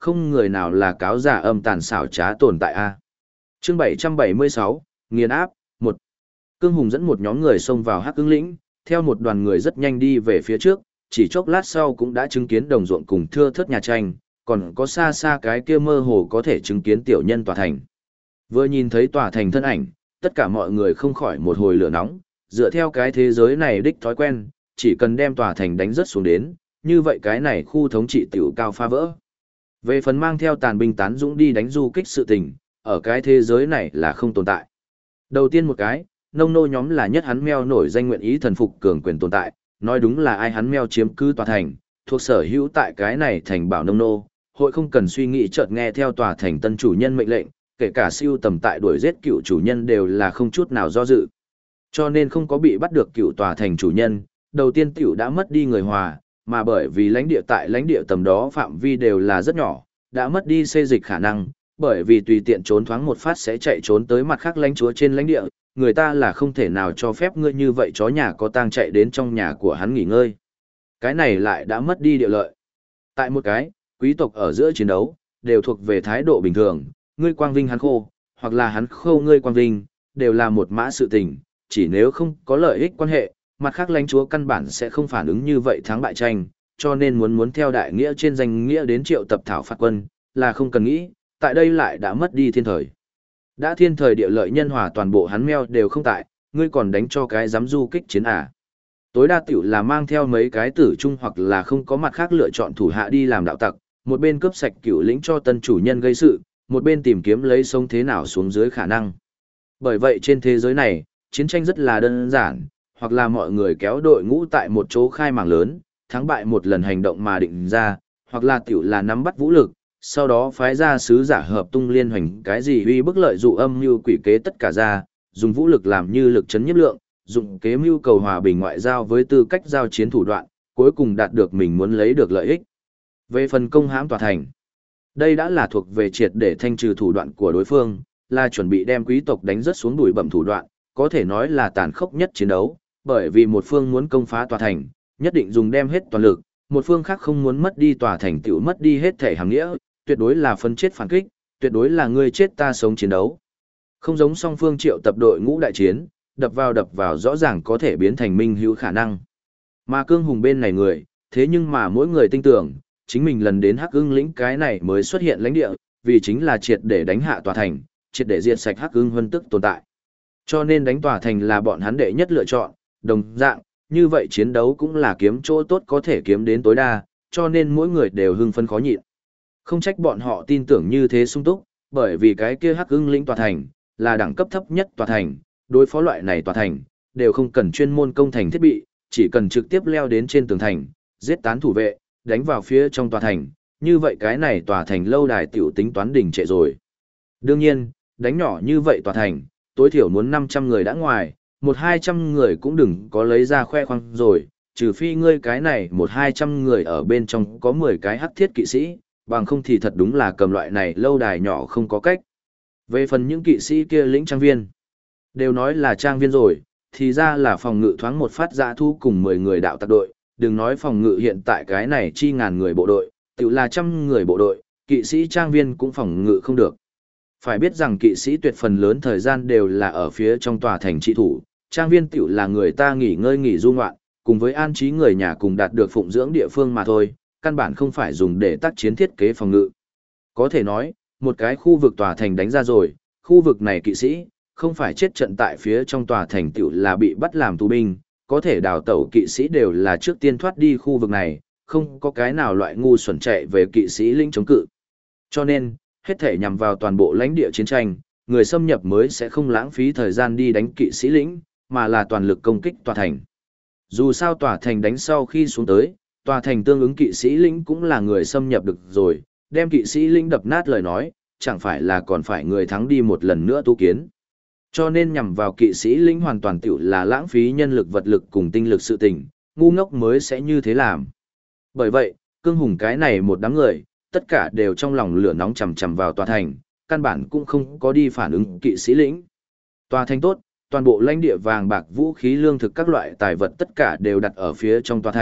không người nào là cáo giả âm tàn xảo trá tồn tại a. Chương 776, nghiền áp, 1. Cương Hùng dẫn một nhóm người xông vào Hắc Ưng lĩnh, theo một đoàn người rất nhanh đi về phía trước, chỉ chốc lát sau cũng đã chứng kiến đồng ruộng cùng thưa thớt nhà tranh, còn có xa xa cái kia mơ hồ có thể chứng kiến tiểu nhân tòa thành. Vừa nhìn thấy tòa thành thân ảnh, tất cả mọi người không khỏi một hồi lửa nóng, dựa theo cái thế giới này đích thói quen, chỉ cần đem tòa thành đánh rất xuống đến, như vậy cái này khu thống trị tiểu cao phá vỡ. Về phần mang theo tàn binh tán dũng đi đánh du kích sự tình, ở cái thế giới này là không tồn tại. Đầu tiên một cái, nông nô nhóm là nhất hắn meo nổi danh nguyện ý thần phục cường quyền tồn tại, nói đúng là ai hắn meo chiếm cứ tòa thành, thuộc sở hữu tại cái này thành bảo nông nô, hội không cần suy nghĩ chợt nghe theo tòa thành tân chủ nhân mệnh lệnh, kể cả siêu tầm tại đuổi giết cựu chủ nhân đều là không chút nào do dự. Cho nên không có bị bắt được cựu tòa thành chủ nhân, đầu tiên tiểu đã mất đi người hòa, mà bởi vì lãnh địa tại lãnh địa tầm đó phạm vi đều là rất nhỏ, đã mất đi xê dịch khả năng, bởi vì tùy tiện trốn thoáng một phát sẽ chạy trốn tới mặt khác lãnh chúa trên lãnh địa, người ta là không thể nào cho phép ngươi như vậy chó nhà có tang chạy đến trong nhà của hắn nghỉ ngơi. Cái này lại đã mất đi địa lợi. Tại một cái, quý tộc ở giữa chiến đấu, đều thuộc về thái độ bình thường, ngươi quang vinh hắn khô, hoặc là hắn khô ngươi quang vinh, đều là một mã sự tình, chỉ nếu không có lợi ích quan hệ, mặt khác lãnh chúa căn bản sẽ không phản ứng như vậy thắng bại tranh, cho nên muốn theo đại nghĩa trên danh nghĩa đến triệu tập thảo phạt quân, là không cần nghĩ, tại đây lại đã mất đi thiên thời. Đã thiên thời địa lợi nhân hòa toàn bộ hắn meo đều không tại, ngươi còn đánh cho cái dám du kích chiến à. Tối đa tiểu là mang theo mấy cái tử trung hoặc là không có mặt khác lựa chọn thủ hạ đi làm đạo tặc, một bên cướp sạch cựu lĩnh cho tân chủ nhân gây sự, một bên tìm kiếm lấy sống thế nào xuống dưới khả năng. Bởi vậy trên thế giới này, chiến tranh rất là đơn giản, hoặc là mọi người kéo đội ngũ tại một chỗ khai mảng lớn, thắng bại một lần hành động mà định ra, hoặc là tiểu là nắm bắt vũ lực, sau đó phái ra sứ giả hợp tung liên hoành cái gì uy bức lợi dụ âm mưu quỷ kế tất cả ra, dùng vũ lực làm như lực chấn nhiếp lượng, dụng kế mưu cầu hòa bình ngoại giao với tư cách giao chiến thủ đoạn, cuối cùng đạt được mình muốn lấy được lợi ích. Về phần công hãm tòa thành, đây đã là thuộc về triệt để thanh trừ thủ đoạn của đối phương, là chuẩn bị đem quý tộc đánh rất xuống đuổi bẩm thủ đoạn, có thể nói là tàn khốc nhất chiến đấu, bởi vì một phương muốn công phá tòa thành, nhất định dùng đem hết toàn lực, một phương khác không muốn mất đi tòa thành tiểu mất đi hết thể hàng nghĩa, tuyệt đối là phân chết phản kích, tuyệt đối là ngươi chết ta sống chiến đấu. Không giống song phương triệu tập đội ngũ đại chiến, đập vào rõ ràng có thể biến thành minh hữu khả năng. Mà Cương Hùng bên này người, thế nhưng mà mỗi người tin tưởng, chính mình lần đến Hắc Ưng lĩnh cái này mới xuất hiện lãnh địa, vì chính là triệt để đánh hạ tòa thành, triệt để diệt sạch Hắc Ưng Vân tức tồn tại. Cho nên đánh tòa thành là bọn hắn đệ nhất lựa chọn, đồng dạng, như vậy chiến đấu cũng là kiếm chỗ tốt có thể kiếm đến tối đa, cho nên mỗi người đều hưng phấn khó nhịn. Không trách bọn họ tin tưởng như thế sung túc, bởi vì cái kia Hắc Ưng lĩnh tòa thành là đẳng cấp thấp nhất tòa thành, đối phó loại này tòa thành đều không cần chuyên môn công thành thiết bị, chỉ cần trực tiếp leo đến trên tường thành, giết tán thủ vệ, đánh vào phía trong tòa thành, như vậy cái này tòa thành lâu đài tiểu tính toán đỉnh trệ rồi. Đương nhiên, đánh nhỏ như vậy tòa thành, tối thiểu muốn 500 người đã ngoài, 1-200 người cũng đừng có lấy ra khoe khoang rồi, trừ phi ngươi cái này 1-200 người ở bên trong có 10 cái hắc thiết kỵ sĩ, bằng không thì thật đúng là cầm loại này lâu đài nhỏ không có cách. Về phần những kỵ sĩ kia lĩnh trang viên, đều nói là trang viên rồi, thì ra là phòng ngự thoáng một phát dã thu cùng 10 người đạo tặc đội, đừng nói phòng ngự hiện tại cái này chi ngàn người bộ đội, tự là trăm người bộ đội, kỵ sĩ trang viên cũng phòng ngự không được. Phải biết rằng kỵ sĩ tuyệt phần lớn thời gian đều là ở phía trong tòa thành trị thủ, trang viên tiểu là người ta nghỉ ngơi nghỉ du ngoạn, cùng với an trí người nhà cùng đạt được phụng dưỡng địa phương mà thôi, căn bản không phải dùng để tác chiến thiết kế phòng ngự. Có thể nói, một cái khu vực tòa thành đánh ra rồi, khu vực này kỵ sĩ, không phải chết trận tại phía trong tòa thành tiểu là bị bắt làm tù binh, có thể đào tẩu kỵ sĩ đều là trước tiên thoát đi khu vực này, không có cái nào loại ngu xuẩn chạy về kỵ sĩ lĩnh chống cự. Cho nên, hết thể nhằm vào toàn bộ lãnh địa chiến tranh, người xâm nhập mới sẽ không lãng phí thời gian đi đánh kỵ sĩ lĩnh, mà là toàn lực công kích tòa thành. Dù sao tòa thành đánh sau khi xuống tới, tòa thành tương ứng kỵ sĩ lĩnh cũng là người xâm nhập được rồi, đem kỵ sĩ lĩnh đập nát lời nói, chẳng phải là còn phải người thắng đi một lần nữa tu kiến. Cho nên nhằm vào kỵ sĩ lĩnh hoàn toàn tiểu là lãng phí nhân lực vật lực cùng tinh lực sự tình, ngu ngốc mới sẽ như thế làm. Bởi vậy, Cương Hùng cái này một đám người, tất cả đều trong lòng lửa nóng chầm chầm vào tòa thành, căn bản cũng không có đi phản ứng kỵ sĩ lĩnh. Tòa thành tốt, toàn bộ lãnh địa vàng bạc vũ khí lương thực các loại tài vật tất cả đều đặt ở phía trong tòa thành,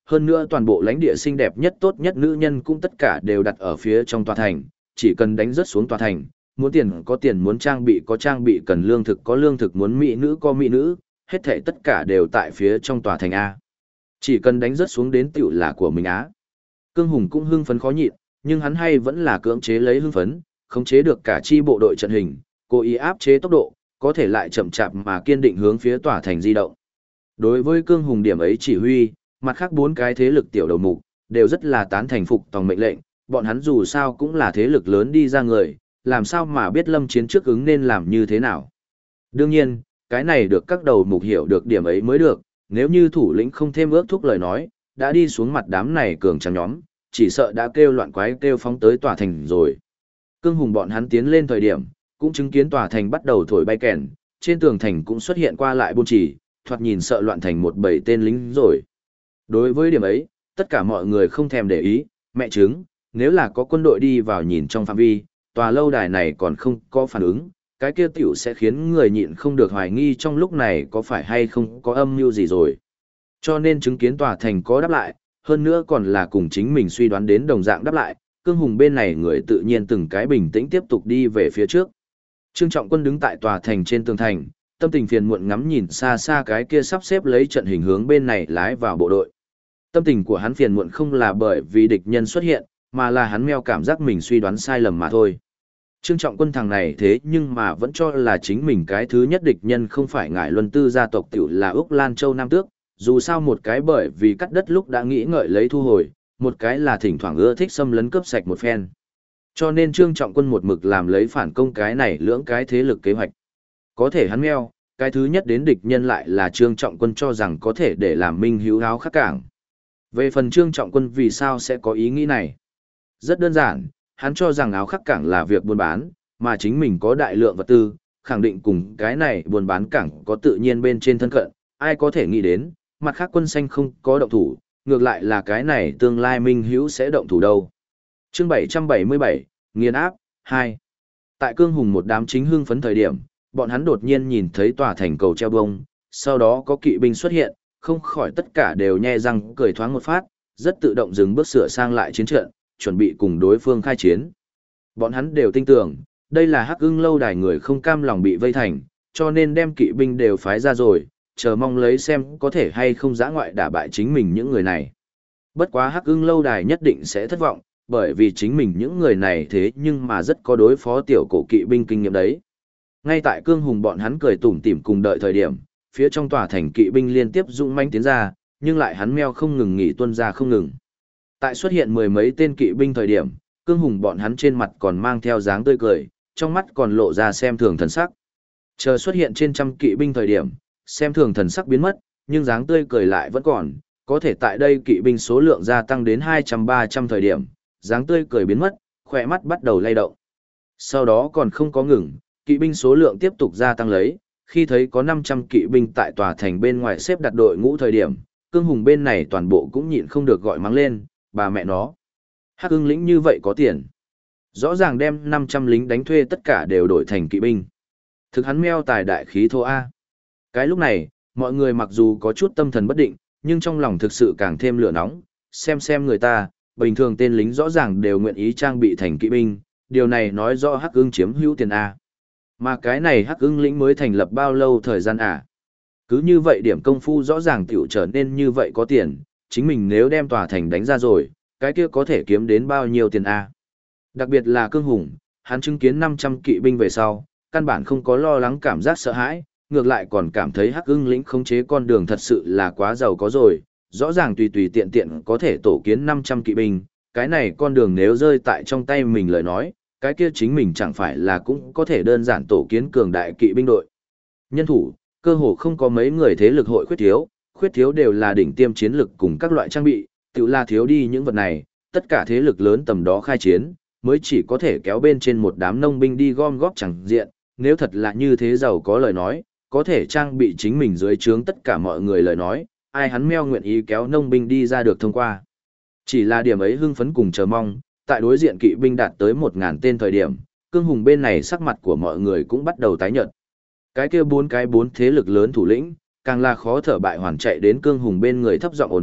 hơn nữa toàn bộ lãnh địa xinh đẹp nhất tốt nhất nữ nhân cũng tất cả đều đặt ở phía trong tòa thành, chỉ cần đánh rớt xuống tòa thành, muốn tiền có tiền, muốn trang bị có trang bị, cần lương thực có lương thực, muốn mỹ nữ có mỹ nữ, hết thảy tất cả đều tại phía trong tòa thành A. Chỉ cần đánh rớt xuống đến tiểu là của mình Á. Cương Hùng cũng hưng phấn khó nhịn, nhưng hắn hay vẫn là cưỡng chế lấy hưng phấn, khống chế được cả chi bộ đội trận hình, cố ý áp chế tốc độ, có thể lại chậm chạp mà kiên định hướng phía tòa thành di động. Đối với Cương Hùng điểm ấy chỉ huy, mặt khác bốn cái thế lực tiểu đầu mục đều rất là tán thành phục tòng mệnh lệnh, bọn hắn dù sao cũng là thế lực lớn đi ra người, làm sao mà biết lâm chiến trước ứng nên làm như thế nào. Đương nhiên, cái này được các đầu mục hiểu được điểm ấy mới được, nếu như thủ lĩnh không thêm ước thúc lời nói, đã đi xuống mặt đám này cường trắng nhóm, chỉ sợ đã kêu loạn quái kêu phóng tới tòa thành rồi. Cương Hùng bọn hắn tiến lên thời điểm, cũng chứng kiến tòa thành bắt đầu thổi bay kèn, trên tường thành cũng xuất hiện qua lại buôn chỉ, thoạt nhìn sợ loạn thành một bầy tên lính rồi. Đối với điểm ấy, tất cả mọi người không thèm để ý, mẹ chứng, nếu là có quân đội đi vào nhìn trong phạm vi, tòa lâu đài này còn không có phản ứng, cái kia tiểu sẽ khiến người nhịn không được hoài nghi trong lúc này có phải hay không có âm mưu gì rồi. Cho nên chứng kiến tòa thành có đáp lại, hơn nữa còn là cùng chính mình suy đoán đến đồng dạng đáp lại, Cương Hùng bên này người tự nhiên từng cái bình tĩnh tiếp tục đi về phía trước. Trương Trọng Quân đứng tại tòa thành trên tường thành, tâm tình phiền muộn ngắm nhìn xa xa cái kia sắp xếp lấy trận hình hướng bên này lái vào bộ đội. Tâm tình của hắn phiền muộn không là bởi vì địch nhân xuất hiện, mà là hắn meo cảm giác mình suy đoán sai lầm mà thôi. Trương Trọng Quân thằng này thế nhưng mà vẫn cho là chính mình cái thứ nhất địch nhân không phải Ngải Luân Tư gia tộc tiểu là Úc Lan Châu Nam Tước, dù sao một cái bởi vì cắt đất lúc đã nghĩ ngợi lấy thu hồi, một cái là thỉnh thoảng ưa thích xâm lấn cướp sạch một phen. Cho nên Trương Trọng Quân một mực làm lấy phản công cái này lưỡng cái thế lực kế hoạch. Có thể hắn meo, cái thứ nhất đến địch nhân lại là Trương Trọng Quân cho rằng có thể để làm minh hữu áo khắc cảng. Về phần Trương Trọng Quân vì sao sẽ có ý nghĩ này? Rất đơn giản, hắn cho rằng áo khắc cảng là việc buôn bán, mà chính mình có đại lượng vật tư, khẳng định cùng cái này buôn bán cảng có tự nhiên bên trên thân cận, ai có thể nghĩ đến, mặt khác Quân Xanh không có động thủ, ngược lại là cái này tương lai minh hữu sẽ động thủ đâu. Chương 777, nghiền áp, 2. Tại Cương Hùng một đám chính hưng phấn thời điểm, bọn hắn đột nhiên nhìn thấy tòa thành cầu treo bông, sau đó có kỵ binh xuất hiện, không khỏi tất cả đều nhe răng cười thoáng một phát, rất tự động dừng bước sửa sang lại chiến trận, chuẩn bị cùng đối phương khai chiến. Bọn hắn đều tin tưởng, đây là Hắc Ưng lâu đài người không cam lòng bị vây thành, cho nên đem kỵ binh đều phái ra rồi, chờ mong lấy xem có thể hay không dã ngoại đả bại chính mình những người này. Bất quá Hắc Ưng lâu đài nhất định sẽ thất vọng, bởi vì chính mình những người này thế nhưng mà rất có đối phó tiểu cổ kỵ binh kinh nghiệm đấy. Ngay tại Cương Hùng bọn hắn cười tủm tỉm cùng đợi thời điểm, phía trong tòa thành kỵ binh liên tiếp dũng mãnh tiến ra, nhưng lại hắn meo không ngừng nghỉ tuân ra không ngừng. Tại xuất hiện mười mấy tên kỵ binh thời điểm, Cương Hùng bọn hắn trên mặt còn mang theo dáng tươi cười, trong mắt còn lộ ra xem thường thần sắc. Chờ xuất hiện trên trăm kỵ binh thời điểm, xem thường thần sắc biến mất, nhưng dáng tươi cười lại vẫn còn, có thể tại đây kỵ binh số lượng gia tăng đến 200-300 thời điểm, dáng tươi cười biến mất, khỏe mắt bắt đầu lay động. Sau đó còn không có ngừng, kỵ binh số lượng tiếp tục gia tăng lấy, khi thấy có 500 kỵ binh tại tòa thành bên ngoài xếp đặt đội ngũ thời điểm, Cương Hùng bên này toàn bộ cũng nhịn không được gọi mắng lên, bà mẹ nó. Hắc Ưng lĩnh như vậy có tiền. Rõ ràng đem 500 lính đánh thuê tất cả đều đổi thành kỵ binh. Thực hắn meo tài đại khí thô A. Cái lúc này, mọi người mặc dù có chút tâm thần bất định, nhưng trong lòng thực sự càng thêm lửa nóng, xem người ta, bình thường tên lính rõ ràng đều nguyện ý trang bị thành kỵ binh, điều này nói rõ Hắc Ưng chiếm hữu tiền A. Mà cái này Hắc Ưng lĩnh mới thành lập bao lâu thời gian à? Cứ như vậy điểm công phu rõ ràng tiểu trở nên như vậy có tiền, chính mình nếu đem tòa thành đánh ra rồi, cái kia có thể kiếm đến bao nhiêu tiền à? Đặc biệt là Cương Hùng, hắn chứng kiến 500 kỵ binh về sau, căn bản không có lo lắng cảm giác sợ hãi, ngược lại còn cảm thấy Hắc Ưng lĩnh khống chế con đường thật sự là quá giàu có rồi, rõ ràng tùy tùy tiện tiện có thể tổ kiến 500 kỵ binh, cái này con đường nếu rơi tại trong tay mình lời nói, cái kia chính mình chẳng phải là cũng có thể đơn giản tổ kiến cường đại kỵ binh đội. Nhân thủ, cơ hồ không có mấy người thế lực hội khuyết thiếu đều là đỉnh tiêm chiến lực cùng các loại trang bị, tự là thiếu đi những vật này, tất cả thế lực lớn tầm đó khai chiến, mới chỉ có thể kéo bên trên một đám nông binh đi gom góp chẳng diện, nếu thật là như thế giàu có lời nói, có thể trang bị chính mình dưới trướng tất cả mọi người lời nói, ai hắn meo nguyện ý kéo nông binh đi ra được thông qua. Chỉ là điểm ấy hưng phấn cùng chờ mong, tại đối diện kỵ binh đạt tới 1000 tên thời điểm, Cương Hùng bên này sắc mặt của mọi người cũng bắt đầu tái nhợt. Cái kia bốn thế lực lớn thủ lĩnh, càng là khó thở bại hoàn chạy đến Cương Hùng bên người thấp giọng ồn ào,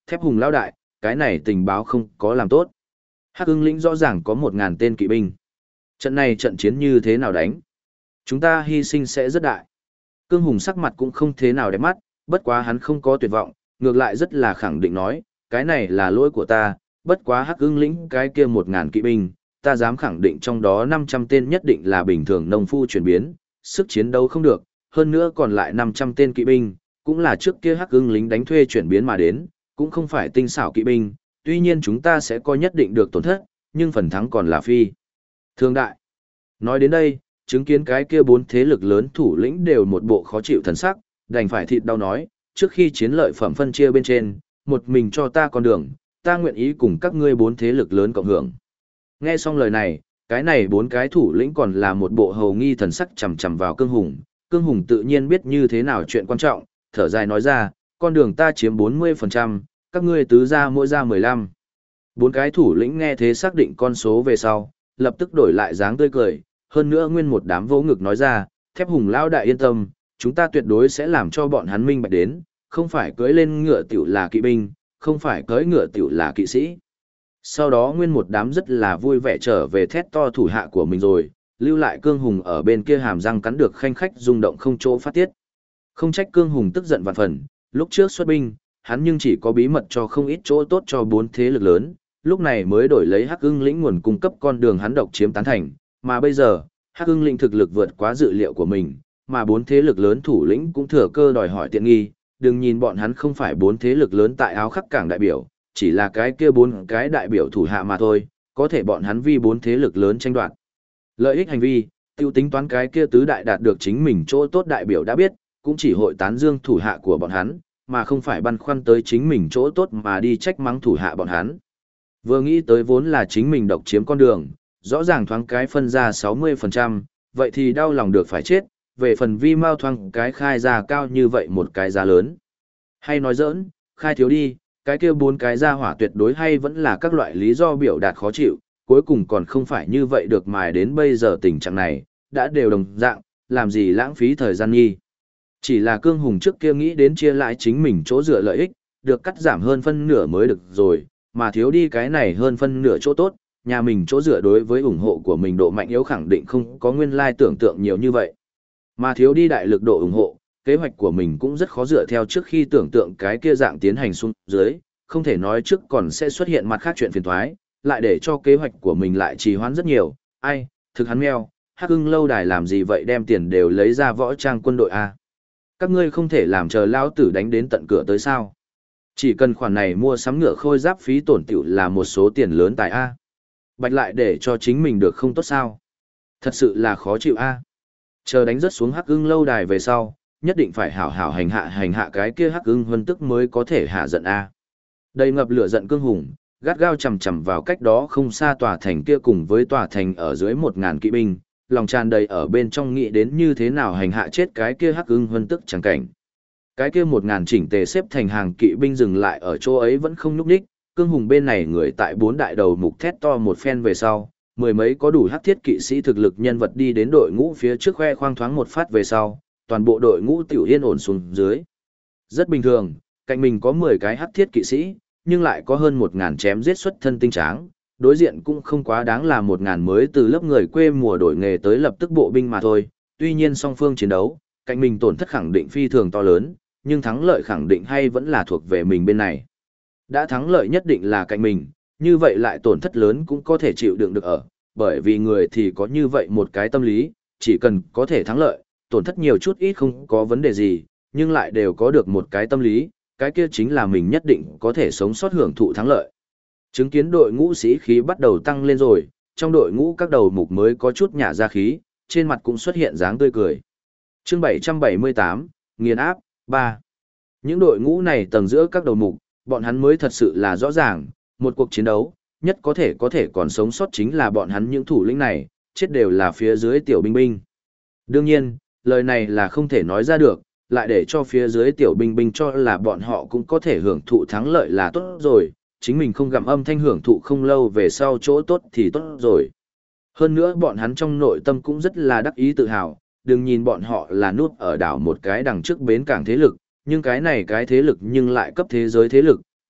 Thép Hùng lão đại, cái này tình báo không có làm tốt. Hắc ưng lĩnh rõ ràng có 1.000 tên kỵ binh. Trận này trận chiến như thế nào đánh? Chúng ta hy sinh sẽ rất đại. Cương Hùng sắc mặt cũng không thế nào đẹp mắt, bất quá hắn không có tuyệt vọng, ngược lại rất là khẳng định nói, cái này là lỗi của ta, bất quá Hắc ưng lĩnh cái kia 1.000 kỵ binh, ta dám khẳng định trong đó 500 tên nhất định là bình thường nông phu chuyển biến, sức chiến đấu không được, hơn nữa còn lại 500 tên kỵ binh, cũng là trước kia Hắc ưng lính đánh thuê chuyển biến mà đến, cũng không phải tinh xảo kỵ binh, tuy nhiên chúng ta sẽ có nhất định được tổn thất, nhưng phần thắng còn là phi thường đại. Nói đến đây, chứng kiến cái kia 4 thế lực lớn thủ lĩnh đều một bộ khó chịu thần sắc, đành phải thịt đau nói, trước khi chiến lợi phẩm phân chia bên trên, một mình cho ta con đường, ta nguyện ý cùng các ngươi 4 thế lực lớn cộng hưởng. Nghe xong lời này, cái này 4 cái thủ lĩnh còn là một bộ hầu nghi thần sắc chằm chằm vào Cương Hùng. Cương Hùng tự nhiên biết như thế nào chuyện quan trọng, thở dài nói ra, con đường ta chiếm 40%, các ngươi tứ ra mỗi ra 15. 4 cái thủ lĩnh nghe thế xác định con số về sau, lập tức đổi lại dáng tươi cười, hơn nữa nguyên một đám vỗ ngực nói ra, Thép Hùng lão đại yên tâm, chúng ta tuyệt đối sẽ làm cho bọn hắn minh bạch đến, không phải cưỡi lên ngựa tiểu là kỵ binh, không phải cưỡi ngựa tiểu là kỵ sĩ. Sau đó nguyên một đám rất là vui vẻ trở về thét to thủ hạ của mình rồi, lưu lại Cương Hùng ở bên kia hàm răng cắn được khanh khách rung động không chỗ phát tiết. Không trách Cương Hùng tức giận vạn phần, lúc trước xuất binh, hắn nhưng chỉ có bí mật cho không ít chỗ tốt cho 4 thế lực lớn, lúc này mới đổi lấy Hắc ưng lĩnh nguồn cung cấp con đường hắn độc chiếm tán thành, mà bây giờ, Hắc ưng lĩnh thực lực vượt quá dự liệu của mình, mà 4 thế lực lớn thủ lĩnh cũng thừa cơ đòi hỏi tiện nghi, đừng nhìn bọn hắn không phải 4 thế lực lớn tại áo khắc cảng đại biểu, chỉ là cái kia 4 cái đại biểu thủ hạ mà thôi, có thể bọn hắn vì 4 thế lực lớn tranh đoạt lợi ích hành vi, tiêu tính toán cái kia tứ đại đạt được chính mình chỗ tốt đại biểu đã biết, cũng chỉ hội tán dương thủ hạ của bọn hắn, mà không phải băn khoăn tới chính mình chỗ tốt mà đi trách mắng thủ hạ bọn hắn. Vừa nghĩ tới vốn là chính mình độc chiếm con đường, rõ ràng thoáng cái phân ra 60%, vậy thì đau lòng được phải chết, về phần vi mao thoáng cái khai ra cao như vậy một cái giá lớn. Hay nói giỡn, khai thiếu đi, cái kia 4 cái ra hỏa tuyệt đối hay vẫn là các loại lý do biểu đạt khó chịu, cuối cùng còn không phải như vậy được mài đến bây giờ tình trạng này, đã đều đồng dạng, làm gì lãng phí thời gian nghi. Chỉ là Cương Hùng trước kia nghĩ đến chia lại chính mình chỗ dựa lợi ích, được cắt giảm hơn phân nửa mới được rồi, mà thiếu đi cái này hơn phân nửa chỗ tốt, nhà mình chỗ dựa đối với ủng hộ của mình độ mạnh yếu khẳng định không có nguyên lai tưởng tượng nhiều như vậy. Mà thiếu đi đại lực độ ủng hộ, kế hoạch của mình cũng rất khó dựa theo trước khi tưởng tượng cái kia dạng tiến hành xuống dưới, không thể nói trước còn sẽ xuất hiện mặt khác chuyện phiền toái, lại để cho kế hoạch của mình lại trì hoãn rất nhiều. Ai, thực hắn meo, Hắc ưng lâu đài làm gì vậy, đem tiền đều lấy ra võ trang quân đội a? Các ngươi không thể làm chờ lão tử đánh đến tận cửa tới sao? Chỉ cần khoản này mua sắm ngựa khôi giáp phí tổn tiểu là một số tiền lớn tại a. Bạch lại để cho chính mình được không tốt sao? Thật sự là khó chịu a. Chờ đánh rất xuống Hắc ưng lâu đài về sau, nhất định phải hảo hảo hành hạ cái kia Hắc ưng huân tức mới có thể hạ giận a. Đầy ngập lửa giận Cương Hùng, gắt gao chầm chầm vào cách đó không xa tòa thành kia cùng với tòa thành ở dưới 1.000 kỵ binh, lòng tràn đầy ở bên trong nghĩ đến như thế nào hành hạ chết cái kia Hắc ưng huân tức chẳng cảnh. Cái kia 1.000 chỉnh tề xếp thành hàng kỵ binh dừng lại ở chỗ ấy vẫn không nhúc nhích, Cương Hùng bên này người tại 4 đại đầu mục thét to một phen về sau, mười mấy có đủ hắc thiết kỵ sĩ thực lực nhân vật đi đến đội ngũ phía trước khoe khoang thoáng một phát về sau, toàn bộ đội ngũ tiểu yên ổn xuống dưới. Rất bình thường, cạnh mình có 10 cái hắc thiết kỵ sĩ, nhưng lại có hơn 1.000 chém giết xuất thân tinh tráng, đối diện cũng không quá đáng là 1.000 mới từ lớp người quê mùa đổi nghề tới lập tức bộ binh mà thôi. Tuy nhiên song phương chiến đấu, cạnh mình tổn thất khẳng định phi thường to lớn, nhưng thắng lợi khẳng định hay vẫn là thuộc về mình bên này. Đã thắng lợi nhất định là cạnh mình, như vậy lại tổn thất lớn cũng có thể chịu đựng được ở, bởi vì người thì có như vậy một cái tâm lý, chỉ cần có thể thắng lợi, tổn thất nhiều chút ít không có vấn đề gì, nhưng lại đều có được một cái tâm lý, cái kia chính là mình nhất định có thể sống sót hưởng thụ thắng lợi. Chứng kiến đội ngũ sĩ khí bắt đầu tăng lên rồi, trong đội ngũ các đầu mục mới có chút nhả ra khí, trên mặt cũng xuất hiện dáng tươi cười. Chương 778, nghiền áp, 3. Những đội ngũ này tầng giữa các đầu mục, bọn hắn mới thật sự là rõ ràng, một cuộc chiến đấu, nhất có thể còn sống sót chính là bọn hắn những thủ lĩnh này, chết đều là phía dưới tiểu binh binh. Đương nhiên, lời này là không thể nói ra được, lại để cho phía dưới tiểu binh binh cho là bọn họ cũng có thể hưởng thụ thắng lợi là tốt rồi, chính mình không gặm âm thanh hưởng thụ không lâu về sau chỗ tốt thì tốt rồi. Hơn nữa bọn hắn trong nội tâm cũng rất là đắc ý tự hào, đừng nhìn bọn họ là núp ở đảo một cái đằng trước bến cảng thế lực, nhưng cái này cái thế lực nhưng lại cấp thế giới thế lực,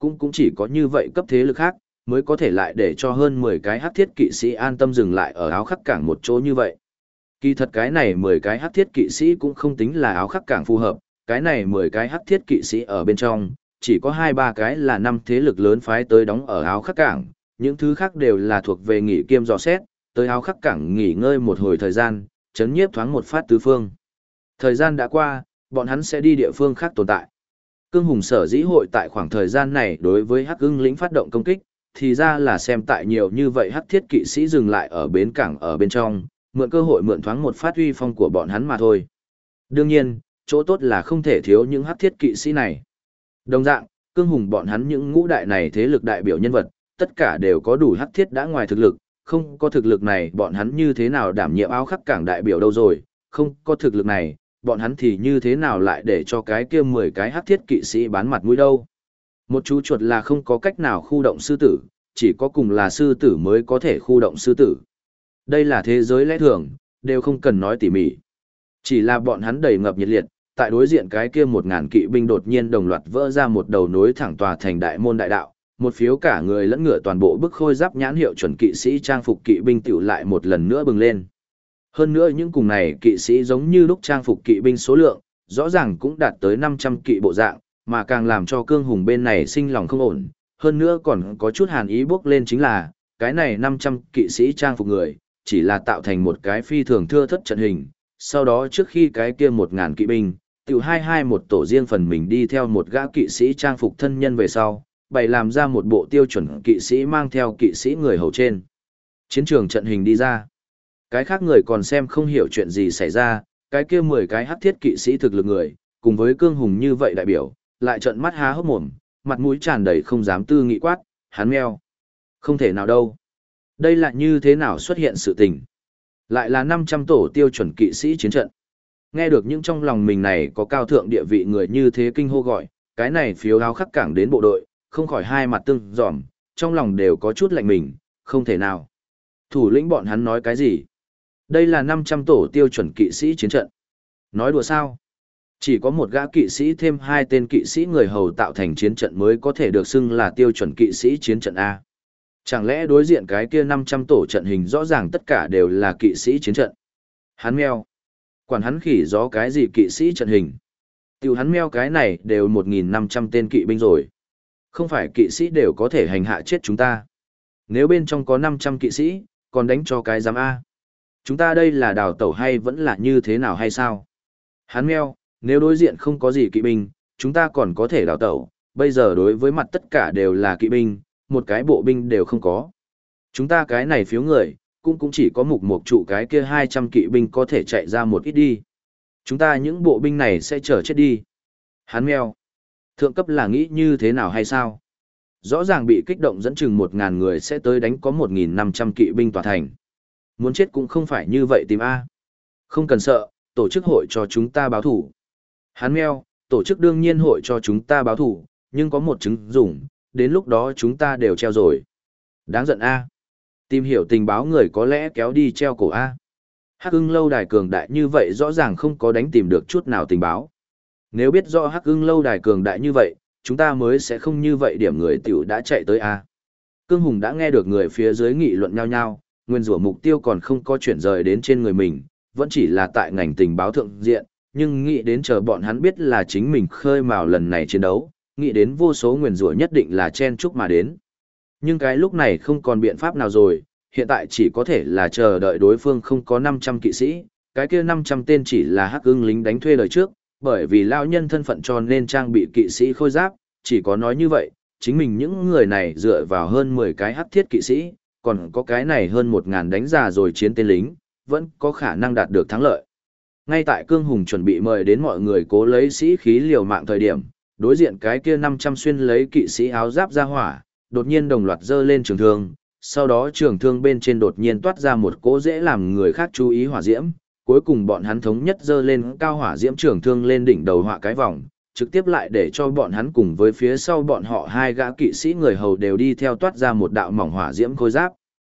cũng chỉ có như vậy cấp thế lực khác, mới có thể lại để cho hơn 10 cái hắc thiết kỵ sĩ an tâm dừng lại ở áo khắc cảng một chỗ như vậy. Kỳ thật cái này 10 cái hắc thiết kỵ sĩ cũng không tính là áo khắc cảng phù hợp, cái này 10 cái hắc thiết kỵ sĩ ở bên trong, chỉ có 2-3 cái là năm thế lực lớn phái tới đóng ở áo khắc cảng, những thứ khác đều là thuộc về nghỉ kiêm dò xét, tới áo khắc cảng nghỉ ngơi một hồi thời gian, chấn nhiếp thoáng một phát tứ phương. Thời gian đã qua, bọn hắn sẽ đi địa phương khác tồn tại. Cương Hùng sở dĩ hội tại khoảng thời gian này đối với Hắc Ưng lĩnh phát động công kích, thì ra là xem tại nhiều như vậy hắc thiết kỵ sĩ dừng lại ở bến cảng ở bên trong, mượn cơ hội mượn thoáng một phát uy phong của bọn hắn mà thôi. Đương nhiên, chỗ tốt là không thể thiếu những hắc thiết kỵ sĩ này. Đồng dạng, Cương Hùng bọn hắn những ngũ đại này thế lực đại biểu nhân vật, tất cả đều có đủ hắc thiết đã ngoài thực lực, không có thực lực này bọn hắn như thế nào đảm nhiệm áo khắc cảng đại biểu đâu rồi, không có thực lực này, bọn hắn thì như thế nào lại để cho cái kia 10 cái hắc thiết kỵ sĩ bán mặt mũi đâu. Một chú chuột là không có cách nào khu động sư tử, chỉ có cùng là sư tử mới có thể khu động sư tử. Đây là thế giới lẽ thường, đều không cần nói tỉ mỉ. Chỉ là bọn hắn đầy ngập nhiệt liệt, tại đối diện cái kia 1000 kỵ binh đột nhiên đồng loạt vỡ ra một đầu nối thẳng tòa thành đại môn đại đạo, một phiếu cả người lẫn ngựa toàn bộ bức khôi giáp nhãn hiệu chuẩn kỵ sĩ trang phục kỵ binh tiểu lại một lần nữa bừng lên. Hơn nữa những cùng này kỵ sĩ giống như lúc trang phục kỵ binh số lượng, rõ ràng cũng đạt tới 500 kỵ bộ dạng, mà càng làm cho Cương Hùng bên này sinh lòng không ổn. Hơn nữa còn có chút hàn ý bước lên chính là, cái này 500 kỵ sĩ trang phục người, chỉ là tạo thành một cái phi thường thưa thất trận hình. Sau đó trước khi cái kia 1000 kỵ binh, tiểu hai một tổ riêng phần mình đi theo một gã kỵ sĩ trang phục thân nhân về sau, bày làm ra một bộ tiêu chuẩn kỵ sĩ mang theo kỵ sĩ người hầu trên. Chiến trường trận hình đi ra. Cái khác người còn xem không hiểu chuyện gì xảy ra, cái kia 10 cái hắc thiết kỵ sĩ thực lực người, cùng với Cương Hùng như vậy đại biểu, lại trợn mắt há hốc mồm, mặt mũi tràn đầy không dám tư nghị quát, hắn meo. Không thể nào đâu. Đây là như thế nào xuất hiện sự tình. Lại là 500 tổ tiêu chuẩn kỵ sĩ chiến trận. Nghe được những trong lòng mình này có cao thượng địa vị người như thế kinh hô gọi, cái này phiếu áo khắc cảng đến bộ đội, không khỏi hai mặt tương giòm, trong lòng đều có chút lạnh mình, không thể nào. Thủ lĩnh bọn hắn nói cái gì? Đây là 500 tổ tiêu chuẩn kỵ sĩ chiến trận. Nói đùa sao? Chỉ có một gã kỵ sĩ thêm 2 tên kỵ sĩ người hầu tạo thành chiến trận mới có thể được xưng là tiêu chuẩn kỵ sĩ chiến trận A. Chẳng lẽ đối diện cái kia 500 tổ trận hình rõ ràng tất cả đều là kỵ sĩ chiến trận? Hắn meo. Quản hắn khỉ gió cái gì kỵ sĩ trận hình? Tiểu hắn meo cái này đều 1.500 tên kỵ binh rồi. Không phải kỵ sĩ đều có thể hành hạ chết chúng ta. Nếu bên trong có 500 kỵ sĩ, còn đánh cho cái giám A. Chúng ta đây là đào tẩu hay vẫn là như thế nào hay sao? Hắn meo, nếu đối diện không có gì kỵ binh, chúng ta còn có thể đào tẩu. Bây giờ đối với mặt tất cả đều là kỵ binh, một cái bộ binh đều không có. Chúng ta cái này phiếu người, cũng chỉ có mục trụ cái kia 200 kỵ binh có thể chạy ra một ít đi. Chúng ta những bộ binh này sẽ chờ chết đi. Hắn meo. Thượng cấp là nghĩ như thế nào hay sao? Rõ ràng bị kích động dẫn chừng 1000 người sẽ tới đánh có 1500 kỵ binh tòa thành. Muốn chết cũng không phải như vậy tìm A. Không cần sợ, tổ chức hội cho chúng ta báo thủ. Hắn meo, tổ chức đương nhiên hội cho chúng ta báo thủ, nhưng có một chứng dùng, đến lúc đó chúng ta đều treo rồi. Đáng giận A. Tìm hiểu tình báo người có lẽ kéo đi treo cổ A. Hắc Ưng lâu đài cường đại như vậy rõ ràng không có đánh tìm được chút nào tình báo. Nếu biết rõ Hắc Ưng lâu đài cường đại như vậy, chúng ta mới sẽ không như vậy điểm người tiểu đã chạy tới A. Cương Hùng đã nghe được người phía dưới nghị luận nhau nhau, nguyên rủa mục tiêu còn không có chuyển rời đến trên người mình, vẫn chỉ là tại ngành tình báo thượng diện, nhưng nghĩ đến chờ bọn hắn biết là chính mình khơi mào lần này chiến đấu, nghĩ đến vô số nguyên rủa nhất định là chen chúc mà đến. Nhưng cái lúc này không còn biện pháp nào rồi, hiện tại chỉ có thể là chờ đợi đối phương không có 500 kỵ sĩ, cái kia 500 tên chỉ là Hắc Ưng lính đánh thuê đời trước, bởi vì lão nhân thân phận cho nên trang bị kỵ sĩ khôi giáp, chỉ có nói như vậy, chính mình những người này dựa vào hơn 10 cái hắc thiết kỵ sĩ, còn có cái này hơn 1000 đánh già rồi chiến tên lính, vẫn có khả năng đạt được thắng lợi. Ngay tại Cương Hùng chuẩn bị mời đến mọi người cố lấy sĩ khí liều mạng thời điểm, đối diện cái kia 500 xuyên lấy kỵ sĩ áo giáp ra hỏa, đột nhiên đồng loạt giơ lên trường thương, sau đó trường thương bên trên đột nhiên toát ra một cỗ dễ làm người khác chú ý hỏa diễm, cuối cùng bọn hắn thống nhất giơ lên cao hỏa diễm trường thương lên đỉnh đầu họa cái vòng, trực tiếp lại để cho bọn hắn cùng với phía sau bọn họ 2 gã kỵ sĩ người hầu đều đi theo toát ra một đạo mỏng hỏa diễm khôi giáp.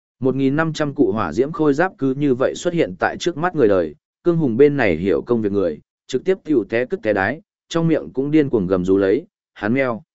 1500 cụ hỏa diễm khôi giáp cứ như vậy xuất hiện tại trước mắt người đời, Cương Hùng bên này hiểu công việc người, trực tiếp tiểu té cứt té đái, trong miệng cũng điên cuồng gầm rú lấy, hắn meo.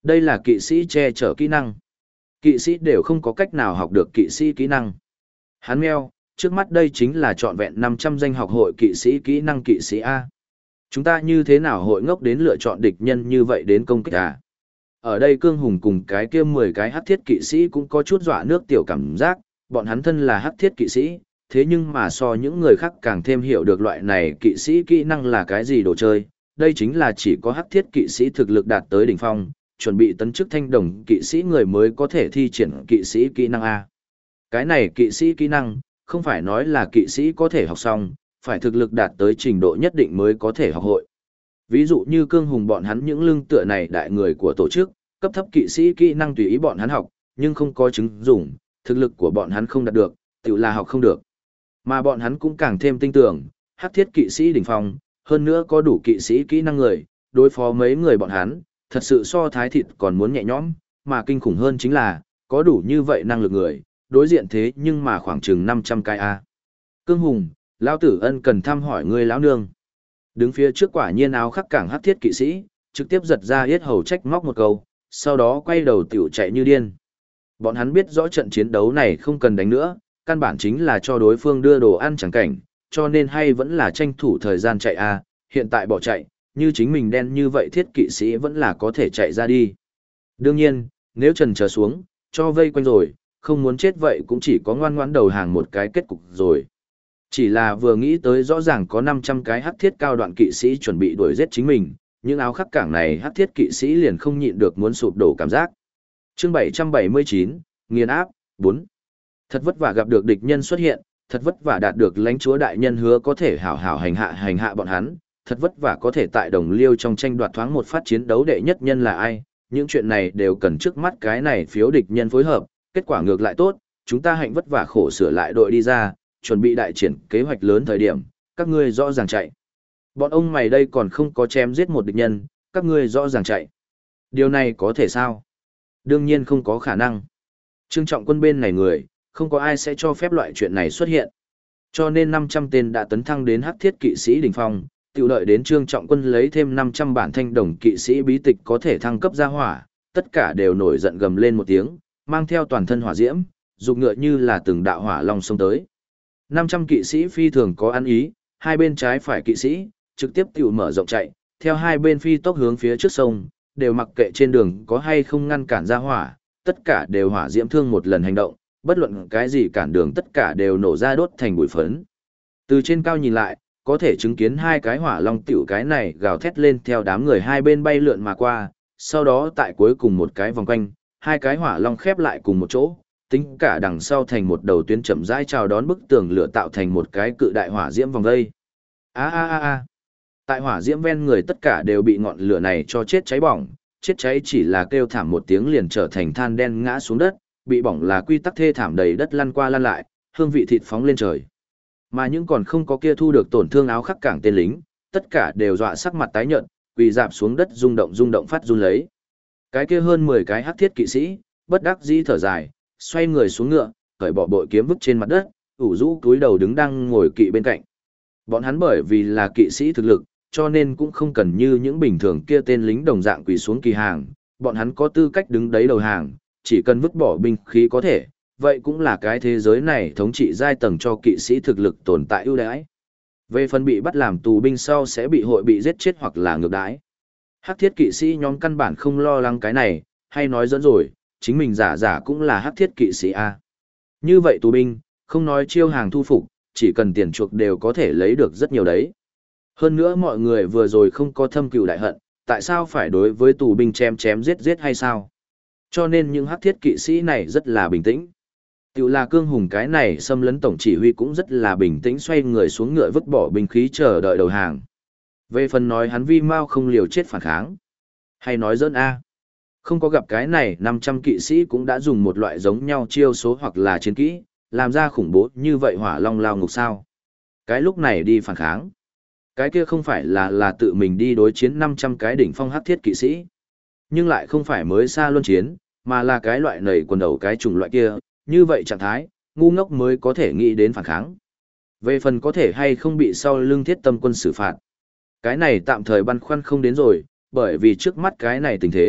Đây là kỵ sĩ che chở kỹ năng. Kỵ sĩ đều không có cách nào học được kỵ sĩ kỹ năng. Hắn meo, trước mắt đây chính là trọn vẹn 500 danh học hội kỵ sĩ kỹ năng kỵ sĩ A. Chúng ta như thế nào hội ngốc đến lựa chọn địch nhân như vậy đến công kích à? Ở đây Cương Hùng cùng cái kia 10 cái hắc thiết kỵ sĩ cũng có chút dọa nước tiểu cảm giác, bọn hắn thân là hắc thiết kỵ sĩ, thế nhưng mà so những người khác càng thêm hiểu được loại này kỵ sĩ kỹ năng là cái gì đồ chơi. Đây chính là chỉ có hắc thiết kỵ sĩ thực lực đạt tới đỉnh phong, chuẩn bị tấn chức thanh đồng kỵ sĩ người mới có thể thi triển kỵ sĩ kỹ năng A. Cái này kỵ sĩ kỹ năng, không phải nói là kỵ sĩ có thể học xong, phải thực lực đạt tới trình độ nhất định mới có thể học hội. Ví dụ như Cương Hùng bọn hắn những lưng tựa này đại người của tổ chức, cấp thấp kỵ sĩ kỹ năng tùy ý bọn hắn học, nhưng không có chứng dụng, thực lực của bọn hắn không đạt được, tự là học không được. Mà bọn hắn cũng càng thêm tin tưởng, hắc thiết kỵ sĩ đỉnh phong, hơn nữa có đủ kỵ sĩ kỹ năng người, đối phó mấy người bọn hắn, thật sự so thái thịt còn muốn nhẹ nhõm, mà kinh khủng hơn chính là, có đủ như vậy năng lực người, đối diện thế nhưng mà khoảng chừng 500 cái A. Cương Hùng, lão tử ân cần thăm hỏi ngươi lão nương. Đứng phía trước quả nhiên áo khắc cảng hắc thiết kỵ sĩ, trực tiếp giật ra yết hầu trách móc một câu, sau đó quay đầu tiểu chạy như điên. Bọn hắn biết rõ trận chiến đấu này không cần đánh nữa, căn bản chính là cho đối phương đưa đồ ăn chẳng cảnh, cho nên hay vẫn là tranh thủ thời gian chạy A, hiện tại bỏ chạy, như chính mình đen như vậy thiết kỵ sĩ vẫn là có thể chạy ra đi. Đương nhiên, nếu trần trở xuống, cho vây quanh rồi, không muốn chết vậy cũng chỉ có ngoan ngoãn đầu hàng một cái kết cục rồi. Chỉ là vừa nghĩ tới rõ ràng có 500 cái hắc thiết cao đoạn kỵ sĩ chuẩn bị đuổi giết chính mình, những áo khắc cảng này hắc thiết kỵ sĩ liền không nhịn được muốn sụp đổ cảm giác. Chương 779, nghiền áp, 4. Thật vất vả gặp được địch nhân xuất hiện, thật vất vả đạt được lãnh chúa đại nhân hứa có thể hảo hảo hành hạ bọn hắn, thật vất vả có thể tại đồng liêu trong tranh đoạt thoáng một phát chiến đấu đệ nhất nhân là ai, những chuyện này đều cần trước mắt cái này phiếu địch nhân phối hợp, kết quả ngược lại tốt, chúng ta hạnh vất vả khổ sửa lại đội đi ra, chuẩn bị đại triển kế hoạch lớn thời điểm, các ngươi rõ ràng chạy. Bọn ông mày đây còn không có chém giết một địch nhân, các ngươi rõ ràng chạy. Điều này có thể sao? Đương nhiên không có khả năng. Trương Trọng Quân bên này người, không có ai sẽ cho phép loại chuyện này xuất hiện. Cho nên 500 tên đã tấn thăng đến hắc thiết kỵ sĩ đỉnh phong, tiểu đợi đến Trương Trọng Quân lấy thêm 500 bản thanh đồng kỵ sĩ bí tịch có thể thăng cấp ra hỏa, tất cả đều nổi giận gầm lên một tiếng, mang theo toàn thân hỏa diễm, dục ngựa như là từng đạo hỏa long xông tới. 500 kỵ sĩ phi thường có ăn ý, hai bên trái phải kỵ sĩ, trực tiếp tiểu mở rộng chạy, theo hai bên phi tốc hướng phía trước sông, đều mặc kệ trên đường có hay không ngăn cản ra hỏa, tất cả đều hỏa diễm thương một lần hành động, bất luận cái gì cản đường tất cả đều nổ ra đốt thành bụi phấn. Từ trên cao nhìn lại, có thể chứng kiến hai cái hỏa long tiểu cái này gào thét lên theo đám người hai bên bay lượn mà qua, sau đó tại cuối cùng một cái vòng quanh, hai cái hỏa long khép lại cùng một chỗ, tính cả đằng sau thành một đầu tuyến chậm rãi chào đón bức tường lửa tạo thành một cái cự đại hỏa diễm vòng dây. A a a a. Tại hỏa diễm ven người tất cả đều bị ngọn lửa này cho chết cháy bỏng, chết cháy chỉ là kêu thảm một tiếng liền trở thành than đen ngã xuống đất, bị bỏng là quy tắc thê thảm đầy đất lăn qua lăn lại, hương vị thịt phóng lên trời. Mà những còn không có kia thu được tổn thương áo khắc cảng tên lính, tất cả đều dọa sắc mặt tái nhợt, quỳ rạp xuống đất rung động phát run lấy. Cái kia hơn 10 cái hắc thiết kỵ sĩ, bất đắc dĩ thở dài, xoay người xuống ngựa, cởi bỏ bội kiếm vứt trên mặt đất, ủ rũ túi đầu đứng đang ngồi kỵ bên cạnh. Bọn hắn bởi vì là kỵ sĩ thực lực, cho nên cũng không cần như những bình thường kia tên lính đồng dạng quỳ xuống kỳ hàng, bọn hắn có tư cách đứng đấy đầu hàng, chỉ cần vứt bỏ binh khí có thể, vậy cũng là cái thế giới này thống trị giai tầng cho kỵ sĩ thực lực tồn tại ưu đãi. Về phần bị bắt làm tù binh sau sẽ bị hội bị giết chết hoặc là ngược đãi. Hắc thiết kỵ sĩ nhóm căn bản không lo lắng cái này, hay nói dẫn rồi, chính mình giả cũng là hắc thiết kỵ sĩ A. Như vậy tù binh, không nói chiêu hàng thu phục, chỉ cần tiền chuộc đều có thể lấy được rất nhiều đấy. Hơn nữa mọi người vừa rồi không có thâm cừu đại hận, tại sao phải đối với tù binh chém giết hay sao? Cho nên những hắc thiết kỵ sĩ này rất là bình tĩnh. Tiểu là Cương Hùng cái này xâm lấn tổng chỉ huy cũng rất là bình tĩnh xoay người xuống ngựa vứt bỏ binh khí chờ đợi đầu hàng. Về phần nói hắn vi mau không liều chết phản kháng. Hay nói giỡn A. Không có gặp cái này 500 kỵ sĩ cũng đã dùng một loại giống nhau chiêu số hoặc là chiến kỹ, làm ra khủng bố như vậy hỏa long lao ngục sao. Cái lúc này đi phản kháng. Cái kia không phải là tự mình đi đối chiến 500 cái đỉnh phong hắc thiết kỵ sĩ. Nhưng lại không phải mới xa luân chiến, mà là cái loại nầy quần đầu cái chủng loại kia, như vậy trạng thái, ngu ngốc mới có thể nghĩ đến phản kháng. Về phần có thể hay không bị sau lưng thiết tâm quân xử phạt. Cái này tạm thời băn khoăn không đến rồi, bởi vì trước mắt cái này tình thế,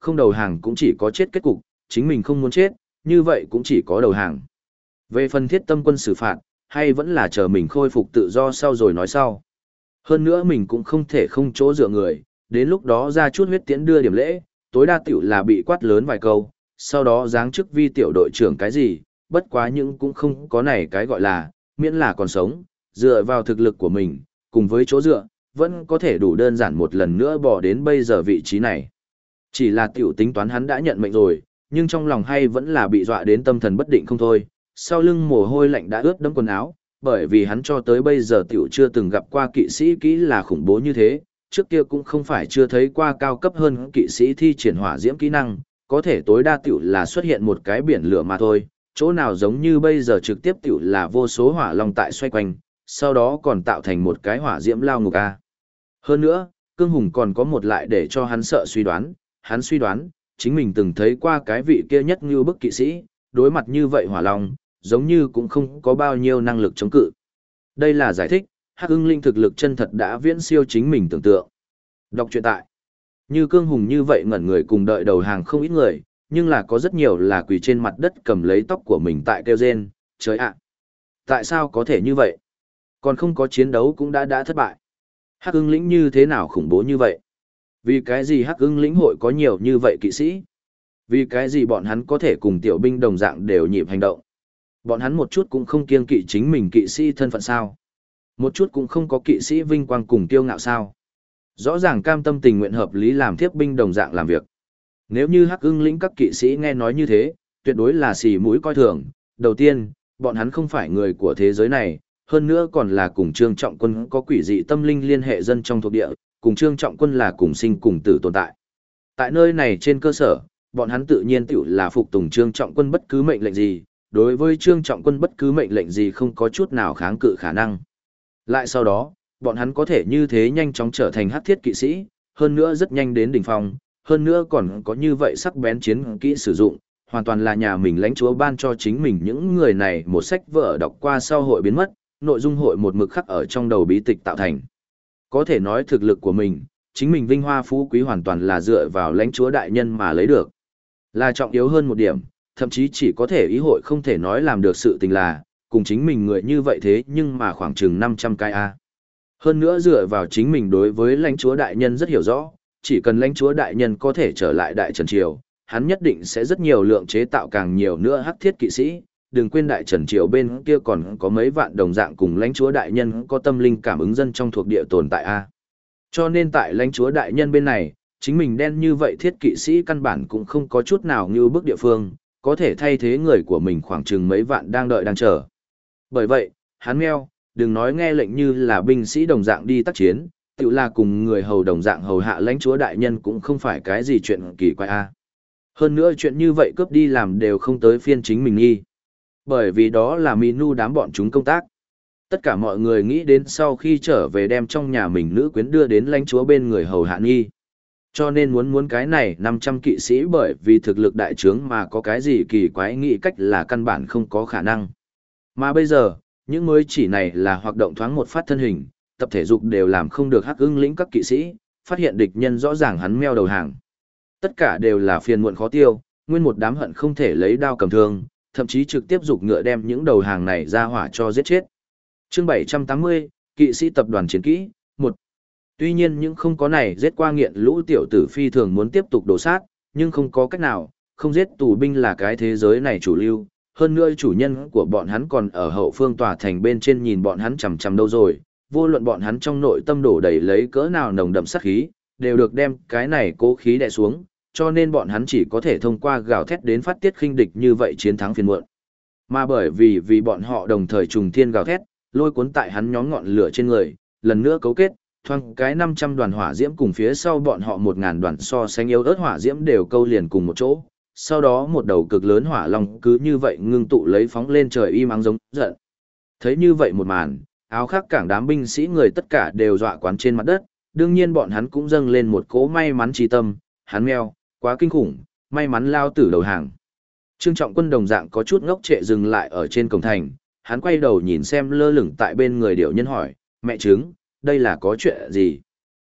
không đầu hàng cũng chỉ có chết kết cục, chính mình không muốn chết, như vậy cũng chỉ có đầu hàng. Về phần Thiết Tâm quân xử phạt, hay vẫn là chờ mình khôi phục tự do sau rồi nói sau. Hơn nữa mình cũng không thể không chỗ dựa người, đến lúc đó ra chút huyết tiễn đưa điểm lễ, tối đa tiểu là bị quát lớn vài câu, sau đó giáng chức vi tiểu đội trưởng cái gì, bất quá nhưng cũng không có này cái gọi là, miễn là còn sống, dựa vào thực lực của mình, cùng với chỗ dựa, vẫn có thể đủ đơn giản một lần nữa bỏ đến bây giờ vị trí này. Chỉ là tiểu tính toán hắn đã nhận mệnh rồi, nhưng trong lòng hay vẫn là bị dọa đến tâm thần bất định không thôi, sau lưng mồ hôi lạnh đã ướt đẫm quần áo, bởi vì hắn cho tới bây giờ tiểu chưa từng gặp qua kỵ sĩ kỹ là khủng bố như thế, trước kia cũng không phải chưa thấy qua cao cấp hơn kỵ sĩ thi triển hỏa diễm kỹ năng, có thể tối đa tiểu là xuất hiện một cái biển lửa mà thôi, chỗ nào giống như bây giờ trực tiếp tiểu là vô số hỏa long tại xoay quanh, sau đó còn tạo thành một cái hỏa diễm lao ngục a. Hơn nữa, Cương Hùng còn có một lại để cho hắn sợ suy đoán, hắn suy đoán, chính mình từng thấy qua cái vị kia nhất như bức kỵ sĩ, đối mặt như vậy hỏa long, giống như cũng không có bao nhiêu năng lực chống cự. Đây là giải thích, Hắc Ưng Linh thực lực chân thật đã viễn siêu chính mình tưởng tượng. Đọc truyện tại. Như Cương Hùng như vậy ngẩn người cùng đợi đầu hàng không ít người, nhưng là có rất nhiều là quỳ trên mặt đất cầm lấy tóc của mình tại kêu rên, trời ạ. Tại sao có thể như vậy? Còn không có chiến đấu cũng đã thất bại. Hắc Ưng Lĩnh như thế nào khủng bố như vậy? Vì cái gì Hắc Ưng Lĩnh hội có nhiều như vậy kỵ sĩ? Vì cái gì bọn hắn có thể cùng tiểu binh đồng dạng đều nhịp hành động? Bọn hắn một chút cũng không kiêng kỵ chính mình kỵ sĩ thân phận sao? Một chút cũng không có kỵ sĩ vinh quang cùng kiêu ngạo sao? Rõ ràng cam tâm tình nguyện hợp lý làm thiếp binh đồng dạng làm việc. Nếu như Hắc Ưng Lĩnh các kỵ sĩ nghe nói như thế, tuyệt đối là xì mũi coi thường. Đầu tiên, bọn hắn không phải người của thế giới này, hơn nữa còn là cùng Trương Trọng Quân có quỷ dị tâm linh liên hệ dân trong thuộc địa, cùng Trương Trọng Quân là cùng sinh cùng tử tồn tại. Tại nơi này trên cơ sở, bọn hắn tự nhiên tiểu là phục tùng Trương Trọng Quân bất cứ mệnh lệnh gì, đối với Trương Trọng Quân bất cứ mệnh lệnh gì không có chút nào kháng cự khả năng. Lại sau đó, bọn hắn có thể như thế nhanh chóng trở thành hắc thiết kỵ sĩ, hơn nữa rất nhanh đến đỉnh phong, hơn nữa còn có như vậy sắc bén chiến kỹ sử dụng, hoàn toàn là nhà mình lãnh chúa ban cho chính mình những người này một sách vở đọc qua sau hội biến mất, nội dung hội một mực khắc ở trong đầu bí tịch tạo thành. Có thể nói thực lực của mình, chính mình vinh hoa phú quý hoàn toàn là dựa vào lãnh chúa đại nhân mà lấy được. Là trọng yếu hơn một điểm, thậm chí chỉ có thể ý hội không thể nói làm được sự tình là, cùng chính mình người như vậy thế nhưng mà khoảng chừng 500 cái A. Hơn nữa dựa vào chính mình đối với lãnh chúa đại nhân rất hiểu rõ, chỉ cần lãnh chúa đại nhân có thể trở lại Đại Trần Triều, hắn nhất định sẽ rất nhiều lượng chế tạo càng nhiều nữa hắc thiết kỵ sĩ. Đừng quên Đại Trần Triều bên kia còn có mấy vạn đồng dạng cùng lãnh chúa đại nhân có tâm linh cảm ứng dân trong thuộc địa tồn tại A. Cho nên tại lãnh chúa đại nhân bên này, chính mình đen như vậy thiết kỵ sĩ căn bản cũng không có chút nào như bức địa phương, có thể thay thế người của mình khoảng chừng mấy vạn đang đợi đang chờ. Bởi vậy, hắn meo, đừng nói nghe lệnh như là binh sĩ đồng dạng đi tác chiến, tự là cùng người hầu đồng dạng hầu hạ lãnh chúa đại nhân cũng không phải cái gì chuyện kỳ quái A. Hơn nữa chuyện như vậy cướp đi làm đều không tới phiên chính mình nghi. Bởi vì đó là Minu đám bọn chúng công tác. Tất cả mọi người nghĩ đến sau khi trở về đem trong nhà mình nữ quyến đưa đến lãnh chúa bên người hầu hạ nghi. Cho nên muốn cái này 500 kỵ sĩ bởi vì thực lực đại trướng mà có cái gì kỳ quái nghĩ cách là căn bản không có khả năng. Mà bây giờ, những mới chỉ này là hoạt động thoáng một phát thân hình, tập thể dục đều làm không được Hắc Ưng Lĩnh các kỵ sĩ, phát hiện địch nhân rõ ràng hắn meo đầu hàng. Tất cả đều là phiền muộn khó tiêu, nguyên một đám hận không thể lấy đao cầm thương, thậm chí trực tiếp giục ngựa đem những đầu hàng này ra hỏa cho giết chết. Chương 780, kỵ sĩ tập đoàn chiến kỹ, 1. Tuy nhiên những không có này giết qua nghiện lũ tiểu tử phi thường muốn tiếp tục đổ sát, nhưng không có cách nào, không giết tù binh là cái thế giới này chủ lưu, hơn nữa chủ nhân của bọn hắn còn ở hậu phương tòa thành bên trên nhìn bọn hắn chằm chằm đâu rồi, vô luận bọn hắn trong nội tâm đổ đầy lấy cỡ nào nồng đậm sát khí, đều được đem cái này cố khí đè xuống, cho nên bọn hắn chỉ có thể thông qua gào thét đến phát tiết khinh địch như vậy chiến thắng phiền muộn. Mà bởi vì bọn họ đồng thời trùng thiên gào thét, lôi cuốn tại hắn nhóm ngọn lửa trên người, lần nữa cấu kết, thoang cái 500 đoàn hỏa diễm cùng phía sau bọn họ 1000 đoàn so sánh yếu ớt hỏa diễm đều câu liền cùng một chỗ. Sau đó một đầu cực lớn hỏa long cứ như vậy ngưng tụ lấy phóng lên trời im ắng giống giận. Thấy như vậy một màn, áo khác cảng đám binh sĩ người tất cả đều dọa quán trên mặt đất, đương nhiên bọn hắn cũng dâng lên một cỗ may mắn trí tâm, hắn meo, quá kinh khủng, may mắn lao tử đầu hàng. Trương Trọng Quân đồng dạng có chút ngốc trệ dừng lại ở trên cổng thành, hắn quay đầu nhìn xem lơ lửng tại bên người điểu nhân hỏi, mẹ trứng, đây là có chuyện gì?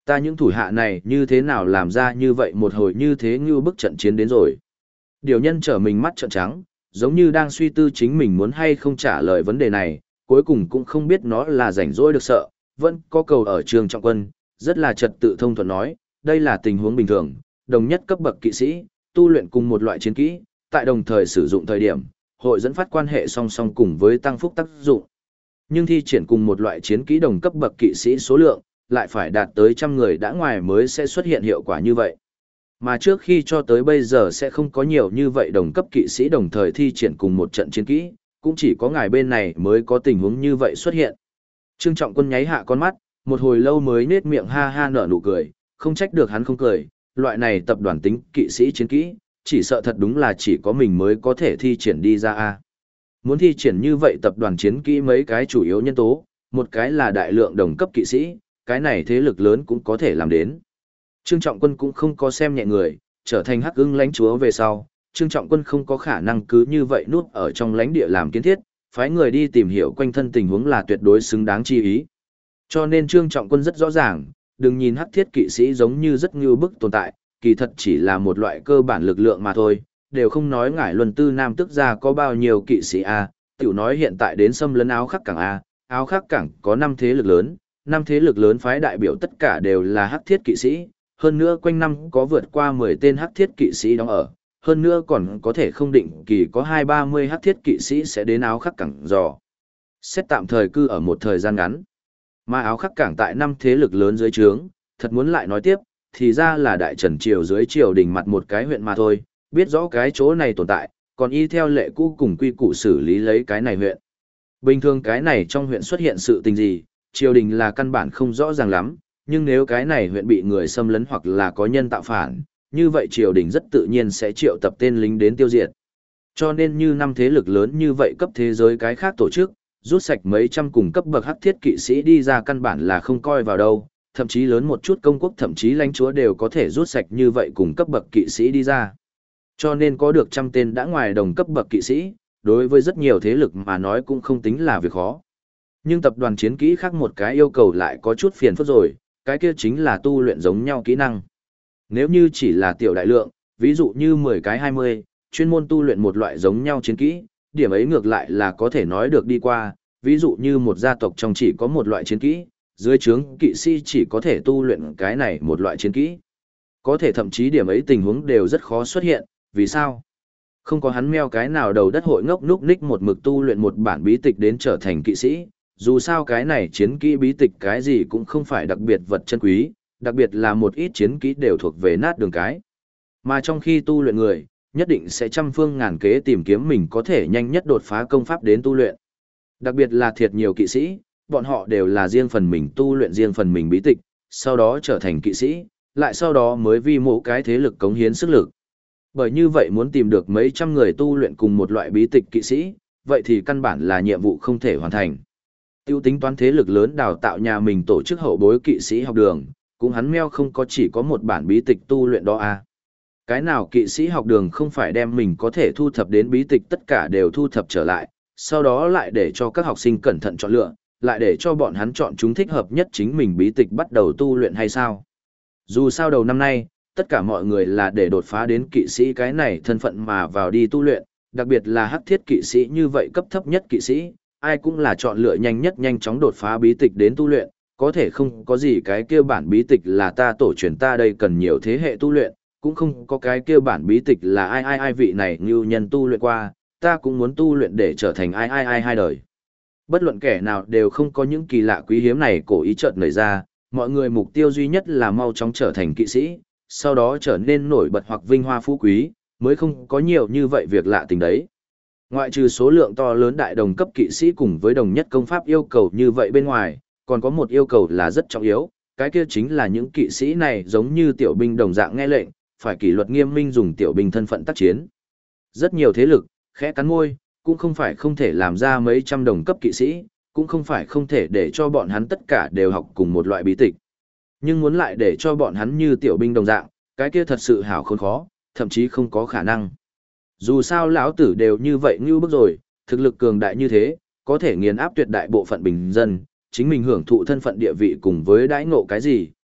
Ta những thủ hạ này như thế nào làm ra như vậy một hồi như thế như bức trận chiến đến rồi. Điều nhân trở mình mắt trợn trắng, giống như đang suy tư chính mình muốn hay không trả lời vấn đề này, cuối cùng cũng không biết nó là rảnh rỗi được sợ, vẫn có cầu ở trường trọng quân, rất là trật tự thông thuận nói, đây là tình huống bình thường, đồng nhất cấp bậc kỵ sĩ, tu luyện cùng một loại chiến kỹ, tại đồng thời sử dụng thời điểm, hội dẫn phát quan hệ song song cùng với tăng phúc tác dụng. Nhưng thi triển cùng một loại chiến kỹ đồng cấp bậc kỵ sĩ số lượng, lại phải đạt tới trăm người đã ngoài mới sẽ xuất hiện hiệu quả như vậy. Mà trước khi cho tới bây giờ sẽ không có nhiều như vậy đồng cấp kỵ sĩ đồng thời thi triển cùng một trận chiến kỹ, cũng chỉ có ngài bên này mới có tình huống như vậy xuất hiện. Trương Trọng Quân nháy hạ con mắt, một hồi lâu mới nết miệng ha ha nở nụ cười, không trách được hắn không cười, loại này tập đoàn tính kỵ sĩ chiến kỹ, chỉ sợ thật đúng là chỉ có mình mới có thể thi triển đi ra a. Muốn thi triển như vậy tập đoàn chiến kỹ mấy cái chủ yếu nhân tố, một cái là đại lượng đồng cấp kỵ sĩ, cái này thế lực lớn cũng có thể làm đến. Trương Trọng Quân cũng không có xem nhẹ người, trở thành Hắc Ưng lãnh chúa về sau, Trương Trọng Quân không có khả năng cứ như vậy nuốt ở trong lãnh địa làm kiến thiết, phái người đi tìm hiểu quanh thân tình huống là tuyệt đối xứng đáng chi ý. Cho nên Trương Trọng Quân rất rõ ràng, đừng nhìn Hắc Thiết kỵ sĩ giống như rất như bức tồn tại, kỳ thật chỉ là một loại cơ bản lực lượng mà thôi, đều không nói ngải luân tư nam tức ra có bao nhiêu kỵ sĩ a, tiểu nói hiện tại đến xâm lấn áo khắc cảng a, áo khắc cảng có 5 thế lực lớn, 5 thế lực lớn phái đại biểu tất cả đều là Hắc Thiết kỵ sĩ, hơn nữa quanh năm có vượt qua 10 tên Hắc Thiết kỵ sĩ đóng ở, hơn nữa còn có thể không định kỳ có 2-30 Hắc Thiết kỵ sĩ sẽ đến áo khắc cảng dò xét tạm thời cư ở một thời gian ngắn. Mà áo khắc cảng tại 5 thế lực lớn dưới trướng, thật muốn lại nói tiếp, thì ra là đại trần triều dưới triều đình mặt một cái huyện mà thôi, biết rõ cái chỗ này tồn tại, còn y theo lệ cũ cùng quy củ xử lý lấy cái này huyện. Bình thường cái này trong huyện xuất hiện sự tình gì, triều đình là căn bản không rõ ràng lắm, nhưng nếu cái này huyện bị người xâm lấn hoặc là có nhân tạo phản, như vậy triều đình rất tự nhiên sẽ triệu tập tên lính đến tiêu diệt. Cho nên như 5 thế lực lớn như vậy cấp thế giới cái khác tổ chức, rút sạch mấy trăm cùng cấp bậc Hắc Thiết kỵ sĩ đi ra căn bản là không coi vào đâu, thậm chí lớn một chút công quốc thậm chí lãnh chúa đều có thể rút sạch như vậy cùng cấp bậc kỵ sĩ đi ra. Cho nên có được trăm tên đã ngoài đồng cấp bậc kỵ sĩ, đối với rất nhiều thế lực mà nói cũng không tính là việc khó. Nhưng tập đoàn chiến kỹ khác một cái yêu cầu lại có chút phiền phức rồi, cái kia chính là tu luyện giống nhau kỹ năng. Nếu như chỉ là tiểu đại lượng, ví dụ như 10 cái 20, chuyên môn tu luyện một loại giống nhau chiến kỹ, điểm ấy ngược lại là có thể nói được đi qua, ví dụ như một gia tộc trong chỉ có một loại chiến kỹ, dưới trướng kỵ sĩ chỉ có thể tu luyện cái này một loại chiến kỹ. Có thể thậm chí điểm ấy tình huống đều rất khó xuất hiện, vì sao? Không có hắn meo cái nào đầu đất hội ngốc núc ních một mực tu luyện một bản bí tịch đến trở thành kỵ sĩ, dù sao cái này chiến kỹ bí tịch cái gì cũng không phải đặc biệt vật chân quý, đặc biệt là một ít chiến kỹ đều thuộc về nát đường cái. Mà trong khi tu luyện người, nhất định sẽ trăm phương ngàn kế tìm kiếm mình có thể nhanh nhất đột phá công pháp đến tu luyện. Đặc biệt là thiệt nhiều kỵ sĩ, bọn họ đều là riêng phần mình tu luyện riêng phần mình bí tịch, sau đó trở thành kỵ sĩ, lại sau đó mới vì mỗi cái thế lực cống hiến sức lực. Bởi như vậy muốn tìm được mấy trăm người tu luyện cùng một loại bí tịch kỵ sĩ, vậy thì căn bản là nhiệm vụ không thể hoàn thành. Tiêu tính toán thế lực lớn đào tạo nhà mình tổ chức hậu bối kỵ sĩ học đường, cũng hắn meo không có chỉ có một bản bí tịch tu luyện đó à. Cái nào kỵ sĩ học đường không phải đem mình có thể thu thập đến bí tịch tất cả đều thu thập trở lại, sau đó lại để cho các học sinh cẩn thận chọn lựa, lại để cho bọn hắn chọn chúng thích hợp nhất chính mình bí tịch bắt đầu tu luyện hay sao. Dù sao đầu năm nay, tất cả mọi người là để đột phá đến kỵ sĩ cái này thân phận mà vào đi tu luyện, đặc biệt là hắc thiết kỵ sĩ như vậy cấp thấp nhất kỵ sĩ, ai cũng là chọn lựa nhanh nhất nhanh chóng đột phá bí tịch đến tu luyện, có thể không có gì cái kia bản bí tịch là ta tổ truyền ta đây cần nhiều thế hệ tu luyện, cũng không có cái kia bản bí tịch là ai vị này như nhân tu luyện qua, ta cũng muốn tu luyện để trở thành ai hai đời. Bất luận kẻ nào đều không có những kỳ lạ quý hiếm này cổ ý chợt nảy ra, mọi người mục tiêu duy nhất là mau chóng trở thành kỵ sĩ, sau đó trở nên nổi bật hoặc vinh hoa phú quý, mới không có nhiều như vậy việc lạ tình đấy. Ngoại trừ số lượng to lớn đại đồng cấp kỵ sĩ cùng với đồng nhất công pháp yêu cầu như vậy bên ngoài, còn có một yêu cầu là rất trọng yếu, cái kia chính là những kỵ sĩ này giống như tiểu binh đồng dạng nghe lệnh, phải kỷ luật nghiêm minh dùng tiểu binh thân phận tác chiến. Rất nhiều thế lực, khẽ cắn môi, cũng không phải không thể làm ra mấy trăm đồng cấp kỵ sĩ, cũng không phải không thể để cho bọn hắn tất cả đều học cùng một loại bí tịch. Nhưng muốn lại để cho bọn hắn như tiểu binh đồng dạng, cái kia thật sự hảo khôn khó, thậm chí không có khả năng. Dù sao lão tử đều như vậy như bức rồi, thực lực cường đại như thế, có thể nghiền áp tuyệt đại bộ phận bình dân, chính mình hưởng thụ thân phận địa vị cùng với đãi ngộ cái gì,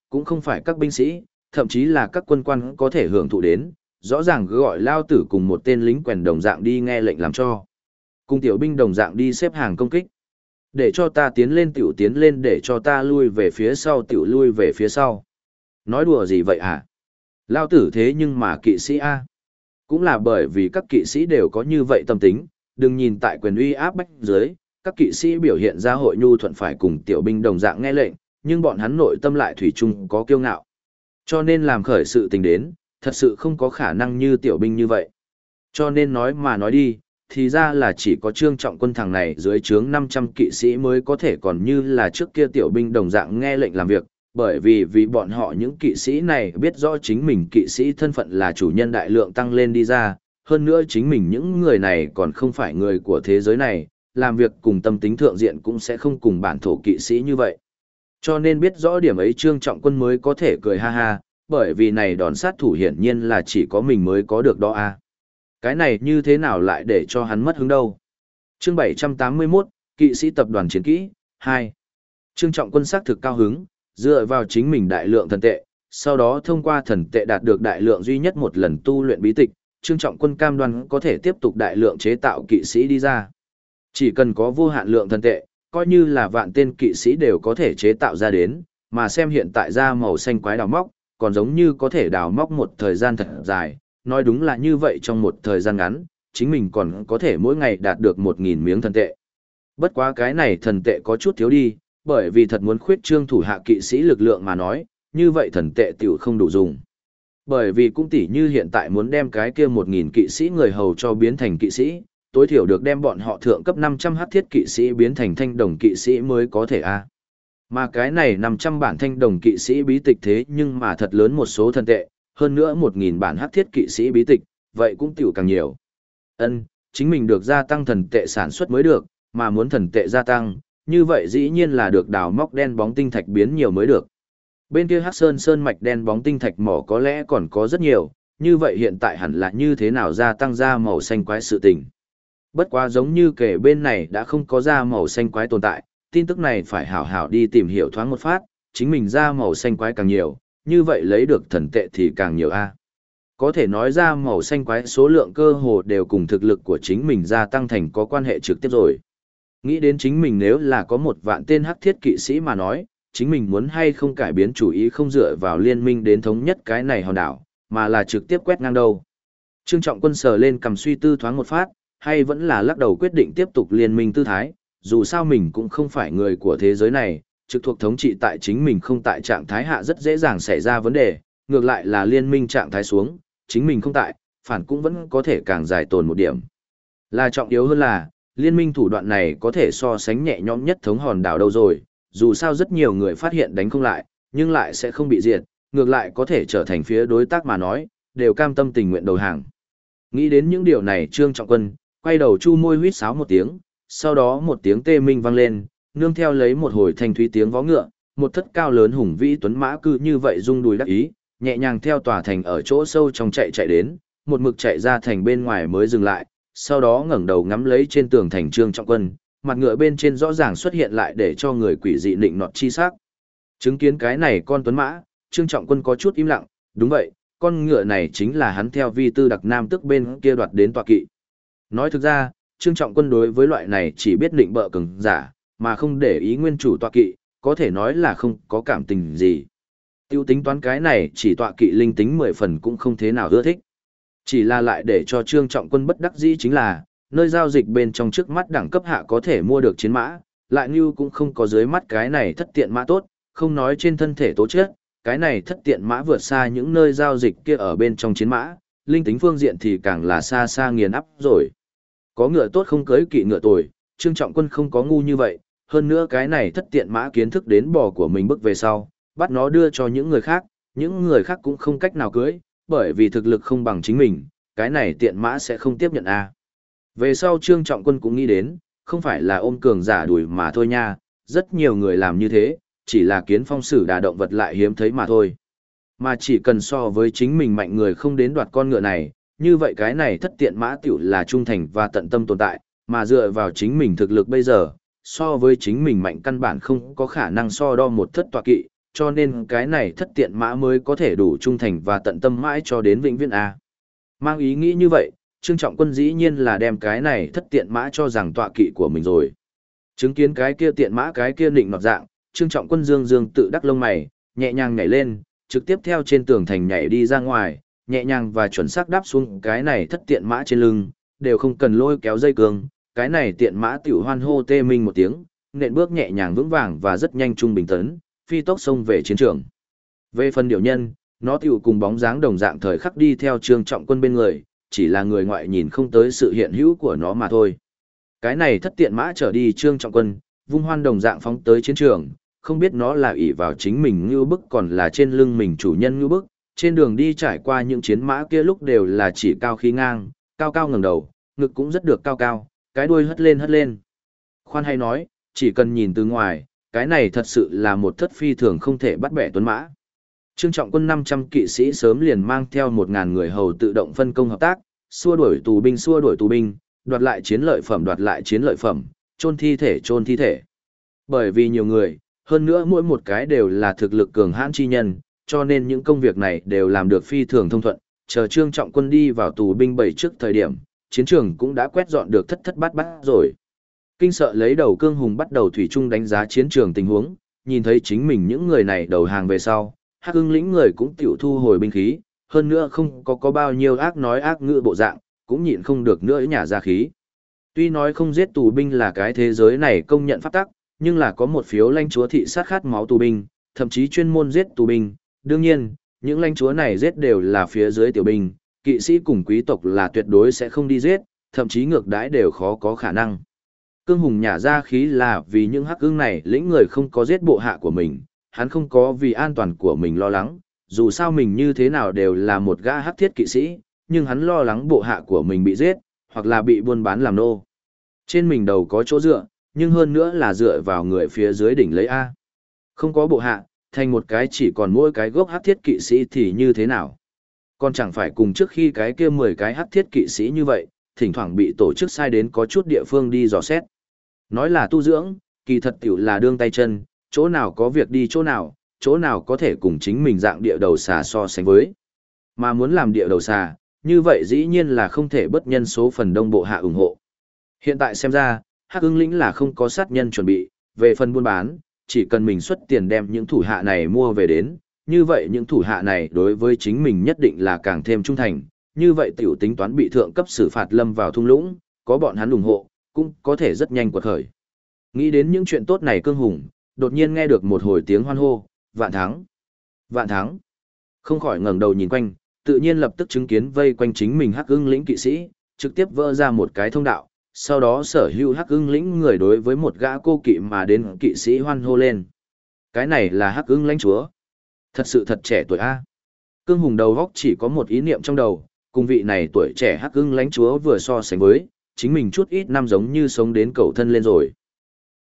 cũng không phải các binh sĩ, thậm chí là các quân quan có thể hưởng thụ đến, rõ ràng cứ gọi Lao Tử cùng một tên lính quèn đồng dạng đi nghe lệnh làm cho. Cùng tiểu binh đồng dạng đi xếp hàng công kích. Để cho ta tiến lên tiểu tiến lên, để cho ta lui về phía sau tiểu lui về phía sau. Nói đùa gì vậy hả? Lao Tử thế nhưng mà kỵ sĩ A. Cũng là bởi vì các kỵ sĩ đều có như vậy tâm tính, đừng nhìn tại quyền uy áp bách dưới, các kỵ sĩ biểu hiện ra hội nhu thuận phải cùng tiểu binh đồng dạng nghe lệnh, nhưng bọn hắn nội tâm lại thủy chung có kiêu ngạo. Cho nên làm khởi sự tình đến, thật sự không có khả năng như tiểu binh như vậy. Cho nên nói mà nói đi, thì ra là chỉ có Trương Trọng Quân thằng này dưới trướng 500 kỵ sĩ mới có thể còn như là trước kia tiểu binh đồng dạng nghe lệnh làm việc, bởi vì bọn họ những kỵ sĩ này biết rõ chính mình kỵ sĩ thân phận là chủ nhân đại lượng tăng lên đi ra, hơn nữa chính mình những người này còn không phải người của thế giới này, làm việc cùng tâm tính thượng diện cũng sẽ không cùng bản thổ kỵ sĩ như vậy. Cho nên biết rõ điểm ấy Trương Trọng Quân mới có thể cười ha ha, bởi vì này đòn sát thủ hiển nhiên là chỉ có mình mới có được đó a. Cái này như thế nào lại để cho hắn mất hứng đâu. Chương 781, Kỵ sĩ tập đoàn chiến kỹ, 2. Trương Trọng Quân xác thực cao hứng, dựa vào chính mình đại lượng thần tệ, sau đó thông qua thần tệ đạt được đại lượng duy nhất một lần tu luyện bí tịch, Trương Trọng Quân cam đoan có thể tiếp tục đại lượng chế tạo kỵ sĩ đi ra. Chỉ cần có vô hạn lượng thần tệ, coi như là vạn tên kỵ sĩ đều có thể chế tạo ra đến, mà xem hiện tại ra màu xanh quái đào móc, còn giống như có thể đào móc một thời gian thật dài, nói đúng là như vậy trong một thời gian ngắn, chính mình còn có thể mỗi ngày đạt được 1.000 miếng thần tệ. Bất quá cái này thần tệ có chút thiếu đi, bởi vì thật muốn khuyết trương thủ hạ kỵ sĩ lực lượng mà nói, như vậy thần tệ tiểu không đủ dùng. Bởi vì cũng tỉ như hiện tại muốn đem cái kia 1.000 kỵ sĩ người hầu cho biến thành kỵ sĩ, tối thiểu được đem bọn họ thượng cấp 500 hắc thiết kỵ sĩ biến thành thanh đồng kỵ sĩ mới có thể a. Mà cái này 500 bản thanh đồng kỵ sĩ bí tịch thế nhưng mà thật lớn một số thần tệ, hơn nữa 1.000 bản hắc thiết kỵ sĩ bí tịch, vậy cũng tiểu càng nhiều. Chính mình được gia tăng thần tệ sản xuất mới được, mà muốn thần tệ gia tăng, như vậy dĩ nhiên là được đào móc đen bóng tinh thạch biến nhiều mới được. Bên kia Hắc Sơn mạch đen bóng tinh thạch mỏ có lẽ còn có rất nhiều, như vậy hiện tại hẳn là như thế nào gia tăng ra màu xanh quái sự tình. Bất quá giống như kể bên này đã không có ra màu xanh quái tồn tại, tin tức này phải hảo hảo đi tìm hiểu thoáng một phát, chính mình ra màu xanh quái càng nhiều, như vậy lấy được thần tệ thì càng nhiều a. Có thể nói ra màu xanh quái số lượng cơ hồ đều cùng thực lực của chính mình gia tăng thành có quan hệ trực tiếp rồi. Nghĩ đến chính mình nếu là có 1.000 tên hắc thiết kỵ sĩ mà nói, chính mình muốn hay không cải biến chủ ý không dựa vào liên minh đến thống nhất cái này hòn đảo, mà là trực tiếp quét ngang đâu. Trương Trọng Quân sờ lên cầm suy tư thoáng một phát, hay vẫn là lắc đầu quyết định tiếp tục liên minh tư thái, dù sao mình cũng không phải người của thế giới này, trực thuộc thống trị tại chính mình không tại trạng thái hạ rất dễ dàng xảy ra vấn đề, ngược lại là liên minh trạng thái xuống, chính mình không tại, phản cũng vẫn có thể càng dài tồn một điểm. Là trọng yếu hơn là, liên minh thủ đoạn này có thể so sánh nhẹ nhõm nhất thống hòn đảo đâu rồi, dù sao rất nhiều người phát hiện đánh không lại, nhưng lại sẽ không bị diệt, ngược lại có thể trở thành phía đối tác mà nói, đều cam tâm tình nguyện đầu hàng. Nghĩ đến những điều này Trương Trọng Quân, quay đầu chu môi huýt sáo một tiếng, sau đó một tiếng tê minh vang lên, nương theo lấy một hồi thanh thúy tiếng vó ngựa, một thất cao lớn hùng vĩ tuấn mã cứ như vậy rung đùi đắc ý, nhẹ nhàng theo tòa thành ở chỗ sâu trong chạy đến, một mực chạy ra thành bên ngoài mới dừng lại, sau đó ngẩng đầu ngắm lấy trên tường thành Trương Trọng Quân, mặt ngựa bên trên rõ ràng xuất hiện lại để cho người quỷ dị nịnh nọt chi sắc. Chứng kiến cái này con tuấn mã, Trương Trọng Quân có chút im lặng, đúng vậy, con ngựa này chính là hắn theo vi tư đặc nam tức bên kia đoạt đến tọa kỵ. Nói thực ra, Trương Trọng Quân đối với loại này chỉ biết định bợ cường giả, mà không để ý nguyên chủ tọa kỵ, có thể nói là không có cảm tình gì. Tiêu tính toán cái này chỉ tọa kỵ linh tính 10 phần cũng không thế nào ưa thích. Chỉ là lại để cho Trương Trọng Quân bất đắc dĩ chính là, nơi giao dịch bên trong trước mắt đẳng cấp hạ có thể mua được chiến mã, lại như cũng không có dưới mắt cái này thất tiện mã tốt, không nói trên thân thể tố chất, cái này thất tiện mã vượt xa những nơi giao dịch kia ở bên trong chiến mã, linh tính phương diện thì càng là xa xa nghiền áp rồi. Có ngựa tốt không cưới kỵ ngựa tồi, Trương Trọng Quân không có ngu như vậy, hơn nữa cái này thất tiện mã kiến thức đến bò của mình bước về sau, bắt nó đưa cho những người khác cũng không cách nào cưới, bởi vì thực lực không bằng chính mình, cái này tiện mã sẽ không tiếp nhận a. Về sau Trương Trọng Quân cũng nghĩ đến, không phải là ôm cường giả đuổi mà thôi nha, rất nhiều người làm như thế, chỉ là kiến phong sử đà động vật lại hiếm thấy mà thôi. Mà chỉ cần so với chính mình mạnh người không đến đoạt con ngựa này, như vậy cái này thất tiện mã tiểu là trung thành và tận tâm tồn tại, mà dựa vào chính mình thực lực bây giờ, so với chính mình mạnh căn bản không có khả năng so đo một thất tọa kỵ, cho nên cái này thất tiện mã mới có thể đủ trung thành và tận tâm mãi cho đến vĩnh viễn A. Mang ý nghĩ như vậy, Trương Trọng Quân dĩ nhiên là đem cái này thất tiện mã cho rằng tọa kỵ của mình rồi. Chứng kiến cái kia tiện mã cái kia nịnh nọt dạng, Trương Trọng Quân dương dương tự đắc lông mày, nhẹ nhàng nhảy lên, trực tiếp theo trên tường thành nhảy đi ra ngoài, nhẹ nhàng và chuẩn xác đáp xuống cái này thất tiện mã trên lưng, đều không cần lôi kéo dây cương, cái này tiện mã tiểu hoan hô tê minh một tiếng, nện bước nhẹ nhàng vững vàng và rất nhanh trung bình tấn, phi tốc xông về chiến trường. Về phần điều nhân, nó tiểu cùng bóng dáng đồng dạng thời khắc đi theo Trương Trọng Quân bên người, chỉ là người ngoại nhìn không tới sự hiện hữu của nó mà thôi. Cái này thất tiện mã trở đi Trương Trọng Quân, vung hoan đồng dạng phóng tới chiến trường, không biết nó là ỷ vào chính mình như bức còn là trên lưng mình chủ nhân như bức, trên đường đi trải qua những chiến mã kia lúc đều là chỉ cao khí ngang, cao cao ngẩng đầu, ngực cũng rất được cao cao, cái đuôi hất lên hất lên. Khoan hay nói, chỉ cần nhìn từ ngoài, cái này thật sự là một thất phi thường không thể bắt bẻ tuấn mã. Trương Trọng Quân 500 kỵ sĩ sớm liền mang theo 1000 người hầu tự động phân công hợp tác, xua đuổi tù binh, đoạt lại chiến lợi phẩm, chôn thi thể. Bởi vì nhiều người, hơn nữa mỗi một cái đều là thực lực cường hãn chi nhân, cho nên những công việc này đều làm được phi thường thông thuận, chờ Trương Trọng Quân đi vào tù binh bảy trước thời điểm, chiến trường cũng đã quét dọn được thất thất bát bát rồi. Kinh sợ lấy đầu Cương Hùng bắt đầu thủy chung đánh giá chiến trường tình huống, nhìn thấy chính mình những người này đầu hàng về sau, Hắc Ưng lĩnh người cũng tiểu thu hồi binh khí, hơn nữa không có bao nhiêu ác nói ác ngữ bộ dạng, cũng nhịn không được nữa nhả ra khí. Tuy nói không giết tù binh là cái thế giới này công nhận pháp tắc, nhưng là có một phiếu lãnh chúa thị sát khát máu tù binh, thậm chí chuyên môn giết tù binh. Đương nhiên, những lãnh chúa này giết đều là phía dưới tiểu binh, kỵ sĩ cùng quý tộc là tuyệt đối sẽ không đi giết, thậm chí ngược đãi đều khó có khả năng. Cương Hùng nhả ra khí là vì những hắc ưng này lĩnh người không có giết bộ hạ của mình, hắn không có vì an toàn của mình lo lắng, dù sao mình như thế nào đều là một gã hắc thiết kỵ sĩ, nhưng hắn lo lắng bộ hạ của mình bị giết, hoặc là bị buôn bán làm nô. Trên mình đầu có chỗ dựa, nhưng hơn nữa là dựa vào người phía dưới đỉnh lấy A. Không có bộ hạ, thành một cái chỉ còn mỗi cái gốc hắc thiết kỵ sĩ thì như thế nào? Còn chẳng phải cùng trước khi cái kia 10 cái hắc thiết kỵ sĩ như vậy, thỉnh thoảng bị tổ chức sai đến có chút địa phương đi dò xét. Nói là tu dưỡng, kỳ thật tiểu là đương tay chân, chỗ nào có việc đi chỗ nào có thể cùng chính mình dạng địa đầu xà so sánh với. Mà muốn làm địa đầu xà, như vậy dĩ nhiên là không thể bất nhân số phần đông bộ hạ ủng hộ. Hiện tại xem ra, Hắc Ưng lĩnh là không có sát nhân chuẩn bị, về phần buôn bán, chỉ cần mình xuất tiền đem những thủ hạ này mua về đến, như vậy những thủ hạ này đối với chính mình nhất định là càng thêm trung thành, như vậy tiểu tính toán bị thượng cấp xử phạt lâm vào thung lũng, có bọn hắn ủng hộ, cũng có thể rất nhanh quật khởi. Nghĩ đến những chuyện tốt này Cương Hùng, đột nhiên nghe được một hồi tiếng hoan hô, vạn thắng, vạn thắng. Không khỏi ngẩng đầu nhìn quanh, tự nhiên lập tức chứng kiến vây quanh chính mình Hắc Ưng lĩnh kỵ sĩ, trực tiếp vỡ ra một cái thông đạo, sau đó sở hữu Hắc Ưng lĩnh người đối với một gã cô kỵ mà đến kỵ sĩ hoan hô lên. Cái này là Hắc Ưng lãnh chúa. Thật sự thật trẻ tuổi A. Cương Hùng đầu góc chỉ có một ý niệm trong đầu, cùng vị này tuổi trẻ Hắc Ưng lãnh chúa vừa so sánh với, chính mình chút ít năm giống như sống đến cầu thân lên rồi.